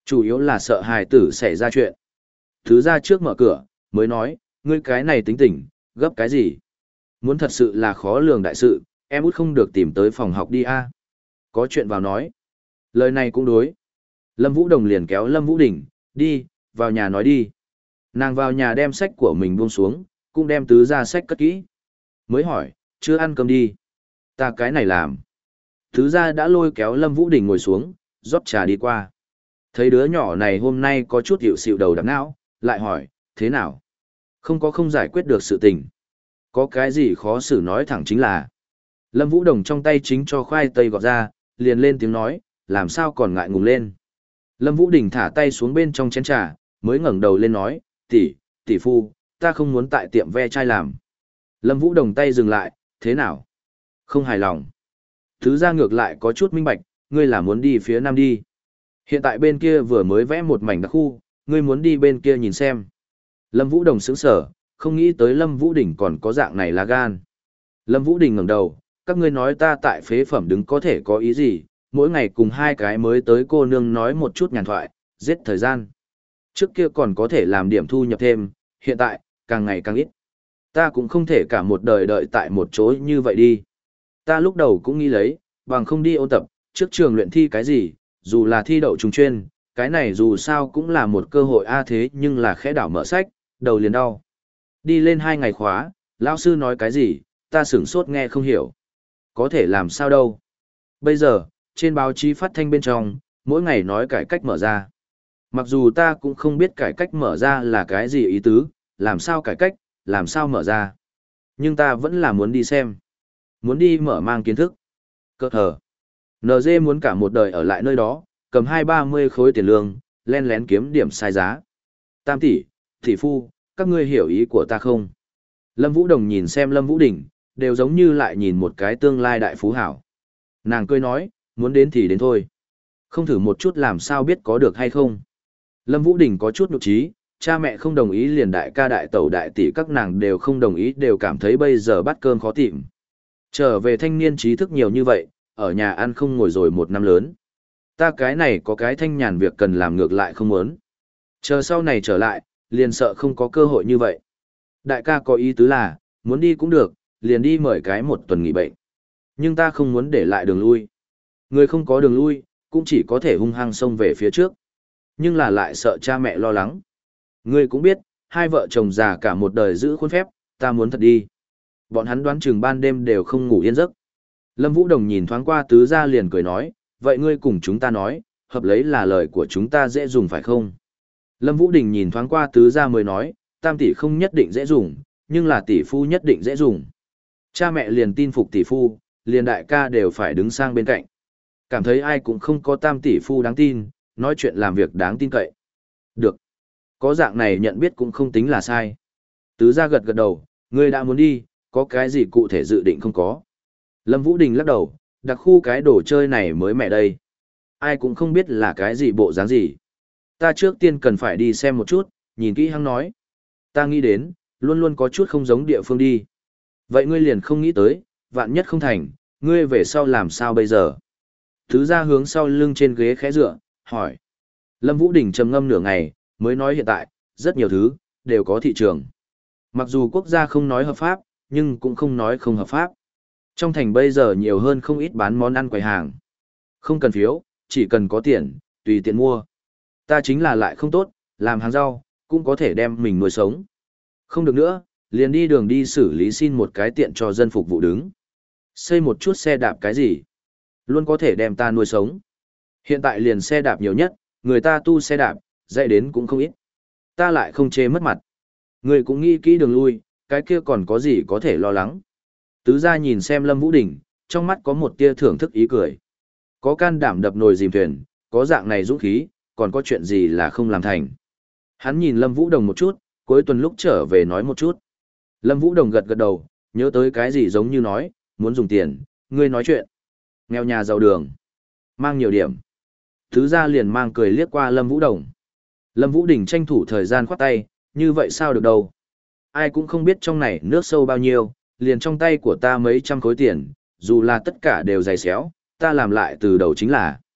Chủ yếu là sợ hài tử xảy ra chuyện. Thứ ra trước mở cửa, mới nói, ngươi cái này tính tình, gấp cái gì? Muốn thật sự là khó lường đại sự, em út không được tìm tới phòng học đi a. Có chuyện vào nói. Lời này cũng đối. Lâm Vũ Đồng liền kéo Lâm Vũ Đình, đi, vào nhà nói đi. Nàng vào nhà đem sách của mình buông xuống, cũng đem tứ ra sách cất kỹ. Mới hỏi, chưa ăn cơm đi. Ta cái này làm. Tứ ra đã lôi kéo Lâm Vũ Đình ngồi xuống, rót trà đi qua. Thấy đứa nhỏ này hôm nay có chút hiệu xịu đầu đắng não, lại hỏi, thế nào? Không có không giải quyết được sự tình. Có cái gì khó xử nói thẳng chính là. Lâm Vũ Đồng trong tay chính cho khoai tây gọt ra, liền lên tiếng nói, làm sao còn ngại ngùng lên. Lâm Vũ Đình thả tay xuống bên trong chén trà, mới ngẩng đầu lên nói, tỷ, tỷ phu, ta không muốn tại tiệm ve chai làm. Lâm Vũ Đồng tay dừng lại, thế nào? Không hài lòng. Thứ ra ngược lại có chút minh bạch, ngươi là muốn đi phía nam đi. Hiện tại bên kia vừa mới vẽ một mảnh đặc khu, ngươi muốn đi bên kia nhìn xem. Lâm Vũ Đồng sững sở, không nghĩ tới Lâm Vũ Đình còn có dạng này là gan. Lâm Vũ Đình ngẩng đầu, các ngươi nói ta tại phế phẩm đứng có thể có ý gì, mỗi ngày cùng hai cái mới tới cô nương nói một chút nhàn thoại, giết thời gian. Trước kia còn có thể làm điểm thu nhập thêm, hiện tại, càng ngày càng ít. Ta cũng không thể cả một đời đợi tại một chỗ như vậy đi. Ta lúc đầu cũng nghĩ lấy, bằng không đi ôn tập, trước trường luyện thi cái gì, dù là thi đậu trung chuyên, cái này dù sao cũng là một cơ hội a thế nhưng là khẽ đảo mở sách, đầu liền đau. Đi lên hai ngày khóa, lão sư nói cái gì, ta sửng sốt nghe không hiểu. Có thể làm sao đâu. Bây giờ, trên báo chí phát thanh bên trong, mỗi ngày nói cải cách mở ra. Mặc dù ta cũng không biết cải cách mở ra là cái gì ý tứ, làm sao cải cách, làm sao mở ra. Nhưng ta vẫn là muốn đi xem. Muốn đi mở mang kiến thức. Cơ hờ. en giê muốn cả một đời ở lại nơi đó, cầm hai ba mươi khối tiền lương, len lén kiếm điểm sai giá. Tam tỷ, tỷ phu, các ngươi hiểu ý của ta không? Lâm Vũ Đồng nhìn xem Lâm Vũ Đình, đều giống như lại nhìn một cái tương lai đại phú hảo. Nàng cười nói, muốn đến thì đến thôi. Không thử một chút làm sao biết có được hay không. Lâm Vũ Đình có chút nhục trí, cha mẹ không đồng ý liền đại ca đại tẩu đại tỷ các nàng đều không đồng ý đều cảm thấy bây giờ bắt cơm khó tìm. Trở về thanh niên trí thức nhiều như vậy, ở nhà ăn không ngồi rồi một năm lớn. Ta cái này có cái thanh nhàn việc cần làm ngược lại không muốn. Chờ sau này trở lại, liền sợ không có cơ hội như vậy. Đại ca có ý tứ là, muốn đi cũng được, liền đi mời cái một tuần nghỉ bệnh. Nhưng ta không muốn để lại đường lui. Người không có đường lui, cũng chỉ có thể hung hăng xông về phía trước. Nhưng là lại sợ cha mẹ lo lắng. Ngươi cũng biết, hai vợ chồng già cả một đời giữ khuôn phép, ta muốn thật đi. Bọn hắn đoán chừng ban đêm đều không ngủ yên giấc. Lâm Vũ Đồng nhìn thoáng qua tứ gia liền cười nói, vậy ngươi cùng chúng ta nói, hợp lấy là lời của chúng ta dễ dùng phải không? Lâm Vũ Đình nhìn thoáng qua tứ gia mới nói, tam tỷ không nhất định dễ dùng, nhưng là tỷ phu nhất định dễ dùng. Cha mẹ liền tin phục tỷ phu, liền đại ca đều phải đứng sang bên cạnh. Cảm thấy ai cũng không có tam tỷ phu đáng tin, nói chuyện làm việc đáng tin cậy. Được. Có dạng này nhận biết cũng không tính là sai. Tứ gia gật gật đầu, ngươi đã muốn đi, có cái gì cụ thể dự định không có. Lâm Vũ Đình lắc đầu, đặc khu cái đồ chơi này mới mẹ đây. Ai cũng không biết là cái gì bộ dáng gì. Ta trước tiên cần phải đi xem một chút, nhìn kỹ hắn nói. Ta nghĩ đến, luôn luôn có chút không giống địa phương đi. Vậy ngươi liền không nghĩ tới, vạn nhất không thành, ngươi về sau làm sao bây giờ? Thứ ra hướng sau lưng trên ghế khẽ dựa, hỏi. Lâm Vũ Đình trầm ngâm nửa ngày, mới nói hiện tại, rất nhiều thứ, đều có thị trường. Mặc dù quốc gia không nói hợp pháp, nhưng cũng không nói không hợp pháp. Trong thành bây giờ nhiều hơn không ít bán món ăn quầy hàng. Không cần phiếu, chỉ cần có tiền, tùy tiện mua. Ta chính là lại không tốt, làm hàng rau, cũng có thể đem mình nuôi sống. Không được nữa, liền đi đường đi xử lý xin một cái tiện cho dân phục vụ đứng. Xây một chút xe đạp cái gì, luôn có thể đem ta nuôi sống. Hiện tại liền xe đạp nhiều nhất, người ta tu xe đạp, dạy đến cũng không ít. Ta lại không chê mất mặt. Người cũng nghĩ kỹ đường lui, cái kia còn có gì có thể lo lắng. Tứ gia nhìn xem Lâm Vũ Đình, trong mắt có một tia thưởng thức ý cười. Có can đảm đập nồi dìm thuyền, có dạng này dũng khí, còn có chuyện gì là không làm thành. Hắn nhìn Lâm Vũ Đồng một chút, cuối tuần lúc trở về nói một chút. Lâm Vũ Đồng gật gật đầu, nhớ tới cái gì giống như nói, muốn dùng tiền, ngươi nói chuyện. Nghèo nhà giàu đường. Mang nhiều điểm. Tứ gia liền mang cười liếc qua Lâm Vũ Đồng. Lâm Vũ Đình tranh thủ thời gian khoát tay, như vậy sao được đâu. Ai cũng không biết trong này nước sâu bao nhiêu, liền trong tay của ta mấy trăm khối tiền, dù là tất cả đều dày xéo, ta làm lại từ đầu chính là.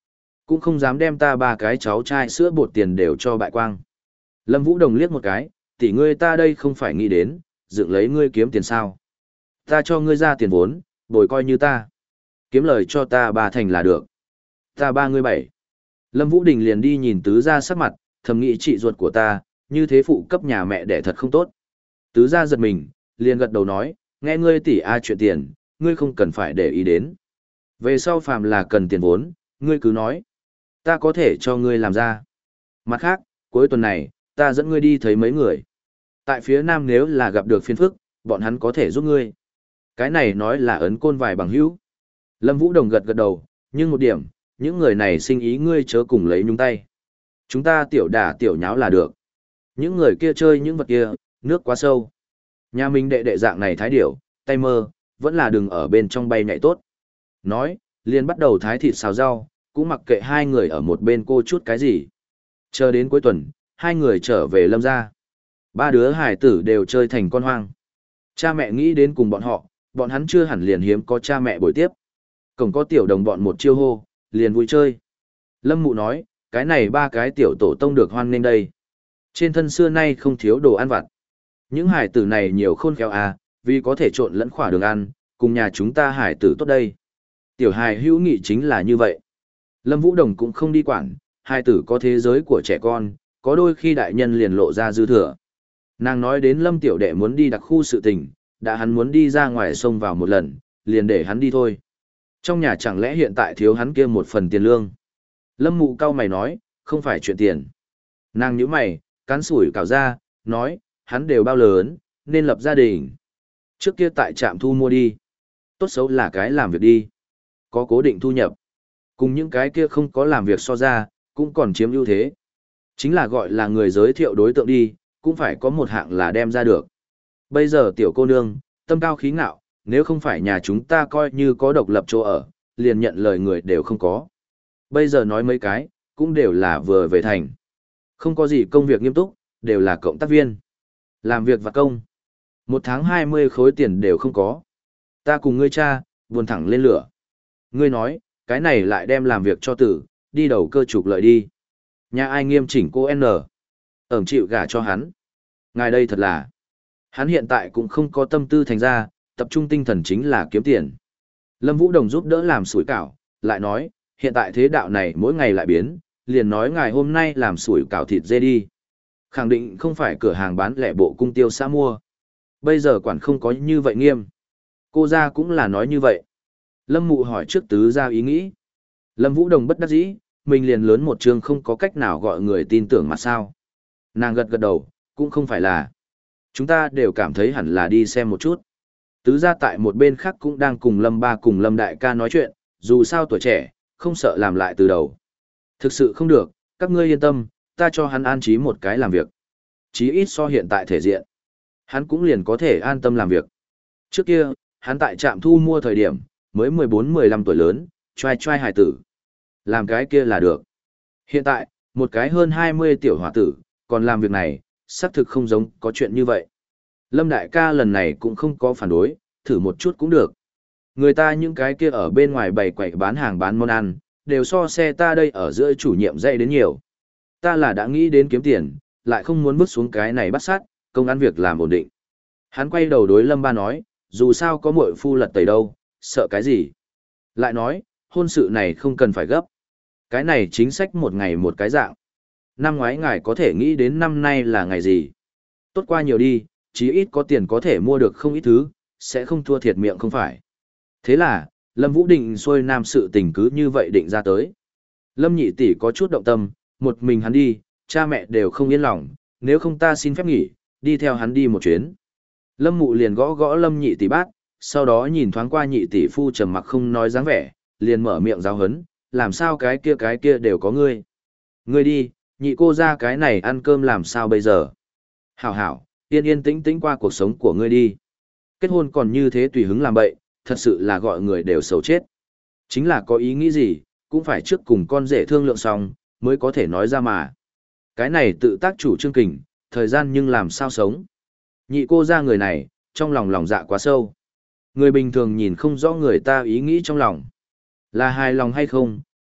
Cũng không dám đem ta ba cái cháu trai sữa bột tiền đều cho bại quang. Lâm Vũ Đồng liếc một cái, tỷ ngươi ta đây không phải nghĩ đến, dựng lấy ngươi kiếm tiền sao. Ta cho ngươi ra tiền vốn, bồi coi như ta. Kiếm lời cho ta ba thành là được. Ta ba ngươi bảy. Lâm Vũ Đình liền đi nhìn tứ gia sắc mặt, thầm nghĩ chị ruột của ta, như thế phụ cấp nhà mẹ đẻ thật không tốt. Tứ gia giật mình, liền gật đầu nói, nghe ngươi tỷ a chuyện tiền, ngươi không cần phải để ý đến. Về sau phàm là cần tiền vốn, ngươi cứ nói. Ta có thể cho ngươi làm ra. Mặt khác, cuối tuần này, ta dẫn ngươi đi thấy mấy người. Tại phía nam nếu là gặp được phiền phức, bọn hắn có thể giúp ngươi. Cái này nói là ấn côn vài bằng hữu. Lâm Vũ Đồng gật gật đầu, nhưng một điểm, những người này sinh ý ngươi chớ cùng lấy nhúng tay. Chúng ta tiểu đả tiểu nháo là được. Những người kia chơi những vật kia, nước quá sâu. Nhà mình đệ đệ dạng này thái điểu, tay mơ, vẫn là đừng ở bên trong bay nhảy tốt. Nói, liền bắt đầu thái thịt xào rau, cũng mặc kệ hai người ở một bên cô chút cái gì. Chờ đến cuối tuần, hai người trở về Lâm gia. Ba đứa hải tử đều chơi thành con hoang. Cha mẹ nghĩ đến cùng bọn họ, bọn hắn chưa hẳn liền hiếm có cha mẹ buổi tiếp. Cổng có tiểu đồng bọn một chiêu hô, liền vui chơi. Lâm Mụ nói, cái này ba cái tiểu tổ tông được hoan nên đây. Trên thân xưa nay không thiếu đồ ăn vặt. Những hải tử này nhiều khôn khéo à, vì có thể trộn lẫn khỏa đường ăn, cùng nhà chúng ta hải tử tốt đây. Tiểu hài hữu nghị chính là như vậy. Lâm Vũ Đồng cũng không đi quản, hải tử có thế giới của trẻ con, có đôi khi đại nhân liền lộ ra dư thừa. Nàng nói đến Lâm tiểu đệ muốn đi đặc khu sự tình, đã hắn muốn đi ra ngoài sông vào một lần, liền để hắn đi thôi. Trong nhà chẳng lẽ hiện tại thiếu hắn kia một phần tiền lương. Lâm Mụ cau mày nói, không phải chuyện tiền. Nàng nhíu mày, cắn sủi cảo ra, nói, hắn đều bao lớn, nên lập gia đình. Trước kia tại trạm thu mua đi. Tốt xấu là cái làm việc đi. Có cố định thu nhập. Cùng những cái kia không có làm việc so ra, cũng còn chiếm ưu thế. Chính là gọi là người giới thiệu đối tượng đi, cũng phải có một hạng là đem ra được. Bây giờ tiểu cô nương, tâm cao khí ngạo, nếu không phải nhà chúng ta coi như có độc lập chỗ ở, liền nhận lời người đều không có. Bây giờ nói mấy cái, cũng đều là vừa về thành. Không có gì công việc nghiêm túc, đều là cộng tác viên. Làm việc và công. Một tháng hai mươi khối tiền đều không có. Ta cùng ngươi cha, buồn thẳng lên lửa. Ngươi nói, cái này lại đem làm việc cho tử, đi đầu cơ trục lợi đi. Nhà ai nghiêm chỉnh cô N. Ẩm chịu gả cho hắn. Ngài đây thật là. Hắn hiện tại cũng không có tâm tư thành ra, tập trung tinh thần chính là kiếm tiền. Lâm Vũ Đồng giúp đỡ làm sủi cảo, lại nói, hiện tại thế đạo này mỗi ngày lại biến, liền nói ngài hôm nay làm sủi cảo thịt dê đi. Khẳng định không phải cửa hàng bán lẻ bộ cung tiêu xã mua. Bây giờ quản không có như vậy nghiêm. Cô ra cũng là nói như vậy. Lâm Mụ hỏi trước tứ ra ý nghĩ. Lâm Vũ Đồng bất đắc dĩ, mình liền lớn một chương không có cách nào gọi người tin tưởng mà sao. Nàng gật gật đầu, cũng không phải là. Chúng ta đều cảm thấy hẳn là đi xem một chút. Tứ ra tại một bên khác cũng đang cùng Lâm Ba cùng Lâm Đại ca nói chuyện, dù sao tuổi trẻ, không sợ làm lại từ đầu. Thực sự không được, các ngươi yên tâm, ta cho hắn an trí một cái làm việc. Chí ít so hiện tại thể diện. Hắn cũng liền có thể an tâm làm việc. Trước kia, hắn tại trạm thu mua thời điểm, mới mười bốn mười lăm tuổi lớn, trai trai hài tử. Làm cái kia là được. Hiện tại, một cái hơn hai mươi tiểu hòa tử, còn làm việc này, xác thực không giống có chuyện như vậy. Lâm Đại ca lần này cũng không có phản đối, thử một chút cũng được. Người ta những cái kia ở bên ngoài bày quậy bán hàng bán món ăn, đều so xe ta đây ở giữa chủ nhiệm dạy đến nhiều. Ta là đã nghĩ đến kiếm tiền, lại không muốn bước xuống cái này bắt sát, công ăn việc làm ổn định. Hắn quay đầu đối Lâm Ba nói, dù sao có muội phu lật tẩy đâu, sợ cái gì. Lại nói, hôn sự này không cần phải gấp. Cái này chính sách một ngày một cái dạng. Năm ngoái ngài có thể nghĩ đến năm nay là ngày gì. Tốt qua nhiều đi, chí ít có tiền có thể mua được không ít thứ, sẽ không thua thiệt miệng không phải. Thế là, Lâm Vũ định xuôi nam sự tình cứ như vậy định ra tới. Lâm nhị tỷ có chút động tâm, một mình hắn đi, cha mẹ đều không yên lòng, nếu không ta xin phép nghỉ, đi theo hắn đi một chuyến. Lâm Mụ liền gõ gõ Lâm nhị tỷ bát, sau đó nhìn thoáng qua nhị tỷ phu trầm mặc không nói dáng vẻ, liền mở miệng giáo hấn, làm sao cái kia cái kia đều có ngươi. Ngươi đi, nhị cô ra cái này ăn cơm làm sao bây giờ. Hảo hảo, yên yên tĩnh tĩnh qua cuộc sống của ngươi đi. Kết hôn còn như thế tùy hứng làm bậy, thật sự là gọi người đều xấu chết. Chính là có ý nghĩ gì, cũng phải trước cùng con rể thương lượng xong, mới có thể nói ra mà. Cái này tự tác chủ trương kình, thời gian nhưng làm sao sống. Nhị cô ra người này, trong lòng lòng dạ quá sâu. Người bình thường nhìn không rõ người ta ý nghĩ trong lòng. Là hài lòng hay không,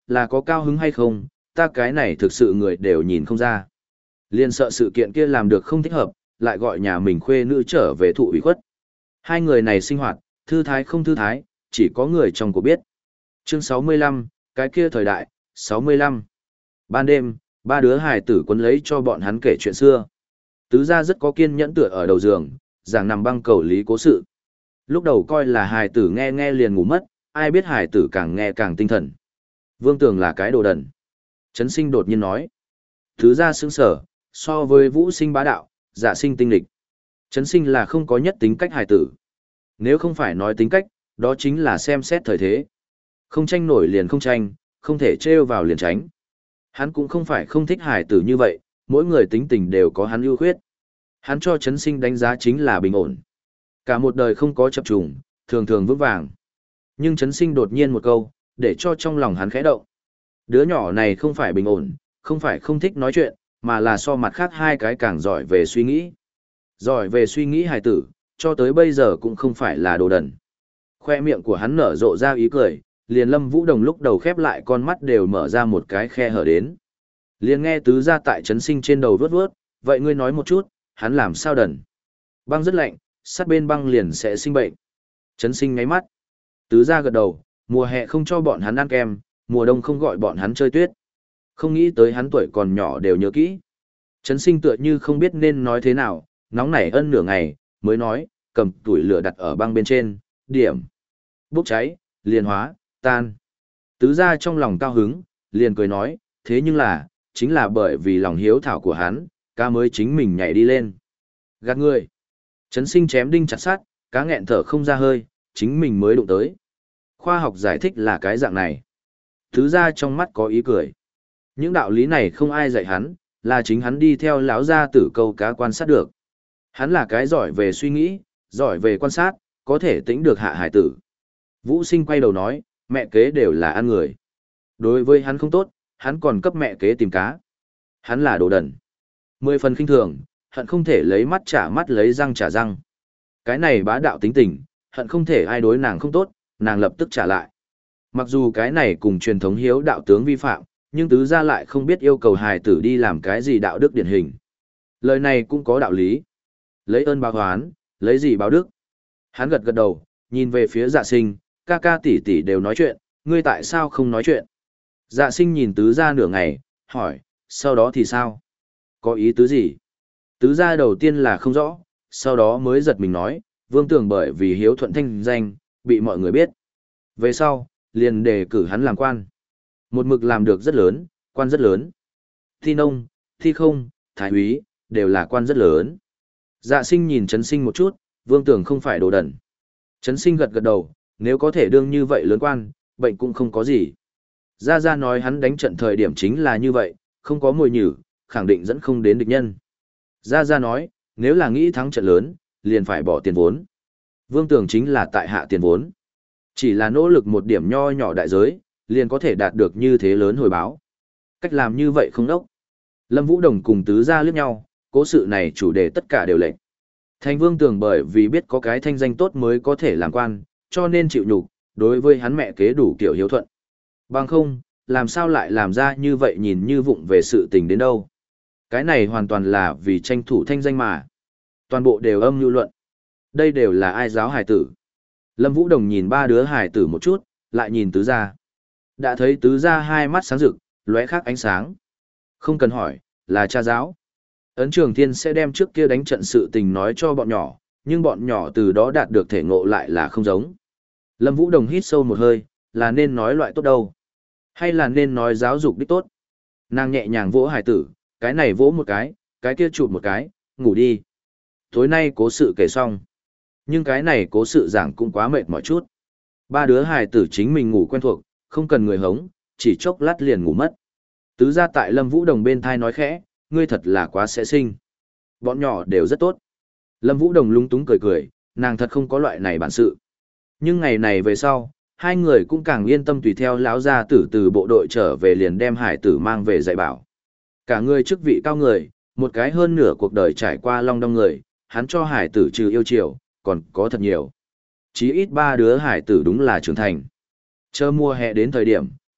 là có cao hứng hay không, ta cái này thực sự người đều nhìn không ra. Liên sợ sự kiện kia làm được không thích hợp, lại gọi nhà mình khuê nữ trở về thụ ủy khuất. Hai người này sinh hoạt, thư thái không thư thái, chỉ có người trong cuộc biết. Chương sáu mươi lăm, cái kia thời đại, sáu mươi lăm. Ban đêm, ba đứa hài tử quấn lấy cho bọn hắn kể chuyện xưa. Tứ gia rất có kiên nhẫn tựa ở đầu giường, giảng nằm băng cầu lý cố sự. Lúc đầu coi là hài tử nghe nghe liền ngủ mất, ai biết hài tử càng nghe càng tinh thần. Vương Tường là cái đồ đần. Trấn Sinh đột nhiên nói. Tứ gia sững sở, so với Vũ Sinh bá đạo, Dạ Sinh tinh lịch. Trấn Sinh là không có nhất tính cách hài tử. Nếu không phải nói tính cách, đó chính là xem xét thời thế. Không tranh nổi liền không tranh, không thể trêu vào liền tránh. Hắn cũng không phải không thích hài tử như vậy, mỗi người tính tình đều có hắn ưu khuyết. Hắn cho Trấn Sinh đánh giá chính là bình ổn. Cả một đời không có chập trùng, thường thường vững vàng. Nhưng Trấn Sinh đột nhiên một câu, để cho trong lòng hắn khẽ động. Đứa nhỏ này không phải bình ổn, không phải không thích nói chuyện, mà là so mặt khác hai cái càng giỏi về suy nghĩ. Giỏi về suy nghĩ hài tử, cho tới bây giờ cũng không phải là đồ đần. Khoe miệng của hắn nở rộ ra ý cười, liền Lâm Vũ Đồng lúc đầu khép lại con mắt đều mở ra một cái khe hở đến. Liền nghe tứ gia tại Trấn Sinh trên đầu vớt vớt, vậy ngươi nói một chút, hắn làm sao đần? Băng rất lạnh, sát bên băng liền sẽ sinh bệnh. Trấn Sinh ngáy mắt. Tứ gia gật đầu, mùa hè không cho bọn hắn ăn kem, mùa đông không gọi bọn hắn chơi tuyết. Không nghĩ tới hắn tuổi còn nhỏ đều nhớ kỹ. Trấn Sinh tựa như không biết nên nói thế nào, nóng nảy ân nửa ngày, mới nói, cầm tuổi lửa đặt ở băng bên trên, điểm. Bốc cháy, liền hóa, tan. Tứ gia trong lòng cao hứng, liền cười nói, thế nhưng là, chính là bởi vì lòng hiếu thảo của hắn, cá mới chính mình nhảy đi lên. Gạt người. Trấn Sinh chém đinh chặt sắt, cá nghẹn thở không ra hơi, chính mình mới đụng tới. Khoa học giải thích là cái dạng này. Tứ gia trong mắt có ý cười. Những đạo lý này không ai dạy hắn, là chính hắn đi theo lão gia tử câu cá quan sát được. Hắn là cái giỏi về suy nghĩ, giỏi về quan sát, có thể tĩnh được hạ hải tử. Vũ Sinh quay đầu nói, mẹ kế đều là ăn người. Đối với hắn không tốt, hắn còn cấp mẹ kế tìm cá. Hắn là đồ đần. Mười phần khinh thường, hận không thể lấy mắt trả mắt lấy răng trả răng. Cái này bá đạo tính tình, hận không thể ai đối nàng không tốt, nàng lập tức trả lại. Mặc dù cái này cùng truyền thống hiếu đạo tướng vi phạm, nhưng tứ gia lại không biết yêu cầu hài tử đi làm cái gì đạo đức điển hình. Lời này cũng có đạo lý. Lấy ơn báo oán, lấy gì báo đức. Hắn gật gật đầu, nhìn về phía Dạ Sinh, ca ca tỷ tỷ đều nói chuyện, ngươi tại sao không nói chuyện? Dạ Sinh nhìn tứ gia nửa ngày, hỏi, sau đó thì sao? Có ý tứ gì? Tứ gia đầu tiên là không rõ, sau đó mới giật mình nói, Vương Tường bởi vì hiếu thuận thanh danh, bị mọi người biết. Về sau, liền đề cử hắn làm quan. Một mực làm được rất lớn, quan rất lớn. Thi nông, thi không, thái úy, đều là quan rất lớn. Dạ Sinh nhìn Trấn Sinh một chút, Vương Tường không phải đồ đần. Trấn Sinh gật gật đầu, nếu có thể đương như vậy lớn quan, bệnh cũng không có gì. Gia Gia nói hắn đánh trận thời điểm chính là như vậy, không có mồi nhử, khẳng định dẫn không đến địch nhân. Gia Gia nói, nếu là nghĩ thắng trận lớn, liền phải bỏ tiền vốn. Vương Tường chính là tại hạ tiền vốn. Chỉ là nỗ lực một điểm nho nhỏ đại giới, liền có thể đạt được như thế lớn hồi báo. Cách làm như vậy không đốc. Lâm Vũ Đồng cùng tứ gia liếc nhau, cố sự này chủ đề tất cả đều lệnh. Thành Vương Tường bởi vì biết có cái thanh danh tốt mới có thể làm quan, cho nên chịu nhục, đối với hắn mẹ kế đủ kiểu hiếu thuận. Bằng không, làm sao lại làm ra như vậy nhìn như vụng về sự tình đến đâu. Cái này hoàn toàn là vì tranh thủ thanh danh mà. Toàn bộ đều âm mưu luận. Đây đều là ai giáo hài tử. Lâm Vũ Đồng nhìn ba đứa hài tử một chút, lại nhìn tứ gia. Đã thấy tứ gia hai mắt sáng rực, lóe khác ánh sáng. Không cần hỏi, là cha giáo. Ấn Trường Thiên sẽ đem trước kia đánh trận sự tình nói cho bọn nhỏ, nhưng bọn nhỏ từ đó đạt được thể ngộ lại là không giống. Lâm Vũ Đồng hít sâu một hơi, là nên nói loại tốt đâu? Hay là nên nói giáo dục đích tốt? Nàng nhẹ nhàng vỗ hài tử, cái này vỗ một cái, cái kia chụp một cái, ngủ đi. Tối nay cố sự kể xong. Nhưng cái này cố sự giảng cũng quá mệt mỏi chút. Ba đứa hài tử chính mình ngủ quen thuộc, không cần người hống, chỉ chốc lát liền ngủ mất. Tứ gia tại Lâm Vũ Đồng bên thai nói khẽ, ngươi thật là quá sẽ sinh. Bọn nhỏ đều rất tốt. Lâm Vũ Đồng lúng túng cười cười, nàng thật không có loại này bản sự. Nhưng ngày này về sau, hai người cũng càng yên tâm tùy theo lão gia tử từ bộ đội trở về liền đem hải tử mang về dạy bảo. Cả người chức vị cao người, một cái hơn nửa cuộc đời trải qua long đong người, hắn cho hải tử trừ yêu chiều, còn có thật nhiều. Chí ít ba đứa hải tử đúng là trưởng thành. Chờ mùa hè đến thời điểm,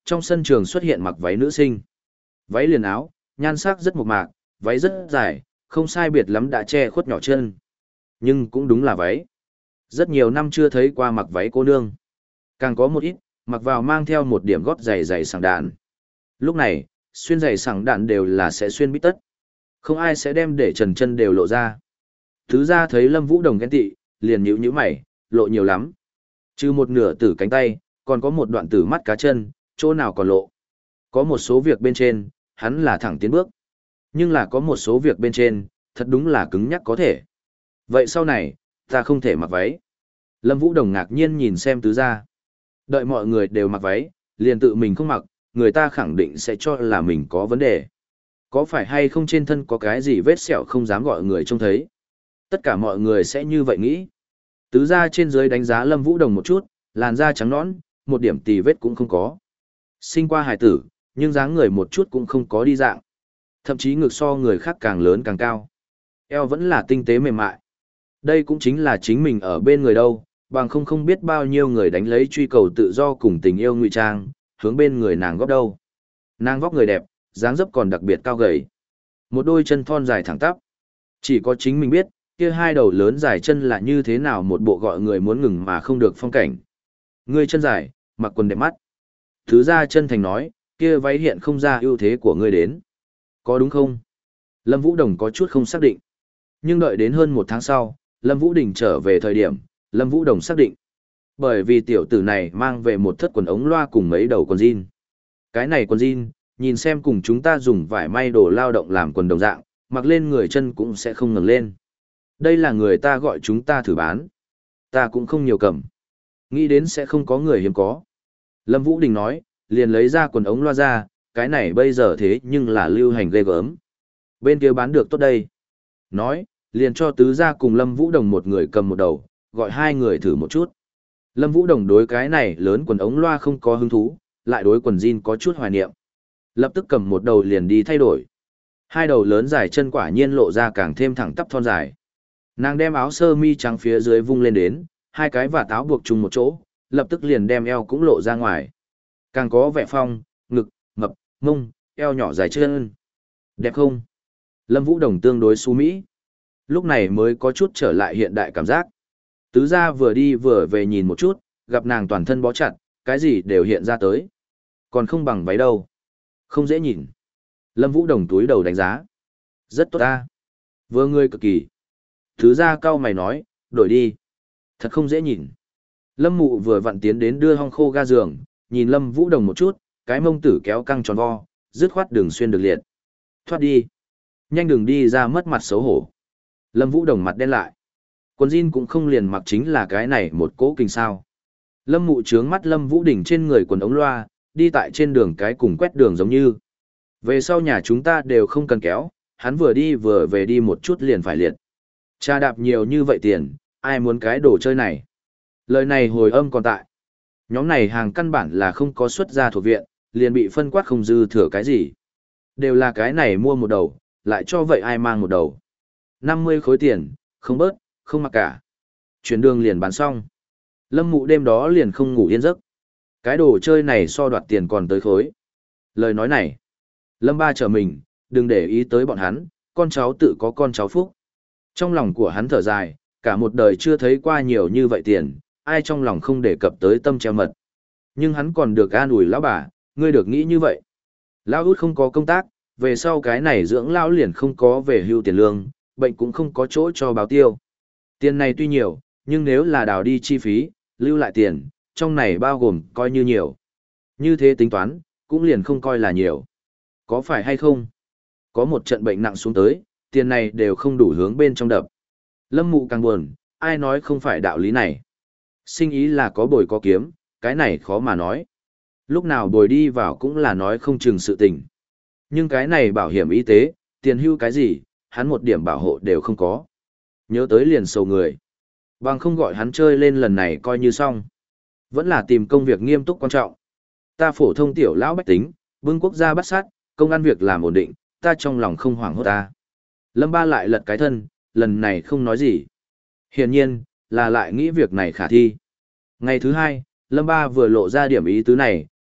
Trong sân trường xuất hiện mặc váy nữ sinh. Váy liền áo, nhan sắc rất mộc mạc, váy rất dài, không sai biệt lắm đã che khuất nhỏ chân. Nhưng cũng đúng là váy. Rất nhiều năm chưa thấy qua mặc váy cô nương. Càng có một ít, mặc vào mang theo một điểm gót giày giày sảng đạn. Lúc này, xuyên giày sảng đạn đều là sẽ xuyên bít tất. Không ai sẽ đem để trần chân đều lộ ra. Thứ ra thấy Lâm Vũ Đồng ghen tị, liền nhíu nhíu mày, lộ nhiều lắm. Trừ một nửa tử cánh tay, còn có một đoạn tử mắt cá chân, chỗ nào còn lộ. Có một số việc bên trên, hắn là thẳng tiến bước. Nhưng là có một số việc bên trên, thật đúng là cứng nhắc có thể. Vậy sau này, ta không thể mặc váy. Lâm Vũ Đồng ngạc nhiên nhìn xem tứ gia. Đợi mọi người đều mặc váy, liền tự mình không mặc, người ta khẳng định sẽ cho là mình có vấn đề. Có phải hay không trên thân có cái gì vết sẹo không dám gọi người trông thấy. Tất cả mọi người sẽ như vậy nghĩ. Tứ gia trên dưới đánh giá Lâm Vũ Đồng một chút, làn da trắng nõn, một điểm tì vết cũng không có. Sinh qua hài tử, nhưng dáng người một chút cũng không có đi dạng. Thậm chí ngực so người khác càng lớn càng cao. Eo vẫn là tinh tế mềm mại. Đây cũng chính là chính mình ở bên người đâu, bằng không không biết bao nhiêu người đánh lấy truy cầu tự do cùng tình yêu ngụy trang, hướng bên người nàng góp đâu. Nàng vóc người đẹp, dáng dấp còn đặc biệt cao gầy. Một đôi chân thon dài thẳng tắp. Chỉ có chính mình biết, kia hai đầu lớn dài chân là như thế nào một bộ gọi người muốn ngừng mà không được phong cảnh. Ngươi chân dài, mặc quần đẹp mắt. Thứ ra chân thành nói, kia váy hiện không ra ưu thế của ngươi đến. Có đúng không? Lâm Vũ Đồng có chút không xác định. Nhưng đợi đến hơn một tháng sau, Lâm Vũ Đình trở về thời điểm, Lâm Vũ Đồng xác định. Bởi vì tiểu tử này mang về một thất quần ống loa cùng mấy đầu quần jean. Cái này quần jean, nhìn xem cùng chúng ta dùng vải may đồ lao động làm quần đồng dạng, mặc lên người chân cũng sẽ không ngẩng lên. Đây là người ta gọi chúng ta thử bán. Ta cũng không nhiều cầm. Nghĩ đến sẽ không có người hiếm có. Lâm Vũ Đình nói, liền lấy ra quần ống loa ra, cái này bây giờ thế nhưng là lưu hành ghê gớm. Bên kia bán được tốt đây. Nói, liền cho tứ gia cùng Lâm Vũ Đồng một người cầm một đầu, gọi hai người thử một chút. Lâm Vũ Đồng đối cái này lớn quần ống loa không có hứng thú, lại đối quần jean có chút hoài niệm. Lập tức cầm một đầu liền đi thay đổi. Hai đầu lớn dài chân quả nhiên lộ ra càng thêm thẳng tắp thon dài. Nàng đem áo sơ mi trắng phía dưới vung lên đến, hai cái và táo buộc chung một chỗ, lập tức liền đem eo cũng lộ ra ngoài. Càng có vẻ phong, ngực, mập, mông, eo nhỏ dài chân. Đẹp không? Lâm Vũ Đồng tương đối xú mỹ. Lúc này mới có chút trở lại hiện đại cảm giác. Tứ gia vừa đi vừa về nhìn một chút, gặp nàng toàn thân bó chặt, cái gì đều hiện ra tới. Còn không bằng váy đâu. Không dễ nhìn. Lâm Vũ Đồng túi đầu đánh giá. Rất tốt ta. Vừa ngươi cực kỳ. Tứ gia cau mày nói, đổi đi. Thật không dễ nhìn. Lâm Mụ vừa vặn tiến đến đưa hong khô ga giường, nhìn Lâm Vũ Đồng một chút, cái mông tử kéo căng tròn vo, dứt khoát đường xuyên được liệt. Thoát đi. Nhanh đừng đi ra mất mặt xấu hổ. Lâm Vũ Đồng mặt đen lại. Quần jean cũng không liền mặc chính là cái này một cỗ kinh sao. Lâm Mụ trướng mắt Lâm Vũ Đình trên người quần ống loa, đi tại trên đường cái cùng quét đường giống như. Về sau nhà chúng ta đều không cần kéo, hắn vừa đi vừa về đi một chút liền phải liệt. Cha đạp nhiều như vậy tiền, ai muốn cái đồ chơi này. Lời này hồi âm còn tại. Nhóm này hàng căn bản là không có xuất ra thuộc viện, liền bị phân quát không dư thừa cái gì. Đều là cái này mua một đầu, lại cho vậy ai mang một đầu. năm mươi khối tiền, không bớt, không mặc cả. Chuyển đường liền bán xong. Lâm Mụ đêm đó liền không ngủ yên giấc. Cái đồ chơi này so đoạt tiền còn tới khối. Lời nói này. Lâm Ba chờ mình, đừng để ý tới bọn hắn, con cháu tự có con cháu phúc. Trong lòng của hắn thở dài, cả một đời chưa thấy qua nhiều như vậy tiền, ai trong lòng không đề cập tới tâm treo mật. Nhưng hắn còn được an ủi lão bà, ngươi được nghĩ như vậy. Lão út không có công tác, về sau cái này dưỡng lão liền không có về hưu tiền lương, bệnh cũng không có chỗ cho báo tiêu. Tiền này tuy nhiều, nhưng nếu là đào đi chi phí, lưu lại tiền, trong này bao gồm coi như nhiều. Như thế tính toán, cũng liền không coi là nhiều. Có phải hay không? Có một trận bệnh nặng xuống tới, tiền này đều không đủ hướng bên trong đập. Lâm Mụ càng buồn, ai nói không phải đạo lý này. Sinh ý là có bồi có kiếm, cái này khó mà nói. Lúc nào bồi đi vào cũng là nói không chừng sự tình. Nhưng cái này bảo hiểm y tế, tiền hưu cái gì, hắn một điểm bảo hộ đều không có. Nhớ tới liền sầu người. Bằng không gọi hắn chơi lên lần này coi như xong. Vẫn là tìm công việc nghiêm túc quan trọng. Ta phổ thông tiểu lão bách tính, bưng quốc gia bắt sát, công ăn việc làm ổn định, ta trong lòng không hoảng hốt ta. Lâm Ba lại lật cái thân, lần này không nói gì. Hiển nhiên, là lại nghĩ việc này khả thi. Ngày thứ hai, Lâm Ba vừa lộ ra điểm ý tứ này,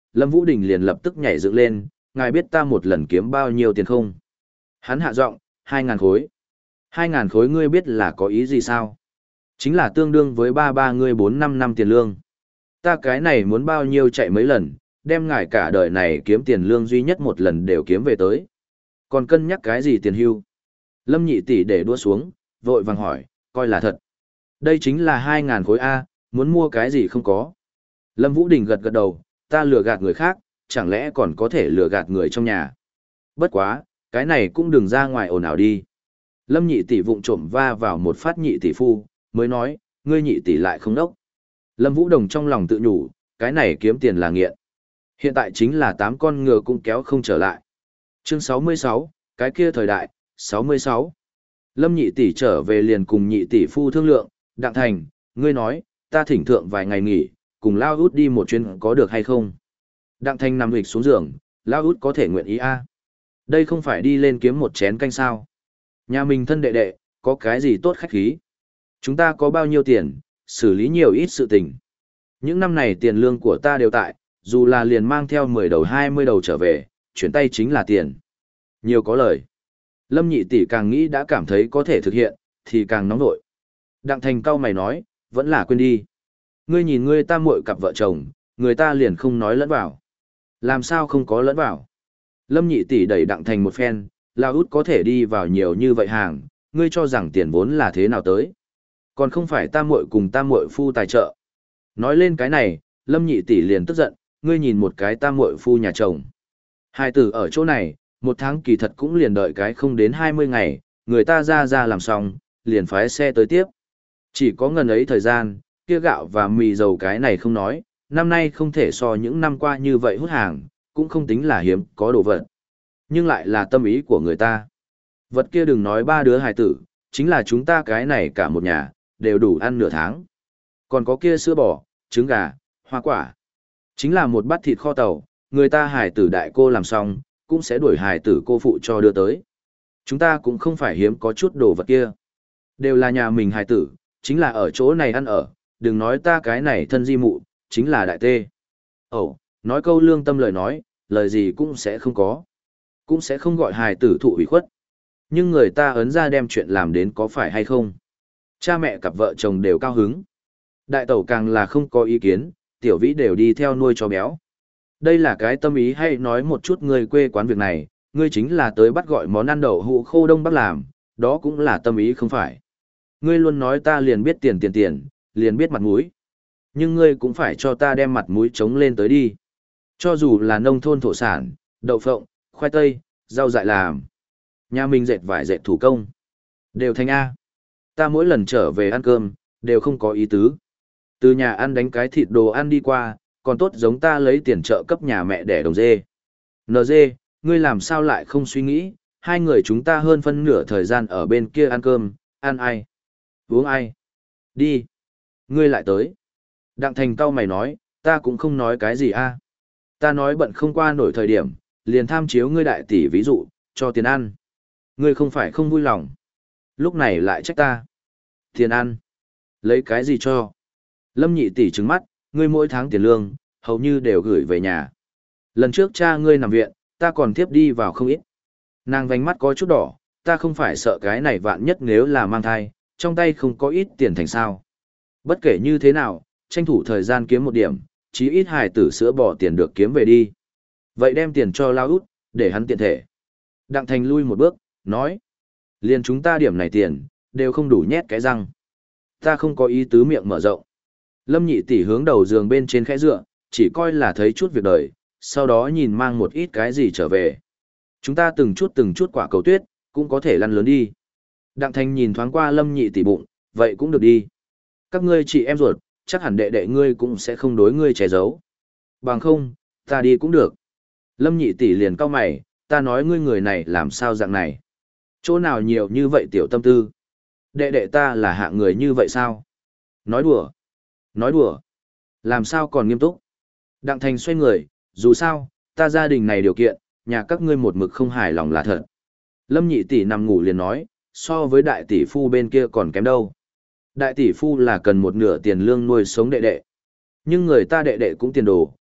Lâm Vũ Đình liền lập tức nhảy dựng lên, ngài biết ta một lần kiếm bao nhiêu tiền không? Hắn hạ giọng, hai ngàn khối. Hai ngàn khối ngươi biết là có ý gì sao? Chính là tương đương với ba ba ngươi bốn năm năm tiền lương. Ta cái này muốn bao nhiêu chạy mấy lần, đem ngài cả đời này kiếm tiền lương duy nhất một lần đều kiếm về tới. Còn cân nhắc cái gì tiền hưu? Lâm nhị tỷ để đua xuống, vội vàng hỏi, coi là thật. Đây chính là hai ngàn khối A, muốn mua cái gì không có. Lâm Vũ Đình gật gật đầu, ta lừa gạt người khác, chẳng lẽ còn có thể lừa gạt người trong nhà. Bất quá, cái này cũng đừng ra ngoài ồn ào đi. Lâm nhị tỷ vụng trộm va vào một phát nhị tỷ phu, mới nói, ngươi nhị tỷ lại không đốc. Lâm Vũ Đồng trong lòng tự nhủ, cái này kiếm tiền là nghiện. Hiện tại chính là tám con ngựa cũng kéo không trở lại. Chương sáu mươi sáu, cái kia thời đại, sáu mươi sáu. Lâm nhị tỷ trở về liền cùng nhị tỷ phu thương lượng, Đặng Thành, ngươi nói, ta thỉnh thượng vài ngày nghỉ, cùng Lao Út đi một chuyến có được hay không? Đặng Thành nằm hịch xuống giường, Lao Út có thể nguyện ý a? Đây không phải đi lên kiếm một chén canh sao? Nhà mình thân đệ đệ, có cái gì tốt khách khí? Chúng ta có bao nhiêu tiền, xử lý nhiều ít sự tình. Những năm này tiền lương của ta đều tại, dù là liền mang theo mười đầu hai mươi đầu trở về, chuyển tay chính là tiền. Nhiều có lời. Lâm nhị tỷ càng nghĩ đã cảm thấy có thể thực hiện, thì càng nóng nội. Đặng Thành cau mày nói, vẫn là quên đi. Ngươi nhìn ngươi ta muội cặp vợ chồng, người ta liền không nói lẫn vào. Làm sao không có lẫn vào? Lâm nhị tỷ đẩy Đặng Thành một phen, Lao Út có thể đi vào nhiều như vậy hàng, ngươi cho rằng tiền vốn là thế nào tới? Còn không phải ta muội cùng ta muội phu tài trợ. Nói lên cái này, Lâm nhị tỷ liền tức giận, ngươi nhìn một cái ta muội phu nhà chồng. Hai tử ở chỗ này, một tháng kỳ thật cũng liền đợi cái không đến hai mươi ngày, người ta ra ra làm xong, liền phái xe tới tiếp. Chỉ có ngần ấy thời gian, kia gạo và mì dầu cái này không nói, năm nay không thể so những năm qua như vậy hút hàng, cũng không tính là hiếm có đồ vật. Nhưng lại là tâm ý của người ta. Vật kia đừng nói ba đứa hài tử, chính là chúng ta cái này cả một nhà, đều đủ ăn nửa tháng. Còn có kia sữa bò, trứng gà, hoa quả. Chính là một bát thịt kho tàu, người ta hài tử đại cô làm xong, cũng sẽ đuổi hài tử cô phụ cho đưa tới. Chúng ta cũng không phải hiếm có chút đồ vật kia. Đều là nhà mình hài tử, chính là ở chỗ này ăn ở, đừng nói ta cái này thân di mụ, chính là đại tê. Ồ, nói câu lương tâm lời nói, lời gì cũng sẽ không có. Cũng sẽ không gọi hài tử thụ ủy khuất. Nhưng người ta ấn ra đem chuyện làm đến có phải hay không. Cha mẹ cặp vợ chồng đều cao hứng. Đại tẩu càng là không có ý kiến, tiểu vĩ đều đi theo nuôi cho béo. Đây là cái tâm ý hay nói một chút người quê quán việc này, ngươi chính là tới bắt gọi món ăn đậu hũ khô Đông Bắc làm, đó cũng là tâm ý không phải. Ngươi luôn nói ta liền biết tiền tiền tiền, liền biết mặt mũi. Nhưng ngươi cũng phải cho ta đem mặt mũi trống lên tới đi. Cho dù là nông thôn thổ sản, đậu phộng, khoai tây, rau dại làm. Nhà mình dệt vải dệt thủ công. Đều thành A. Ta mỗi lần trở về ăn cơm, đều không có ý tứ. Từ nhà ăn đánh cái thịt đồ ăn đi qua, còn tốt giống ta lấy tiền trợ cấp nhà mẹ đẻ đồng dê. en giê, ngươi làm sao lại không suy nghĩ, hai người chúng ta hơn phân nửa thời gian ở bên kia ăn cơm, ăn ai? Uống ai? Đi. Ngươi lại tới. Đặng Thành cau mày nói, ta cũng không nói cái gì a. Ta nói bận không qua nổi thời điểm, liền tham chiếu ngươi đại tỷ ví dụ, cho tiền ăn. Ngươi không phải không vui lòng. Lúc này lại trách ta. Tiền ăn. Lấy cái gì cho? Lâm nhị tỷ trừng mắt, ngươi mỗi tháng tiền lương, hầu như đều gửi về nhà. Lần trước cha ngươi nằm viện, ta còn tiếp đi vào không ít. Nàng vành mắt có chút đỏ, ta không phải sợ cái này vạn nhất nếu là mang thai, trong tay không có ít tiền thành sao. Bất kể như thế nào, tranh thủ thời gian kiếm một điểm, chí ít hài tử sữa bỏ tiền được kiếm về đi. Vậy đem tiền cho Lao Út, để hắn tiện thể. Đặng Thành lui một bước, nói. Liền chúng ta điểm này tiền, đều không đủ nhét cái răng. Ta không có ý tứ miệng mở rộng. Lâm nhị tỷ hướng đầu giường bên trên khẽ dựa, chỉ coi là thấy chút việc đời, sau đó nhìn mang một ít cái gì trở về. Chúng ta từng chút từng chút quả cầu tuyết, cũng có thể lăn lớn đi. Đặng Thành nhìn thoáng qua Lâm nhị tỷ bụng, vậy cũng được đi. Các ngươi chị em ruột, chắc hẳn đệ đệ ngươi cũng sẽ không đối ngươi che giấu. Bằng không, ta đi cũng được. Lâm nhị tỷ liền cau mày, ta nói ngươi người này làm sao dạng này. Chỗ nào nhiều như vậy tiểu tâm tư. Đệ đệ ta là hạng người như vậy sao? Nói đùa. Nói đùa. Làm sao còn nghiêm túc? Đặng Thành xoay người, dù sao, ta gia đình này điều kiện, nhà các ngươi một mực không hài lòng là thật. Lâm nhị tỷ nằm ngủ liền nói, so với đại tỷ phu bên kia còn kém đâu. Đại tỷ phu là cần một nửa tiền lương nuôi sống đệ đệ. Nhưng người ta đệ đệ cũng tiền đồ,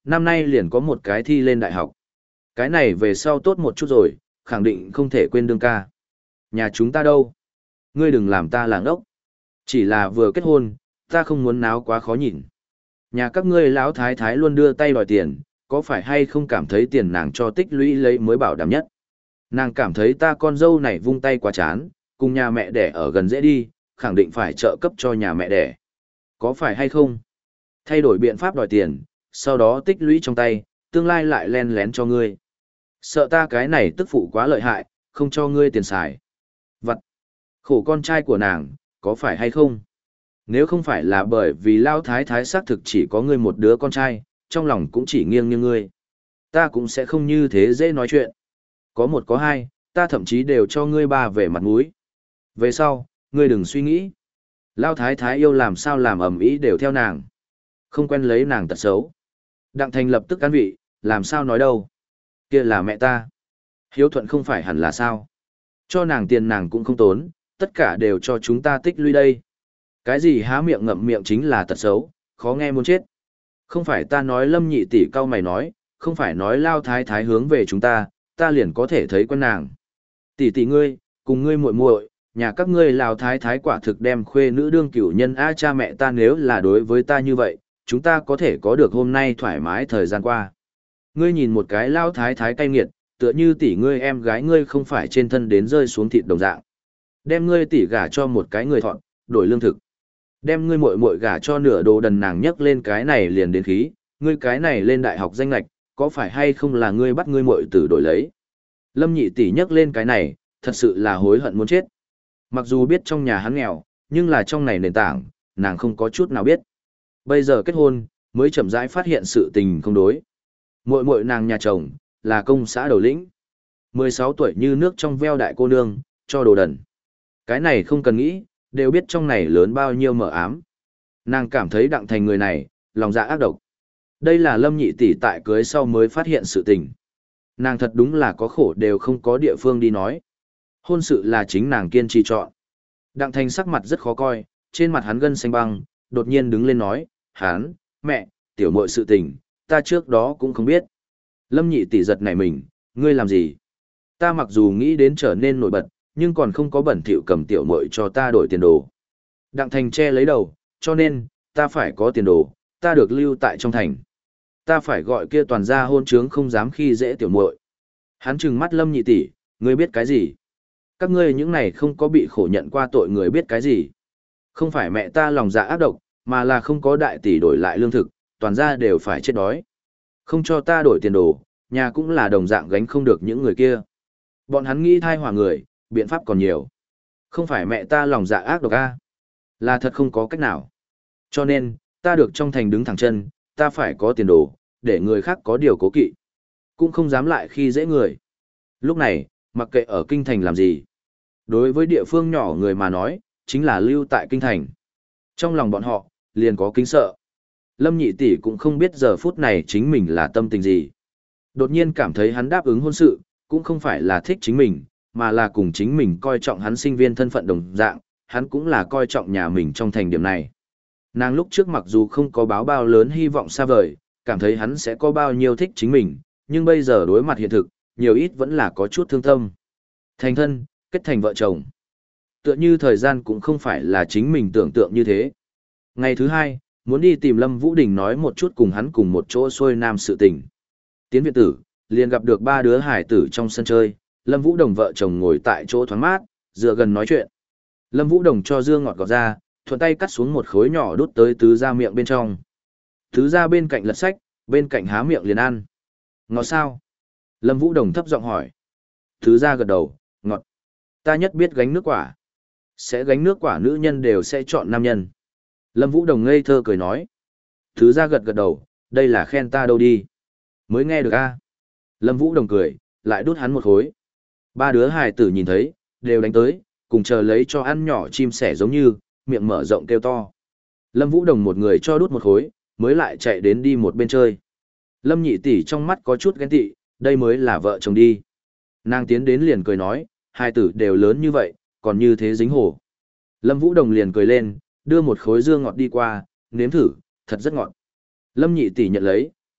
năm nay liền có một cái thi lên đại học. Cái này về sau tốt một chút rồi, khẳng định không thể quên đương ca. Nhà chúng ta đâu? Ngươi đừng làm ta là ngốc. Chỉ là vừa kết hôn, ta không muốn náo quá khó nhìn. Nhà các ngươi lão thái thái luôn đưa tay đòi tiền, có phải hay không cảm thấy tiền nàng cho tích lũy lấy mới bảo đảm nhất? Nàng cảm thấy ta con dâu này vung tay quá chán, cùng nhà mẹ đẻ ở gần dễ đi, khẳng định phải trợ cấp cho nhà mẹ đẻ. Có phải hay không? Thay đổi biện pháp đòi tiền, sau đó tích lũy trong tay, tương lai lại len lén cho ngươi. Sợ ta cái này tức phụ quá lợi hại, không cho ngươi tiền xài. Vặt. Khổ con trai của nàng, có phải hay không? Nếu không phải là bởi vì Lao Thái Thái xác thực chỉ có ngươi một đứa con trai, trong lòng cũng chỉ nghiêng như ngươi. Ta cũng sẽ không như thế dễ nói chuyện. Có một có hai, ta thậm chí đều cho ngươi ba về mặt mũi. Về sau, ngươi đừng suy nghĩ. Lao Thái Thái yêu làm sao làm ầm ĩ đều theo nàng. Không quen lấy nàng tật xấu. Đặng Thành lập tức cán vị, làm sao nói đâu. Kia là mẹ ta. Hiếu thuận không phải hẳn là sao. Cho nàng tiền nàng cũng không tốn, tất cả đều cho chúng ta tích lũy đây. Cái gì há miệng ngậm miệng chính là tật xấu, khó nghe muốn chết. Không phải ta nói Lâm nhị tỷ cao mày nói, không phải nói Lao Thái Thái hướng về chúng ta, ta liền có thể thấy con nàng. Tỷ tỷ ngươi, cùng ngươi muội muội, nhà các ngươi Lao Thái Thái quả thực đem khuê nữ đương cửu nhân a, cha mẹ ta nếu là đối với ta như vậy, chúng ta có thể có được hôm nay thoải mái thời gian qua. Ngươi nhìn một cái Lao Thái Thái cay nghiệt, tựa như tỷ ngươi em gái ngươi không phải trên thân đến rơi xuống thịt đồng dạng. Đem ngươi tỷ gả cho một cái người thọn, đổi lương thực. Đem ngươi muội muội gả cho nửa đồ đần, nàng nhấc lên cái này liền đến khí, ngươi cái này lên đại học danh lệch, có phải hay không là ngươi bắt ngươi muội tử đổi lấy. Lâm nhị tỷ nhấc lên cái này, thật sự là hối hận muốn chết. Mặc dù biết trong nhà hắn nghèo, nhưng là trong này nền tảng, nàng không có chút nào biết. Bây giờ kết hôn, mới chậm rãi phát hiện sự tình không đối. Muội muội nàng nhà chồng, là công xã đầu lĩnh. mười sáu tuổi như nước trong veo đại cô nương, cho đồ đần. Cái này không cần nghĩ, đều biết trong này lớn bao nhiêu mờ ám. Nàng cảm thấy Đặng Thành người này, lòng dạ ác độc. Đây là Lâm nhị tỷ tại cưới sau mới phát hiện sự tình. Nàng thật đúng là có khổ đều không có địa phương đi nói. Hôn sự là chính nàng kiên trì chọn. Đặng Thành sắc mặt rất khó coi, trên mặt hắn gân xanh băng, đột nhiên đứng lên nói, hắn, mẹ, tiểu muội sự tình, ta trước đó cũng không biết. Lâm nhị tỷ giật nảy mình, ngươi làm gì? Ta mặc dù nghĩ đến trở nên nổi bật, nhưng còn không có bẩn thỉu cầm tiểu muội cho ta đổi tiền đồ. Đặng Thành che lấy đầu, cho nên, ta phải có tiền đồ, ta được lưu tại trong thành. Ta phải gọi kia toàn gia hôn trướng không dám khi dễ tiểu muội. Hắn trừng mắt Lâm nhị tỷ, ngươi biết cái gì? Các ngươi những này không có bị khổ nhận qua tội người biết cái gì? Không phải mẹ ta lòng dạ ác độc, mà là không có đại tỷ đổi lại lương thực, toàn gia đều phải chết đói. Không cho ta đổi tiền đồ, nhà cũng là đồng dạng gánh không được những người kia. Bọn hắn nghĩ thai hỏa người, biện pháp còn nhiều. Không phải mẹ ta lòng dạ ác độc a, là thật không có cách nào. Cho nên, ta được trong thành đứng thẳng chân, ta phải có tiền đồ, để người khác có điều cố kỵ. Cũng không dám lại khi dễ người. Lúc này, mặc kệ ở kinh thành làm gì. Đối với địa phương nhỏ người mà nói, chính là lưu tại kinh thành. Trong lòng bọn họ, liền có kính sợ. Lâm nhị tỷ cũng không biết giờ phút này chính mình là tâm tình gì. Đột nhiên cảm thấy hắn đáp ứng hôn sự, cũng không phải là thích chính mình, mà là cùng chính mình coi trọng hắn sinh viên thân phận đồng dạng, hắn cũng là coi trọng nhà mình trong thành điểm này. Nàng lúc trước mặc dù không có báo bao lớn hy vọng xa vời, cảm thấy hắn sẽ có bao nhiêu thích chính mình, nhưng bây giờ đối mặt hiện thực, nhiều ít vẫn là có chút thương tâm. Thành thân, kết thành vợ chồng. Tựa như thời gian cũng không phải là chính mình tưởng tượng như thế. Ngày thứ hai, muốn đi tìm Lâm Vũ Đình nói một chút cùng hắn cùng một chỗ xuôi nam sự tình. Tiến viện tử, liền gặp được ba đứa hải tử trong sân chơi, Lâm Vũ Đồng vợ chồng ngồi tại chỗ thoáng mát, dựa gần nói chuyện. Lâm Vũ Đồng cho dưa ngọt gọt ra, thuận tay cắt xuống một khối nhỏ đút tới tứ gia miệng bên trong. Tứ gia bên cạnh lật sách, bên cạnh há miệng liền ăn. Ngọt sao? Lâm Vũ Đồng thấp giọng hỏi. Tứ gia gật đầu, ngọt. Ta nhất biết gánh nước quả. Sẽ gánh nước quả nữ nhân đều sẽ chọn nam nhân. Lâm Vũ Đồng ngây thơ cười nói. Tứ gia gật gật đầu, đây là khen ta đâu đi. Mới nghe được a. Lâm Vũ Đồng cười, lại đút hắn một khối. Ba đứa hài tử nhìn thấy, đều đánh tới, cùng chờ lấy cho ăn nhỏ chim sẻ giống như, miệng mở rộng kêu to. Lâm Vũ Đồng một người cho đút một khối, mới lại chạy đến đi một bên chơi. Lâm nhị tỷ trong mắt có chút ghen tị, đây mới là vợ chồng đi. Nàng tiến đến liền cười nói, hai tử đều lớn như vậy, còn như thế dính hồ. Lâm Vũ Đồng liền cười lên, đưa một khối dưa ngọt đi qua, nếm thử, thật rất ngọt. Lâm nhị tỷ nhận lấy,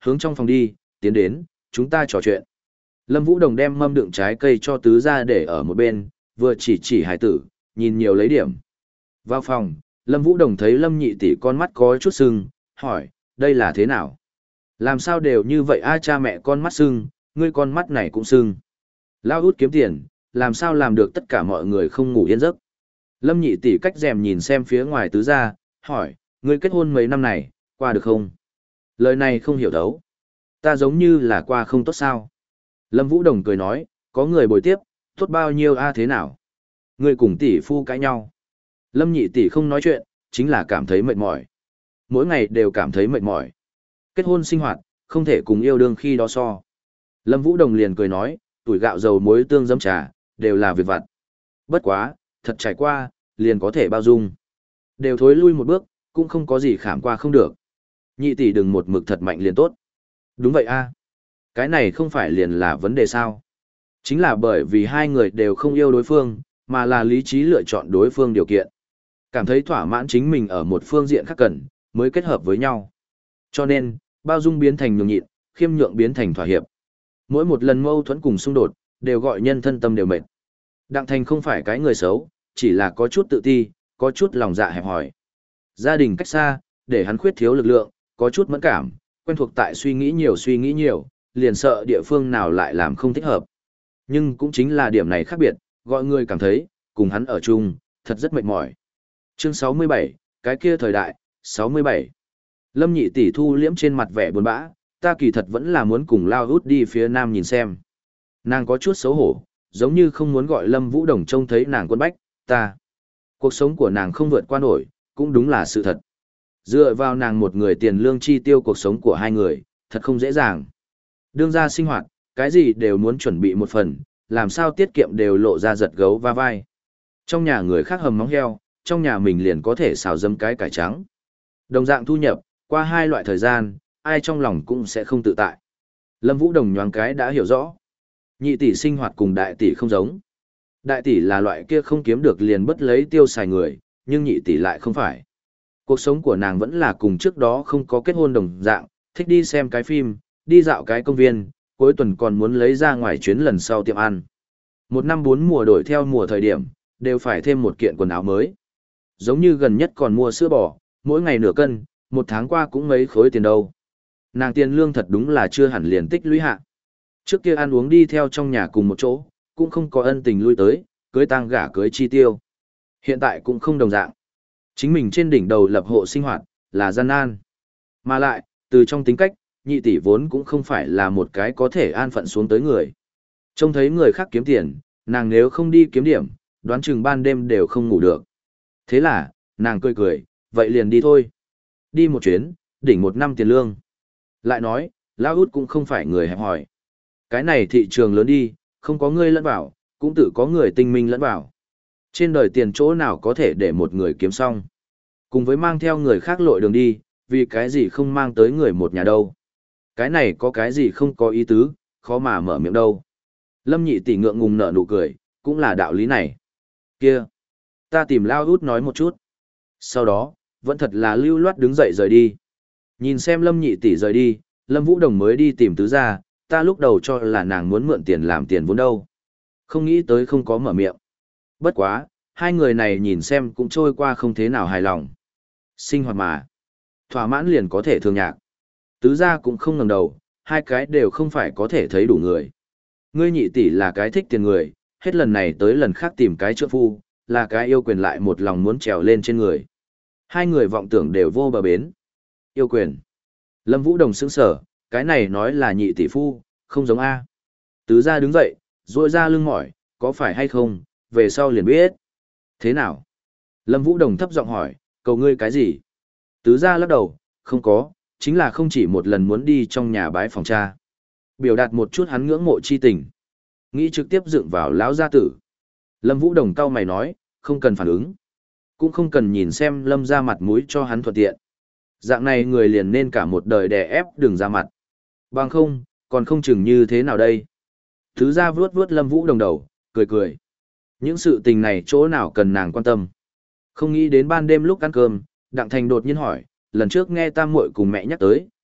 hướng trong phòng đi, tiến đến, chúng ta trò chuyện. Lâm Vũ Đồng đem mâm đựng trái cây cho tứ ra để ở một bên, vừa chỉ chỉ hải tử, nhìn nhiều lấy điểm. Vào phòng, Lâm Vũ Đồng thấy Lâm nhị tỷ con mắt có chút sưng, hỏi, đây là thế nào? Làm sao đều như vậy a cha mẹ con mắt sưng, ngươi con mắt này cũng sưng. Lao út kiếm tiền, làm sao làm được tất cả mọi người không ngủ yên giấc. Lâm nhị tỷ cách rèm nhìn xem phía ngoài tứ ra, hỏi, ngươi kết hôn mấy năm này, qua được không? Lời này không hiểu đấu. Ta giống như là qua không tốt sao? Lâm Vũ Đồng cười nói, có người bồi tiếp, tốt bao nhiêu a thế nào? Ngươi cùng tỷ phu cãi nhau. Lâm nhị tỷ không nói chuyện, chính là cảm thấy mệt mỏi. Mỗi ngày đều cảm thấy mệt mỏi. Kết hôn sinh hoạt, không thể cùng yêu đương khi đó so. Lâm Vũ Đồng liền cười nói, tuổi gạo dầu muối tương giấm trà, đều là việc vặt. Bất quá, thật trải qua, liền có thể bao dung. Đều thối lui một bước, cũng không có gì khảm qua không được. Nhị tỷ đừng một mực thật mạnh liền tốt. Đúng vậy a. Cái này không phải liền là vấn đề sao. Chính là bởi vì hai người đều không yêu đối phương, mà là lý trí lựa chọn đối phương điều kiện. Cảm thấy thỏa mãn chính mình ở một phương diện khác cần, mới kết hợp với nhau. Cho nên, bao dung biến thành nhường nhịn, khiêm nhượng biến thành thỏa hiệp. Mỗi một lần mâu thuẫn cùng xung đột, đều gọi nhân thân tâm đều mệt. Đặng Thành không phải cái người xấu, chỉ là có chút tự ti, có chút lòng dạ hẹp hòi. Gia đình cách xa, để hắn khuyết thiếu lực lượng, có chút mẫn cảm, quen thuộc tại suy nghĩ nhiều suy nghĩ nhiều, liền sợ địa phương nào lại làm không thích hợp. Nhưng cũng chính là điểm này khác biệt, gọi người cảm thấy, cùng hắn ở chung, thật rất mệt mỏi. Chương sáu mươi bảy, cái kia thời đại, sáu mươi bảy. Lâm nhị tỷ thu liễm trên mặt vẻ buồn bã, ta kỳ thật vẫn là muốn cùng lao hút đi phía nam nhìn xem. Nàng có chút xấu hổ, giống như không muốn gọi Lâm Vũ Đồng trông thấy nàng quân bách, ta. Cuộc sống của nàng không vượt qua nổi, cũng đúng là sự thật. Dựa vào nàng một người tiền lương chi tiêu cuộc sống của hai người, thật không dễ dàng. Đương ra sinh hoạt, cái gì đều muốn chuẩn bị một phần, làm sao tiết kiệm đều lộ ra giật gấu va vai. Trong nhà người khác hầm móng heo, trong nhà mình liền có thể xào dấm cái cải trắng. Đồng dạng thu nhập, qua hai loại thời gian, ai trong lòng cũng sẽ không tự tại. Lâm Vũ Đồng nhoáng cái đã hiểu rõ. Nhị tỷ sinh hoạt cùng đại tỷ không giống. Đại tỷ là loại kia không kiếm được liền bất lấy tiêu xài người, nhưng nhị tỷ lại không phải. Cuộc sống của nàng vẫn là cùng trước đó không có kết hôn đồng dạng, thích đi xem cái phim, đi dạo cái công viên, cuối tuần còn muốn lấy ra ngoài chuyến lần sau tiệm ăn. Một năm bốn mùa đổi theo mùa thời điểm, đều phải thêm một kiện quần áo mới. Giống như gần nhất còn mua sữa bò, mỗi ngày nửa cân, một tháng qua cũng mấy khối tiền đâu. Nàng tiền lương thật đúng là chưa hẳn liền tích lũy hạ. Trước kia ăn uống đi theo trong nhà cùng một chỗ, cũng không có ân tình lui tới, cưới tang gả cưới chi tiêu. Hiện tại cũng không đồng dạng. Chính mình trên đỉnh đầu lập hộ sinh hoạt, là gian nan. Mà lại, từ trong tính cách, nhị tỷ vốn cũng không phải là một cái có thể an phận xuống tới người. Trông thấy người khác kiếm tiền, nàng nếu không đi kiếm điểm, đoán chừng ban đêm đều không ngủ được. Thế là, nàng cười cười, vậy liền đi thôi. Đi một chuyến, đỉnh một năm tiền lương. Lại nói, Lão út cũng không phải người hẹp hòi. Cái này thị trường lớn đi, không có người lẫn vào, cũng tự có người tinh minh lẫn vào. Trên đời tiền chỗ nào có thể để một người kiếm xong. Cùng với mang theo người khác lội đường đi, vì cái gì không mang tới người một nhà đâu. Cái này có cái gì không có ý tứ, khó mà mở miệng đâu. Lâm nhị tỷ ngượng ngùng nở nụ cười, cũng là đạo lý này. Kia, ta tìm Lao út nói một chút. Sau đó, vẫn thật là lưu loát đứng dậy rời đi. Nhìn xem Lâm nhị tỷ rời đi, Lâm Vũ Đồng mới đi tìm tứ gia, ta lúc đầu cho là nàng muốn mượn tiền làm tiền vốn đâu. Không nghĩ tới không có mở miệng. Bất quá, hai người này nhìn xem cũng trôi qua không thế nào hài lòng. Sinh hoạt mà. Thỏa mãn liền có thể thương nhạc. Tứ gia cũng không ngẩng đầu, hai cái đều không phải có thể thấy đủ người. Ngươi nhị tỷ là cái thích tiền người, hết lần này tới lần khác tìm cái trượng phu, là cái yêu quyền lại một lòng muốn trèo lên trên người. Hai người vọng tưởng đều vô bờ bến. Yêu quyền. Lâm Vũ Đồng sững sở, cái này nói là nhị tỷ phu, không giống A. Tứ gia đứng dậy, duỗi ra lưng mỏi, có phải hay không, về sau liền biết. Thế nào? Lâm Vũ Đồng thấp giọng hỏi, cầu ngươi cái gì? Tứ gia lắc đầu, không có, chính là không chỉ một lần muốn đi trong nhà bái phòng cha. Biểu đạt một chút hắn ngưỡng mộ chi tình. Nghĩ trực tiếp dựng vào lão gia tử. Lâm Vũ Đồng cau mày nói, không cần phản ứng. Cũng không cần nhìn xem Lâm ra mặt mũi cho hắn thuận tiện. Dạng này người liền nên cả một đời đè ép đừng ra mặt. Bằng không, còn không chừng như thế nào đây. Thứ ra vuốt vuốt Lâm Vũ Đồng đầu, cười cười. Những sự tình này chỗ nào cần nàng quan tâm. Không nghĩ đến ban đêm lúc ăn cơm, Đặng Thành đột nhiên hỏi, lần trước nghe tam muội cùng mẹ nhắc tới,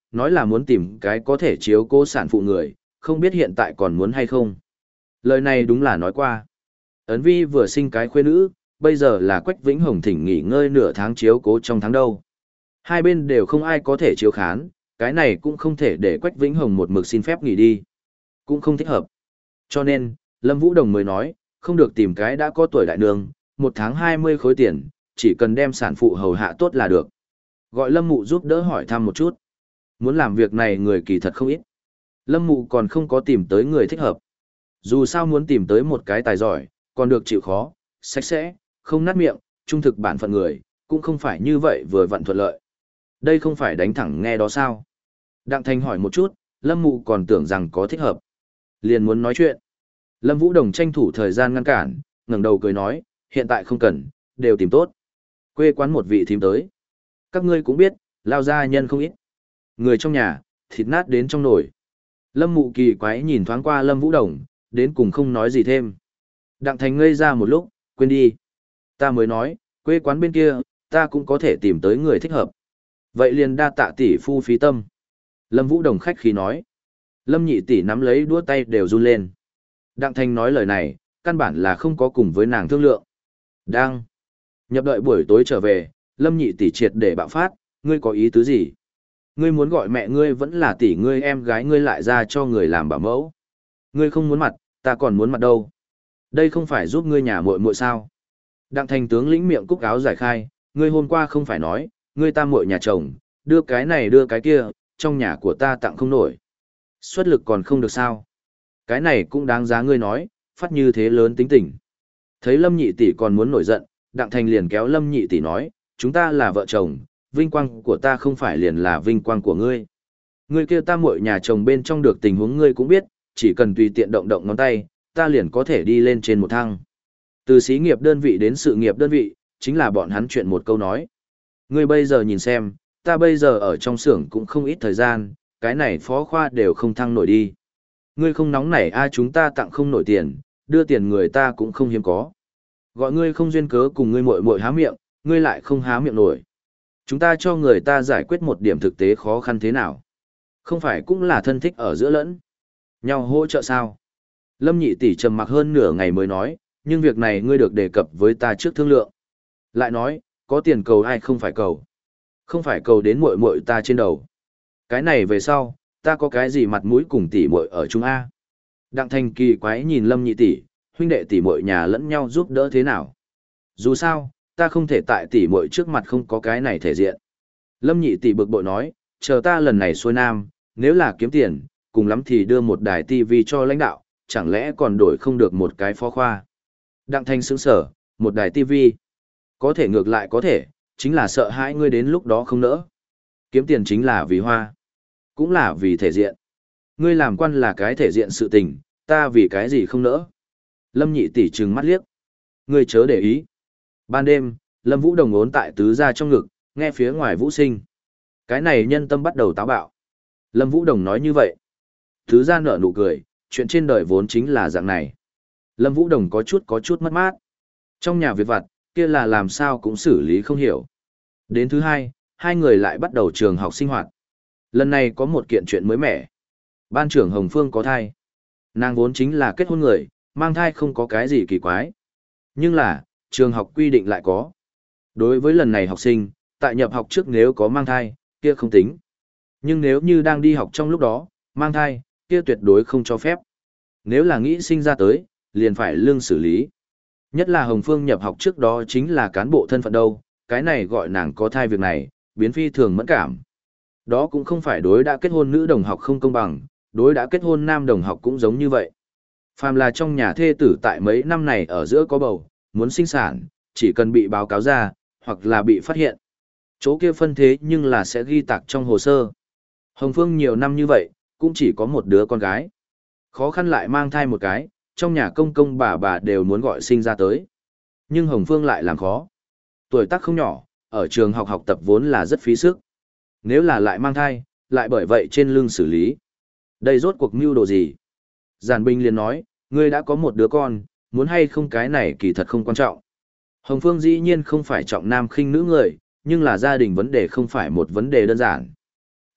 nói là muốn tìm cái có thể chiếu cố sản phụ người, không biết hiện tại còn muốn hay không. Lời này đúng là nói qua. Ấn Vi vừa sinh cái khuê nữ, bây giờ là Quách Vĩnh Hồng thỉnh nghỉ ngơi nửa tháng chiếu cố trong tháng đâu. Hai bên đều không ai có thể chiếu khán, cái này cũng không thể để Quách Vĩnh Hồng một mực xin phép nghỉ đi. Cũng không thích hợp. Cho nên, Lâm Vũ Đồng mới nói, không được tìm cái đã có tuổi đại nương, một tháng hai mươi khối tiền, chỉ cần đem sản phụ hầu hạ tốt là được. Gọi Lâm Mụ giúp đỡ hỏi thăm một chút. Muốn làm việc này người kỳ thật không ít. Lâm Mụ còn không có tìm tới người thích hợp. Dù sao muốn tìm tới một cái tài giỏi, còn được chịu khó, sạch sẽ, không nát miệng, trung thực bản phận người, cũng không phải như vậy vừa vặn thuận lợi. Đây không phải đánh thẳng nghe đó sao? Đặng Thành hỏi một chút, Lâm Mụ còn tưởng rằng có thích hợp. Liền muốn nói chuyện. Lâm Vũ Đồng tranh thủ thời gian ngăn cản, ngẩng đầu cười nói, hiện tại không cần, đều tìm tốt. Quê quán một vị thím tới. Các ngươi cũng biết, lao gia nhân không ít. Người trong nhà, thịt nát đến trong nồi. Lâm Mụ kỳ quái nhìn thoáng qua Lâm Vũ Đồng, đến cùng không nói gì thêm. Đặng Thành ngây ra một lúc, quên đi. Ta mới nói, quê quán bên kia, ta cũng có thể tìm tới người thích hợp. Vậy liền đa tạ tỷ phu phí tâm. Lâm Vũ Đồng khách khí nói. Lâm nhị tỷ nắm lấy đũa tay đều run lên. Đặng Thành nói lời này, căn bản là không có cùng với nàng thương lượng. Đang nhập đợi buổi tối trở về, Lâm nhị tỷ triệt để bạo phát, ngươi có ý tứ gì? Ngươi muốn gọi mẹ ngươi vẫn là tỷ ngươi em gái ngươi lại ra cho người làm bảo mẫu. Ngươi không muốn mặt, ta còn muốn mặt đâu. Đây không phải giúp ngươi nhà muội muội sao? Đặng Thành tướng lĩnh miệng cúc áo giải khai, ngươi hôm qua không phải nói, ngươi ta muội nhà chồng, đưa cái này đưa cái kia, trong nhà của ta tặng không nổi. Xuất lực còn không được sao? Cái này cũng đáng giá ngươi nói, phát như thế lớn tính tình. Thấy Lâm nhị tỷ còn muốn nổi giận, Đặng Thành liền kéo Lâm nhị tỷ nói, chúng ta là vợ chồng, vinh quang của ta không phải liền là vinh quang của ngươi. Ngươi kia ta muội nhà chồng bên trong được tình huống ngươi cũng biết, chỉ cần tùy tiện động động ngón tay, ta liền có thể đi lên trên một thang. Từ xí nghiệp đơn vị đến sự nghiệp đơn vị, chính là bọn hắn chuyện một câu nói. Ngươi bây giờ nhìn xem, ta bây giờ ở trong xưởng cũng không ít thời gian, cái này phó khoa đều không thăng nổi đi. Ngươi không nóng nảy ai chúng ta tặng không nổi tiền, đưa tiền người ta cũng không hiếm có. Gọi ngươi không duyên cớ cùng ngươi muội muội há miệng, ngươi lại không há miệng nổi. Chúng ta cho người ta giải quyết một điểm thực tế khó khăn thế nào. Không phải cũng là thân thích ở giữa lẫn. Nhau hỗ trợ sao? Lâm nhị tỷ trầm mặc hơn nửa ngày mới nói, nhưng việc này ngươi được đề cập với ta trước thương lượng. Lại nói, có tiền cầu ai không phải cầu. Không phải cầu đến muội muội ta trên đầu. Cái này về sau, ta có cái gì mặt mũi cùng tỷ muội ở Trung A. Đặng Thành kỳ quái nhìn Lâm nhị tỷ, huynh đệ tỷ muội nhà lẫn nhau giúp đỡ thế nào. Dù sao, ta không thể tại tỷ muội trước mặt không có cái này thể diện. Lâm nhị tỷ bực bội nói, chờ ta lần này xuôi nam, nếu là kiếm tiền, cùng lắm thì đưa một đài tivi cho lãnh đạo, chẳng lẽ còn đổi không được một cái phó khoa. Đặng Thành sững sở, một đài tivi. Có thể ngược lại có thể, chính là sợ hãi ngươi đến lúc đó không nỡ. Kiếm tiền chính là vì hoa, cũng là vì thể diện. Ngươi làm quan là cái thể diện sự tình, ta vì cái gì không nỡ. Lâm nhị tỷ trừng mắt liếc. Ngươi chớ để ý. Ban đêm, Lâm Vũ Đồng ốn tại tứ gia trong ngực, nghe phía ngoài Vũ Sinh. Cái này nhân tâm bắt đầu táo bạo. Lâm Vũ Đồng nói như vậy. Tứ gia nở nụ cười, chuyện trên đời vốn chính là dạng này. Lâm Vũ Đồng có chút có chút mất mát. Trong nhà việc vặt, kia là làm sao cũng xử lý không hiểu. Đến thứ hai, hai người lại bắt đầu trường học sinh hoạt. Lần này có một kiện chuyện mới mẻ. Ban trưởng Hồng Phương có thai. Nàng vốn chính là kết hôn người, mang thai không có cái gì kỳ quái. Nhưng là, trường học quy định lại có. Đối với lần này học sinh, tại nhập học trước nếu có mang thai, kia không tính. Nhưng nếu như đang đi học trong lúc đó, mang thai, kia tuyệt đối không cho phép. Nếu là nghĩ sinh ra tới, liền phải lương xử lý. Nhất là Hồng Phương nhập học trước đó chính là cán bộ thân phận đâu, cái này gọi nàng có thai việc này, biến phi thường mẫn cảm. Đó cũng không phải đối đã kết hôn nữ đồng học không công bằng, đối đã kết hôn nam đồng học cũng giống như vậy. Phàm là trong nhà thê tử tại mấy năm này ở giữa có bầu, muốn sinh sản, chỉ cần bị báo cáo ra, hoặc là bị phát hiện. Chỗ kia phân thế nhưng là sẽ ghi tạc trong hồ sơ. Hồng Phương nhiều năm như vậy, cũng chỉ có một đứa con gái. Khó khăn lại mang thai một cái, trong nhà công công bà bà đều muốn gọi sinh ra tới. Nhưng Hồng Phương lại làm khó. Tuổi tác không nhỏ, ở trường học học tập vốn là rất phí sức. Nếu là lại mang thai, lại bởi vậy trên lưng xử lý. Đây rốt cuộc mưu đồ gì? Giản Bình liền nói, ngươi đã có một đứa con, muốn hay không cái này kỳ thật không quan trọng. Hồng Phương dĩ nhiên không phải trọng nam khinh nữ người, nhưng là gia đình vấn đề không phải một vấn đề đơn giản.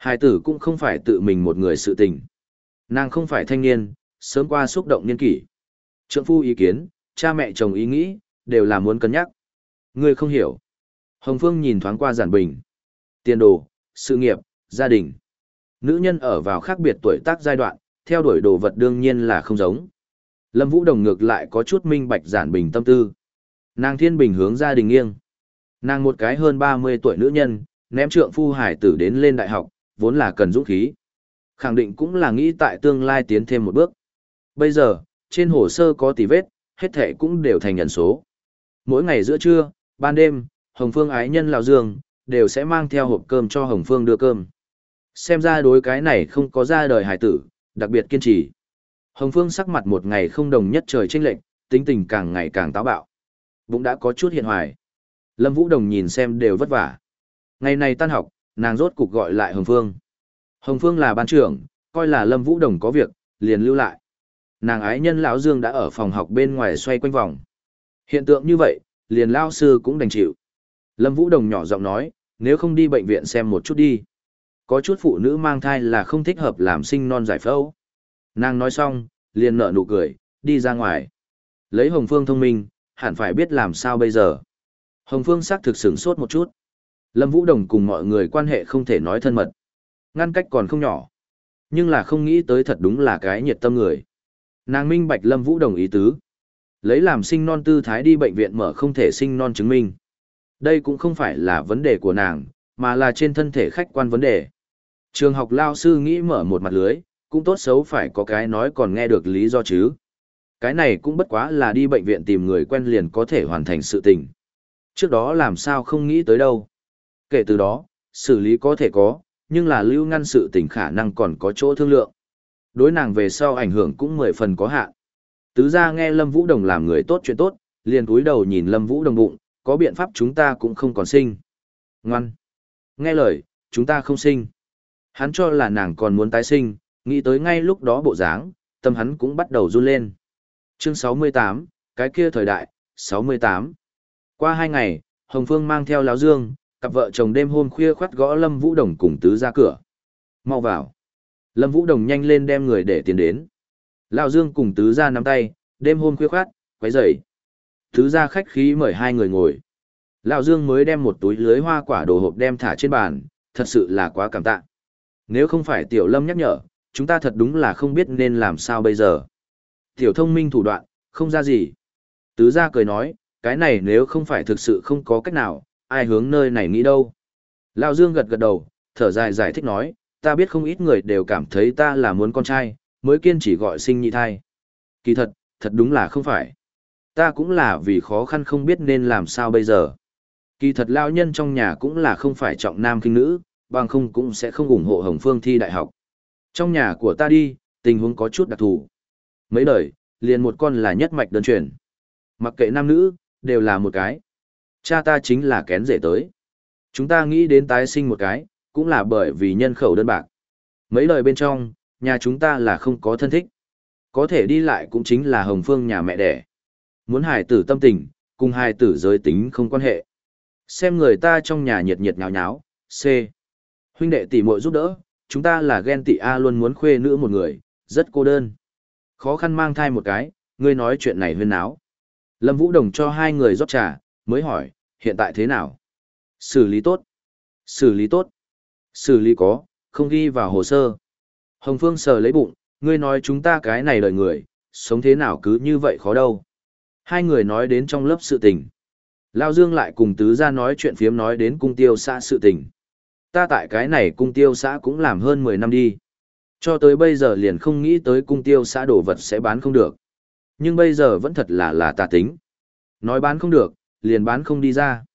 Hải tử cũng không phải tự mình một người sự tình. Nàng không phải thanh niên, sớm qua xúc động niên kỷ. Trượng phu ý kiến, cha mẹ chồng ý nghĩ, đều là muốn cân nhắc. Ngươi không hiểu. Hồng Phương nhìn thoáng qua Giản Bình. Tiền đồ, sự nghiệp, gia đình. Nữ nhân ở vào khác biệt tuổi tác giai đoạn, theo đuổi đồ vật đương nhiên là không giống. Lâm Vũ Đồng ngược lại có chút minh bạch Giản Bình tâm tư. Nàng thiên bình hướng gia đình nghiêng. Nàng một cái hơn ba mươi tuổi nữ nhân, ném trượng phu hải tử đến lên đại học, vốn là cần dũng khí. Khẳng định cũng là nghĩ tại tương lai tiến thêm một bước. Bây giờ, trên hồ sơ có tì vết, hết thệ cũng đều thành nhận số. Mỗi ngày giữa trưa, ban đêm, Hồng Phương ái nhân Lão Dương, đều sẽ mang theo hộp cơm cho Hồng Phương đưa cơm. Xem ra đối cái này không có ra đời hải tử, đặc biệt kiên trì. Hồng Phương sắc mặt một ngày không đồng nhất trời chênh lệch, tính tình càng ngày càng táo bạo. Bụng đã có chút hiện hoài. Lâm Vũ Đồng nhìn xem đều vất vả. Ngày này tan học, nàng rốt cục gọi lại Hồng Phương. Hồng Phương là ban trưởng, coi là Lâm Vũ Đồng có việc, liền lưu lại. Nàng ái nhân Lão Dương đã ở phòng học bên ngoài xoay quanh vòng. Hiện tượng như vậy, liền lao sư cũng đành chịu. Lâm Vũ Đồng nhỏ giọng nói, nếu không đi bệnh viện xem một chút đi. Có chút phụ nữ mang thai là không thích hợp làm sinh non giải phẫu. Nàng nói xong, liền nở nụ cười, đi ra ngoài. Lấy Hồng Phương thông minh, hẳn phải biết làm sao bây giờ. Hồng Phương xác thực sửng sốt một chút. Lâm Vũ Đồng cùng mọi người quan hệ không thể nói thân mật. Ngăn cách còn không nhỏ. Nhưng là không nghĩ tới thật đúng là cái nhiệt tâm người. Nàng minh bạch Lâm Vũ Đồng ý tứ. Lấy làm sinh non tư thái đi bệnh viện mở không thể sinh non chứng minh. Đây cũng không phải là vấn đề của nàng, mà là trên thân thể khách quan vấn đề. Trường học lao sư nghĩ mở một mặt lưới, cũng tốt xấu phải có cái nói còn nghe được lý do chứ. Cái này cũng bất quá là đi bệnh viện tìm người quen liền có thể hoàn thành sự tình. Trước đó làm sao không nghĩ tới đâu. Kể từ đó, xử lý có thể có, nhưng là lưu ngăn sự tình khả năng còn có chỗ thương lượng. Đối nàng về sau ảnh hưởng cũng mười phần có hạn. Tứ gia nghe Lâm Vũ Đồng làm người tốt chuyện tốt, liền cúi đầu nhìn Lâm Vũ Đồng bụng, có biện pháp chúng ta cũng không còn sinh. Ngoan. Nghe lời, chúng ta không sinh. Hắn cho là nàng còn muốn tái sinh, nghĩ tới ngay lúc đó bộ dáng, tâm hắn cũng bắt đầu run lên. Chương sáu mươi tám, cái kia thời đại, sáu mươi tám. Qua hai ngày, Hồng Phương mang theo Lão Dương, cặp vợ chồng đêm hôm khuya khoắt gõ Lâm Vũ Đồng cùng tứ ra cửa. Mau vào. Lâm Vũ Đồng nhanh lên đem người để tiến đến. Lão Dương cùng tứ ra nắm tay, đêm hôm khuya khoắt, quấy rầy. Tứ ra khách khí mời hai người ngồi. Lão Dương mới đem một túi lưới hoa quả đồ hộp đem thả trên bàn, thật sự là quá cảm tạ. Nếu không phải Tiểu Lâm nhắc nhở, chúng ta thật đúng là không biết nên làm sao bây giờ. Tiểu thông minh thủ đoạn, không ra gì. Tứ gia cười nói, cái này nếu không phải thực sự không có cách nào, ai hướng nơi này nghĩ đâu. Lão Dương gật gật đầu, thở dài giải thích nói, ta biết không ít người đều cảm thấy ta là muốn con trai, mới kiên trì gọi sinh nhị thai. Kỳ thật, thật đúng là không phải. Ta cũng là vì khó khăn không biết nên làm sao bây giờ. Kỳ thật lão nhân trong nhà cũng là không phải trọng nam khinh nữ, bằng không cũng sẽ không ủng hộ Hồng Phương thi đại học. Trong nhà của ta đi, tình huống có chút đặc thù. Mấy đời, liền một con là nhất mạch đơn truyền. Mặc kệ nam nữ, đều là một cái. Cha ta chính là kén rể tới. Chúng ta nghĩ đến tái sinh một cái, cũng là bởi vì nhân khẩu đơn bạc. Mấy đời bên trong, nhà chúng ta là không có thân thích. Có thể đi lại cũng chính là Hồng Phương nhà mẹ đẻ. Muốn hài tử tâm tình, cùng hài tử giới tính không quan hệ. Xem người ta trong nhà nhiệt nhiệt nháo nháo, C. Huynh đệ tỷ muội giúp đỡ, chúng ta là ghen tị A luôn muốn khuê nữ một người, rất cô đơn. Khó khăn mang thai một cái, ngươi nói chuyện này huyên náo. Lâm Vũ Đồng cho hai người rót trà, mới hỏi, hiện tại thế nào? Xử lý tốt. Xử lý tốt. Xử lý có, không ghi vào hồ sơ. Hồng Phương sờ lấy bụng, ngươi nói chúng ta cái này đời người, sống thế nào cứ như vậy khó đâu. Hai người nói đến trong lớp sự tình. Lao Dương lại cùng tứ gia nói chuyện phiếm nói đến cung tiêu xã sự tình. Ta tại cái này cung tiêu xã cũng làm hơn mười năm đi. Cho tới bây giờ liền không nghĩ tới cung tiêu xã đồ vật sẽ bán không được. Nhưng bây giờ vẫn thật là là tà tính. Nói bán không được, liền bán không đi ra.